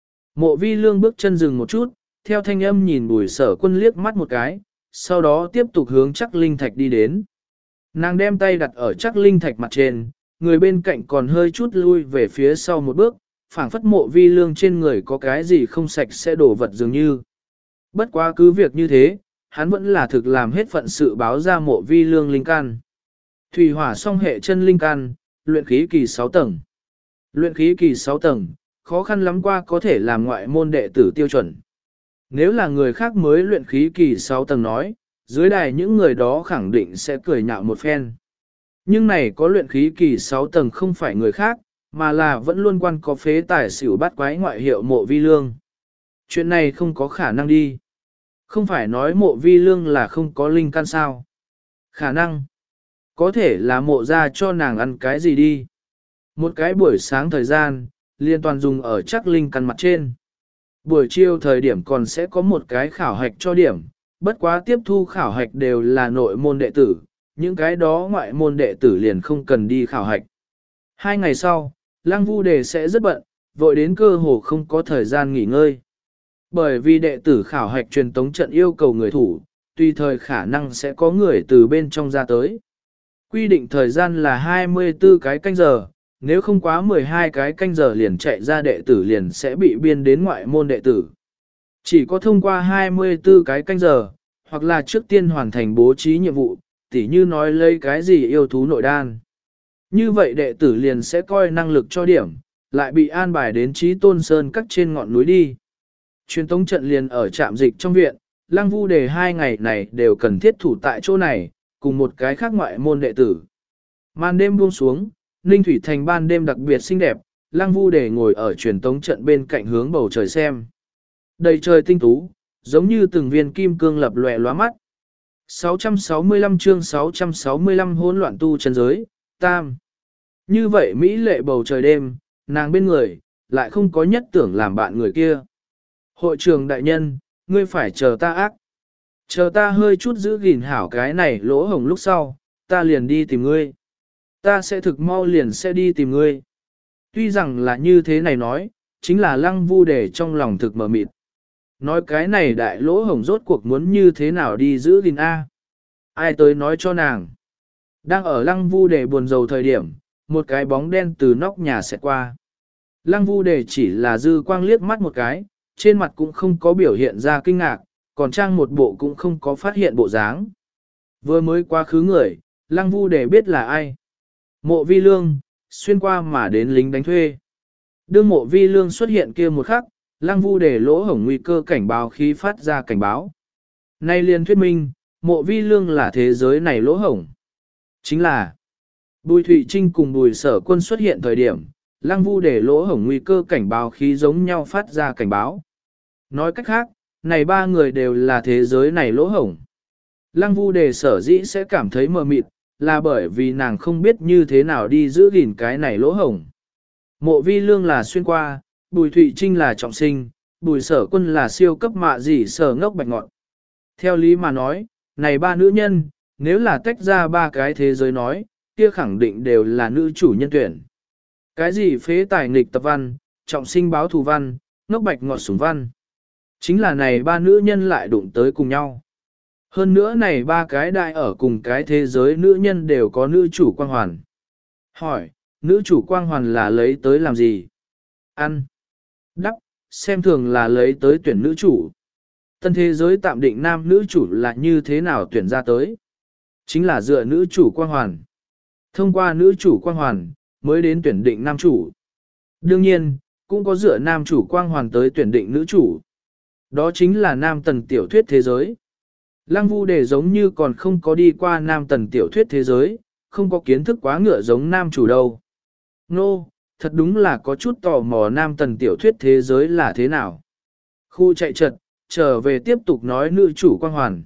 Mộ vi lương bước chân dừng một chút, theo thanh âm nhìn Bùi Sở Quân liếc mắt một cái, sau đó tiếp tục hướng chắc linh thạch đi đến. Nàng đem tay đặt ở chắc linh thạch mặt trên, người bên cạnh còn hơi chút lui về phía sau một bước, phảng phất mộ vi lương trên người có cái gì không sạch sẽ đổ vật dường như. Bất quá cứ việc như thế, hắn vẫn là thực làm hết phận sự báo ra mộ vi lương linh căn. Thủy hỏa song hệ chân linh căn, luyện khí kỳ sáu tầng. Luyện khí kỳ sáu tầng, khó khăn lắm qua có thể làm ngoại môn đệ tử tiêu chuẩn. Nếu là người khác mới luyện khí kỳ sáu tầng nói, dưới đài những người đó khẳng định sẽ cười nhạo một phen. Nhưng này có luyện khí kỳ sáu tầng không phải người khác, mà là vẫn luôn quan có phế tài xỉu bắt quái ngoại hiệu mộ vi lương. Chuyện này không có khả năng đi. Không phải nói mộ vi lương là không có linh căn sao. Khả năng. Có thể là mộ ra cho nàng ăn cái gì đi. Một cái buổi sáng thời gian, liên toàn dùng ở chắc linh căn mặt trên. Buổi chiều thời điểm còn sẽ có một cái khảo hạch cho điểm, bất quá tiếp thu khảo hạch đều là nội môn đệ tử, những cái đó ngoại môn đệ tử liền không cần đi khảo hạch. Hai ngày sau, Lăng Vu Đề sẽ rất bận, vội đến cơ hồ không có thời gian nghỉ ngơi. Bởi vì đệ tử khảo hạch truyền tống trận yêu cầu người thủ, tùy thời khả năng sẽ có người từ bên trong ra tới. Quy định thời gian là hai mươi tư cái canh giờ, nếu không quá mười hai cái canh giờ liền chạy ra đệ tử liền sẽ bị biên đến ngoại môn đệ tử. Chỉ có thông qua hai mươi tư cái canh giờ, hoặc là trước tiên hoàn thành bố trí nhiệm vụ, tỉ như nói lấy cái gì yêu thú nội đan. Như vậy đệ tử liền sẽ coi năng lực cho điểm, lại bị an bài đến Chí Tôn Sơn các trên ngọn núi đi. Truyền tống trận liền ở trạm dịch trong viện, Lăng Vu Đề hai ngày này đều cần thiết thủ tại chỗ này, cùng một cái khác ngoại môn đệ tử. Màn đêm buông xuống, Ninh Thủy Thành ban đêm đặc biệt xinh đẹp, Lăng Vu Đề ngồi ở truyền tống trận bên cạnh hướng bầu trời xem. Đầy trời tinh tú, giống như từng viên kim cương lập lòe lóa mắt. sáu trăm sáu mươi lăm chương sáu trăm sáu mươi lăm hỗn loạn tu chân giới, tam. Như vậy Mỹ lệ bầu trời đêm, nàng bên người, lại không có nhất tưởng làm bạn người kia. Hội trường đại nhân, ngươi phải chờ ta ác. Chờ ta hơi chút giữ gìn hảo cái này lỗ hồng lúc sau, ta liền đi tìm ngươi. Ta sẽ thực mau liền sẽ đi tìm ngươi. Tuy rằng là như thế này nói, chính là Lăng Vu Đề trong lòng thực mờ mịt. Nói cái này đại lỗ hồng rốt cuộc muốn như thế nào đi giữ gìn A. Ai tới nói cho nàng. Đang ở Lăng Vu Đề buồn rầu thời điểm, một cái bóng đen từ nóc nhà xẹt qua. Lăng Vu Đề chỉ là dư quang liếc mắt một cái, trên mặt cũng không có biểu hiện ra kinh ngạc, còn trang một bộ cũng không có phát hiện bộ dáng. Vừa mới quá khứ người, Lăng Vu Đề biết là ai. Mộ Vi Lương, xuyên qua mà đến lính đánh thuê. Đương Mộ Vi Lương xuất hiện kia một khắc, Lăng Vu Đề lỗ hổng nguy cơ cảnh báo khí phát ra cảnh báo. Nay liền thuyết minh, Mộ Vi Lương là thế giới này lỗ hổng. Chính là Bùi Thụy Trinh cùng Bùi Sở Quân xuất hiện thời điểm, Lăng Vu Đề lỗ hổng nguy cơ cảnh báo khí giống nhau phát ra cảnh báo. Nói cách khác, này ba người đều là thế giới này lỗ hổng. Lăng Vu Đề sở dĩ sẽ cảm thấy mờ mịt, là bởi vì nàng không biết như thế nào đi giữ gìn cái này lỗ hổng. Mộ vi lương là xuyên qua, Bùi Thụy Trinh là trọng sinh, Bùi sở quân là siêu cấp mạ gì sở ngốc bạch ngọn. Theo lý mà nói, này ba nữ nhân, nếu là tách ra ba cái thế giới nói, kia khẳng định đều là nữ chủ nhân tuyển. Cái gì phế tài nghịch tập văn, trọng sinh báo thù văn, ngốc bạch ngọt sủng văn. Chính là này ba nữ nhân lại đụng tới cùng nhau. Hơn nữa này ba cái đại ở cùng cái thế giới nữ nhân đều có nữ chủ quang hoàn. Hỏi, nữ chủ quang hoàn là lấy tới làm gì? Ăn. Đắp, xem thường là lấy tới tuyển nữ chủ. Tân thế giới tạm định nam nữ chủ là như thế nào tuyển ra tới? Chính là dựa nữ chủ quang hoàn. Thông qua nữ chủ quang hoàn, mới đến tuyển định nam chủ. Đương nhiên, cũng có dựa nam chủ quang hoàn tới tuyển định nữ chủ. Đó chính là nam tần tiểu thuyết thế giới. Lăng Vu Đề giống như còn không có đi qua nam tần tiểu thuyết thế giới, không có kiến thức quá ngựa giống nam chủ đâu. Nô, no, thật đúng là có chút tò mò nam tần tiểu thuyết thế giới là thế nào. Khu chạy trật, trở về tiếp tục nói nữ chủ quang hoàn.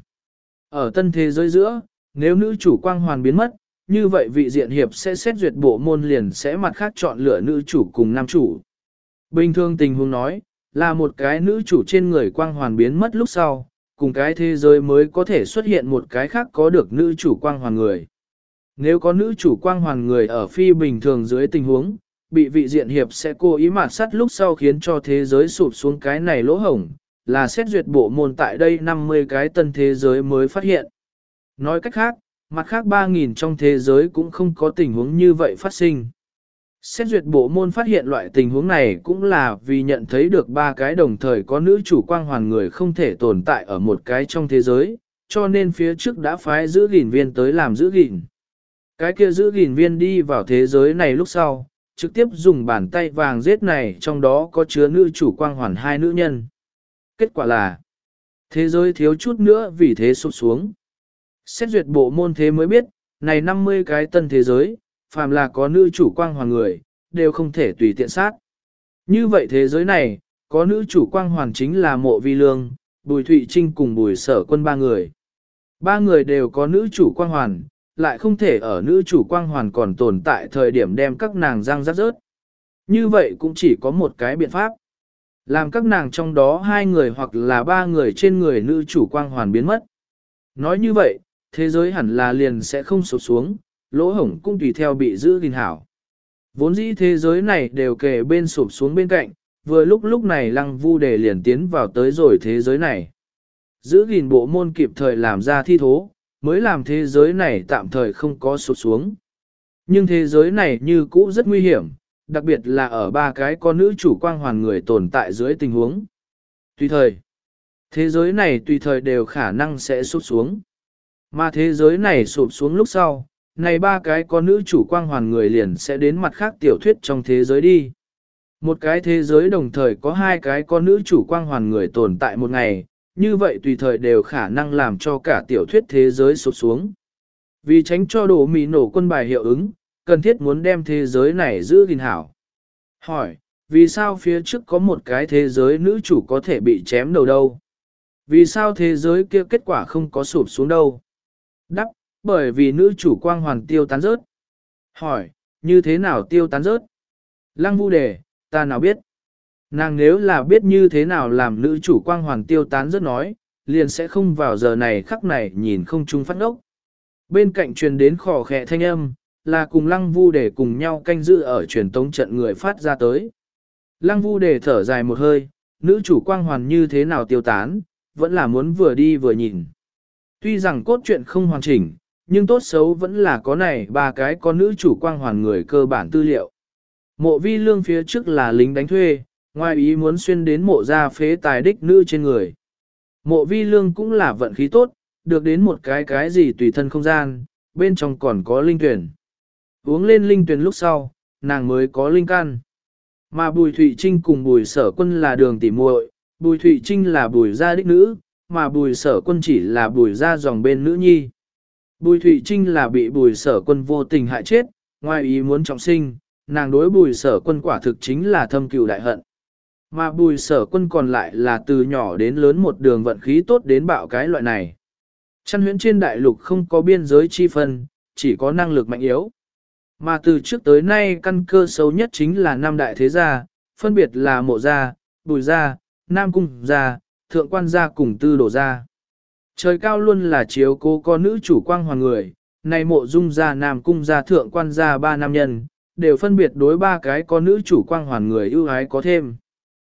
Ở tân thế giới giữa, nếu nữ chủ quang hoàn biến mất, như vậy vị diện hiệp sẽ xét duyệt bộ môn liền sẽ mặt khác chọn lựa nữ chủ cùng nam chủ. Bình thường tình huống nói, là một cái nữ chủ trên người quang hoàn biến mất lúc sau, cùng cái thế giới mới có thể xuất hiện một cái khác có được nữ chủ quang hoàn người. Nếu có nữ chủ quang hoàn người ở phi bình thường dưới tình huống, bị vị diện hiệp sẽ cố ý mạt sắt lúc sau khiến cho thế giới sụp xuống cái này lỗ hổng, là xét duyệt bộ môn tại đây năm mươi cái tân thế giới mới phát hiện. Nói cách khác, mặt khác ba nghìn trong thế giới cũng không có tình huống như vậy phát sinh. Xét duyệt bộ môn phát hiện loại tình huống này cũng là vì nhận thấy được ba cái đồng thời có nữ chủ quang hoàn người không thể tồn tại ở một cái trong thế giới, cho nên phía trước đã phái giữ gìn viên tới làm giữ gìn. Cái kia giữ gìn viên đi vào thế giới này lúc sau, trực tiếp dùng bàn tay vàng giết này trong đó có chứa nữ chủ quang hoàn hai nữ nhân. Kết quả là, thế giới thiếu chút nữa vì thế sụp xuống. Xét duyệt bộ môn thế mới biết, này năm mươi cái tân thế giới, phàm là có nữ chủ quang hoàn người, đều không thể tùy tiện sát. Như vậy thế giới này, có nữ chủ quang hoàn chính là Mộ Vi Lương, Bùi Thụy Trinh cùng Bùi Sở Quân ba người. Ba người đều có nữ chủ quang hoàn, lại không thể ở nữ chủ quang hoàn còn tồn tại thời điểm đem các nàng răng rắc rớt. Như vậy cũng chỉ có một cái biện pháp. Làm các nàng trong đó hai người hoặc là ba người trên người nữ chủ quang hoàn biến mất. Nói như vậy, thế giới hẳn là liền sẽ không sụp xuống, lỗ hổng cũng tùy theo bị giữ gìn hảo. Vốn dĩ thế giới này đều kề bên sụp xuống bên cạnh, vừa lúc lúc này Lăng Vu Đề liền tiến vào tới rồi thế giới này. Giữ gìn bộ môn kịp thời làm ra thi thố, mới làm thế giới này tạm thời không có sụp xuống. Nhưng thế giới này như cũ rất nguy hiểm, đặc biệt là ở ba cái con nữ chủ quang hoàn người tồn tại dưới tình huống. Tùy thời, thế giới này tùy thời đều khả năng sẽ sụp xuống. Mà thế giới này sụp xuống lúc sau, này ba cái có nữ chủ quang hoàn người liền sẽ đến mặt khác tiểu thuyết trong thế giới đi. Một cái thế giới đồng thời có hai cái có nữ chủ quang hoàn người tồn tại một ngày, như vậy tùy thời đều khả năng làm cho cả tiểu thuyết thế giới sụp xuống. Vì tránh cho đổ mì nổ quân bài hiệu ứng, cần thiết muốn đem thế giới này giữ gìn hảo. Hỏi, vì sao phía trước có một cái thế giới nữ chủ có thể bị chém đầu đâu? Vì sao thế giới kia kết quả không có sụp xuống đâu? Đáp, bởi vì nữ chủ quang hoàn tiêu tán rớt. Hỏi, như thế nào tiêu tán rớt? Lăng Vu Đề, ta nào biết? Nàng nếu là biết như thế nào làm nữ chủ quang hoàn tiêu tán rớt nói, liền sẽ không vào giờ này khắc này nhìn không chung phát ngốc. Bên cạnh truyền đến khò khẽ thanh âm, là cùng Lăng Vu Đề cùng nhau canh giữ ở truyền tống trận người phát ra tới. Lăng Vu Đề thở dài một hơi, nữ chủ quang hoàn như thế nào tiêu tán, vẫn là muốn vừa đi vừa nhìn. Tuy rằng cốt truyện không hoàn chỉnh, nhưng tốt xấu vẫn là có này ba cái có nữ chủ quang hoàn người cơ bản tư liệu. Mộ Vi Lương phía trước là lính đánh thuê, ngoài ý muốn xuyên đến mộ gia phế tài đích nữ trên người. Mộ Vi Lương cũng là vận khí tốt, được đến một cái cái gì tùy thân không gian, bên trong còn có linh tuyển. Uống lên linh tuyển lúc sau, nàng mới có linh căn. Mà Bùi Thụy Trinh cùng Bùi Sở Quân là đường tỉ muội, Bùi Thụy Trinh là Bùi gia đích nữ, mà Bùi Sở Quân chỉ là Bùi gia dòng bên nữ nhi. Bùi Thụy Trinh là bị Bùi Sở Quân vô tình hại chết, ngoài ý muốn trọng sinh, nàng đối Bùi Sở Quân quả thực chính là thâm cừu đại hận. Mà Bùi Sở Quân còn lại là từ nhỏ đến lớn một đường vận khí tốt đến bạo cái loại này. Chăn huyễn trên đại lục không có biên giới chi phân, chỉ có năng lực mạnh yếu. Mà từ trước tới nay căn cơ xấu nhất chính là năm đại thế gia, phân biệt là mộ gia, bùi gia, nam cung gia, thượng quan gia cùng tư đổ gia. Trời cao luôn là chiếu cố con nữ chủ quang hoàn người, này mộ dung gia, nam cung gia, thượng quan gia ba nam nhân, đều phân biệt đối ba cái con nữ chủ quang hoàn người ưu ái có thêm.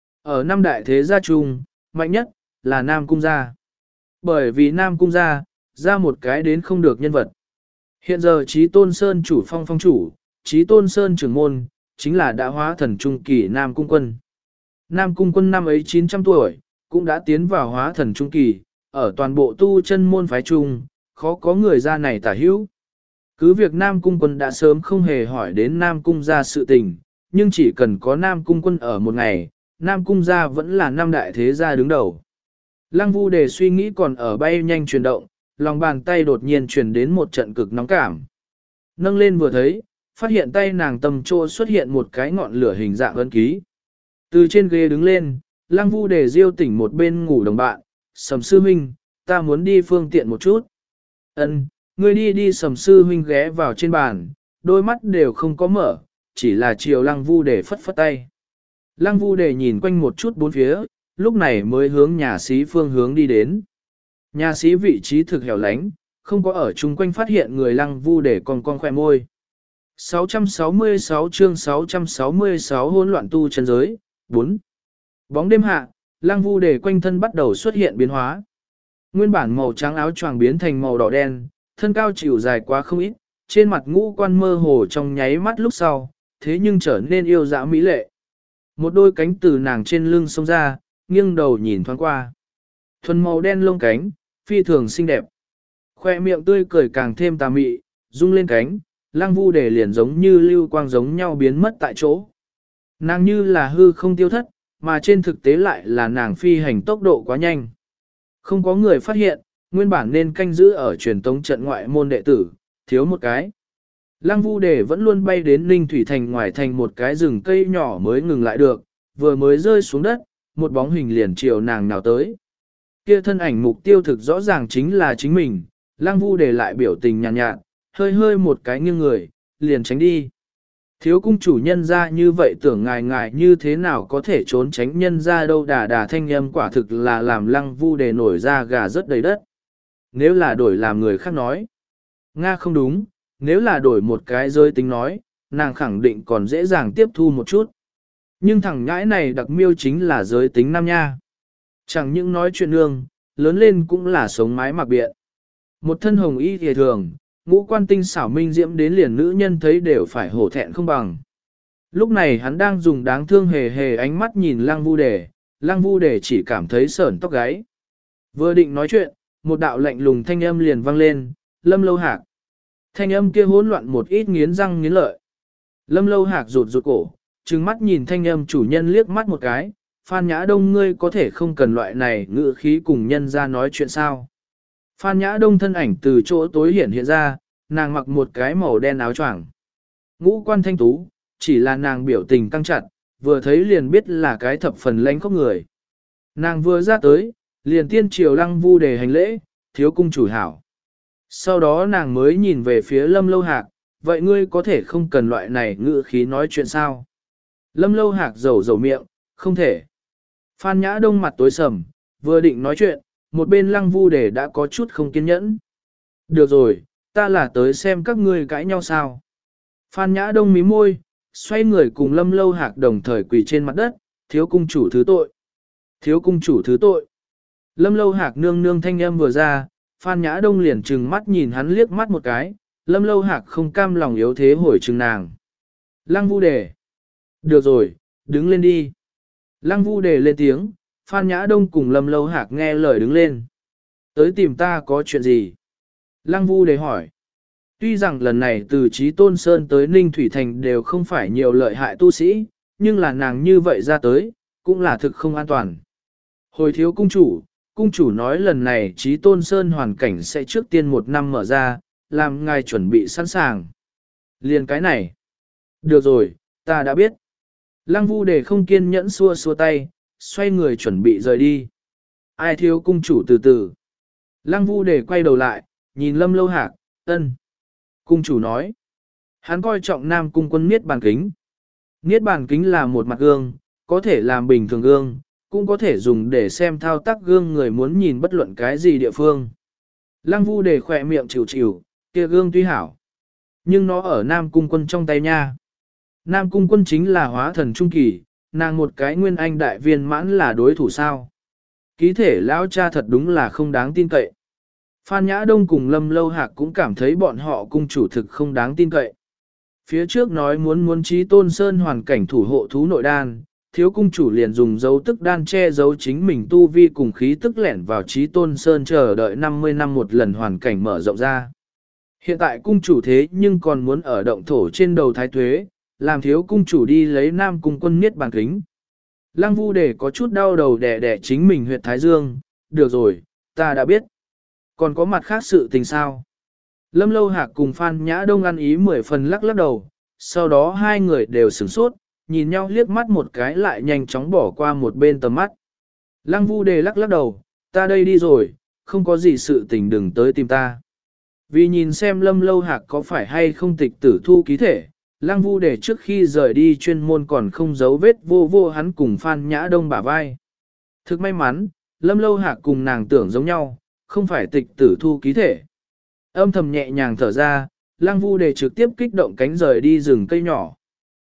Ở năm đại thế gia chung, mạnh nhất là nam cung gia. Bởi vì nam cung gia, ra một cái đến không được nhân vật. Hiện giờ Chí Tôn Sơn chủ phong phong chủ, Chí Tôn Sơn trưởng môn, chính là đã hóa thần trung kỳ Nam Cung Quân. Nam Cung Quân năm ấy chín trăm tuổi, cũng đã tiến vào hóa thần trung kỳ, ở toàn bộ tu chân môn phái trung, khó có người ra này tả hữu. Cứ việc Nam Cung Quân đã sớm không hề hỏi đến Nam Cung gia sự tình, nhưng chỉ cần có Nam Cung Quân ở một ngày, Nam Cung gia vẫn là năm đại thế gia đứng đầu. Lăng Vu Đề suy nghĩ còn ở bay nhanh chuyển động, lòng bàn tay đột nhiên chuyển đến một trận cực nóng cảm. Nâng lên vừa thấy, phát hiện tay nàng tầm trô xuất hiện một cái ngọn lửa hình dạng ấn ký. Từ trên ghế đứng lên, Lăng Vu Đề diêu tỉnh một bên ngủ đồng bạn, Sầm sư huynh, ta muốn đi phương tiện một chút. Ân, ngươi đi đi. Sầm sư huynh ghé vào trên bàn, đôi mắt đều không có mở, chỉ là chiều Lăng Vu Đề phất phất tay. Lăng Vu Đề nhìn quanh một chút bốn phía, lúc này mới hướng nhà xí phương hướng đi đến. Nhà sĩ vị trí thực hẻo lánh, không có ở chung quanh phát hiện người Lăng Vu Đề còn con khoe môi. sáu trăm sáu mươi sáu chương sáu trăm sáu mươi sáu hỗn loạn tu chân giới, bốn. Bóng đêm hạ, Lăng Vu Đề quanh thân bắt đầu xuất hiện biến hóa. Nguyên bản màu trắng áo choàng biến thành màu đỏ đen, thân cao chịu dài quá không ít, trên mặt ngũ quan mơ hồ trong nháy mắt lúc sau, thế nhưng trở nên yêu dã mỹ lệ. Một đôi cánh từ nàng trên lưng xông ra, nghiêng đầu nhìn thoáng qua. Thuần màu đen lông cánh, phi thường xinh đẹp. Khoe miệng tươi cười càng thêm tà mị, rung lên cánh, Lăng Vu Đề liền giống như lưu quang giống nhau biến mất tại chỗ. Nàng như là hư không tiêu thất, mà trên thực tế lại là nàng phi hành tốc độ quá nhanh. Không có người phát hiện, nguyên bản nên canh giữ ở truyền tống trận ngoại môn đệ tử, thiếu một cái. Lăng Vu Đề vẫn luôn bay đến Ninh Thủy Thành ngoài thành một cái rừng cây nhỏ mới ngừng lại được, vừa mới rơi xuống đất, một bóng hình liền chiều nàng nào tới. Kia thân ảnh mục tiêu thực rõ ràng chính là chính mình, Lăng Vu Đề lại biểu tình nhàn nhạt, nhạt, hơi hơi một cái nghiêng người, liền tránh đi. Thiếu cung chủ nhân ra như vậy tưởng ngài ngài như thế nào có thể trốn tránh nhân ra đâu, đà đà thanh âm quả thực là làm Lăng Vu Đề nổi ra gà rất đầy đất. Nếu là đổi làm người khác nói, Nga không đúng, nếu là đổi một cái giới tính nói, nàng khẳng định còn dễ dàng tiếp thu một chút. Nhưng thằng nhãi này đặc miêu chính là giới tính nam nha. Chẳng những nói chuyện nương, lớn lên cũng là sống mái mặc biện. Một thân hồng y thề thường, ngũ quan tinh xảo minh diễm đến liền nữ nhân thấy đều phải hổ thẹn không bằng. Lúc này hắn đang dùng đáng thương hề hề ánh mắt nhìn Lăng Vu Đề, Lăng Vu Đề chỉ cảm thấy sởn tóc gáy. Vừa định nói chuyện, một đạo lạnh lùng thanh âm liền vang lên, Lâm Lâu Hạc. Thanh âm kia hỗn loạn một ít nghiến răng nghiến lợi. Lâm Lâu Hạc rụt rụt cổ, trừng mắt nhìn thanh âm chủ nhân liếc mắt một cái, Phan Nhã Đông ngươi có thể không cần loại này ngữ khí cùng nhân ra nói chuyện sao. Phan Nhã Đông thân ảnh từ chỗ tối hiện hiện ra, nàng mặc một cái màu đen áo choàng. Ngũ quan thanh tú, chỉ là nàng biểu tình căng chặt, vừa thấy liền biết là cái thập phần lãnh khốc người. Nàng vừa ra tới, liền tiên triều Lăng Vu Đề hành lễ, thiếu cung chủ hảo. Sau đó nàng mới nhìn về phía Lâm Lâu Hạc, vậy ngươi có thể không cần loại này ngữ khí nói chuyện sao? Lâm Lâu Hạc rầu rầu miệng, không thể. Phan Nhã Đông mặt tối sầm, vừa định nói chuyện, một bên Lăng Vu Đề đã có chút không kiên nhẫn. Được rồi, ta là tới xem các ngươi cãi nhau sao. Phan Nhã Đông mím môi, xoay người cùng Lâm Lâu Hạc đồng thời quỳ trên mặt đất, thiếu cung chủ thứ tội. Thiếu cung chủ thứ tội. Lâm Lâu Hạc nương nương thanh âm vừa ra, Phan Nhã Đông liền trừng mắt nhìn hắn liếc mắt một cái, Lâm Lâu Hạc không cam lòng yếu thế hồi trừng nàng. Lăng Vu Đề. Được rồi, đứng lên đi. Lăng Vu Đề lên tiếng, Phan Nhã Đông cùng Lâm Lâu Hạc nghe lời đứng lên. Tới tìm ta có chuyện gì? Lăng Vu Đề hỏi. Tuy rằng lần này từ Chí Tôn Sơn tới Ninh Thủy Thành đều không phải nhiều lợi hại tu sĩ, nhưng là nàng như vậy ra tới, cũng là thực không an toàn. Hồi thiếu cung chủ, cung chủ nói lần này Chí Tôn Sơn hoàn cảnh sẽ trước tiên một năm mở ra, làm ngài chuẩn bị sẵn sàng. Liền cái này. Được rồi, ta đã biết. Lăng Vu Đề không kiên nhẫn xua xua tay, xoay người chuẩn bị rời đi. Ai thiếu cung chủ từ từ. Lăng Vu Đề quay đầu lại, nhìn Lâm Lâu Hạc, ân. Cung chủ nói, hắn coi trọng Nam Cung Quân Niết Bàn Kính. Niết Bàn Kính là một mặt gương, có thể làm bình thường gương, cũng có thể dùng để xem thao tác gương người muốn nhìn bất luận cái gì địa phương. Lăng Vu Đề khỏe miệng chịu chịu, kia gương tuy hảo, nhưng nó ở Nam Cung Quân trong tay nha. Nam Cung Quân chính là hóa thần trung kỳ, nàng một cái nguyên anh đại viên mãn là đối thủ sao. Ký thể lão cha thật đúng là không đáng tin cậy. Phan Nhã Đông cùng Lâm Lâu Hạc cũng cảm thấy bọn họ cung chủ thực không đáng tin cậy. Phía trước nói muốn muốn Chí Tôn Sơn hoàn cảnh thủ hộ thú nội đan, thiếu cung chủ liền dùng dấu tức đan che giấu chính mình tu vi cùng khí tức lẻn vào Chí Tôn Sơn chờ đợi năm mươi năm một lần hoàn cảnh mở rộng ra. Hiện tại cung chủ thế nhưng còn muốn ở động thổ trên đầu thái tuế, làm thiếu cung chủ đi lấy Nam Cung Quân Niết Bàn Kính. Lăng Vu Đề có chút đau đầu đẻ đẻ chính mình huyệt thái dương, được rồi, ta đã biết. Còn có mặt khác sự tình sao? Lâm Lâu Hạc cùng Phan Nhã Đông ăn ý mười phần lắc lắc đầu, sau đó hai người đều sửng sốt, nhìn nhau liếc mắt một cái lại nhanh chóng bỏ qua một bên tầm mắt. Lăng Vu Đề lắc lắc đầu, ta đây đi rồi, không có gì sự tình đừng tới tìm ta. Vì nhìn xem Lâm Lâu Hạc có phải hay không tịch tử thu ký thể, Lăng Vu Đề trước khi rời đi chuyên môn còn không giấu vết vô vô hắn cùng Phan Nhã Đông bả vai. Thực may mắn, Lâm Lâu Hạc cùng nàng tưởng giống nhau, không phải tịch tử thu ký thể. Âm thầm nhẹ nhàng thở ra, Lăng Vu Đề trực tiếp kích động cánh rời đi rừng cây nhỏ.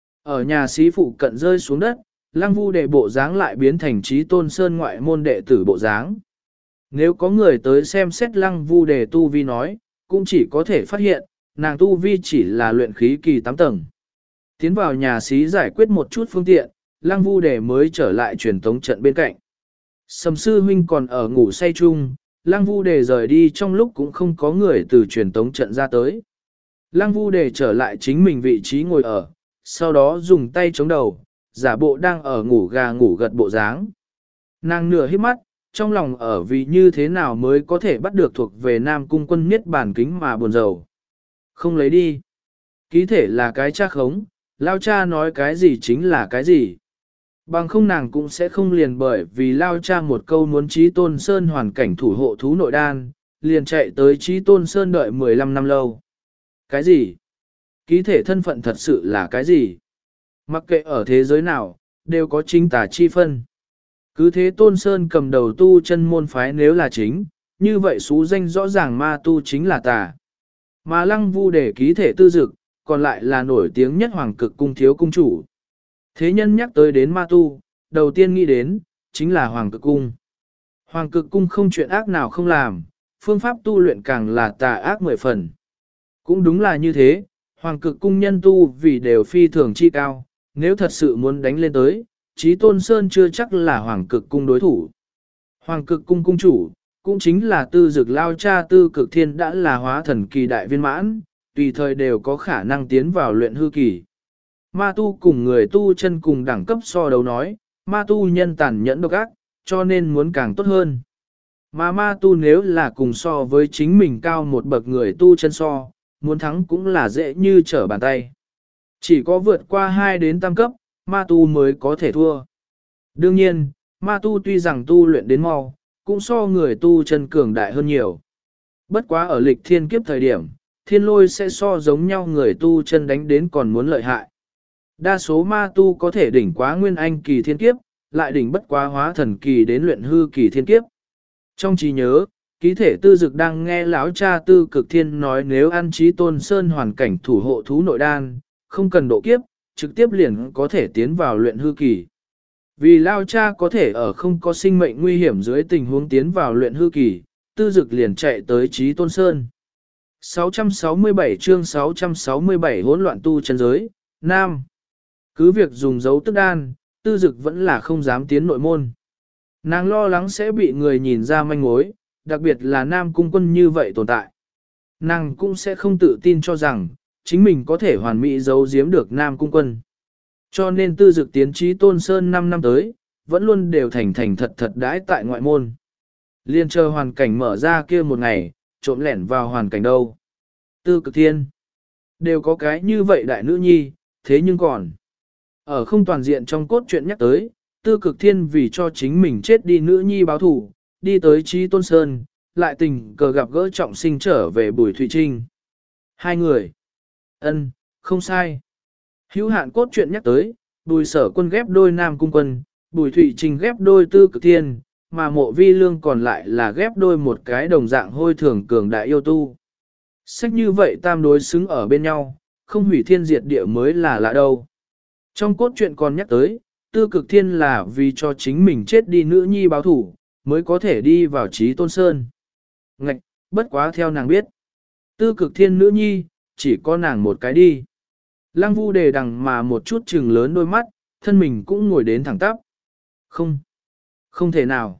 Ở nhà sĩ phụ cận rơi xuống đất, Lăng Vu Đề bộ dáng lại biến thành Chí Tôn Sơn ngoại môn đệ tử bộ dáng. Nếu có người tới xem xét Lăng Vu Đề tu vi nói, cũng chỉ có thể phát hiện, nàng tu vi chỉ là luyện khí kỳ tám tầng. Tiến vào nhà sĩ giải quyết một chút phương tiện, Lăng Vu Đề mới trở lại truyền tống trận bên cạnh. Sầm sư huynh còn ở ngủ say chung, Lăng Vu Đề rời đi trong lúc cũng không có người từ truyền tống trận ra tới. Lăng Vu Đề trở lại chính mình vị trí ngồi ở, sau đó dùng tay chống đầu, giả bộ đang ở ngủ gà ngủ gật bộ dáng. Nàng nửa hít mắt, trong lòng ở vì như thế nào mới có thể bắt được thuộc về Nam Cung Quân Niết Bàn Kính mà buồn rầu. Không lấy đi. Ký thể là cái cha khống, lao cha nói cái gì chính là cái gì. Bằng không nàng cũng sẽ không liền bởi vì lao cha một câu muốn Chí Tôn Sơn hoàn cảnh thủ hộ thú nội đan, liền chạy tới Chí Tôn Sơn đợi mười lăm năm lâu. Cái gì? Ký thể thân phận thật sự là cái gì? Mặc kệ ở thế giới nào, đều có chính tà chi phân. Cứ thế Tôn Sơn cầm đầu tu chân môn phái nếu là chính, như vậy xú danh rõ ràng ma tu chính là tà. Mà Lăng Vu Đề ký thể tư dực, còn lại là nổi tiếng nhất hoàng cực cung thiếu cung chủ. Thế nhân nhắc tới đến ma tu, đầu tiên nghĩ đến, chính là hoàng cực cung. Hoàng cực cung không chuyện ác nào không làm, phương pháp tu luyện càng là tà ác mười phần. Cũng đúng là như thế, hoàng cực cung nhân tu vì đều phi thường chi cao, nếu thật sự muốn đánh lên tới, Chí Tôn Sơn chưa chắc là hoàng cực cung đối thủ. Hoàng cực cung cung chủ, cũng chính là tư dực lao cha tư cực thiên đã là hóa thần kỳ đại viên mãn, tùy thời đều có khả năng tiến vào luyện hư kỳ. Ma tu cùng người tu chân cùng đẳng cấp so đấu nói, ma tu nhân tàn nhẫn độc ác, cho nên muốn càng tốt hơn. Mà ma tu nếu là cùng so với chính mình cao một bậc người tu chân so, muốn thắng cũng là dễ như trở bàn tay. Chỉ có vượt qua hai đến tam cấp, ma tu mới có thể thua. Đương nhiên, ma tu tuy rằng tu luyện đến mau, cũng so người tu chân cường đại hơn nhiều. Bất quá ở lịch thiên kiếp thời điểm, thiên lôi sẽ so giống nhau người tu chân đánh đến còn muốn lợi hại. Đa số ma tu có thể đỉnh quá nguyên anh kỳ thiên kiếp, lại đỉnh bất quá hóa thần kỳ đến luyện hư kỳ thiên kiếp. Trong trí nhớ, ký thể tư dực đang nghe lão cha tư cực thiên nói nếu ăn Chí Tôn Sơn hoàn cảnh thủ hộ thú nội đan, không cần độ kiếp, trực tiếp liền có thể tiến vào luyện hư kỳ. Vì lao cha có thể ở không có sinh mệnh nguy hiểm dưới tình huống tiến vào luyện hư kỳ, tư dực liền chạy tới Chí Tôn Sơn. sáu trăm sáu mươi bảy chương sáu trăm sáu mươi bảy hỗn loạn tu chân giới, Nam. Cứ việc dùng dấu tức đan, tư dực vẫn là không dám tiến nội môn. Nàng lo lắng sẽ bị người nhìn ra manh mối, đặc biệt là Nam Cung Quân như vậy tồn tại. Nàng cũng sẽ không tự tin cho rằng, chính mình có thể hoàn mỹ giấu giếm được Nam Cung Quân. Cho nên tư dực tiến Chí Tôn Sơn năm năm tới, vẫn luôn đều thành thành thật thật đãi tại ngoại môn. Liên chờ hoàn cảnh mở ra kia một ngày, trộm lẻn vào hoàn cảnh đâu. Tư cực thiên. Đều có cái như vậy đại nữ nhi, thế nhưng còn. Ở không toàn diện trong cốt truyện nhắc tới, tư cực thiên vì cho chính mình chết đi nữ nhi báo thủ, đi tới Chí Tôn Sơn, lại tình cờ gặp gỡ trọng sinh trở về Bùi Thụy Trinh. Hai người. Ân, không sai. Hữu hạn cốt truyện nhắc tới, Bùi Sở Quân ghép đôi Nam Cung Quân, Bùi Thụy Trình ghép đôi Tư Cực Thiên, mà Mộ Vi Lương còn lại là ghép đôi một cái đồng dạng hôi thường cường đại yêu tu. Sách như vậy tam đối xứng ở bên nhau, không hủy thiên diệt địa mới là lạ đâu. Trong cốt truyện còn nhắc tới, Tư Cực Thiên là vì cho chính mình chết đi nữ nhi báo thủ, mới có thể đi vào Chí Tôn Sơn. Ngạch, bất quá theo nàng biết. Tư Cực Thiên nữ nhi, chỉ có nàng một cái đi. Lăng Vu Đề đằng mà một chút trừng lớn đôi mắt, thân mình cũng ngồi đến thẳng tắp. Không, không thể nào.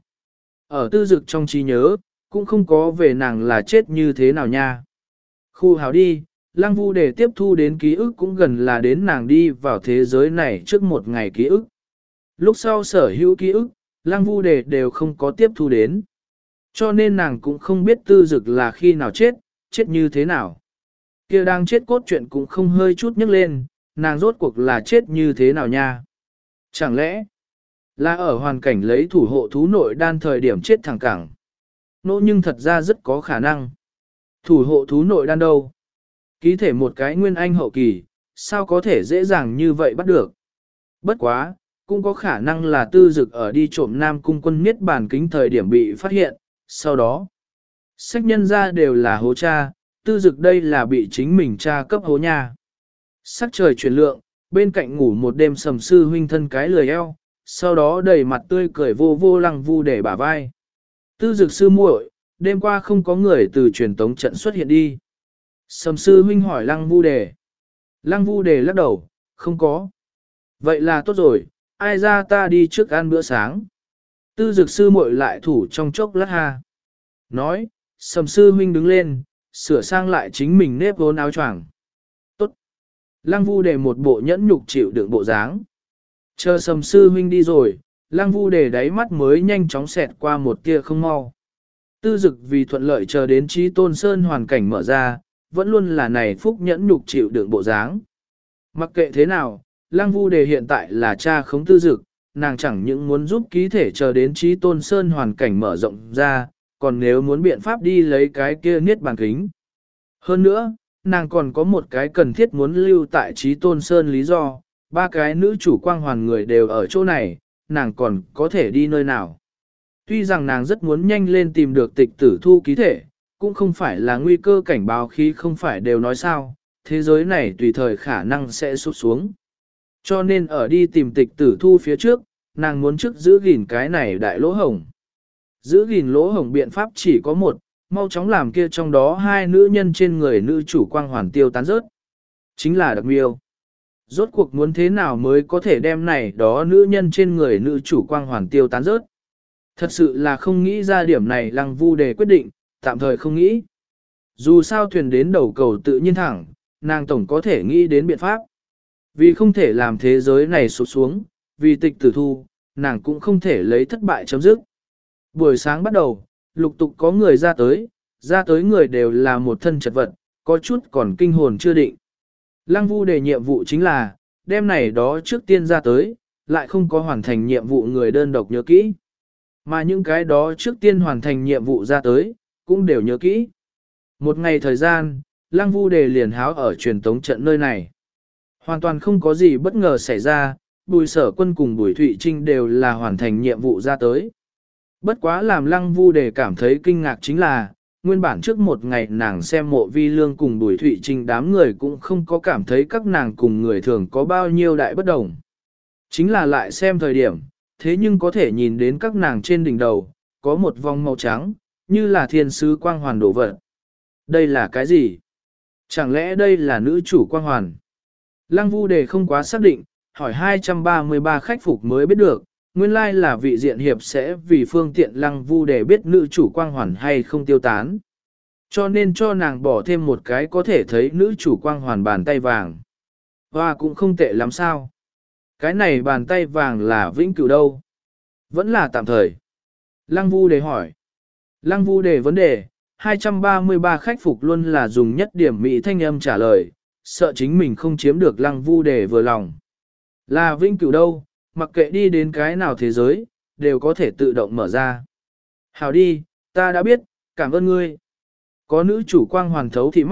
Ở tư dực trong trí nhớ, cũng không có về nàng là chết như thế nào nha. Khu hào đi, Lăng Vu Đề tiếp thu đến ký ức cũng gần là đến nàng đi vào thế giới này trước một ngày ký ức. Lúc sau sở hữu ký ức, Lăng Vu Đề đều không có tiếp thu đến. Cho nên nàng cũng không biết tư dực là khi nào chết, chết như thế nào. Kia đang chết cốt truyện cũng không hơi chút nhức lên, nàng rốt cuộc là chết như thế nào nha. Chẳng lẽ là ở hoàn cảnh lấy thủ hộ thú nội đan thời điểm chết thẳng cẳng. Nỗ nhưng thật ra rất có khả năng. Thủ hộ thú nội đan đâu? Ký thể một cái nguyên anh hậu kỳ, sao có thể dễ dàng như vậy bắt được? Bất quá, cũng có khả năng là tư dực ở đi trộm Nam Cung Quân niết bàn kính thời điểm bị phát hiện, sau đó. Sách nhân ra đều là hố cha, tư dực đây là bị chính mình cha cấp hố nha. Sắc trời chuyển lượng, bên cạnh ngủ một đêm Sầm Sư huynh thân cái lười eo, sau đó đầy mặt tươi cười vô vô Lăng Vu Đề bả vai. Tư dực sư muội, đêm qua không có người từ truyền tống trận xuất hiện đi. Sầm Sư huynh hỏi Lăng Vu Đề. Lăng Vu Đề lắc đầu, không có. Vậy là tốt rồi, ai ra ta đi trước ăn bữa sáng. Tư dực sư muội lại thủ trong chốc lát ha. Nói, Sầm Sư huynh đứng lên, sửa sang lại chính mình nếp vốn áo choàng. Tốt. Lăng Vu Đề một bộ nhẫn nhục chịu đựng bộ dáng. Chờ Sầm Sư huynh đi rồi, Lăng Vu Đề đáy mắt mới nhanh chóng xẹt qua một tia không mau. Tư dực vì thuận lợi chờ đến Chí Tôn Sơn hoàn cảnh mở ra, vẫn luôn là này phúc nhẫn nhục chịu đựng bộ dáng. Mặc kệ thế nào, Lăng Vu Đề hiện tại là cha khống tư dực, nàng chẳng những muốn giúp ký thể chờ đến Chí Tôn Sơn hoàn cảnh mở rộng ra, còn nếu muốn biện pháp đi lấy cái kia niết bàn kính. Hơn nữa, nàng còn có một cái cần thiết muốn lưu tại Chí Tôn Sơn lý do, ba cái nữ chủ quang hoàn người đều ở chỗ này, nàng còn có thể đi nơi nào. Tuy rằng nàng rất muốn nhanh lên tìm được tịch tử thu ký thể, cũng không phải là nguy cơ cảnh báo khi không phải đều nói sao, thế giới này tùy thời khả năng sẽ sụp xuống. Cho nên ở đi tìm tịch tử thu phía trước, nàng muốn trước giữ gìn cái này đại lỗ hổng. Giữ gìn lỗ hổng biện pháp chỉ có một, mau chóng làm kia trong đó hai nữ nhân trên người nữ chủ quang hoàn tiêu tán rớt. Chính là đặc miêu. Rốt cuộc muốn thế nào mới có thể đem này đó nữ nhân trên người nữ chủ quang hoàn tiêu tán rớt. Thật sự là không nghĩ ra điểm này Lăng Vu Đề quyết định, tạm thời không nghĩ. Dù sao thuyền đến đầu cầu tự nhiên thẳng, nàng tổng có thể nghĩ đến biện pháp. Vì không thể làm thế giới này sụp xuống, vì tịch tử thu, nàng cũng không thể lấy thất bại chấm dứt. Buổi sáng bắt đầu, lục tục có người ra tới, ra tới người đều là một thân chật vật, có chút còn kinh hồn chưa định. Lăng Vu Đề nhiệm vụ chính là, đêm này đó trước tiên ra tới, lại không có hoàn thành nhiệm vụ người đơn độc nhớ kỹ. Mà những cái đó trước tiên hoàn thành nhiệm vụ ra tới, cũng đều nhớ kỹ. Một ngày thời gian, Lăng Vu Đề liền háo ở truyền tống trận nơi này. Hoàn toàn không có gì bất ngờ xảy ra, Bùi Sở Quân cùng Bùi Thụy Trinh đều là hoàn thành nhiệm vụ ra tới. Bất quá làm Lăng Vu Đề cảm thấy kinh ngạc chính là, nguyên bản trước một ngày nàng xem Mộ Vi Lương cùng Bùi Thụy Trinh đám người cũng không có cảm thấy các nàng cùng người thường có bao nhiêu đại bất đồng. Chính là lại xem thời điểm, thế nhưng có thể nhìn đến các nàng trên đỉnh đầu, có một vòng màu trắng, như là thiên sứ quang hoàn đổ vật. Đây là cái gì? Chẳng lẽ đây là nữ chủ quang hoàn? Lăng Vu Đề không quá xác định, hỏi hai trăm ba mươi ba khách phục mới biết được, nguyên lai là vị diện hiệp sẽ vì phương tiện Lăng Vu Đề biết nữ chủ quang hoàn hay không tiêu tán. Cho nên cho nàng bỏ thêm một cái có thể thấy nữ chủ quang hoàn bàn tay vàng. Và cũng không tệ lắm sao. Cái này bàn tay vàng là vĩnh cửu đâu? Vẫn là tạm thời. Lăng Vu Đề hỏi. Lăng Vu Đề vấn đề, hai trăm ba mươi ba khách phục luôn là dùng nhất điểm mỹ thanh âm trả lời, sợ chính mình không chiếm được Lăng Vu Đề vừa lòng. Là vĩnh cửu đâu, mặc kệ đi đến cái nào thế giới, đều có thể tự động mở ra. Hảo đi, ta đã biết, cảm ơn ngươi. Có nữ chủ quang hoàn thấu thị mắt,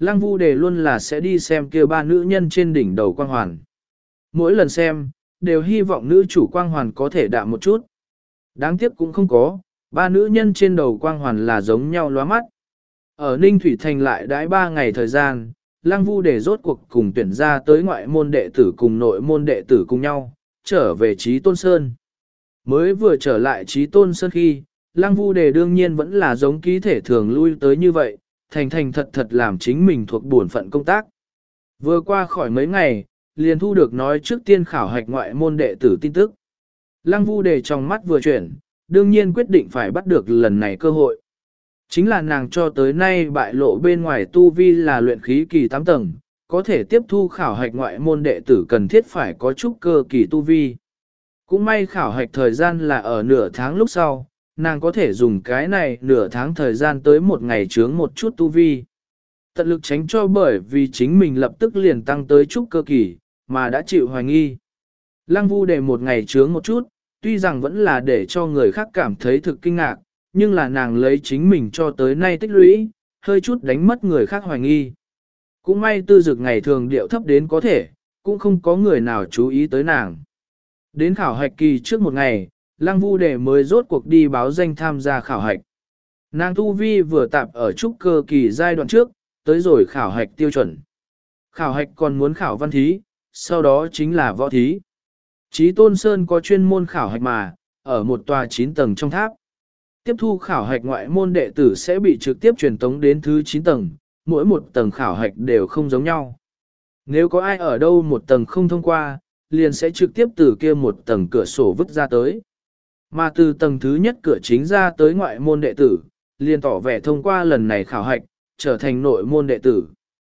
Lăng Vu Đề luôn là sẽ đi xem kia ba nữ nhân trên đỉnh đầu quang hoàn. Mỗi lần xem, đều hy vọng nữ chủ quang hoàn có thể đạm một chút. Đáng tiếc cũng không có, ba nữ nhân trên đầu quang hoàn là giống nhau lóa mắt. Ở Ninh Thủy Thành lại đãi ba ngày thời gian, Lăng Vu Đề rốt cuộc cùng tuyển ra tới ngoại môn đệ tử cùng nội môn đệ tử cùng nhau, trở về Chí Tôn Sơn. Mới vừa trở lại Chí Tôn Sơn khi, Lăng Vu Đề đương nhiên vẫn là giống ký thể thường lui tới như vậy, thành thành thật thật làm chính mình thuộc bổn phận công tác. Vừa qua khỏi mấy ngày, liền thu được nói trước tiên khảo hạch ngoại môn đệ tử tin tức. Lăng Vu Đề trong mắt vừa chuyển, đương nhiên quyết định phải bắt được lần này cơ hội. Chính là nàng cho tới nay bại lộ bên ngoài tu vi là luyện khí kỳ tám tầng, có thể tiếp thu khảo hạch ngoại môn đệ tử cần thiết phải có chút cơ kỳ tu vi. Cũng may khảo hạch thời gian là ở nửa tháng lúc sau, nàng có thể dùng cái này nửa tháng thời gian tới một ngày chướng một chút tu vi. Tận lực tránh cho bởi vì chính mình lập tức liền tăng tới chút cơ kỳ, mà đã chịu hoài nghi. Lăng Vu Đề một ngày chướng một chút, tuy rằng vẫn là để cho người khác cảm thấy thực kinh ngạc, nhưng là nàng lấy chính mình cho tới nay tích lũy, hơi chút đánh mất người khác hoài nghi. Cũng may tư dực ngày thường điệu thấp đến có thể, cũng không có người nào chú ý tới nàng. Đến khảo hạch kỳ trước một ngày, Lăng Vu Đề mới rốt cuộc đi báo danh tham gia khảo hạch. Nàng tu vi vừa tạp ở trúc cơ kỳ giai đoạn trước, tới rồi khảo hạch tiêu chuẩn. Khảo hạch còn muốn khảo văn thí, sau đó chính là võ thí. Chí Tôn Sơn có chuyên môn khảo hạch mà, ở một tòa chín tầng trong tháp. Tiếp thu khảo hạch ngoại môn đệ tử sẽ bị trực tiếp truyền tống đến thứ chín tầng, mỗi một tầng khảo hạch đều không giống nhau. Nếu có ai ở đâu một tầng không thông qua, liền sẽ trực tiếp từ kia một tầng cửa sổ vứt ra tới. Mà từ tầng thứ nhất cửa chính ra tới ngoại môn đệ tử, liền tỏ vẻ thông qua lần này khảo hạch, trở thành nội môn đệ tử.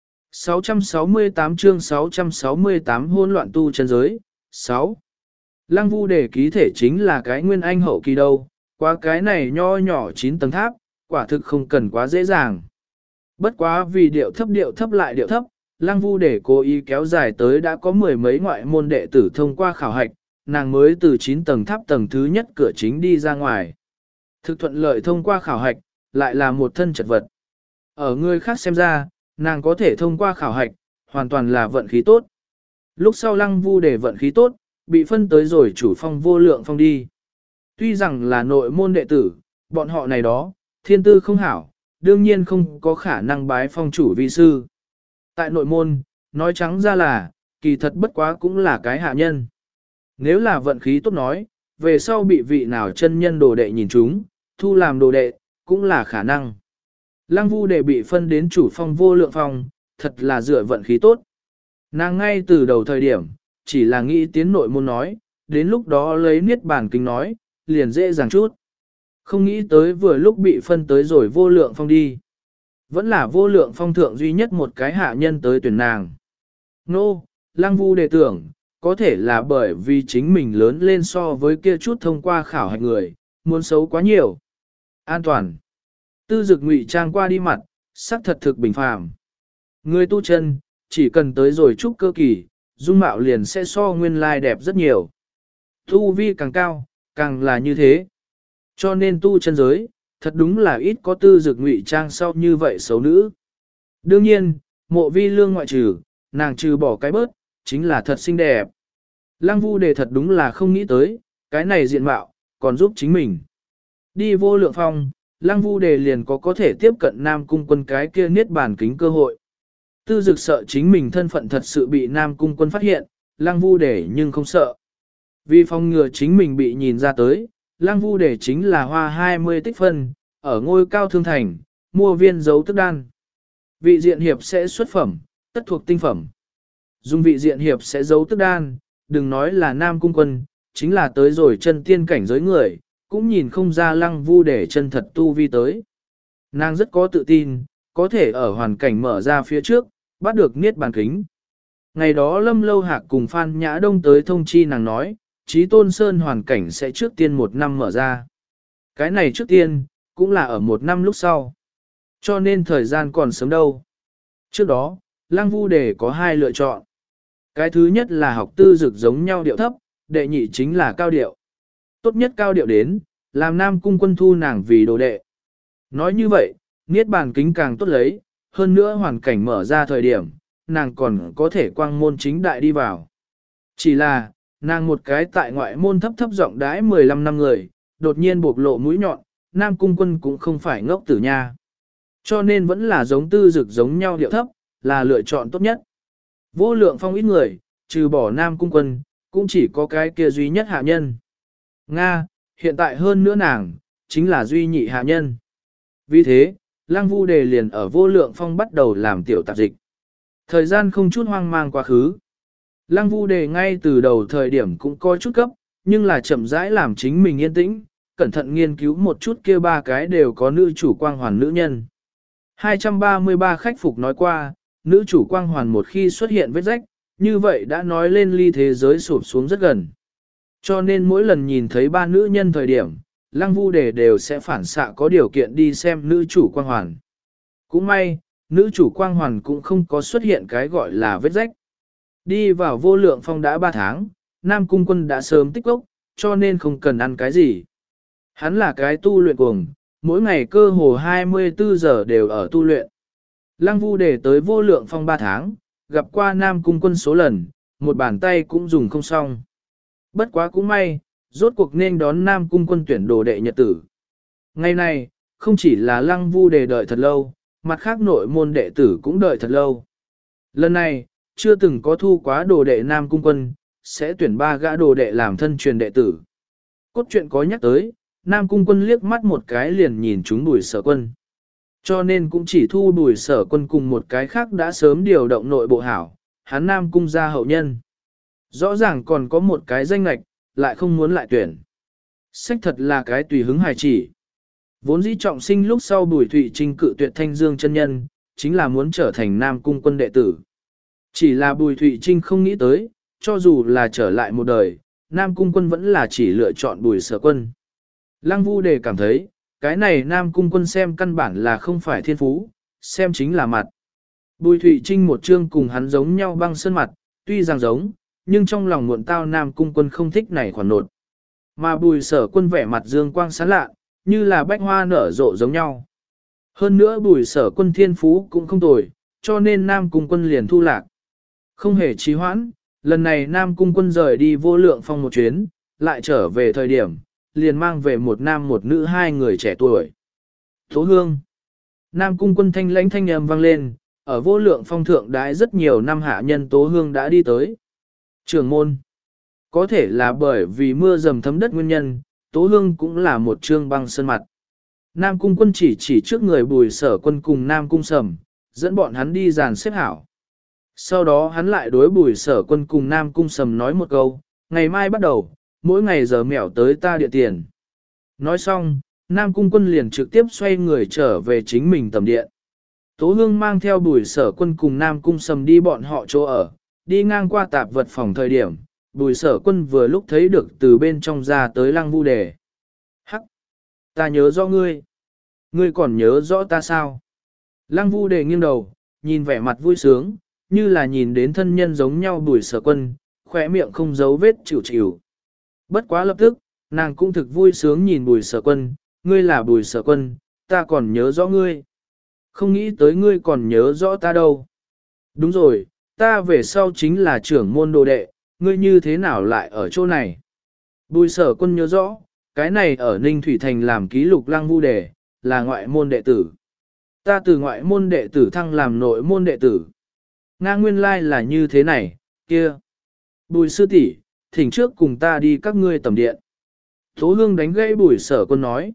sáu trăm sáu mươi tám chương sáu trăm sáu mươi tám hỗn loạn tu chân giới, sáu. Lăng Vu Đề ký thể chính là cái nguyên anh hậu kỳ đâu, qua cái này nho nhỏ chín tầng tháp, quả thực không cần quá dễ dàng. Bất quá vì điệu thấp điệu thấp lại điệu thấp, Lăng Vu Đề cố ý kéo dài tới đã có mười mấy ngoại môn đệ tử thông qua khảo hạch, nàng mới từ chín tầng tháp tầng thứ nhất cửa chính đi ra ngoài. Thực thuận lợi thông qua khảo hạch, lại là một thân chật vật. Ở người khác xem ra, nàng có thể thông qua khảo hạch, hoàn toàn là vận khí tốt. Lúc sau Lăng Vu Đề vận khí tốt, bị phân tới rồi chủ phong vô lượng phong đi. Tuy rằng là nội môn đệ tử, bọn họ này đó, thiên tư không hảo, đương nhiên không có khả năng bái phong chủ vi sư. Tại nội môn, nói trắng ra là, kỳ thật bất quá cũng là cái hạ nhân. Nếu là vận khí tốt nói, về sau bị vị nào chân nhân đồ đệ nhìn chúng, thu làm đồ đệ, cũng là khả năng. Lăng Vu Đề bị phân đến chủ phong vô lượng phong, thật là dựa vận khí tốt. Nàng ngay từ đầu thời điểm, chỉ là nghĩ tiến nội môn nói, đến lúc đó lấy niết bàn kinh nói, liền dễ dàng chút. Không nghĩ tới vừa lúc bị phân tới rồi vô lượng phong đi. Vẫn là vô lượng phong thượng duy nhất một cái hạ nhân tới tuyển nàng. Nô, no, Lăng Vu Đề tưởng, có thể là bởi vì chính mình lớn lên so với kia chút thông qua khảo hạch người, muốn xấu quá nhiều. An toàn. Tư Dực ngụy trang qua đi mặt, sắc thật thực bình phàm. Người tu chân, chỉ cần tới rồi trúc cơ kỳ, dung mạo liền sẽ so nguyên lai đẹp rất nhiều. Tu vi càng cao, càng là như thế. Cho nên tu chân giới, thật đúng là ít có Tư Dực ngụy trang sau như vậy xấu nữ. Đương nhiên, Mộ Vi Lương ngoại trừ, nàng trừ bỏ cái bớt, chính là thật xinh đẹp. Lăng Vu Đề thật đúng là không nghĩ tới, cái này diện mạo, còn giúp chính mình. Đi vô lượng phong, Lăng Vu Đề liền có có thể tiếp cận Nam Cung Quân cái kia niết bàn kính cơ hội. Tư Dực sợ chính mình thân phận thật sự bị Nam Cung Quân phát hiện, Lăng Vu Đề nhưng không sợ. Vì phòng ngừa chính mình bị nhìn ra tới, Lăng Vu Đề chính là hoa hai mươi tích phân, ở ngôi cao thương thành, mua viên dấu tức đan. Vị diện hiệp sẽ xuất phẩm, tất thuộc tinh phẩm. Dùng vị diện hiệp sẽ giấu tức đan, đừng nói là Nam Cung Quân, chính là tới rồi chân tiên cảnh giới người, cũng nhìn không ra Lăng Vu Đề chân thật tu vi tới. Nàng rất có tự tin, có thể ở hoàn cảnh mở ra phía trước, bắt được niết bàn kính. Ngày đó Lâm Lâu Hạc cùng Phan Nhã Đông tới thông chi nàng nói, Chí Tôn Sơn hoàn cảnh sẽ trước tiên một năm mở ra. Cái này trước tiên, cũng là ở một năm lúc sau. Cho nên thời gian còn sớm đâu. Trước đó, Lăng Vu Đề có hai lựa chọn. Cái thứ nhất là học Tư Dực giống nhau điệu thấp, đệ nhị chính là cao điệu. Tốt nhất cao điệu đến, làm Nam Cung Quân thu nàng vì đồ đệ. Nói như vậy, niết bàn kính càng tốt lấy, hơn nữa hoàn cảnh mở ra thời điểm, nàng còn có thể quang môn chính đại đi vào. Chỉ là, nàng một cái tại ngoại môn thấp thấp giọng đái mười lăm năm người, đột nhiên bộc lộ mũi nhọn, Nam Cung Quân cũng không phải ngốc tử nha. Cho nên vẫn là giống tư dực giống nhau điệu thấp, là lựa chọn tốt nhất. Vô lượng phong ít người, trừ bỏ Nam Cung Quân, cũng chỉ có cái kia duy nhất hạ nhân. Nga, hiện tại hơn nữa nàng, chính là duy nhị hạ nhân. Vì thế, Lăng Vu Đề liền ở vô lượng phong bắt đầu làm tiểu tạp dịch. Thời gian không chút hoang mang quá khứ. Lăng Vu Đề ngay từ đầu thời điểm cũng có chút cấp, nhưng là chậm rãi làm chính mình yên tĩnh, cẩn thận nghiên cứu một chút kia ba cái đều có nữ chủ quang hoàn nữ nhân. hai trăm ba mươi ba khách phục nói qua, nữ chủ quang hoàn một khi xuất hiện vết rách, như vậy đã nói lên ly thế giới sụp xuống rất gần. Cho nên mỗi lần nhìn thấy ba nữ nhân thời điểm, Lăng Vu Đề đều sẽ phản xạ có điều kiện đi xem nữ chủ quang hoàn. Cũng may, nữ chủ quang hoàn cũng không có xuất hiện cái gọi là vết rách. Đi vào vô lượng phong đã ba tháng, Nam Cung Quân đã sớm tích lốc, cho nên không cần ăn cái gì. Hắn là cái tu luyện cuồng, mỗi ngày cơ hồ hai mươi tư giờ đều ở tu luyện. Lăng Vu Đề tới vô lượng phong ba tháng, gặp qua Nam Cung Quân số lần, một bàn tay cũng dùng không xong. Bất quá cũng may, rốt cuộc nên đón Nam Cung Quân tuyển đồ đệ nhật tử. Ngày này, không chỉ là Lăng Vu Đề đợi thật lâu, mặt khác nội môn đệ tử cũng đợi thật lâu. Lần này, chưa từng có thu quá đồ đệ Nam Cung Quân, sẽ tuyển ba gã đồ đệ làm thân truyền đệ tử. Cốt truyện có nhắc tới, Nam Cung Quân liếc mắt một cái liền nhìn chúng Bùi Sở Quân. Cho nên cũng chỉ thu Bùi Sở Quân cùng một cái khác đã sớm điều động nội bộ hảo, hắn Nam Cung gia hậu nhân. Rõ ràng còn có một cái danh lạch, lại không muốn lại tuyển. Sách thật là cái tùy hứng hài chỉ. Vốn dĩ trọng sinh lúc sau Bùi Thụy Trinh cự tuyệt Thanh Dương chân nhân, chính là muốn trở thành Nam Cung Quân đệ tử. Chỉ là Bùi Thụy Trinh không nghĩ tới, cho dù là trở lại một đời, Nam Cung Quân vẫn là chỉ lựa chọn Bùi Sở Quân. Lăng Vu Đề cảm thấy, cái này Nam Cung Quân xem căn bản là không phải thiên phú, xem chính là mặt. Bùi Thụy Trinh một chương cùng hắn giống nhau băng sơn mặt, tuy rằng giống, nhưng trong lòng muộn tao Nam Cung Quân không thích này khoản nột. Mà Bùi Sở Quân vẻ mặt dương quang sáng lạ, như là bách hoa nở rộ giống nhau. Hơn nữa Bùi Sở Quân thiên phú cũng không tồi, cho nên Nam Cung Quân liền thu lạc. Không hề trì hoãn, lần này Nam Cung Quân rời đi vô lượng phong một chuyến, lại trở về thời điểm, liền mang về một nam một nữ hai người trẻ tuổi. Tố Hương. Nam Cung Quân thanh lãnh thanh âm vang lên, ở vô lượng phong thượng đãi rất nhiều năm hạ nhân Tố Hương đã đi tới. Trưởng môn. Có thể là bởi vì mưa dầm thấm đất nguyên nhân, Tố Hương cũng là một trương băng sơn mặt. Nam Cung Quân chỉ chỉ trước người Bùi Sở Quân cùng Nam Cung Sầm, dẫn bọn hắn đi dàn xếp hảo. Sau đó hắn lại đối Bùi Sở Quân cùng Nam Cung Sầm nói một câu, ngày mai bắt đầu, mỗi ngày giờ mẹo tới ta địa tiền. Nói xong, Nam Cung Quân liền trực tiếp xoay người trở về chính mình tầm điện. Tố Hương mang theo Bùi Sở Quân cùng Nam Cung Sầm đi bọn họ chỗ ở, đi ngang qua tạp vật phòng thời điểm, Bùi Sở Quân vừa lúc thấy được từ bên trong ra tới Lăng Vu Đề. Hắc! Ta nhớ rõ ngươi. Ngươi còn nhớ rõ ta sao? Lăng Vu Đề nghiêng đầu, nhìn vẻ mặt vui sướng, như là nhìn đến thân nhân giống nhau Bùi Sở Quân, khỏe miệng không giấu vết chịu chịu. Bất quá lập tức, nàng cũng thực vui sướng nhìn Bùi Sở Quân, ngươi là Bùi Sở Quân, ta còn nhớ rõ ngươi. Không nghĩ tới ngươi còn nhớ rõ ta đâu. Đúng rồi, ta về sau chính là trưởng môn đồ đệ, ngươi như thế nào lại ở chỗ này? Bùi Sở Quân nhớ rõ, cái này ở Ninh Thủy Thành làm ký lục Lăng Vu Đề, là ngoại môn đệ tử. Ta từ ngoại môn đệ tử thăng làm nội môn đệ tử. Nga nguyên lai là như thế này, kia. Bùi sư tỷ, thỉnh trước cùng ta đi các ngươi tầm điện. Tố Hương đánh gãy Bùi Sở Quân nói.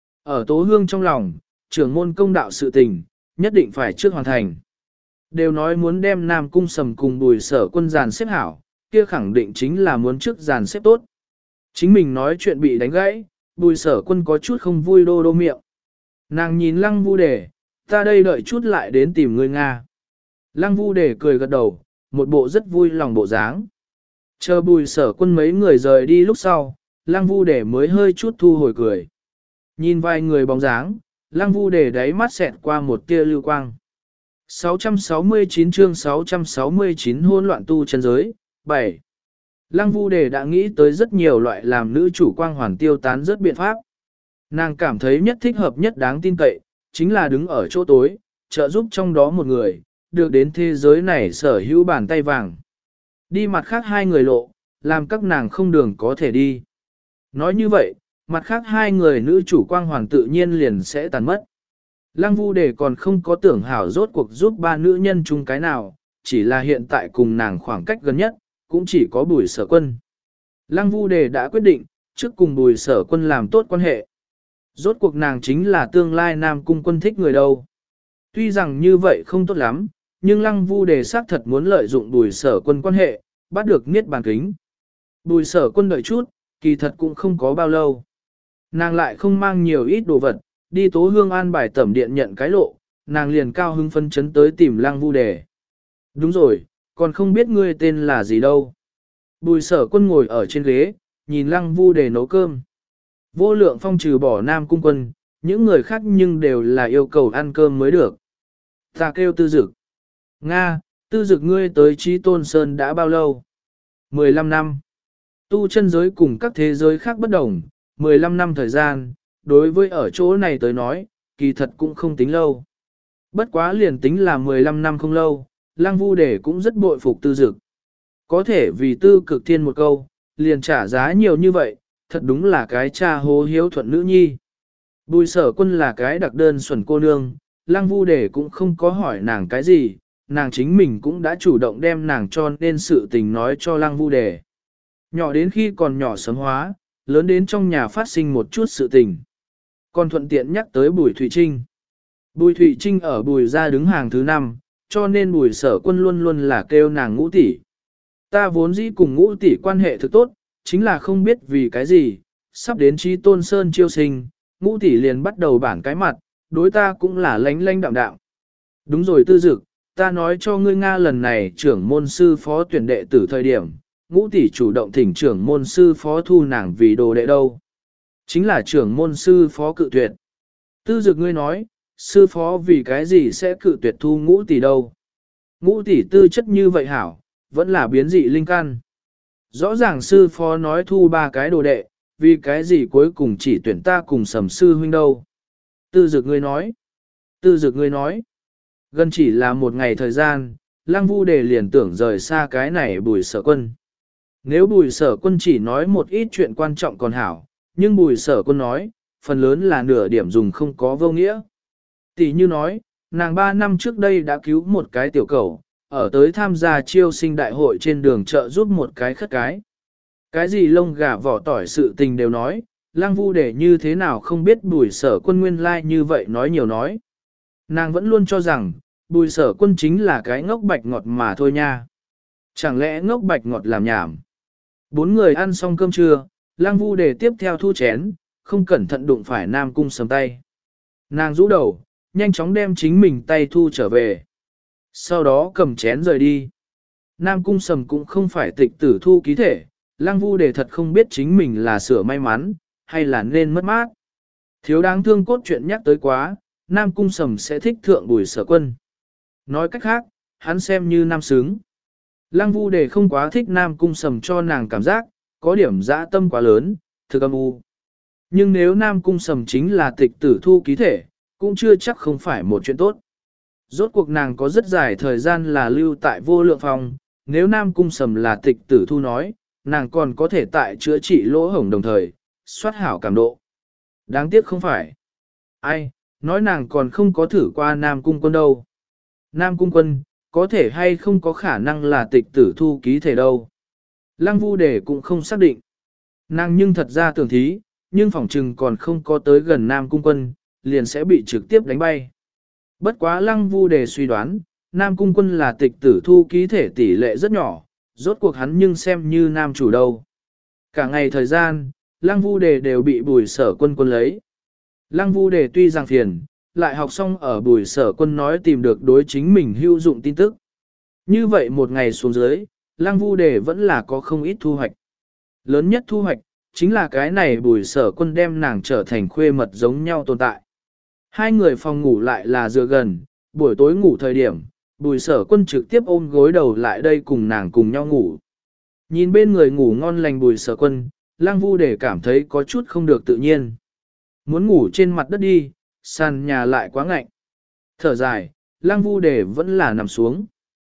Ở Tố Hương trong lòng, trưởng môn công đạo sự tình, nhất định phải trước hoàn thành. Đều nói muốn đem Nam Cung Sầm cùng Bùi Sở Quân dàn xếp hảo, kia khẳng định chính là muốn trước dàn xếp tốt. Chính mình nói chuyện bị đánh gãy, Bùi Sở Quân có chút không vui đô đô miệng. Nàng nhìn Lăng Vu Đề, ta đây đợi chút lại đến tìm ngươi Nga. Lăng Vu Đề cười gật đầu, một bộ rất vui lòng bộ dáng. Chờ Bùi Sở Quân mấy người rời đi lúc sau, Lăng Vu Đề mới hơi chút thu hồi cười. Nhìn vài người bóng dáng, Lăng Vu Đề đáy mắt xẹt qua một tia lưu quang. sáu trăm sáu mươi chín chương sáu trăm sáu mươi chín hôn loạn tu chân giới, bảy. Lăng Vu Đề đã nghĩ tới rất nhiều loại làm nữ chủ quang hoàn tiêu tán rất biện pháp. Nàng cảm thấy nhất thích hợp nhất đáng tin cậy, chính là đứng ở chỗ tối, trợ giúp trong đó một người, được đến thế giới này sở hữu bàn tay vàng. Đi mặt khác hai người lộ, làm các nàng không đường có thể đi. Nói như vậy, mặt khác hai người nữ chủ quang hoàn tự nhiên liền sẽ tàn mất. Lăng Vu Đề còn không có tưởng hảo rốt cuộc giúp ba nữ nhân chung cái nào, chỉ là hiện tại cùng nàng khoảng cách gần nhất, cũng chỉ có Bùi Sở Quân. Lăng Vu Đề đã quyết định, trước cùng Bùi Sở Quân làm tốt quan hệ. Rốt cuộc nàng chính là tương lai Nam Cung Quân thích người đâu. Tuy rằng như vậy không tốt lắm, nhưng Lăng Vu Đề xác thật muốn lợi dụng Bùi Sở Quân quan hệ, bắt được Niết Bàn Kính. Bùi Sở Quân đợi chút, kỳ thật cũng không có bao lâu. Nàng lại không mang nhiều ít đồ vật, đi Tố Hương an bài tẩm điện nhận cái lộ, nàng liền cao hứng phân chấn tới tìm Lăng Vu Đề. Đúng rồi, còn không biết ngươi tên là gì đâu. Bùi Sở Quân ngồi ở trên ghế, nhìn Lăng Vu Đề nấu cơm. Vô Lượng Phong trừ bỏ Nam Cung Quân, những người khác nhưng đều là yêu cầu ăn cơm mới được. Ta kêu Tư Dực. Nga, Tư Dực ngươi tới Chí Tôn Sơn đã bao lâu? mười lăm năm. Tu chân giới cùng các thế giới khác bất đồng, mười lăm năm thời gian, đối với ở chỗ này tới nói, kỳ thật cũng không tính lâu. Bất quá liền tính là mười lăm năm không lâu, Lăng Vu Đề cũng rất bội phục Tư Dực. Có thể vì Tư Cực Thiên một câu, liền trả giá nhiều như vậy, thật đúng là cái cha hố hiếu thuận nữ nhi. Bùi Sở Quân là cái đặc đơn xuẩn cô nương, Lăng Vu Đề cũng không có hỏi nàng cái gì, nàng chính mình cũng đã chủ động đem nàng cho nên sự tình nói cho Lăng Vu Đề. Nhỏ đến khi còn nhỏ sớm hóa, lớn đến trong nhà phát sinh một chút sự tình. Còn thuận tiện nhắc tới Bùi Thụy Trinh. Bùi Thụy Trinh ở Bùi gia đứng hàng thứ năm, cho nên Bùi Sở Quân luôn luôn là kêu nàng Ngũ tỷ. Ta vốn dĩ cùng Ngũ tỷ quan hệ thực tốt, chính là không biết vì cái gì, sắp đến Chí Tôn Sơn chiêu sinh, Ngũ tỷ liền bắt đầu bản cái mặt, đối ta cũng là lánh lánh đạm đạm. Đúng rồi Tư Dực, ta nói cho ngươi Nga lần này trưởng môn sư phó tuyển đệ tử thời điểm, Ngũ tỷ chủ động thỉnh trưởng môn sư phó thu nàng vì đồ đệ đâu. Chính là trưởng môn sư phó cự tuyệt. Tư Dực ngươi nói, sư phó vì cái gì sẽ cự tuyệt thu Ngũ tỷ đâu. Ngũ tỷ tư chất như vậy hảo, vẫn là biến dị linh căn. Rõ ràng sư phó nói thu ba cái đồ đệ, vì cái gì cuối cùng chỉ tuyển ta cùng Sầm sư huynh đâu. Tư Dực ngươi nói. Tư Dực ngươi nói. Gần chỉ là một ngày thời gian, Lăng Vu Đề liền tưởng rời xa cái này Bùi Sở Quân. Nếu Bùi Sở Quân chỉ nói một ít chuyện quan trọng còn hảo, nhưng Bùi Sở Quân nói, phần lớn là nửa điểm dùng không có vô nghĩa. Tỷ như nói, nàng ba năm trước đây đã cứu một cái tiểu cầu, ở tới tham gia chiêu sinh đại hội trên đường chợ giúp một cái khất cái. Cái gì lông gà vỏ tỏi sự tình đều nói, Lăng Vu Đề như thế nào không biết Bùi Sở Quân nguyên lai like như vậy nói nhiều nói. Nàng vẫn luôn cho rằng, Bùi Sở Quân chính là cái ngốc bạch ngọt mà thôi nha. Chẳng lẽ ngốc bạch ngọt làm nhảm? Bốn người ăn xong cơm trưa, Lăng Vu Đề tiếp theo thu chén, không cẩn thận đụng phải Nam Cung Sầm tay. Nàng rũ đầu, nhanh chóng đem chính mình tay thu trở về. Sau đó cầm chén rời đi. Nam Cung Sầm cũng không phải tịch tử thu ký thể, Lăng Vu Đề thật không biết chính mình là sửa may mắn, hay là nên mất mát. Thiếu đáng thương cốt chuyện nhắc tới quá, Nam Cung Sầm sẽ thích thượng Bùi Sở Quân. Nói cách khác, hắn xem như nam xứng. Lăng Vu Đề không quá thích Nam Cung Sầm cho nàng cảm giác, có điểm dã tâm quá lớn, thực âm u. Nhưng nếu Nam Cung Sầm chính là tịch tử thu ký thể, cũng chưa chắc không phải một chuyện tốt. Rốt cuộc nàng có rất dài thời gian là lưu tại Vô Lượng Phong, nếu Nam Cung Sầm là tịch tử thu nói, nàng còn có thể tại chữa trị lỗ hổng đồng thời, soát hảo cảm độ. Đáng tiếc không phải. Ai, nói nàng còn không có thử qua Nam Cung Quân đâu. Nam Cung Quân, có thể hay không có khả năng là tịch tử thu ký thể đâu. Lăng Vu Đề cũng không xác định. Nàng nhưng thật ra tưởng thí, nhưng phỏng trừng còn không có tới gần Nam Cung Quân, liền sẽ bị trực tiếp đánh bay. Bất quá Lăng Vu Đề suy đoán, Nam Cung Quân là tịch tử thu ký thể tỷ lệ rất nhỏ, rốt cuộc hắn nhưng xem như nam chủ đâu. Cả ngày thời gian, Lăng Vu Đề đều bị Bùi Sở Quân quân lấy. Lăng Vu Đề tuy rằng phiền, lại học xong ở Bùi Sở Quân nói tìm được đối chính mình hữu dụng tin tức. Như vậy một ngày xuống dưới, Lăng Vu Đề vẫn là có không ít thu hoạch. Lớn nhất thu hoạch, chính là cái này Bùi Sở Quân đem nàng trở thành khuê mật giống nhau tồn tại. Hai người phòng ngủ lại là dựa gần, buổi tối ngủ thời điểm, Bùi Sở Quân trực tiếp ôm gối đầu lại đây cùng nàng cùng nhau ngủ. Nhìn bên người ngủ ngon lành Bùi Sở Quân, Lăng Vu Đề cảm thấy có chút không được tự nhiên. Muốn ngủ trên mặt đất đi, sàn nhà lại quá ngạnh. Thở dài, Lăng Vu Đề vẫn là nằm xuống.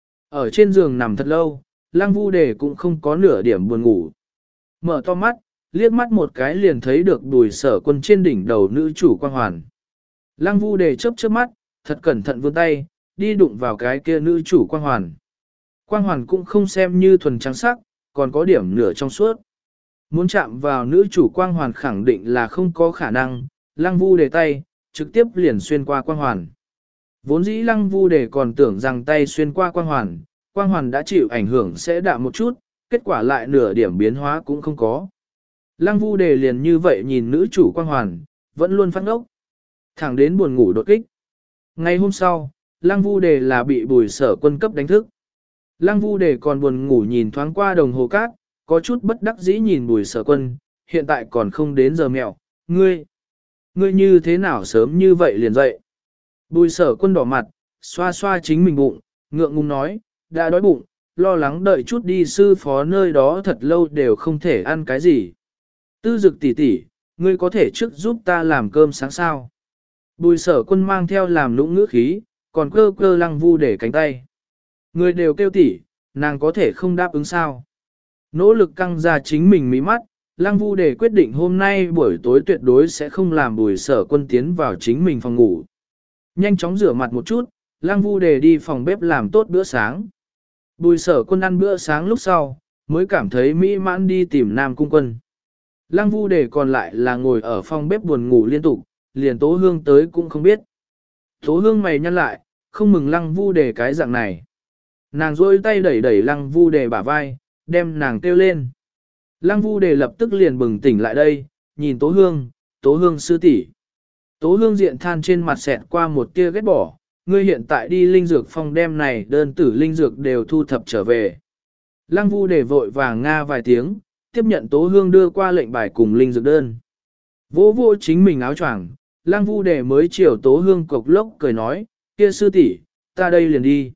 Ở trên giường nằm thật lâu, Lăng Vu Đề cũng không có nửa điểm buồn ngủ. Mở to mắt, liếc mắt một cái liền thấy được Bùi Sở Quân trên đỉnh đầu nữ chủ quang hoàn. Lăng Vu Đề chớp chớp mắt, thật cẩn thận vươn tay, đi đụng vào cái kia nữ chủ quang hoàn. Quang hoàn cũng không xem như thuần trắng sắc, còn có điểm nửa trong suốt. Muốn chạm vào nữ chủ quang hoàn khẳng định là không có khả năng, Lăng Vu Đề tay, trực tiếp liền xuyên qua quang hoàn. Vốn dĩ Lăng Vu Đề còn tưởng rằng tay xuyên qua quang hoàn, quang hoàn đã chịu ảnh hưởng sẽ đạm một chút, kết quả lại nửa điểm biến hóa cũng không có. Lăng Vu Đề liền như vậy nhìn nữ chủ quang hoàn, vẫn luôn phát ngốc. Thẳng đến buồn ngủ đột kích. Ngày hôm sau, Lăng Vu Đề là bị Bùi Sở Quân cấp đánh thức. Lăng Vu Đề còn buồn ngủ nhìn thoáng qua đồng hồ cát, có chút bất đắc dĩ nhìn Bùi Sở Quân, hiện tại còn không đến giờ mẹo, ngươi, ngươi như thế nào sớm như vậy liền dậy. Bùi Sở Quân đỏ mặt, xoa xoa chính mình bụng, ngượng ngùng nói, đã đói bụng, lo lắng đợi chút đi sư phó nơi đó thật lâu đều không thể ăn cái gì. Tư Dực tỷ tỷ, ngươi có thể trước giúp ta làm cơm sáng sao? Bùi Sở Quân mang theo làm lũng ngữ khí, còn cơ cơ Lăng Vu Đề cánh tay. Người đều kêu tỷ, nàng có thể không đáp ứng sao? Nỗ lực căng ra chính mình mí mắt, Lăng Vu Đề quyết định hôm nay buổi tối tuyệt đối sẽ không làm Bùi Sở Quân tiến vào chính mình phòng ngủ. Nhanh chóng rửa mặt một chút, Lăng Vu Đề đi phòng bếp làm tốt bữa sáng. Bùi Sở Quân ăn bữa sáng lúc sau, mới cảm thấy mỹ mãn đi tìm Nam Cung Quân. Lăng Vu Đề còn lại là ngồi ở phòng bếp buồn ngủ liên tục, liền Tố Hương tới cũng không biết. Tố Hương mày nhăn lại, không mừng Lăng Vu Đề cái dạng này. Nàng rôi tay đẩy đẩy Lăng Vu Đề bả vai, đem nàng kêu lên. Lăng Vu Đề lập tức liền bừng tỉnh lại đây, nhìn Tố Hương, Tố Hương sư tỷ. Tố Hương diện than trên mặt xẹt qua một tia ghét bỏ, ngươi hiện tại đi linh dược phòng đem này đơn tử linh dược đều thu thập trở về. Lăng Vu Đề vội vàng nga vài tiếng, tiếp nhận Tố Hương đưa qua lệnh bài cùng linh dược đơn. Vô vô chính mình áo choàng, Lăng Vu Đề mới chiều Tố Hương cộc lốc cười nói, kia sư tỷ, ta đây liền đi.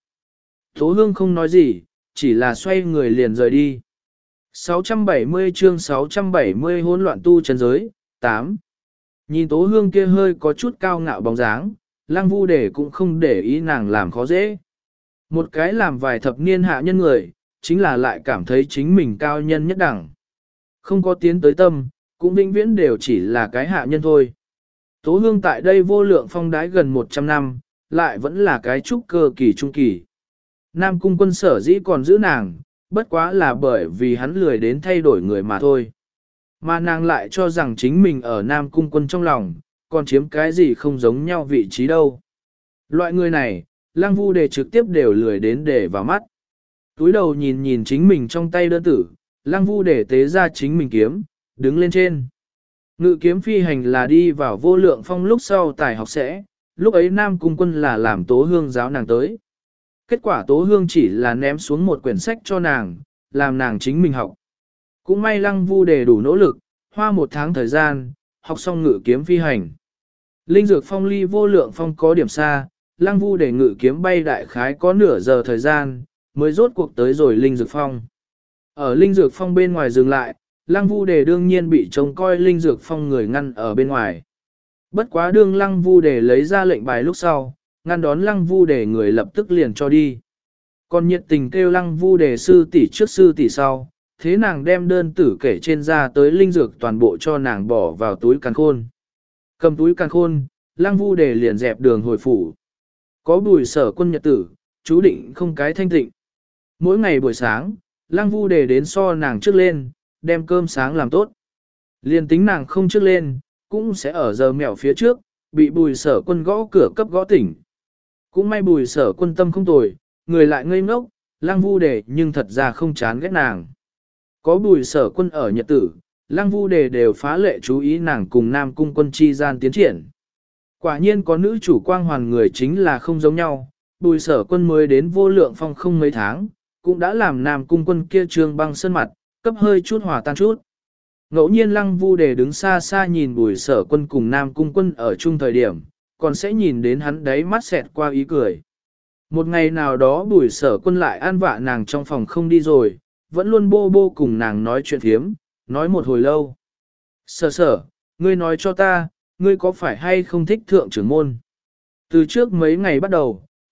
Tố Hương không nói gì, chỉ là xoay người liền rời đi. sáu trăm bảy mươi chương sáu trăm bảy mươi hỗn loạn tu chân giới, tám. Nhìn Tố Hương kia hơi có chút cao ngạo bóng dáng, Lăng Vu Đề cũng không để ý nàng làm khó dễ. Một cái làm vài thập niên hạ nhân người, chính là lại cảm thấy chính mình cao nhân nhất đẳng. Không có tiến tới tâm, cũng vĩnh viễn đều chỉ là cái hạ nhân thôi. Tố Hương tại đây vô lượng phong đái gần một trăm năm, lại vẫn là cái trúc cơ kỳ trung kỳ. Nam Cung Quân sở dĩ còn giữ nàng, bất quá là bởi vì hắn lười đến thay đổi người mà thôi. Mà nàng lại cho rằng chính mình ở Nam Cung Quân trong lòng, còn chiếm cái gì không giống nhau vị trí đâu. Loại người này, Lăng Vu Đề trực tiếp đều lười đến để vào mắt. Túi đầu nhìn nhìn chính mình trong tay đơn tử, Lăng Vu Đề tế ra chính mình kiếm, đứng lên trên. Ngự kiếm phi hành là đi vào vô lượng phong lúc sau tài học sẽ, lúc ấy Nam Cung Quân là làm Tố Hương giáo nàng tới. Kết quả Tố Hương chỉ là ném xuống một quyển sách cho nàng, làm nàng chính mình học. Cũng may Lăng Vu Đề đủ nỗ lực, hoa một tháng thời gian, học xong ngự kiếm phi hành. Linh dược phong ly vô lượng phong có điểm xa, Lăng Vu Đề ngự kiếm bay đại khái có nửa giờ thời gian, mới rốt cuộc tới rồi linh dược phong. Ở linh dược phong bên ngoài dừng lại, Lăng Vu Đề đương nhiên bị trông coi linh dược phong người ngăn ở bên ngoài. Bất quá đương Lăng Vu Đề lấy ra lệnh bài lúc sau, ngăn đón Lăng Vu Đề người lập tức liền cho đi. Còn nhiệt tình kêu Lăng Vu Đề sư tỷ trước sư tỷ sau, thế nàng đem đơn tử kể trên ra tới linh dược toàn bộ cho nàng bỏ vào túi càn khôn. Cầm túi càn khôn, Lăng Vu Đề liền dẹp đường hồi phủ. Có Bùi Sở Quân nhật tử, chú định không cái thanh tịnh. Mỗi ngày buổi sáng, Lăng Vu Đề đến so nàng trước lên, đem cơm sáng làm tốt. Liền tính nàng không trước lên, cũng sẽ ở giờ mẹo phía trước, bị Bùi Sở Quân gõ cửa cấp gõ tỉnh. Cũng may Bùi Sở Quân tâm không tồi, người lại ngây ngốc, Lăng Vu Đề nhưng thật ra không chán ghét nàng. Có Bùi Sở Quân ở nhật tử, Lăng Vu Đề đều phá lệ chú ý nàng cùng Nam Cung Quân chi gian tiến triển. Quả nhiên có nữ chủ quang hoàn người chính là không giống nhau, Bùi Sở Quân mới đến vô lượng phong không mấy tháng, cũng đã làm Nam Cung Quân kia trương băng sơn mặt, cấp hơi chút hòa tan chút. Ngẫu nhiên Lăng Vu Đề đứng xa xa nhìn Bùi Sở Quân cùng Nam Cung Quân ở chung thời điểm, còn sẽ nhìn đến hắn đấy mắt xẹt qua ý cười. Một ngày nào đó Bùi Sở Quân lại an vạ nàng trong phòng không đi rồi, vẫn luôn bô bô cùng nàng nói chuyện thiếm, nói một hồi lâu. Sở sở, ngươi nói cho ta, ngươi có phải hay không thích thượng trưởng môn? Từ trước mấy ngày bắt đầu,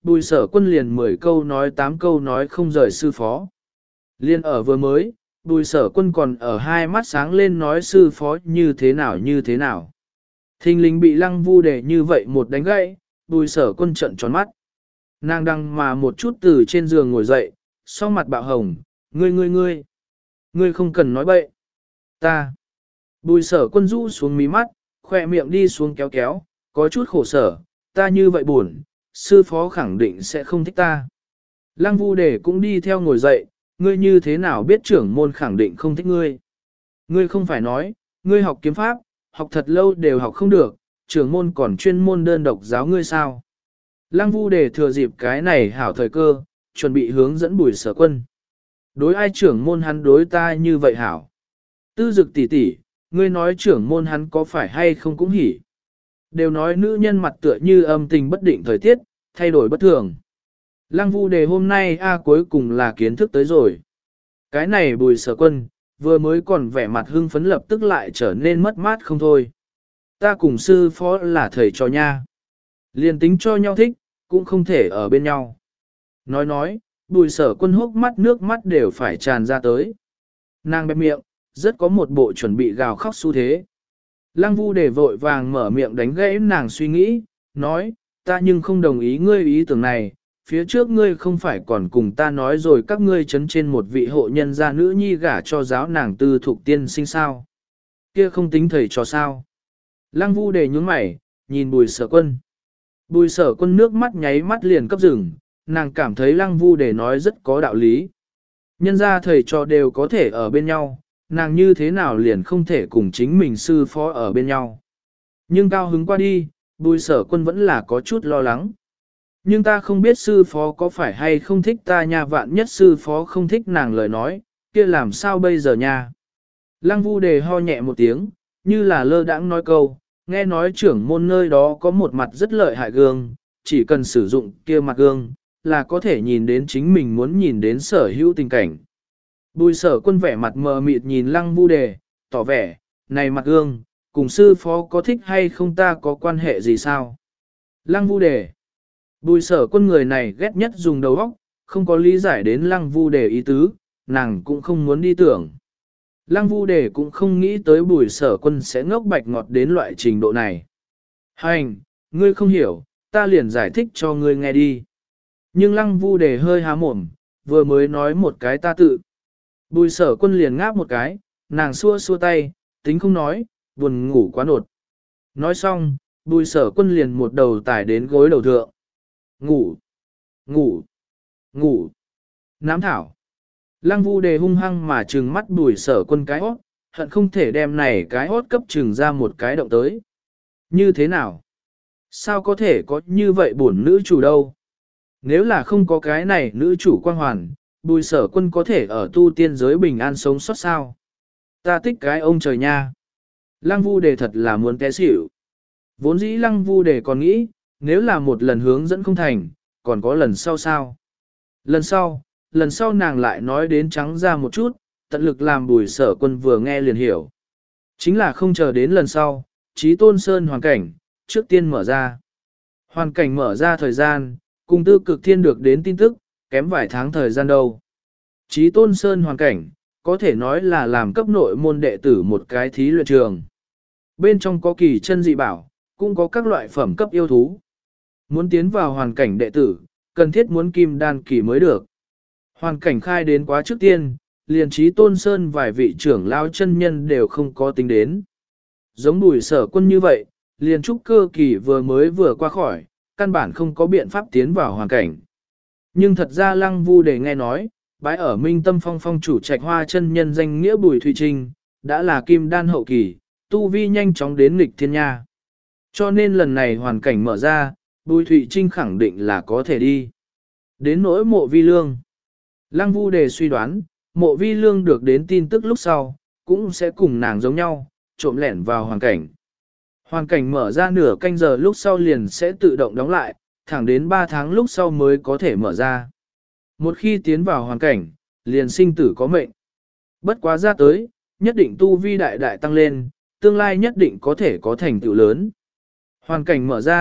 Bùi sở quân liền mười câu nói tám câu nói không rời sư phó. Liên ở vừa mới, bùi sở quân còn ở hai mắt sáng lên nói sư phó như thế nào như thế nào. Thình lình bị lăng vu để như vậy một đánh gãy, bùi sở quân trận tròn mắt. Nàng đăng mà một chút từ trên giường ngồi dậy, sau mặt bạo hồng, ngươi ngươi ngươi, ngươi không cần nói bậy. Ta. Bùi sở quân rũ xuống mí mắt, khoe miệng đi xuống kéo kéo, có chút khổ sở, ta như vậy buồn, sư phó khẳng định sẽ không thích ta. Lăng vu đề cũng đi theo ngồi dậy, ngươi như thế nào biết trưởng môn khẳng định không thích ngươi. Ngươi không phải nói, ngươi học kiếm pháp, học thật lâu đều học không được, trưởng môn còn chuyên môn đơn độc giáo ngươi sao. Lăng vu đề thừa dịp cái này hảo thời cơ, chuẩn bị hướng dẫn bùi sở quân. Đối ai trưởng môn hắn đối ta như vậy hảo. Tư dực tỷ tỷ, ngươi nói trưởng môn hắn có phải hay không cũng hỉ. Đều nói nữ nhân mặt tựa như âm tình bất định thời tiết, thay đổi bất thường. Lăng vu đề hôm nay a cuối cùng là kiến thức tới rồi. Cái này bùi sở quân, vừa mới còn vẻ mặt hưng phấn lập tức lại trở nên mất mát không thôi. Ta cùng sư phó là thầy trò nha. Liền tính cho nhau thích, cũng không thể ở bên nhau. Nói nói, bùi sở quân hốc mắt nước mắt đều phải tràn ra tới. Nàng bẹp miệng, rất có một bộ chuẩn bị gào khóc xu thế. Lăng vu để vội vàng mở miệng đánh gãy nàng suy nghĩ, nói, ta nhưng không đồng ý ngươi ý tưởng này, phía trước ngươi không phải còn cùng ta nói rồi các ngươi chấn trên một vị hộ nhân gia nữ nhi gả cho giáo nàng tư thuộc tiên sinh sao. Kia không tính thầy cho sao. Lăng vu để nhướng mày, nhìn bùi sở quân. Bùi sở quân nước mắt nháy mắt liền cấp rừng, nàng cảm thấy lăng vu để nói rất có đạo lý. Nhân gia thầy trò đều có thể ở bên nhau, nàng như thế nào liền không thể cùng chính mình sư phó ở bên nhau. Nhưng cao hứng qua đi, bùi sở quân vẫn là có chút lo lắng. Nhưng ta không biết sư phó có phải hay không thích ta nha, vạn nhất sư phó không thích nàng lời nói, kia làm sao bây giờ nha. Lăng vu đề ho nhẹ một tiếng, như là lơ đãng nói câu, nghe nói trưởng môn nơi đó có một mặt rất lợi hại gương, chỉ cần sử dụng kia mặt gương, là có thể nhìn đến chính mình muốn nhìn đến sở hữu tình cảnh. Bùi sở quân vẻ mặt mờ mịt nhìn lăng vu đề, tỏ vẻ, này mặt gương, cùng sư phó có thích hay không ta có quan hệ gì sao? Lăng vu đề. Bùi sở quân người này ghét nhất dùng đầu óc, không có lý giải đến lăng vu đề ý tứ, nàng cũng không muốn đi tưởng. Lăng vu đề cũng không nghĩ tới bùi sở quân sẽ ngốc bạch ngọt đến loại trình độ này. Hành, ngươi không hiểu, ta liền giải thích cho ngươi nghe đi. Nhưng lăng vu đề hơi há mồm, vừa mới nói một cái ta tự. Bùi sở quân liền ngáp một cái, nàng xua xua tay, tính không nói, buồn ngủ quá nột. Nói xong, bùi sở quân liền một đầu tải đến gối đầu thượng. Ngủ, ngủ, ngủ. Nám thảo. Lăng vu đề hung hăng mà trừng mắt bùi sở quân cái hót, hận không thể đem này cái hót cấp trừng ra một cái động tới. Như thế nào? Sao có thể có như vậy bổn nữ chủ đâu? Nếu là không có cái này nữ chủ quan hoàn, bùi sở quân có thể ở tu tiên giới bình an sống sót sao? Ta thích cái ông trời nha. Lăng vu đề thật là muốn té xỉu. Vốn dĩ lăng vu đề còn nghĩ, nếu là một lần hướng dẫn không thành, còn có lần sau sao? Lần sau, lần sau nàng lại nói đến trắng ra một chút, tận lực làm bùi sở quân vừa nghe liền hiểu. Chính là không chờ đến lần sau, Chí Tôn Sơn hoàn cảnh, trước tiên mở ra. Hoàn cảnh mở ra thời gian, cùng tư cực thiên được đến tin tức, kém vài tháng thời gian đâu. Chí Tôn Sơn hoàn cảnh, có thể nói là làm cấp nội môn đệ tử một cái thí luyện trường. Bên trong có kỳ chân dị bảo, cũng có các loại phẩm cấp yêu thú. Muốn tiến vào hoàn cảnh đệ tử, cần thiết muốn kim đan kỳ mới được. Hoàn cảnh khai đến quá trước tiên, liền Chí Tôn Sơn vài vị trưởng lao chân nhân đều không có tính đến. Giống bùi sở quân như vậy, liền trúc cơ kỳ vừa mới vừa qua khỏi, căn bản không có biện pháp tiến vào hoàn cảnh. Nhưng thật ra lăng vu để nghe nói, bái ở Minh Tâm Phong phong chủ trạch hoa chân nhân danh nghĩa Bùi Thụy Trinh, đã là kim đan hậu kỳ, tu vi nhanh chóng đến nghịch thiên nha. Cho nên lần này hoàn cảnh mở ra, Bùi Thụy Trinh khẳng định là có thể đi. Đến nỗi mộ vi lương. Lăng vu đề suy đoán, mộ vi lương được đến tin tức lúc sau, cũng sẽ cùng nàng giống nhau, trộm lẻn vào hoàn cảnh. Hoàn cảnh mở ra nửa canh giờ lúc sau liền sẽ tự động đóng lại, thẳng đến ba tháng lúc sau mới có thể mở ra. Một khi tiến vào hoàn cảnh, liền sinh tử có mệnh. Bất quá ra tới, nhất định tu vi đại đại tăng lên, tương lai nhất định có thể có thành tựu lớn. Hoàn cảnh mở ra,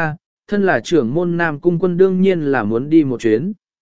thân là trưởng môn Nam Cung Quân đương nhiên là muốn đi một chuyến.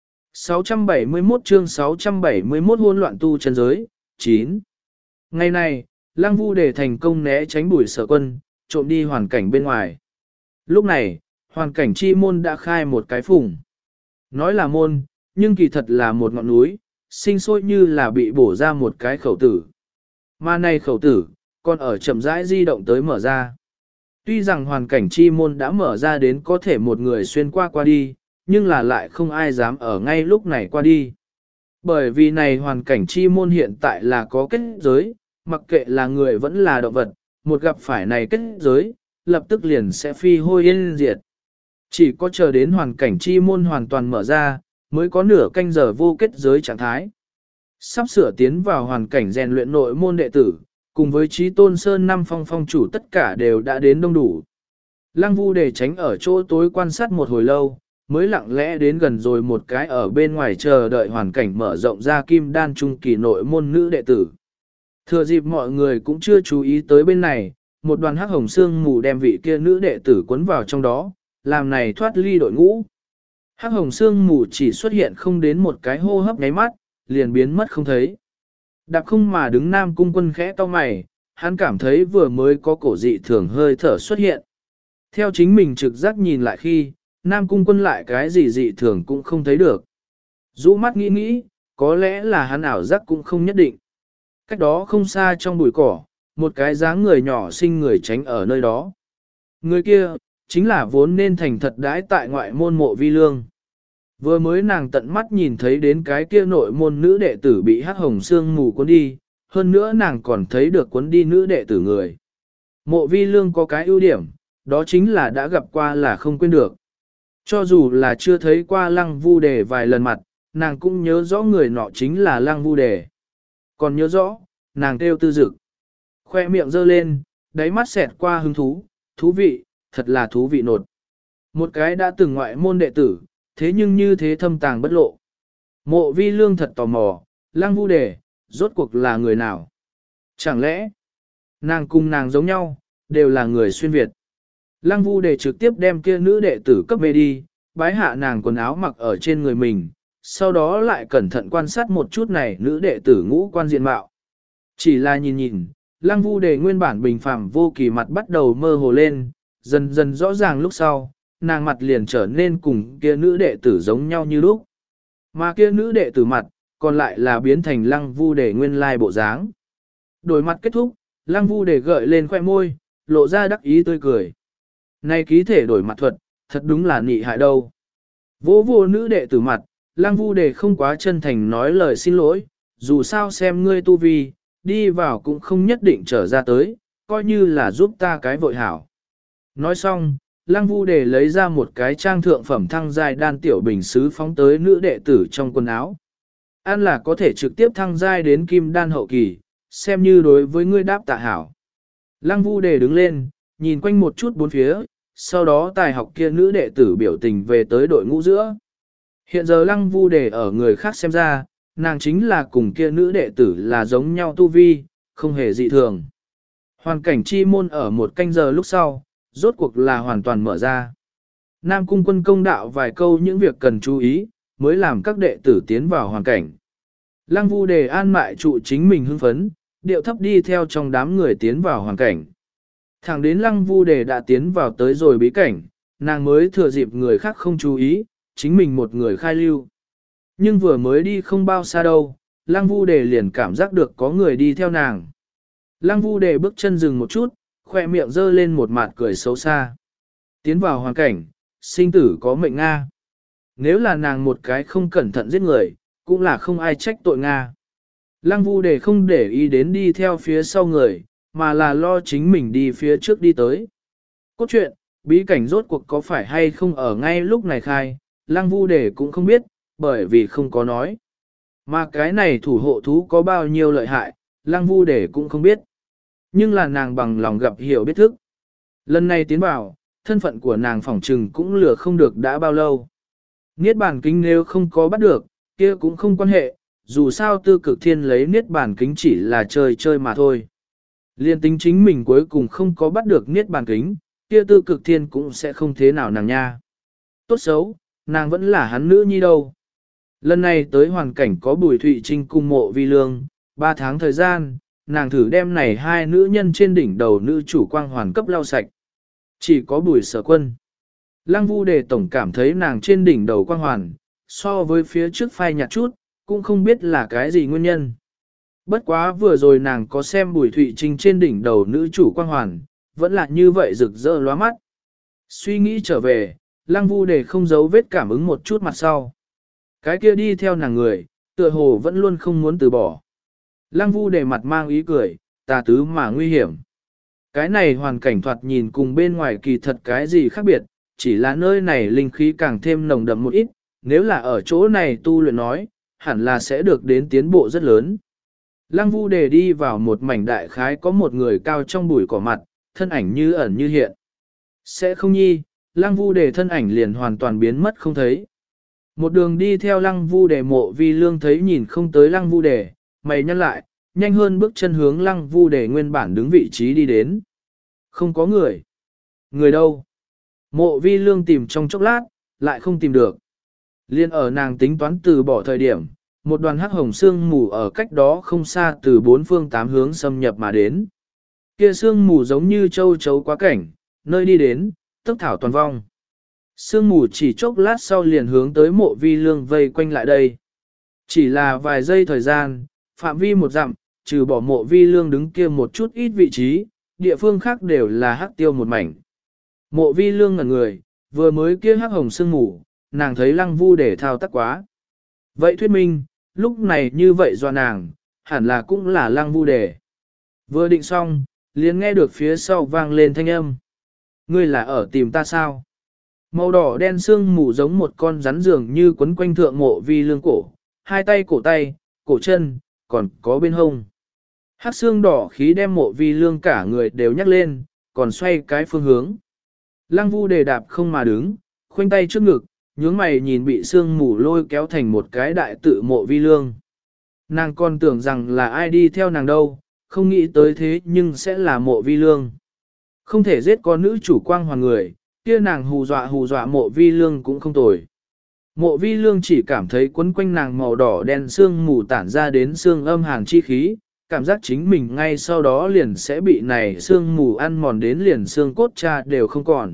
sáu trăm bảy mươi mốt chương sáu trăm bảy mươi mốt hỗn loạn tu chân giới, chín. Ngày này, Lăng Vu Đề thành công né tránh Bùi Sở Quân, trộm đi hoàn cảnh bên ngoài. Lúc này, hoàn cảnh chi môn đã khai một cái phùng. Nói là môn, nhưng kỳ thật là một ngọn núi, sinh sôi như là bị bổ ra một cái khẩu tử. Mà này khẩu tử, còn ở chậm rãi di động tới mở ra. Tuy rằng hoàn cảnh chi môn đã mở ra đến có thể một người xuyên qua qua đi, nhưng là lại không ai dám ở ngay lúc này qua đi. Bởi vì này hoàn cảnh chi môn hiện tại là có kết giới, mặc kệ là người vẫn là động vật, một gặp phải này kết giới, lập tức liền sẽ phi hôi yên diệt. Chỉ có chờ đến hoàn cảnh chi môn hoàn toàn mở ra, mới có nửa canh giờ vô kết giới trạng thái. Sắp sửa tiến vào hoàn cảnh rèn luyện nội môn đệ tử, cùng với Chí Tôn Sơn năm phong phong chủ tất cả đều đã đến đông đủ. Lăng Vu để tránh ở chỗ tối quan sát một hồi lâu, mới lặng lẽ đến gần rồi một cái ở bên ngoài chờ đợi hoàn cảnh mở rộng ra kim đan trung kỳ nội môn nữ đệ tử. Thừa dịp mọi người cũng chưa chú ý tới bên này, một đoàn hắc hồng xương mù đem vị kia nữ đệ tử cuốn vào trong đó, làm này thoát ly đội ngũ. Hắc hồng xương mù chỉ xuất hiện không đến một cái hô hấp nháy mắt, liền biến mất không thấy. Đạp không mà đứng Nam Cung Quân khẽ cau mày, hắn cảm thấy vừa mới có cổ dị thường hơi thở xuất hiện. Theo chính mình trực giác nhìn lại khi, Nam Cung Quân lại cái gì dị thường cũng không thấy được. Dũ mắt nghĩ nghĩ, có lẽ là hắn ảo giác cũng không nhất định. Cách đó không xa trong bụi cỏ, một cái dáng người nhỏ xinh người tránh ở nơi đó. Người kia, chính là vốn nên thành thật đãi tại ngoại môn Mộ Vi Lương. Vừa mới nàng tận mắt nhìn thấy đến cái kia nội môn nữ đệ tử bị hắc hồng xương mù cuốn đi, hơn nữa nàng còn thấy được cuốn đi nữ đệ tử người. Mộ Vi Lương có cái ưu điểm, đó chính là đã gặp qua là không quên được. Cho dù là chưa thấy qua Lăng Vu Đề vài lần mặt, nàng cũng nhớ rõ người nọ chính là Lăng Vu Đề. Còn nhớ rõ, nàng kêu Tư Dực. Khoe miệng giơ lên, đáy mắt xẹt qua hứng thú, thú vị, thật là thú vị nột. Một cái đã từng ngoại môn đệ tử, thế nhưng như thế thâm tàng bất lộ. Mộ Vi Lương thật tò mò, Lăng Vu Đề, rốt cuộc là người nào? Chẳng lẽ, nàng cùng nàng giống nhau, đều là người xuyên Việt. Lăng Vu Đề trực tiếp đem kia nữ đệ tử cấp về đi, bái hạ nàng quần áo mặc ở trên người mình, sau đó lại cẩn thận quan sát một chút này nữ đệ tử ngũ quan diện mạo. Chỉ là nhìn nhìn, Lăng Vu Đề nguyên bản bình phẳng vô kỳ mặt bắt đầu mơ hồ lên, dần dần rõ ràng lúc sau, nàng mặt liền trở nên cùng kia nữ đệ tử giống nhau như lúc. Mà kia nữ đệ tử mặt, còn lại là biến thành Lăng Vu Đề nguyên lai bộ dáng. Đổi mặt kết thúc, Lăng Vu Đề gợi lên khoẻ môi, lộ ra đắc ý tươi cười. Này ký thể đổi mặt thuật, thật đúng là nị hại đâu. Vô vô nữ đệ tử mặt, Lăng Vu Đề không quá chân thành nói lời xin lỗi, dù sao xem ngươi tu vi, đi vào cũng không nhất định trở ra tới, coi như là giúp ta cái vội hảo. Nói xong, Lăng Vu Đề lấy ra một cái trang thượng phẩm thăng giai đan tiểu bình sứ phóng tới nữ đệ tử trong quần áo. Ăn là có thể trực tiếp thăng giai đến kim đan hậu kỳ, xem như đối với ngươi đáp tạ hảo. Lăng Vu Đề đứng lên, nhìn quanh một chút bốn phía, sau đó tài học kia nữ đệ tử biểu tình về tới đội ngũ giữa. Hiện giờ Lăng Vu Đề ở người khác xem ra, nàng chính là cùng kia nữ đệ tử là giống nhau tu vi, không hề dị thường. Hoàn cảnh chi môn ở một canh giờ lúc sau, rốt cuộc là hoàn toàn mở ra. Nam Cung Quân công đạo vài câu những việc cần chú ý, mới làm các đệ tử tiến vào hoàn cảnh. Lăng Vu Đề an mại trụ chính mình hưng phấn, điệu thấp đi theo trong đám người tiến vào hoàn cảnh. Thẳng đến Lăng Vu Đề đã tiến vào tới rồi bí cảnh, nàng mới thừa dịp người khác không chú ý, chính mình một người khai lưu. Nhưng vừa mới đi không bao xa đâu, Lăng Vu Đề liền cảm giác được có người đi theo nàng. Lăng Vu Đề bước chân dừng một chút, khoe miệng giơ lên một mặt cười xấu xa. Tiến vào hoàn cảnh, sinh tử có mệnh Nga. Nếu là nàng một cái không cẩn thận giết người, cũng là không ai trách tội Nga. Lăng Vu Đề không để ý đến đi theo phía sau người, mà là lo chính mình đi phía trước đi tới. Cốt truyện, bí cảnh rốt cuộc có phải hay không ở ngay lúc này khai, Lăng Vu Đề cũng không biết, bởi vì không có nói. Mà cái này thủ hộ thú có bao nhiêu lợi hại, Lăng Vu Đề cũng không biết. Nhưng là nàng bằng lòng gặp hiểu biết thức. Lần này tiến vào, thân phận của nàng phỏng trừng cũng lừa không được đã bao lâu. Niết bàn kính nếu không có bắt được, kia cũng không quan hệ, dù sao Tư Cực Thiên lấy niết bàn kính chỉ là chơi chơi mà thôi. Liên tính chính mình cuối cùng không có bắt được niết bàn kính, kia tư cực thiên cũng sẽ không thế nào nàng nha. Tốt xấu, nàng vẫn là hắn nữ nhi đâu. Lần này tới hoàn cảnh có Bùi Thụy Trinh cùng Mộ Vi Lương, ba tháng thời gian, nàng thử đem này hai nữ nhân trên đỉnh đầu nữ chủ quang hoàn cấp lau sạch. Chỉ có Bùi Sở Quân. Lăng Vu Đề tổng cảm thấy nàng trên đỉnh đầu quang hoàn, so với phía trước phai nhạt chút, cũng không biết là cái gì nguyên nhân. Bất quá vừa rồi nàng có xem Bùi Thụy Trinh trên đỉnh đầu nữ chủ quang hoàn, vẫn là như vậy rực rỡ lóa mắt. Suy nghĩ trở về, Lăng Vu Đề không giấu vết cảm ứng một chút mặt sau. Cái kia đi theo nàng người, tựa hồ vẫn luôn không muốn từ bỏ. Lăng Vu Đề mặt mang ý cười, tà tứ mà nguy hiểm. Cái này hoàn cảnh thoạt nhìn cùng bên ngoài kỳ thật cái gì khác biệt, chỉ là nơi này linh khí càng thêm nồng đậm một ít, nếu là ở chỗ này tu luyện nói, hẳn là sẽ được đến tiến bộ rất lớn. Lăng Vu Đề đi vào một mảnh đại khái có một người cao trong bụi cỏ mặt, thân ảnh như ẩn như hiện. Sẽ không nhi, Lăng Vu Đề thân ảnh liền hoàn toàn biến mất không thấy. Một đường đi theo Lăng Vu Đề, Mộ Vi Lương thấy nhìn không tới Lăng Vu Đề, mày nhăn lại, nhanh hơn bước chân hướng Lăng Vu Đề nguyên bản đứng vị trí đi đến. Không có người. Người đâu? Mộ Vi Lương tìm trong chốc lát, lại không tìm được. Liên ở nàng tính toán từ bỏ thời điểm, một đoàn hắc hồng sương mù ở cách đó không xa từ bốn phương tám hướng xâm nhập mà đến. Kia sương mù giống như châu chấu quá cảnh, nơi đi đến, tốc thảo toàn vong. Sương mù chỉ chốc lát sau liền hướng tới Mộ Vi Lương vây quanh lại đây. Chỉ là vài giây thời gian, phạm vi một dặm, trừ bỏ Mộ Vi Lương đứng kia một chút ít vị trí, địa phương khác đều là hắc tiêu một mảnh. Mộ Vi Lương ngẩn người, vừa mới kia hắc hồng sương mù, nàng thấy Lăng Vu Đề thao tác quá. Vậy thuyết minh, lúc này như vậy do nàng, hẳn là cũng là Lăng Vu Đề. Vừa định xong, liền nghe được phía sau vang lên thanh âm. Ngươi là ở tìm ta sao? Màu đỏ đen sương mù giống một con rắn dường như quấn quanh thượng Mộ Vi Lương cổ, hai tay cổ tay, cổ chân, còn có bên hông. Hắc xương đỏ khí đem Mộ Vi Lương cả người đều nhắc lên, còn xoay cái phương hướng. Lăng Vu Đề đạp không mà đứng, khoanh tay trước ngực, nhướng mày nhìn bị sương mù lôi kéo thành một cái đại tự Mộ Vi Lương. Nàng còn tưởng rằng là ai đi theo nàng đâu, không nghĩ tới thế nhưng sẽ là Mộ Vi Lương. Không thể giết con nữ chủ quang hoàn người, kia nàng hù dọa hù dọa Mộ Vi Lương cũng không tồi. Mộ Vi Lương chỉ cảm thấy quấn quanh nàng màu đỏ đen sương mù tản ra đến xương âm hàn chi khí, cảm giác chính mình ngay sau đó liền sẽ bị này sương mù ăn mòn đến liền xương cốt cha đều không còn.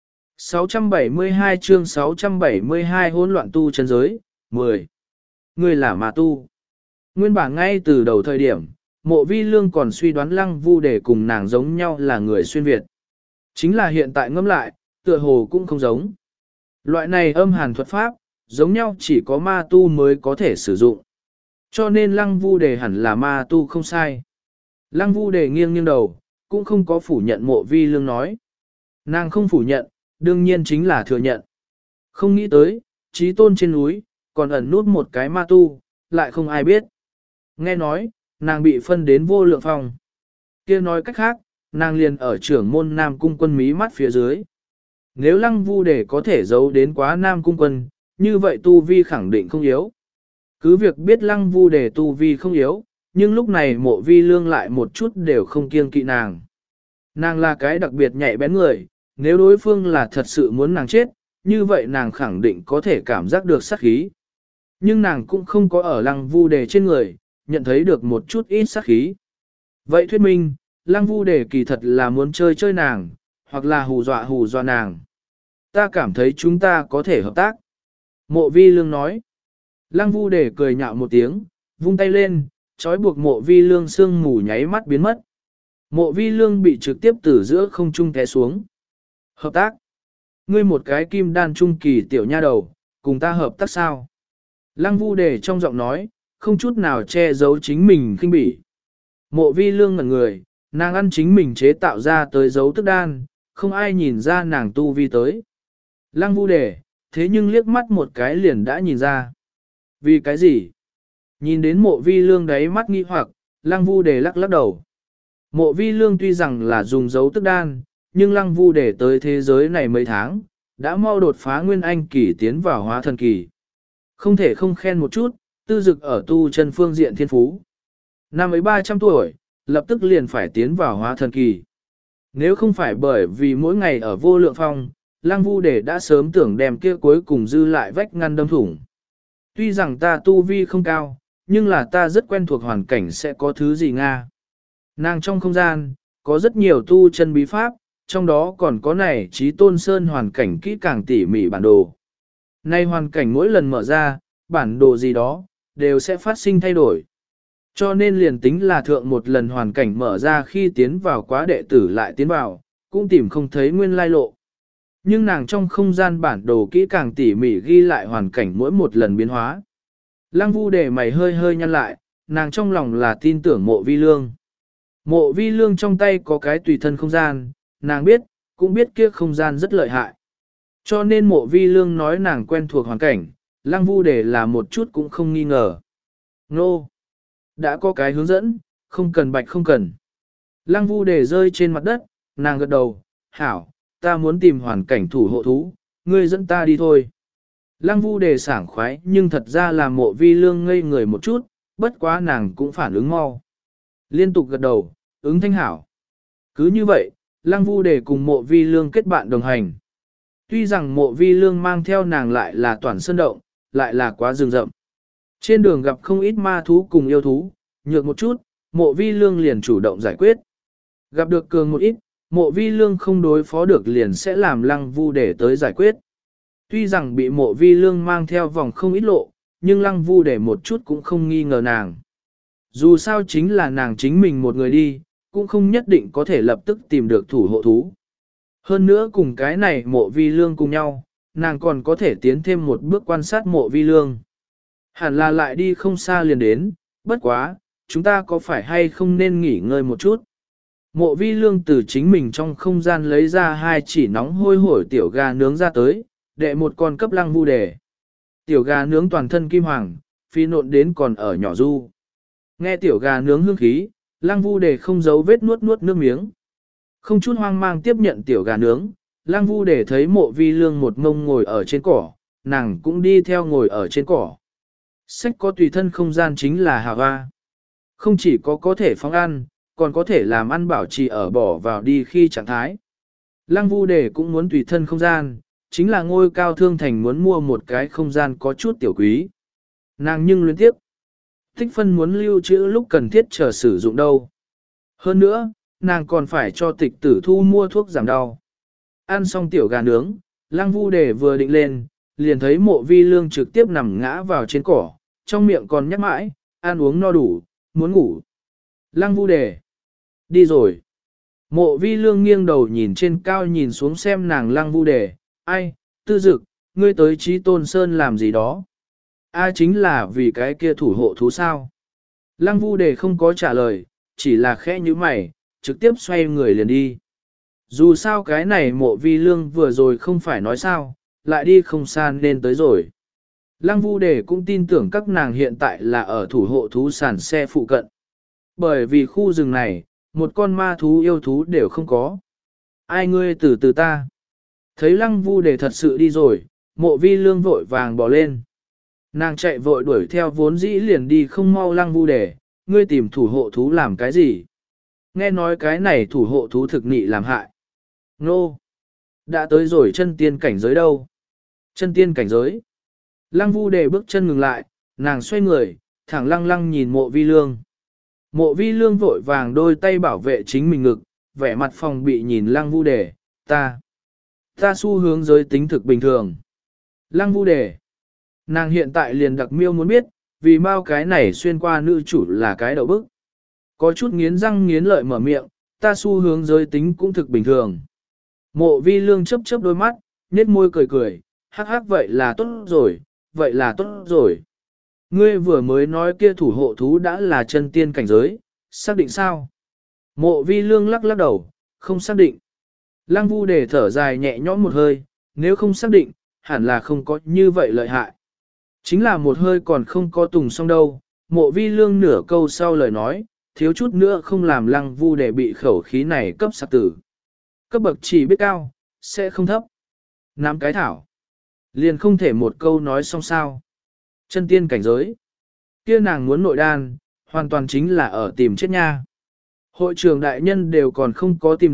sáu trăm bảy mươi hai chương sáu trăm bảy mươi hai hỗn loạn tu chân giới, mười. Người là ma tu. Nguyên bản ngay từ đầu thời điểm, Mộ Vi Lương còn suy đoán Lăng Vu Đề cùng nàng giống nhau là người xuyên Việt. Chính là hiện tại ngẫm lại, tựa hồ cũng không giống. Loại này âm hàn thuật pháp, giống nhau chỉ có ma tu mới có thể sử dụng. Cho nên Lăng Vu Đề hẳn là ma tu không sai. Lăng Vu Đề nghiêng nghiêng đầu, cũng không có phủ nhận Mộ Vi Lương nói. Nàng không phủ nhận, đương nhiên chính là thừa nhận. Không nghĩ tới, trí tôn trên núi, còn ẩn nút một cái ma tu, lại không ai biết. Nghe nói, nàng bị phân đến vô lượng phòng. Kia nói cách khác, nàng liền ở trưởng môn Nam Cung Quân mí mắt phía dưới. Nếu Lăng Vu Đề có thể giấu đến quá Nam Cung Quân, như vậy tu vi khẳng định không yếu. Cứ việc biết Lăng Vu Đề tu vi không yếu, nhưng lúc này Mộ Vi Lương lại một chút đều không kiêng kỵ nàng. Nàng là cái đặc biệt nhạy bén người, nếu đối phương là thật sự muốn nàng chết, như vậy nàng khẳng định có thể cảm giác được sát khí. Nhưng nàng cũng không có ở Lăng Vu Đề trên người, nhận thấy được một chút ít sát khí. Vậy thuyết minh, Lăng Vu Đề kỳ thật là muốn chơi chơi nàng, hoặc là hù dọa hù dọa nàng. Ta cảm thấy chúng ta có thể hợp tác. Mộ Vi Lương nói. Lăng Vu Đề cười nhạo một tiếng, vung tay lên, trói buộc Mộ Vi Lương sương mù nháy mắt biến mất. Mộ Vi Lương bị trực tiếp từ giữa không trung té xuống. Hợp tác. Ngươi một cái kim đan trung kỳ tiểu nha đầu, cùng ta hợp tác sao? Lăng Vu Đề trong giọng nói, không chút nào che giấu chính mình khinh bỉ. Mộ Vi Lương ngẩn người, nàng ăn chính mình chế tạo ra tới dấu tức đan, không ai nhìn ra nàng tu vi tới. Lăng Vu Đề, thế nhưng liếc mắt một cái liền đã nhìn ra. Vì cái gì? Nhìn đến Mộ Vi Lương đáy mắt nghi hoặc, Lăng Vu Đề lắc lắc đầu. Mộ Vi Lương tuy rằng là dùng dấu tức đan, nhưng Lăng Vu Đề tới thế giới này mấy tháng, đã mau đột phá nguyên anh kỳ tiến vào hóa thần kỳ. Không thể không khen một chút, tư dực ở tu chân phương diện thiên phú. Năm ấy ba trăm tuổi, lập tức liền phải tiến vào hóa thần kỳ. Nếu không phải bởi vì mỗi ngày ở vô lượng phong, Lăng Vu Đề đã sớm tưởng đem kia cuối cùng dư lại vách ngăn đâm thủng. Tuy rằng ta tu vi không cao, nhưng là ta rất quen thuộc hoàn cảnh sẽ có thứ gì Nga. Nàng trong không gian, có rất nhiều tu chân bí pháp, trong đó còn có này trí tôn sơn hoàn cảnh kỹ càng tỉ mỉ bản đồ. Nay hoàn cảnh mỗi lần mở ra, bản đồ gì đó, đều sẽ phát sinh thay đổi. Cho nên liền tính là thượng một lần hoàn cảnh mở ra khi tiến vào quá đệ tử lại tiến vào, cũng tìm không thấy nguyên lai lộ. Nhưng nàng trong không gian bản đồ kỹ càng tỉ mỉ ghi lại hoàn cảnh mỗi một lần biến hóa. Lăng Vu Đề mày hơi hơi nhăn lại, nàng trong lòng là tin tưởng Mộ Vi Lương. Mộ Vi Lương trong tay có cái tùy thân không gian, nàng biết, cũng biết kia không gian rất lợi hại. Cho nên Mộ Vi Lương nói nàng quen thuộc hoàn cảnh, Lăng Vu Đề là một chút cũng không nghi ngờ. Nô! Đã có cái hướng dẫn, không cần bạch không cần. Lăng Vu Đề rơi trên mặt đất, nàng gật đầu, hảo, ta muốn tìm hoàn cảnh thủ hộ thú, ngươi dẫn ta đi thôi. Lăng Vu Đề sảng khoái nhưng thật ra là Mộ Vi Lương ngây người một chút, bất quá nàng cũng phản ứng mau. Liên tục gật đầu, ứng thanh hảo. Cứ như vậy, Lăng Vu Đề cùng Mộ Vi Lương kết bạn đồng hành. Tuy rằng Mộ Vi Lương mang theo nàng lại là toàn sơn động, lại là quá rừng rậm. Trên đường gặp không ít ma thú cùng yêu thú, nhược một chút, Mộ Vi Lương liền chủ động giải quyết. Gặp được cường một ít, Mộ Vi Lương không đối phó được liền sẽ làm Lăng Vu Đề tới giải quyết. Tuy rằng bị Mộ Vi Lương mang theo vòng không ít lộ, nhưng Lăng Vu Đề một chút cũng không nghi ngờ nàng. Dù sao chính là nàng chính mình một người đi, cũng không nhất định có thể lập tức tìm được thủ hộ thú. Hơn nữa cùng cái này Mộ Vi Lương cùng nhau, nàng còn có thể tiến thêm một bước quan sát Mộ Vi Lương. Hẳn là lại đi không xa liền đến, bất quá, chúng ta có phải hay không nên nghỉ ngơi một chút. Mộ Vi Lương từ chính mình trong không gian lấy ra hai chỉ nóng hôi hổi tiểu gà nướng ra tới, đệ một con cấp Lăng Vu Đề. Tiểu gà nướng toàn thân kim hoàng, phi nộn đến còn ở nhỏ du. Nghe tiểu gà nướng hương khí, Lăng Vu Đề không giấu vết nuốt nuốt nước miếng. Không chút hoang mang tiếp nhận tiểu gà nướng, Lăng Vu Đề thấy Mộ Vi Lương một ngông ngồi ở trên cỏ, nàng cũng đi theo ngồi ở trên cỏ. Sách có tùy thân không gian chính là hà hoa. Không chỉ có có thể phóng ăn, còn có thể làm ăn bảo trì ở bỏ vào đi khi trạng thái. Lăng Vu Đề cũng muốn tùy thân không gian, chính là ngôi cao thương thành muốn mua một cái không gian có chút tiểu quý. Nàng nhưng luyến tiếp. Tích phân muốn lưu trữ lúc cần thiết chờ sử dụng đâu. Hơn nữa, nàng còn phải cho tịch tử thu mua thuốc giảm đau. Ăn xong tiểu gà nướng, Lăng Vu Đề vừa định lên, liền thấy Mộ Vi Lương trực tiếp nằm ngã vào trên cỏ, trong miệng còn nhắc mãi, ăn uống no đủ, muốn ngủ. Lăng Vu Đề, đi rồi. Mộ Vi Lương nghiêng đầu nhìn trên cao nhìn xuống xem nàng Lăng Vu Đề, ai, tư dực, ngươi tới Chí Tôn Sơn làm gì đó. A chính là vì cái kia thủ hộ thú sao. Lăng Vu Đề không có trả lời, chỉ là khẽ như mày, trực tiếp xoay người liền đi. Dù sao cái này Mộ Vi Lương vừa rồi không phải nói sao, lại đi không xa nên tới rồi. Lăng Vu Đề cũng tin tưởng các nàng hiện tại là ở thủ hộ thú sàn xe phụ cận. Bởi vì khu rừng này, một con ma thú yêu thú đều không có. Ai ngươi từ từ ta. Thấy Lăng Vu Đề thật sự đi rồi, Mộ Vi Lương vội vàng bỏ lên. Nàng chạy vội đuổi theo vốn dĩ liền đi không mau Lăng Vu Đề, ngươi tìm thủ hộ thú làm cái gì? Nghe nói cái này thủ hộ thú thực nị làm hại. Nô! Đã tới rồi chân tiên cảnh giới đâu? Chân tiên cảnh giới. Lăng Vu Đề bước chân ngừng lại, nàng xoay người, thẳng lăng lăng nhìn Mộ Vi Lương. Mộ Vi Lương vội vàng đôi tay bảo vệ chính mình ngực, vẻ mặt phòng bị nhìn Lăng Vu Đề, ta. Ta xu hướng giới tính thực bình thường. Lăng Vu Đề. Nàng hiện tại liền đặc miêu muốn biết, vì mau cái này xuyên qua nữ chủ là cái đầu bức. Có chút nghiến răng nghiến lợi mở miệng, ta xu hướng giới tính cũng thực bình thường. Mộ Vi Lương chớp chớp đôi mắt, nhếch môi cười cười, hắc hắc vậy là tốt rồi, vậy là tốt rồi. Ngươi vừa mới nói kia thủ hộ thú đã là chân tiên cảnh giới, xác định sao? Mộ Vi Lương lắc lắc đầu, không xác định. Lăng Vu Đề thở dài nhẹ nhõm một hơi, nếu không xác định, hẳn là không có như vậy lợi hại. Chính là một hơi còn không có tùng xong đâu, Mộ Vi Lương nửa câu sau lời nói, thiếu chút nữa không làm Lăng Vu Đề bị khẩu khí này cấp sạc tử. Cấp bậc chỉ biết cao, sẽ không thấp. Nắm cái thảo. Liền không thể một câu nói xong sao. Chân tiên cảnh giới. Kia nàng muốn nội đan, hoàn toàn chính là ở tìm chết nha. Hội trường đại nhân đều còn không có tìm được,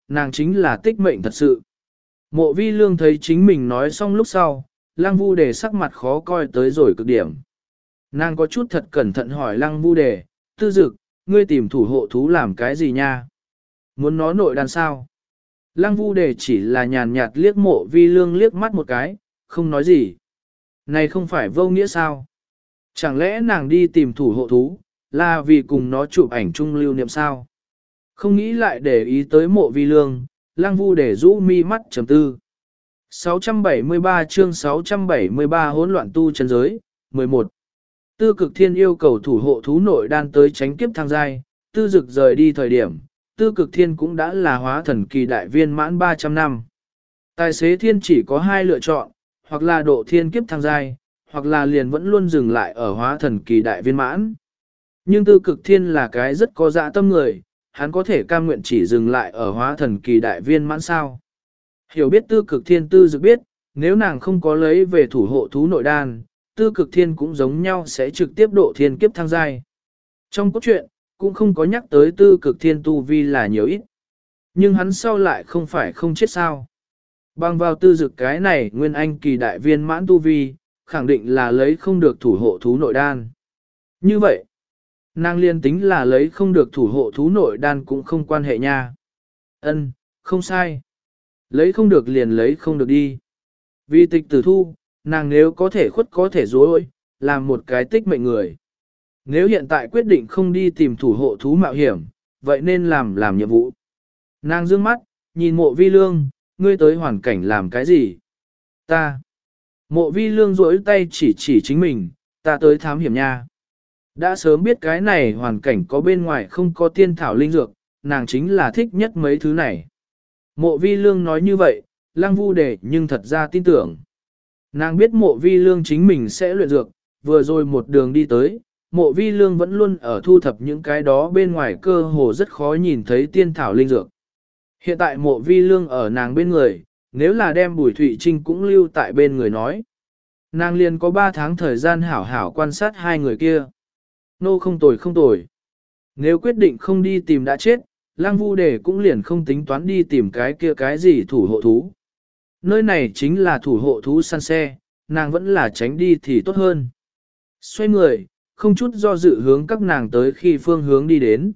nàng chính là tích mệnh thật sự. Mộ vi lương thấy chính mình nói xong lúc sau, lăng vu đề sắc mặt khó coi tới rồi cực điểm. Nàng có chút thật cẩn thận hỏi lăng vu đề, tư dực, ngươi tìm thủ hộ thú làm cái gì nha? Muốn nó nội đàn sao? Lăng vu đề chỉ là nhàn nhạt liếc mộ vi lương liếc mắt một cái, không nói gì. Này không phải vô nghĩa sao? Chẳng lẽ nàng đi tìm thủ hộ thú, là vì cùng nó chụp ảnh chung lưu niệm sao? Không nghĩ lại để ý tới mộ vi lương, lăng vu đề rũ mi mắt trầm tư. sáu trăm bảy mươi ba chương sáu trăm bảy mươi ba hỗn loạn tu chân giới, mười một. Tư cực thiên yêu cầu thủ hộ thú nội đan tới tránh kiếp thăng giai, tư dực rời đi thời điểm, tư cực thiên cũng đã là hóa thần kỳ đại viên mãn ba trăm năm. Tài xế thiên chỉ có hai lựa chọn, hoặc là độ thiên kiếp thăng giai, hoặc là liền vẫn luôn dừng lại ở hóa thần kỳ đại viên mãn. Nhưng tư cực thiên là cái rất có dạ tâm người, hắn có thể cam nguyện chỉ dừng lại ở hóa thần kỳ đại viên mãn sao. Hiểu biết tư cực thiên tư dực biết, nếu nàng không có lấy về thủ hộ thú nội đan, tư cực thiên cũng giống nhau sẽ trực tiếp độ thiên kiếp thăng giai. Trong cốt truyện, cũng không có nhắc tới tư cực thiên tu vi là nhiều ít. Nhưng hắn sau lại không phải không chết sao. Bằng vào tư dực cái này nguyên anh kỳ đại viên mãn tu vi, khẳng định là lấy không được thủ hộ thú nội đan. Như vậy, nàng liên tính là lấy không được thủ hộ thú nội đan cũng không quan hệ nha. Ân, không sai. Lấy không được liền lấy không được đi. Vì tịch tử thu, nàng nếu có thể khuất có thể dối, làm một cái tích mệnh người. Nếu hiện tại quyết định không đi tìm thủ hộ thú mạo hiểm, vậy nên làm làm nhiệm vụ. Nàng dương mắt, nhìn mộ vi lương, ngươi tới hoàn cảnh làm cái gì? Ta. Mộ vi lương rỗi tay chỉ chỉ chính mình, ta tới thám hiểm nha. Đã sớm biết cái này hoàn cảnh có bên ngoài không có tiên thảo linh dược, nàng chính là thích nhất mấy thứ này. Mộ vi lương nói như vậy, lăng vu đề nhưng thật ra tin tưởng. Nàng biết mộ vi lương chính mình sẽ luyện dược, vừa rồi một đường đi tới, mộ vi lương vẫn luôn ở thu thập những cái đó bên ngoài cơ hồ rất khó nhìn thấy tiên thảo linh dược. Hiện tại mộ vi lương ở nàng bên người, nếu là đem Bùi Thụy Trinh cũng lưu tại bên người nói. Nàng liền có ba tháng thời gian hảo hảo quan sát hai người kia. Nô không tồi không tồi. Nếu quyết định không đi tìm đã chết, Lăng Vu Đề cũng liền không tính toán đi tìm cái kia cái gì thủ hộ thú. Nơi này chính là thủ hộ thú săn xe, nàng vẫn là tránh đi thì tốt hơn. Xoay người, không chút do dự hướng các nàng tới khi phương hướng đi đến.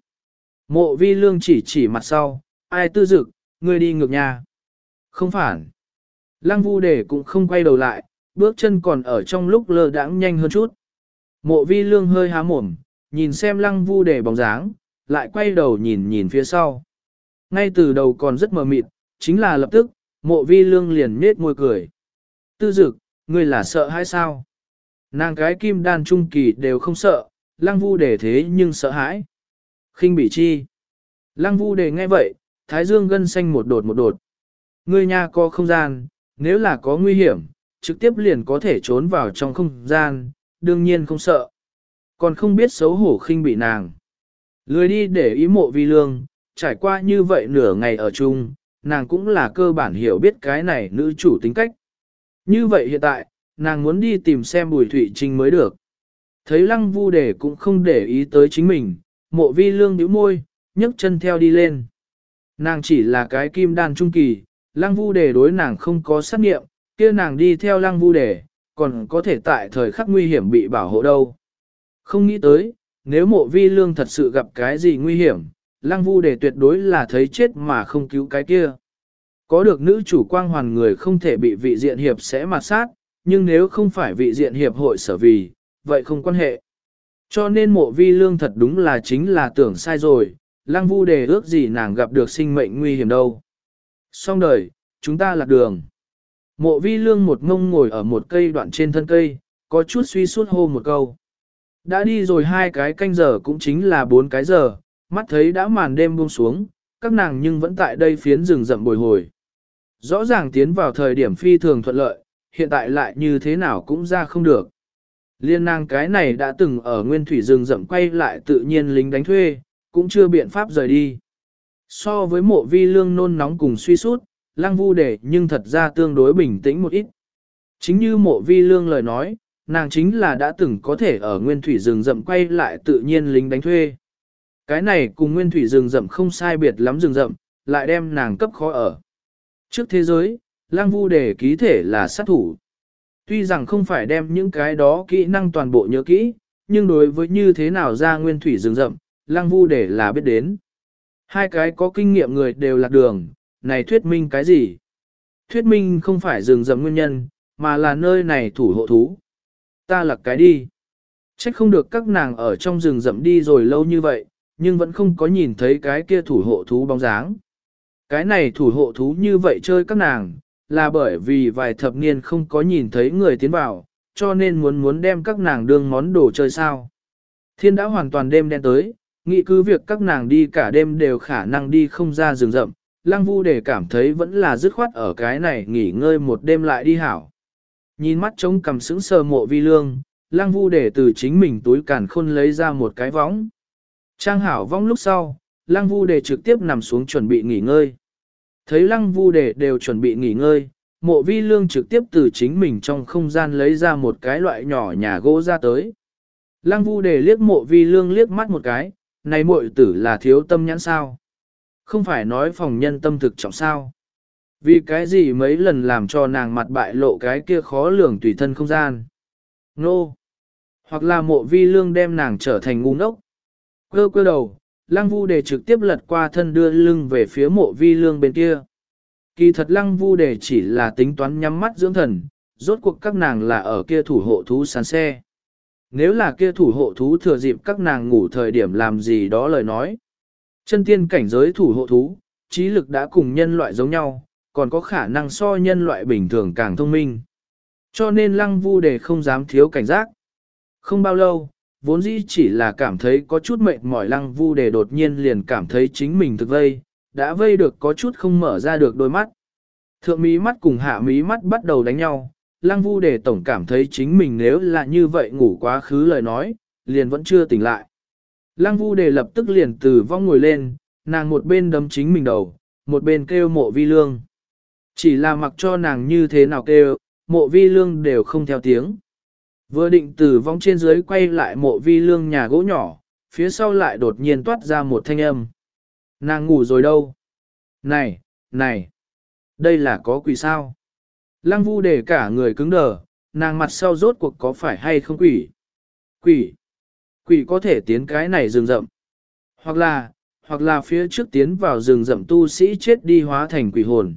Mộ vi lương chỉ chỉ mặt sau, ai tư dực, ngươi đi ngược nhà. Không phản. Lăng Vu Đề cũng không quay đầu lại, bước chân còn ở trong lúc lơ đãng nhanh hơn chút. Mộ vi lương hơi há mồm, nhìn xem Lăng Vu Đề bóng dáng, lại quay đầu nhìn nhìn phía sau. Ngay từ đầu còn rất mờ mịt, chính là lập tức, mộ vi lương liền nết môi cười. Tư dực, ngươi là sợ hãi sao? Nàng cái kim đan trung kỳ đều không sợ, Lăng Vu Đề thế nhưng sợ hãi. Khinh bỉ chi. Lăng Vu Đề nghe vậy, thái dương gân xanh một đột một đột. Ngươi nha có không gian, nếu là có nguy hiểm, trực tiếp liền có thể trốn vào trong không gian, đương nhiên không sợ. Còn không biết xấu hổ khinh bỉ nàng. Lười đi để ý mộ vi lương, trải qua như vậy nửa ngày ở chung, nàng cũng là cơ bản hiểu biết cái này nữ chủ tính cách. Như vậy hiện tại, nàng muốn đi tìm xem Bùi Thụy Trinh mới được. Thấy Lăng Vu Đề cũng không để ý tới chính mình, mộ vi lương nhíu môi, nhấc chân theo đi lên. Nàng chỉ là cái kim đan trung kỳ, Lăng Vu Đề đối nàng không có sát nghiệm, kia nàng đi theo Lăng Vu Đề, còn có thể tại thời khắc nguy hiểm bị bảo hộ đâu. Không nghĩ tới, nếu mộ vi lương thật sự gặp cái gì nguy hiểm, Lăng Vu Đề tuyệt đối là thấy chết mà không cứu cái kia. Có được nữ chủ quang hoàn người không thể bị vị diện hiệp sẽ mặt sát, nhưng nếu không phải vị diện hiệp hội sở vì, vậy không quan hệ. Cho nên mộ vi lương thật đúng là chính là tưởng sai rồi, Lăng Vu Đề ước gì nàng gặp được sinh mệnh nguy hiểm đâu. Xong đời, chúng ta lạc đường. Mộ vi lương một ngông ngồi ở một cây đoạn trên thân cây, có chút suy suốt hô một câu. Đã đi rồi hai cái canh giờ cũng chính là bốn cái giờ, mắt thấy đã màn đêm buông xuống, các nàng nhưng vẫn tại đây phiến rừng rậm bồi hồi. Rõ ràng tiến vào thời điểm phi thường thuận lợi, hiện tại lại như thế nào cũng ra không được. Liên nàng cái này đã từng ở nguyên thủy rừng rậm quay lại tự nhiên lính đánh thuê, cũng chưa biện pháp rời đi. So với mộ vi lương nôn nóng cùng suy sút, Lăng Vu Đề nhưng thật ra tương đối bình tĩnh một ít. Chính như mộ vi lương lời nói, nàng chính là đã từng có thể ở nguyên thủy rừng rậm quay lại tự nhiên lính đánh thuê. Cái này cùng nguyên thủy rừng rậm không sai biệt lắm rừng rậm, lại đem nàng cấp khó ở. Trước thế giới, Lăng Vu Đề ký thể là sát thủ. Tuy rằng không phải đem những cái đó kỹ năng toàn bộ nhớ kỹ, nhưng đối với như thế nào ra nguyên thủy rừng rậm, Lăng Vu Đề là biết đến. Hai cái có kinh nghiệm người đều lạc đường, này thuyết minh cái gì? Thuyết minh không phải rừng rậm nguyên nhân, mà là nơi này thủ hộ thú. Ta là cái đi. Trách không được các nàng ở trong rừng rậm đi rồi lâu như vậy, nhưng vẫn không có nhìn thấy cái kia thủ hộ thú bóng dáng. Cái này thủ hộ thú như vậy chơi các nàng, là bởi vì vài thập niên không có nhìn thấy người tiến vào, cho nên muốn muốn đem các nàng đương món đồ chơi sao. Thiên đã hoàn toàn đêm đen tới, nghĩ cứ việc các nàng đi cả đêm đều khả năng đi không ra rừng rậm, Lăng Vu Đề cảm thấy vẫn là dứt khoát ở cái này nghỉ ngơi một đêm lại đi hảo. Nhìn mắt trống cầm sững sờ Mộ Vi Lương, Lăng Vu Đề từ chính mình túi càn khôn lấy ra một cái võng. Trang hảo võng lúc sau, Lăng Vu Đề trực tiếp nằm xuống chuẩn bị nghỉ ngơi. Thấy Lăng Vu Đề đều chuẩn bị nghỉ ngơi, Mộ Vi Lương trực tiếp từ chính mình trong không gian lấy ra một cái loại nhỏ nhà gỗ ra tới. Lăng Vu Đề liếc Mộ Vi Lương liếc mắt một cái, này muội tử là thiếu tâm nhãn sao? Không phải nói phòng nhân tâm thực trọng sao? Vì cái gì mấy lần làm cho nàng mặt bại lộ cái kia khó lường tùy thân không gian? Nô! Hoặc là Mộ Vi Lương đem nàng trở thành ngu ngốc. Quơ quơ đầu, Lăng Vu Đề trực tiếp lật qua thân đưa lưng về phía Mộ Vi Lương bên kia. Kỳ thật Lăng Vu Đề chỉ là tính toán nhắm mắt dưỡng thần, rốt cuộc các nàng là ở kia thủ hộ thú sán xe. Nếu là kia thủ hộ thú thừa dịp các nàng ngủ thời điểm làm gì đó lời nói. Chân tiên cảnh giới thủ hộ thú, trí lực đã cùng nhân loại giống nhau, còn có khả năng so nhân loại bình thường càng thông minh. Cho nên Lăng Vu Đề không dám thiếu cảnh giác. Không bao lâu, vốn dĩ chỉ là cảm thấy có chút mệt mỏi Lăng Vu Đề đột nhiên liền cảm thấy chính mình thực vây, đã vây được có chút không mở ra được đôi mắt. Thượng mí mắt cùng hạ mí mắt bắt đầu đánh nhau, Lăng Vu Đề tổng cảm thấy chính mình nếu là như vậy ngủ quá khứ lời nói, liền vẫn chưa tỉnh lại. Lăng Vu Đề lập tức liền từ vong ngồi lên, nàng một bên đấm chính mình đầu, một bên kêu Mộ Vi Lương. Chỉ là mặc cho nàng như thế nào kêu, Mộ Vi Lương đều không theo tiếng. Vừa định từ vong trên dưới quay lại Mộ Vi Lương nhà gỗ nhỏ, phía sau lại đột nhiên toát ra một thanh âm. Nàng ngủ rồi đâu? Này, này, đây là có quỷ sao? Lăng Vu Đề cả người cứng đờ, nàng mặt sau rốt cuộc có phải hay không quỷ? Quỷ? Quỷ có thể tiến cái này rừng rậm. Hoặc là, hoặc là phía trước tiến vào rừng rậm tu sĩ chết đi hóa thành quỷ hồn.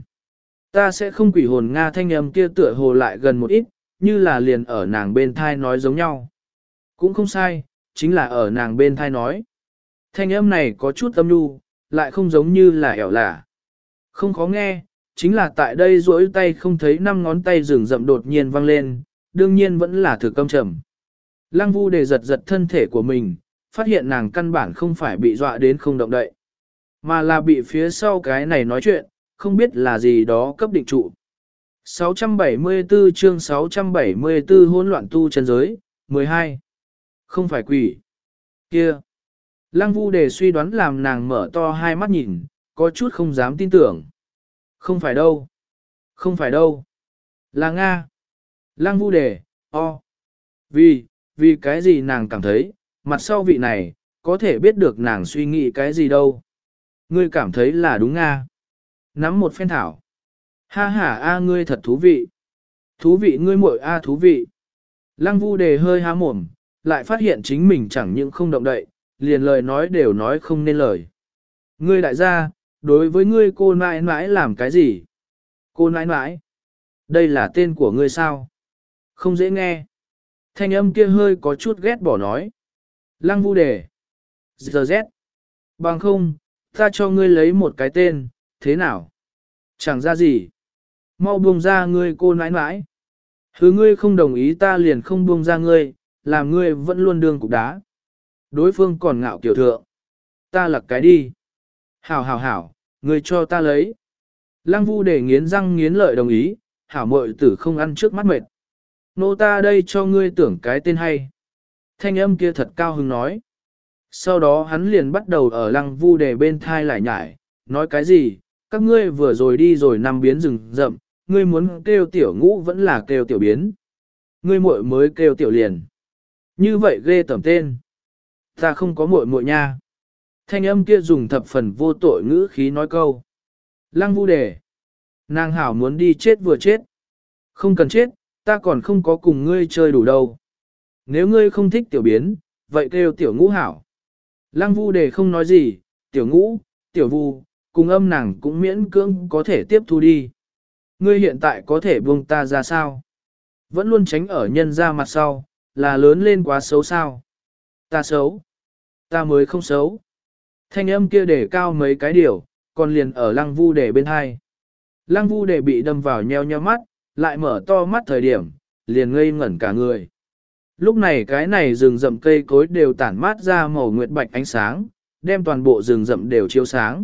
Ta sẽ không quỷ hồn Nga thanh âm kia tựa hồ lại gần một ít, như là liền ở nàng bên thai nói giống nhau. Cũng không sai, chính là ở nàng bên thai nói. Thanh âm này có chút âm nhu, lại không giống như là ẻo lả. Không khó nghe, chính là tại đây duỗi tay không thấy năm ngón tay rừng rậm đột nhiên vang lên, đương nhiên vẫn là thực câm trầm. Lăng Vu Đề giật giật thân thể của mình, phát hiện nàng căn bản không phải bị dọa đến không động đậy, mà là bị phía sau cái này nói chuyện, không biết là gì đó cấp định trụ. sáu trăm bảy mươi tư chương sáu trăm bảy mươi tư hỗn loạn tu chân giới, mười hai. Không phải quỷ. Kia. Lăng Vu Đề suy đoán làm nàng mở to hai mắt nhìn, có chút không dám tin tưởng. Không phải đâu. Không phải đâu. Là Nga. Lăng Vu Đề, o. Vì, vì cái gì nàng cảm thấy, mặt sau vị này, có thể biết được nàng suy nghĩ cái gì đâu. Ngươi cảm thấy là đúng Nga. Nắm một phen thảo. Ha ha a ngươi thật thú vị. Thú vị ngươi muội a thú vị. Lăng Vu Đề hơi há mồm, lại phát hiện chính mình chẳng những không động đậy, liền lời nói đều nói không nên lời. Ngươi đại gia, đối với ngươi cô nãi nãi làm cái gì? Cô nãi nãi? Đây là tên của ngươi sao? Không dễ nghe. Thanh âm kia hơi có chút ghét bỏ nói. Lăng Vu Đề. Giờ Z. Bằng không, ta cho ngươi lấy một cái tên, thế nào? Chẳng ra gì. Mau buông ra ngươi cô nãi nãi. Thứ ngươi không đồng ý ta liền không buông ra ngươi, làm ngươi vẫn luôn đương cục đá. Đối phương còn ngạo kiểu thượng. Ta lật cái đi. Hảo hảo hảo, ngươi cho ta lấy. Lăng Vu Đề nghiến răng nghiến lợi đồng ý, hảo muội tử không ăn trước mắt mệt. Nô ta đây cho ngươi tưởng cái tên hay. Thanh âm kia thật cao hứng nói. Sau đó hắn liền bắt đầu ở Lăng Vu Đề bên thai lại nhải, nói cái gì, các ngươi vừa rồi đi rồi nằm biến rừng rậm, ngươi muốn kêu tiểu ngũ vẫn là kêu tiểu biến. Ngươi muội mới kêu tiểu liền. Như vậy ghê tởm tên. Ta không có muội muội nha. Thanh âm kia dùng thập phần vô tội ngữ khí nói câu. Lăng Vu Đề. Nàng hảo muốn đi chết vừa chết. Không cần chết, ta còn không có cùng ngươi chơi đủ đâu. Nếu ngươi không thích tiểu biến, vậy kêu tiểu ngũ hảo. Lăng Vu Đề không nói gì, tiểu ngũ, tiểu vu, cùng âm nàng cũng miễn cưỡng có thể tiếp thu đi. Ngươi hiện tại có thể buông ta ra sao? Vẫn luôn tránh ở nhân ra mặt sau, là lớn lên quá xấu sao? Ta xấu. Ta mới không xấu. Thanh âm kia để cao mấy cái điều, còn liền ở Lăng Vu Đề bên hai. Lăng Vu Đề bị đâm vào nheo nheo mắt, lại mở to mắt thời điểm, liền ngây ngẩn cả người. Lúc này cái này rừng rậm cây cối đều tản mát ra màu nguyệt bạch ánh sáng, đem toàn bộ rừng rậm đều chiếu sáng.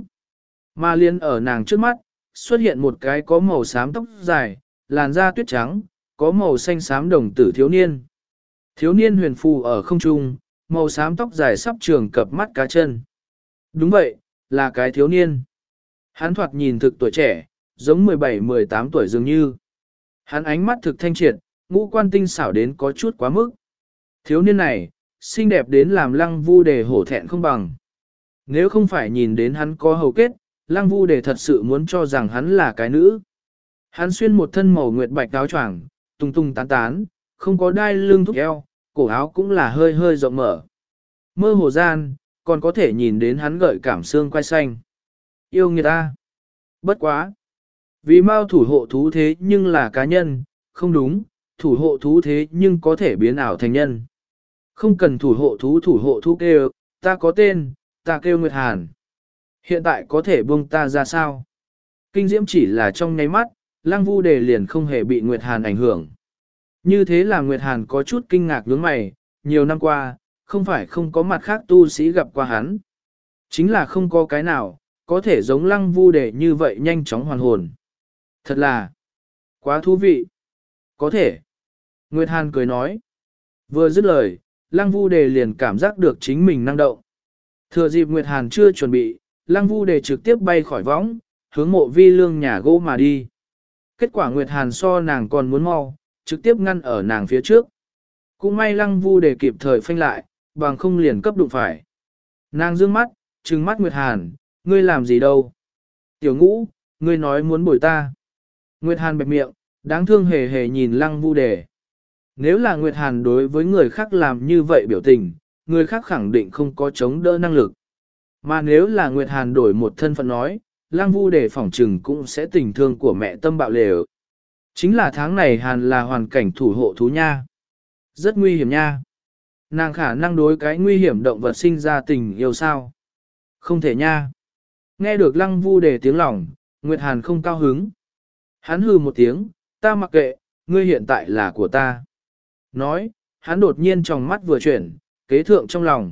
Mà liên ở nàng trước mắt, xuất hiện một cái có màu xám tóc dài, làn da tuyết trắng, có màu xanh xám đồng tử thiếu niên. Thiếu niên huyền phù ở không trung, màu xám tóc dài sắp trường cập mắt cá chân. Đúng vậy, là cái thiếu niên. Hắn thoạt nhìn thực tuổi trẻ, giống mười bảy mười tám tuổi dường như. Hắn ánh mắt thực thanh triệt, ngũ quan tinh xảo đến có chút quá mức. Thiếu niên này, xinh đẹp đến làm Lăng Vu Đề hổ thẹn không bằng. Nếu không phải nhìn đến hắn có hầu kết, Lăng Vu Đề thật sự muốn cho rằng hắn là cái nữ. Hắn xuyên một thân màu nguyệt bạch áo choàng, tung tung tán tán, không có đai lưng thúc eo, cổ áo cũng là hơi hơi rộng mở. Mơ hồ gian, còn có thể nhìn đến hắn gợi cảm xương quai xanh. Yêu người ta. Bất quá. Vì mau thủ hộ thú thế nhưng là cá nhân, không đúng, thủ hộ thú thế nhưng có thể biến ảo thành nhân. Không cần thủ hộ thú thủ hộ thú kêu, ta có tên, ta kêu Nguyệt Hàn. Hiện tại có thể buông ta ra sao? Kinh diễm chỉ là trong nháy mắt, Lăng Vu Đề liền không hề bị Nguyệt Hàn ảnh hưởng. Như thế là Nguyệt Hàn có chút kinh ngạc nhướng mày, nhiều năm qua, không phải không có mặt khác tu sĩ gặp qua hắn. Chính là không có cái nào, có thể giống Lăng Vu Đề như vậy nhanh chóng hoàn hồn. Thật là, quá thú vị. Có thể. Nguyệt Hàn cười nói. Vừa dứt lời, Lăng Vu Đề liền cảm giác được chính mình năng động. Thừa dịp Nguyệt Hàn chưa chuẩn bị, Lăng Vu Đề trực tiếp bay khỏi võng, hướng Mộ Vi Lương nhà gỗ mà đi. Kết quả Nguyệt Hàn so nàng còn muốn mau, trực tiếp ngăn ở nàng phía trước. Cũng may Lăng Vu Đề kịp thời phanh lại, bằng không liền cấp đụng phải. Nàng dương mắt, trừng mắt Nguyệt Hàn, ngươi làm gì đâu? Tiểu Ngũ, ngươi nói muốn bồi ta. Nguyệt Hàn bẹp miệng, đáng thương hề hề nhìn Lăng Vu Đề. Nếu là Nguyệt Hàn đối với người khác làm như vậy biểu tình, người khác khẳng định không có chống đỡ năng lực. Mà nếu là Nguyệt Hàn đổi một thân phận nói, Lăng Vu Đề phỏng trừng cũng sẽ tình thương của mẹ tâm bạo lều. Chính là tháng này Hàn là hoàn cảnh thủ hộ thú nha. Rất nguy hiểm nha. Nàng khả năng đối cái nguy hiểm động vật sinh ra tình yêu sao? Không thể nha. Nghe được Lăng Vu Đề tiếng lòng, Nguyệt Hàn không cao hứng. Hắn hừ một tiếng, ta mặc kệ, ngươi hiện tại là của ta. Nói, hắn đột nhiên trong mắt vừa chuyển, kế thượng trong lòng.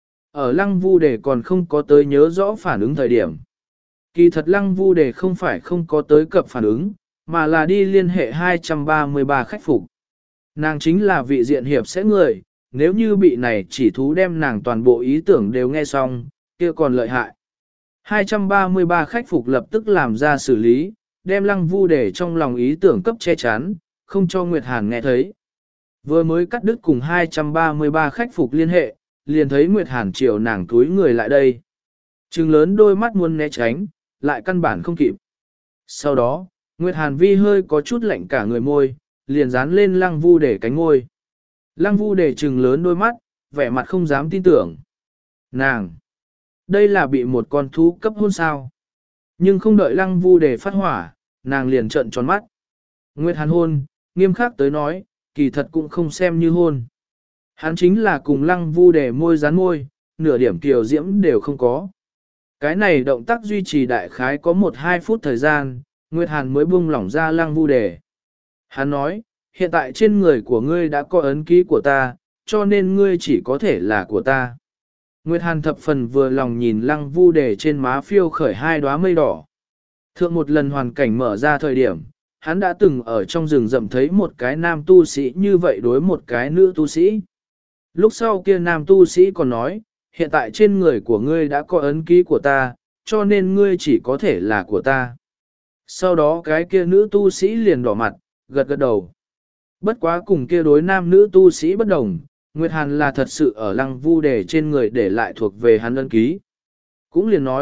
Ở Lăng Vu Đề còn không có tới nhớ rõ phản ứng thời điểm. Kỳ thật Lăng Vu Đề không phải không có tới cập phản ứng, mà là đi liên hệ hai trăm ba mươi ba khách phục. Nàng chính là vị diện hiệp sẽ người, nếu như bị này chỉ thú đem nàng toàn bộ ý tưởng đều nghe xong, kia còn lợi hại. hai trăm ba mươi ba khách phục lập tức làm ra xử lý, đem Lăng Vu Đề trong lòng ý tưởng cấp che chắn, không cho Nguyệt Hàn nghe thấy. Vừa mới cắt đứt cùng hai trăm ba mươi ba khách phục liên hệ, liền thấy Nguyệt Hàn chiều nàng túi người lại đây. Trừng lớn đôi mắt muốn né tránh, lại căn bản không kịp. Sau đó, Nguyệt Hàn vi hơi có chút lạnh cả người môi, liền dán lên Lăng Vu Đề cánh ngôi. Lăng Vu Đề trừng lớn đôi mắt, vẻ mặt không dám tin tưởng. Nàng! Đây là bị một con thú cấp hôn sao. Nhưng không đợi Lăng Vu Đề phát hỏa, nàng liền trợn tròn mắt. Nguyệt Hàn hôn, nghiêm khắc tới nói, kỳ thật cũng không xem như hôn. Hắn chính là cùng Lăng Vu Đề môi dán môi, nửa điểm kiều diễm đều không có. Cái này động tác duy trì đại khái có một hai phút thời gian, Nguyệt Hàn mới buông lỏng ra Lăng Vu Đề. Hắn nói, hiện tại trên người của ngươi đã có ấn ký của ta, cho nên ngươi chỉ có thể là của ta. Nguyệt Hàn thập phần vừa lòng nhìn Lăng Vu Đề trên má phiêu khởi hai đóa mây đỏ. Thượng một lần hoàn cảnh mở ra thời điểm, hắn đã từng ở trong rừng rậm thấy một cái nam tu sĩ như vậy đối một cái nữ tu sĩ. Lúc sau kia nam tu sĩ còn nói, hiện tại trên người của ngươi đã có ấn ký của ta, cho nên ngươi chỉ có thể là của ta. Sau đó cái kia nữ tu sĩ liền đỏ mặt, gật gật đầu. Bất quá cùng kia đối nam nữ tu sĩ bất đồng, Nguyệt Hàn là thật sự ở Lăng Vu Đề trên người để lại thuộc về hắn ấn ký. Cũng liền nói,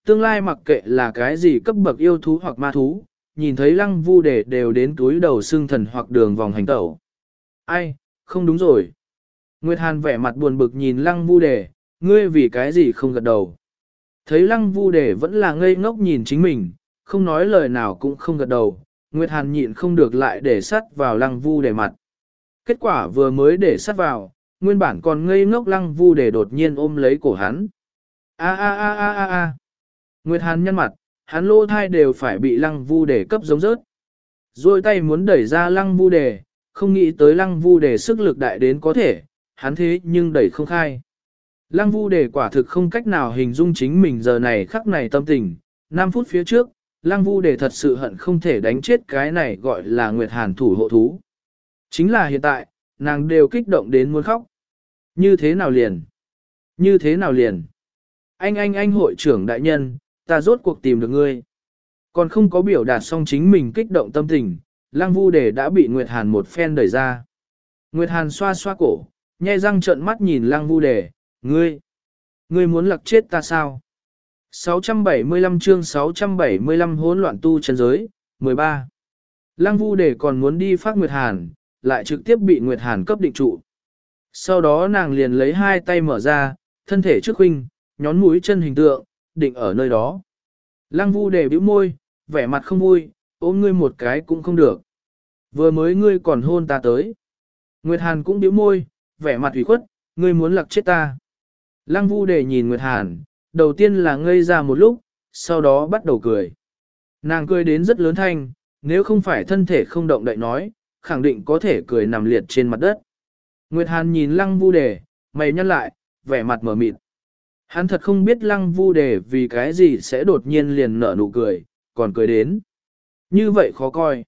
tương lai mặc kệ là cái gì cấp bậc yêu thú hoặc ma thú, nhìn thấy lăng vu đề đều đến túi đầu xương thần hoặc đường vòng hành tẩu. Ai, không đúng rồi. Nguyệt Hàn vẻ mặt buồn bực nhìn lăng vu đề, ngươi vì cái gì không gật đầu. Thấy lăng vu đề vẫn là ngây ngốc nhìn chính mình, không nói lời nào cũng không gật đầu, Nguyệt Hàn nhịn không được lại để sắt vào lăng vu đề mặt. Kết quả vừa mới để sắt vào, nguyên bản còn ngây ngốc lăng vu đề đột nhiên ôm lấy cổ hắn. A a a a a a. Nguyệt Hàn nhăn mặt, hắn lỗ thai đều phải bị lăng vu đề cấp giống rớt. Rồi tay muốn đẩy ra lăng vu đề, không nghĩ tới lăng vu đề sức lực đại đến có thể, hắn thế nhưng đẩy không khai. Lăng vu đề quả thực không cách nào hình dung chính mình giờ này khắc này tâm tình. năm phút phía trước, lăng vu đề thật sự hận không thể đánh chết cái này gọi là Nguyệt Hàn thủ hộ thú. Chính là hiện tại, nàng đều kích động đến muốn khóc. Như thế nào liền? Như thế nào liền? Anh anh anh hội trưởng đại nhân, ta rốt cuộc tìm được ngươi. Còn không có biểu đạt xong chính mình kích động tâm tình, lăng vu đề đã bị Nguyệt Hàn một phen đẩy ra. Nguyệt Hàn xoa xoa cổ, nhe răng trợn mắt nhìn lăng vu đề, ngươi, ngươi muốn lặc chết ta sao? sáu trăm bảy mươi lăm chương sáu trăm bảy mươi lăm hỗn loạn tu chân giới, mười ba. Lăng vu đề còn muốn đi phát Nguyệt Hàn, lại trực tiếp bị Nguyệt Hàn cấp định trụ. Sau đó nàng liền lấy hai tay mở ra, thân thể trước huynh, nhón mũi chân hình tượng, định ở nơi đó. Lăng vu đề bĩu môi, vẻ mặt không vui, ôm ngươi một cái cũng không được. Vừa mới ngươi còn hôn ta tới. Nguyệt Hàn cũng bĩu môi, vẻ mặt ủy khuất, ngươi muốn lặc chết ta. Lăng vu đề nhìn Nguyệt Hàn, đầu tiên là ngây ra một lúc, sau đó bắt đầu cười. Nàng cười đến rất lớn thanh, nếu không phải thân thể không động đậy nói, khẳng định có thể cười nằm liệt trên mặt đất. Nguyệt Hàn nhìn lăng vu đề, mày nhăn lại, vẻ mặt mở mịt. Hắn thật không biết lăng vu đề vì cái gì sẽ đột nhiên liền nở nụ cười, còn cười đến. Như vậy khó coi.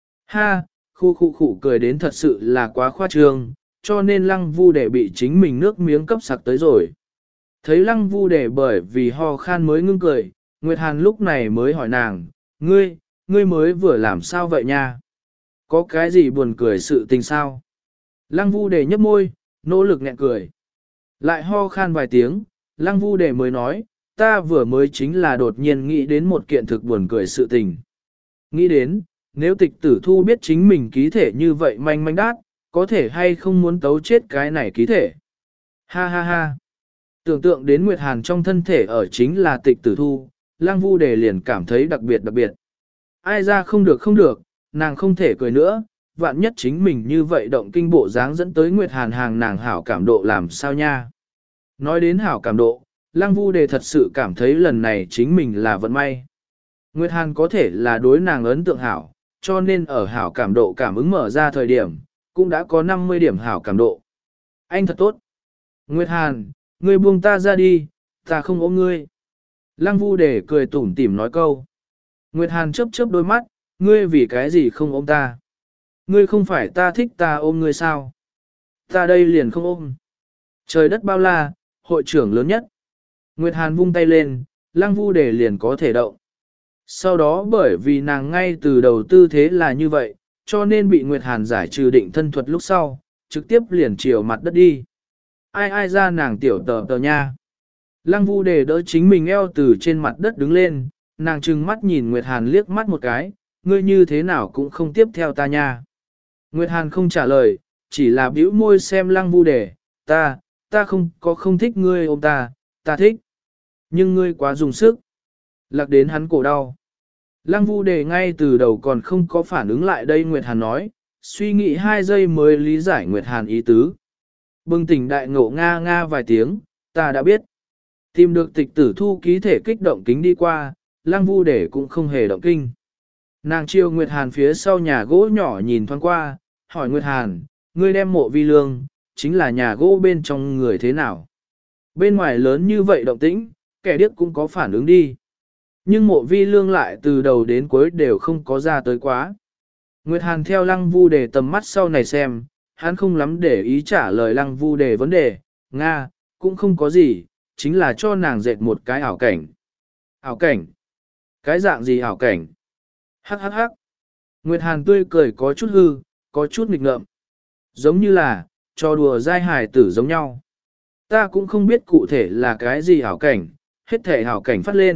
Ha, khu khu khu cười đến thật sự là quá khoa trương, cho nên lăng vu đề bị chính mình nước miếng cấp sặc tới rồi. Thấy lăng vu đề bởi vì ho khan mới ngưng cười, Nguyệt Hàn lúc này mới hỏi nàng, ngươi, ngươi mới vừa làm sao vậy nha? Có cái gì buồn cười sự tình sao? Lăng vu đề nhấp môi, nỗ lực nghẹn cười. Lại ho khan vài tiếng, lăng vu đề mới nói, ta vừa mới chính là đột nhiên nghĩ đến một kiện thực buồn cười sự tình. Nghĩ đến, nếu tịch tử thu biết chính mình ký thể như vậy manh manh đát, có thể hay không muốn tấu chết cái này ký thể. Ha ha ha. Tưởng tượng đến Nguyệt Hàn trong thân thể ở chính là tịch tử thu, lăng vu đề liền cảm thấy đặc biệt đặc biệt. Ai ra không được không được, nàng không thể cười nữa, vạn nhất chính mình như vậy động kinh bộ dáng dẫn tới Nguyệt Hàn hàng nàng hảo cảm độ làm sao nha. Nói đến hảo cảm độ, lăng vu đề thật sự cảm thấy lần này chính mình là vận may. Nguyệt Hàn có thể là đối nàng ấn tượng hảo, cho nên ở hảo cảm độ cảm ứng mở ra thời điểm, cũng đã có năm mươi điểm hảo cảm độ. Anh thật tốt. Nguyệt Hàn, ngươi buông ta ra đi, ta không ôm ngươi. Lăng vu đề cười tủm tỉm nói câu. Nguyệt Hàn chớp chớp đôi mắt, ngươi vì cái gì không ôm ta? Ngươi không phải ta thích ta ôm ngươi sao? Ta đây liền không ôm. Trời đất bao la, hội trưởng lớn nhất. Nguyệt Hàn vung tay lên, lăng vu đề liền có thể động. Sau đó bởi vì nàng ngay từ đầu tư thế là như vậy, cho nên bị Nguyệt Hàn giải trừ định thân thuật lúc sau, trực tiếp liền chiều mặt đất đi. Ai ai ra nàng tiểu tờ tờ nha. Lăng vu đề đỡ chính mình eo từ trên mặt đất đứng lên, nàng trừng mắt nhìn Nguyệt Hàn liếc mắt một cái, ngươi như thế nào cũng không tiếp theo ta nha. Nguyệt Hàn không trả lời, chỉ là bĩu môi xem lăng vu đề, ta, ta không có không thích ngươi ôm ta, ta thích. Nhưng ngươi quá dùng sức. Lạc đến hắn cổ đau. Lăng vu đề ngay từ đầu còn không có phản ứng lại đây Nguyệt Hàn nói, suy nghĩ hai giây mới lý giải Nguyệt Hàn ý tứ. Bừng tỉnh đại ngộ nga nga vài tiếng, ta đã biết. Tìm được tịch tử thu ký thể kích động kính đi qua, lăng vu đề cũng không hề động kinh. Nàng chiêu Nguyệt Hàn phía sau nhà gỗ nhỏ nhìn thoáng qua, hỏi Nguyệt Hàn, ngươi đem mộ vi lương, chính là nhà gỗ bên trong người thế nào? Bên ngoài lớn như vậy động tĩnh, kẻ điếc cũng có phản ứng đi. Nhưng mộ vi lương lại từ đầu đến cuối đều không có ra tới quá. Nguyệt Hàn theo lăng vu đề tầm mắt sau này xem, hắn không lắm để ý trả lời lăng vu đề vấn đề, Nga, cũng không có gì, chính là cho nàng dệt một cái ảo cảnh. Ảo cảnh? Cái dạng gì ảo cảnh? Hắc hắc hắc. Nguyệt Hàn tươi cười có chút hư, có chút nghịch ngợm. Giống như là, trò đùa dai hài tử giống nhau. Ta cũng không biết cụ thể là cái gì ảo cảnh, hết thể ảo cảnh phát lên,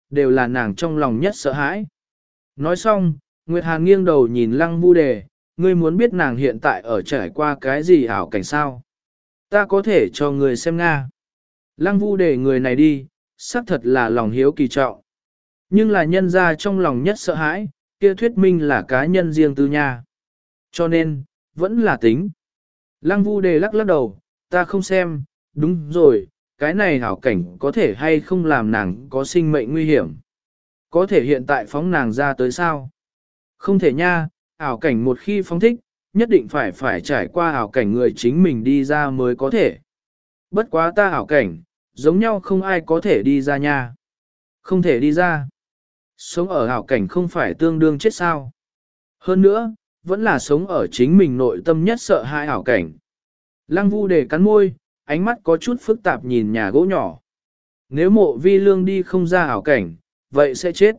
đều là nàng trong lòng nhất sợ hãi. Nói xong, Nguyệt Hàn nghiêng đầu nhìn Lăng Vu Đề, ngươi muốn biết nàng hiện tại ở trải qua cái gì ảo cảnh sao? Ta có thể cho người xem Nga. Lăng Vu Đề người này đi, xác thật là lòng hiếu kỳ trọng. Nhưng là nhân ra trong lòng nhất sợ hãi, kia thuyết minh là cá nhân riêng tư nha. Cho nên, vẫn là tính. Lăng Vu Đề lắc lắc đầu, ta không xem, đúng rồi, cái này hảo cảnh có thể hay không làm nàng có sinh mệnh nguy hiểm. Có thể hiện tại phóng nàng ra tới sao? Không thể nha, ảo cảnh một khi phóng thích, nhất định phải phải trải qua ảo cảnh người chính mình đi ra mới có thể. Bất quá ta ảo cảnh, giống nhau không ai có thể đi ra nha. Không thể đi ra. Sống ở ảo cảnh không phải tương đương chết sao. Hơn nữa, vẫn là sống ở chính mình nội tâm nhất sợ hãi ảo cảnh. Lăng Vu Đề cắn môi, ánh mắt có chút phức tạp nhìn nhà gỗ nhỏ. Nếu mộ vi lương đi không ra ảo cảnh, vậy sẽ chết.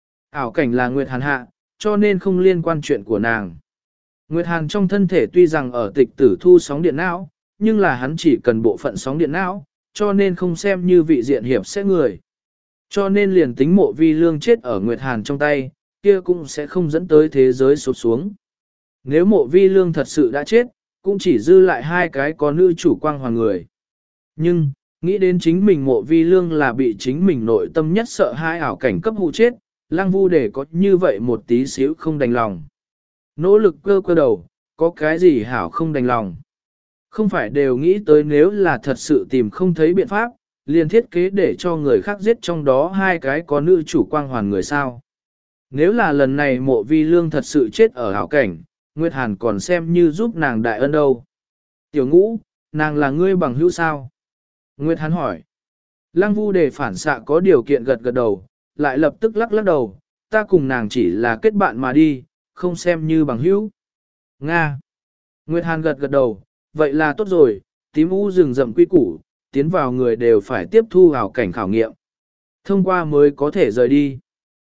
Ảo cảnh là Nguyệt Hàn hạ, cho nên không liên quan chuyện của nàng. Nguyệt Hàn trong thân thể tuy rằng ở tịch tử thu sóng điện não, nhưng là hắn chỉ cần bộ phận sóng điện não, cho nên không xem như vị diện hiệp sẽ người. Cho nên liền tính mộ vi lương chết ở Nguyệt Hàn trong tay, kia cũng sẽ không dẫn tới thế giới sụp xuống. Nếu mộ vi lương thật sự đã chết, cũng chỉ dư lại hai cái có nữ chủ quang hoàng người. Nhưng, nghĩ đến chính mình mộ vi lương là bị chính mình nội tâm nhất sợ hai ảo cảnh cấp hụ chết, Lăng Vu Đề có như vậy một tí xíu không đành lòng. Nỗ lực cơ cơ đầu, có cái gì hảo không đành lòng. Không phải đều nghĩ tới nếu là thật sự tìm không thấy biện pháp, liền thiết kế để cho người khác giết trong đó hai cái có nữ chủ quang hoàn người sao. Nếu là lần này mộ vi lương thật sự chết ở hảo cảnh, Nguyệt Hàn còn xem như giúp nàng đại ân đâu. Tiểu ngũ, nàng là ngươi bằng hữu sao? Nguyệt Hàn hỏi. Lăng Vu Đề phản xạ có điều kiện gật gật đầu, lại lập tức lắc lắc đầu, ta cùng nàng chỉ là kết bạn mà đi, không xem như bằng hữu. Nga. Nguyệt Hàn gật gật đầu, vậy là tốt rồi, tím u rừng rậm quy củ, tiến vào người đều phải tiếp thu ảo cảnh khảo nghiệm. Thông qua mới có thể rời đi.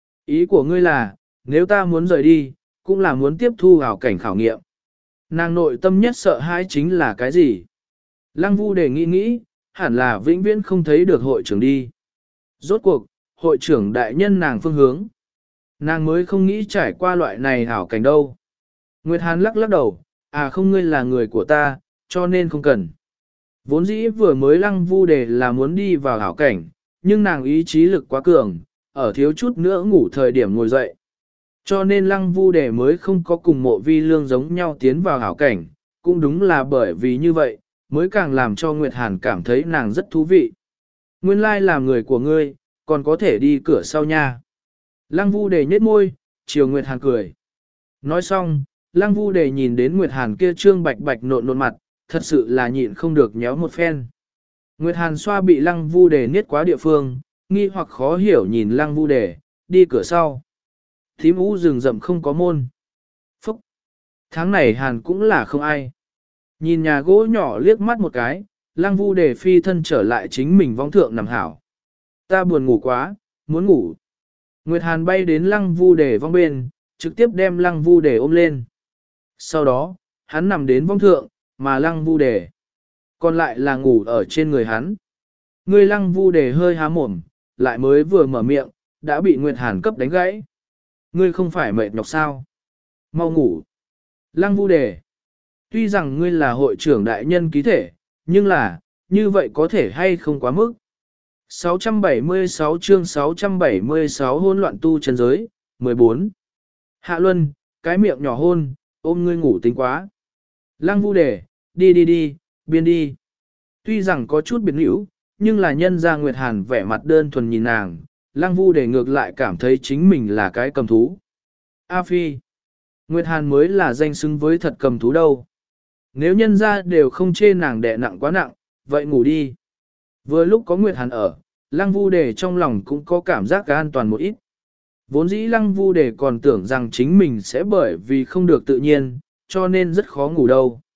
Ý của ngươi là, nếu ta muốn rời đi, cũng là muốn tiếp thu ảo cảnh khảo nghiệm. Nàng nội tâm nhất sợ hãi chính là cái gì? Lăng Vu Đề nghĩ nghĩ, hẳn là vĩnh viễn không thấy được hội trưởng đi. Rốt cuộc, hội trưởng đại nhân nàng phương hướng. Nàng mới không nghĩ trải qua loại này ảo cảnh đâu. Nguyệt Hàn lắc lắc đầu, à không, ngươi là người của ta, cho nên không cần. Vốn dĩ vừa mới Lăng Vu Đề là muốn đi vào ảo cảnh, nhưng nàng ý chí lực quá cường, ở thiếu chút nữa ngủ thời điểm ngồi dậy. Cho nên Lăng Vu Đề mới không có cùng mộ vi lương giống nhau tiến vào ảo cảnh, cũng đúng là bởi vì như vậy, mới càng làm cho Nguyệt Hàn cảm thấy nàng rất thú vị. Nguyên lai làm người của ngươi, còn có thể đi cửa sau nha. Lăng Vu Đề nhếch môi, chiều Nguyệt Hàn cười. Nói xong, Lăng Vu Đề nhìn đến Nguyệt Hàn kia trương bạch bạch nộn nộn mặt, thật sự là nhịn không được nhéo một phen. Nguyệt Hàn xoa bị Lăng Vu Đề niết quá địa phương, nghi hoặc khó hiểu nhìn Lăng Vu Đề, đi cửa sau. Thím u rừng rậm không có môn. Phúc! Tháng này Hàn cũng là không ai. Nhìn nhà gỗ nhỏ liếc mắt một cái, Lăng Vu Đề phi thân trở lại chính mình vong thượng nằm hảo. Ta buồn ngủ quá, muốn ngủ. Nguyệt Hàn bay đến Lăng Vu Đề vong bên, trực tiếp đem Lăng Vu Đề ôm lên. Sau đó, hắn nằm đến vong thượng, mà Lăng Vu Đề còn lại là ngủ ở trên người hắn. Người Lăng Vu Đề hơi há mồm, lại mới vừa mở miệng, đã bị Nguyệt Hàn cấp đánh gãy. Ngươi không phải mệt nhọc sao? Mau ngủ. Lăng Vu Đề, tuy rằng ngươi là hội trưởng đại nhân ký thể, nhưng là, như vậy có thể hay không quá mức. sáu trăm bảy mươi sáu chương sáu trăm bảy mươi sáu hôn loạn tu chân giới, mười bốn. Hạ Luân, cái miệng nhỏ hôn, ôm ngươi ngủ tính quá. Lăng Vu Đề, đi đi đi, biên đi. Tuy rằng có chút biệt nữ, nhưng là nhân ra Nguyệt Hàn vẻ mặt đơn thuần nhìn nàng, Lăng Vu Đề ngược lại cảm thấy chính mình là cái cầm thú. A Phi, Nguyệt Hàn mới là danh xứng với thật cầm thú đâu. Nếu nhân ra đều không chê nàng đè nặng quá nặng, vậy ngủ đi. Vừa lúc có Nguyệt Hàn ở, Lăng Vu Đề trong lòng cũng có cảm giác cả an toàn một ít. Vốn dĩ Lăng Vu Đề còn tưởng rằng chính mình sẽ bởi vì không được tự nhiên, cho nên rất khó ngủ đâu.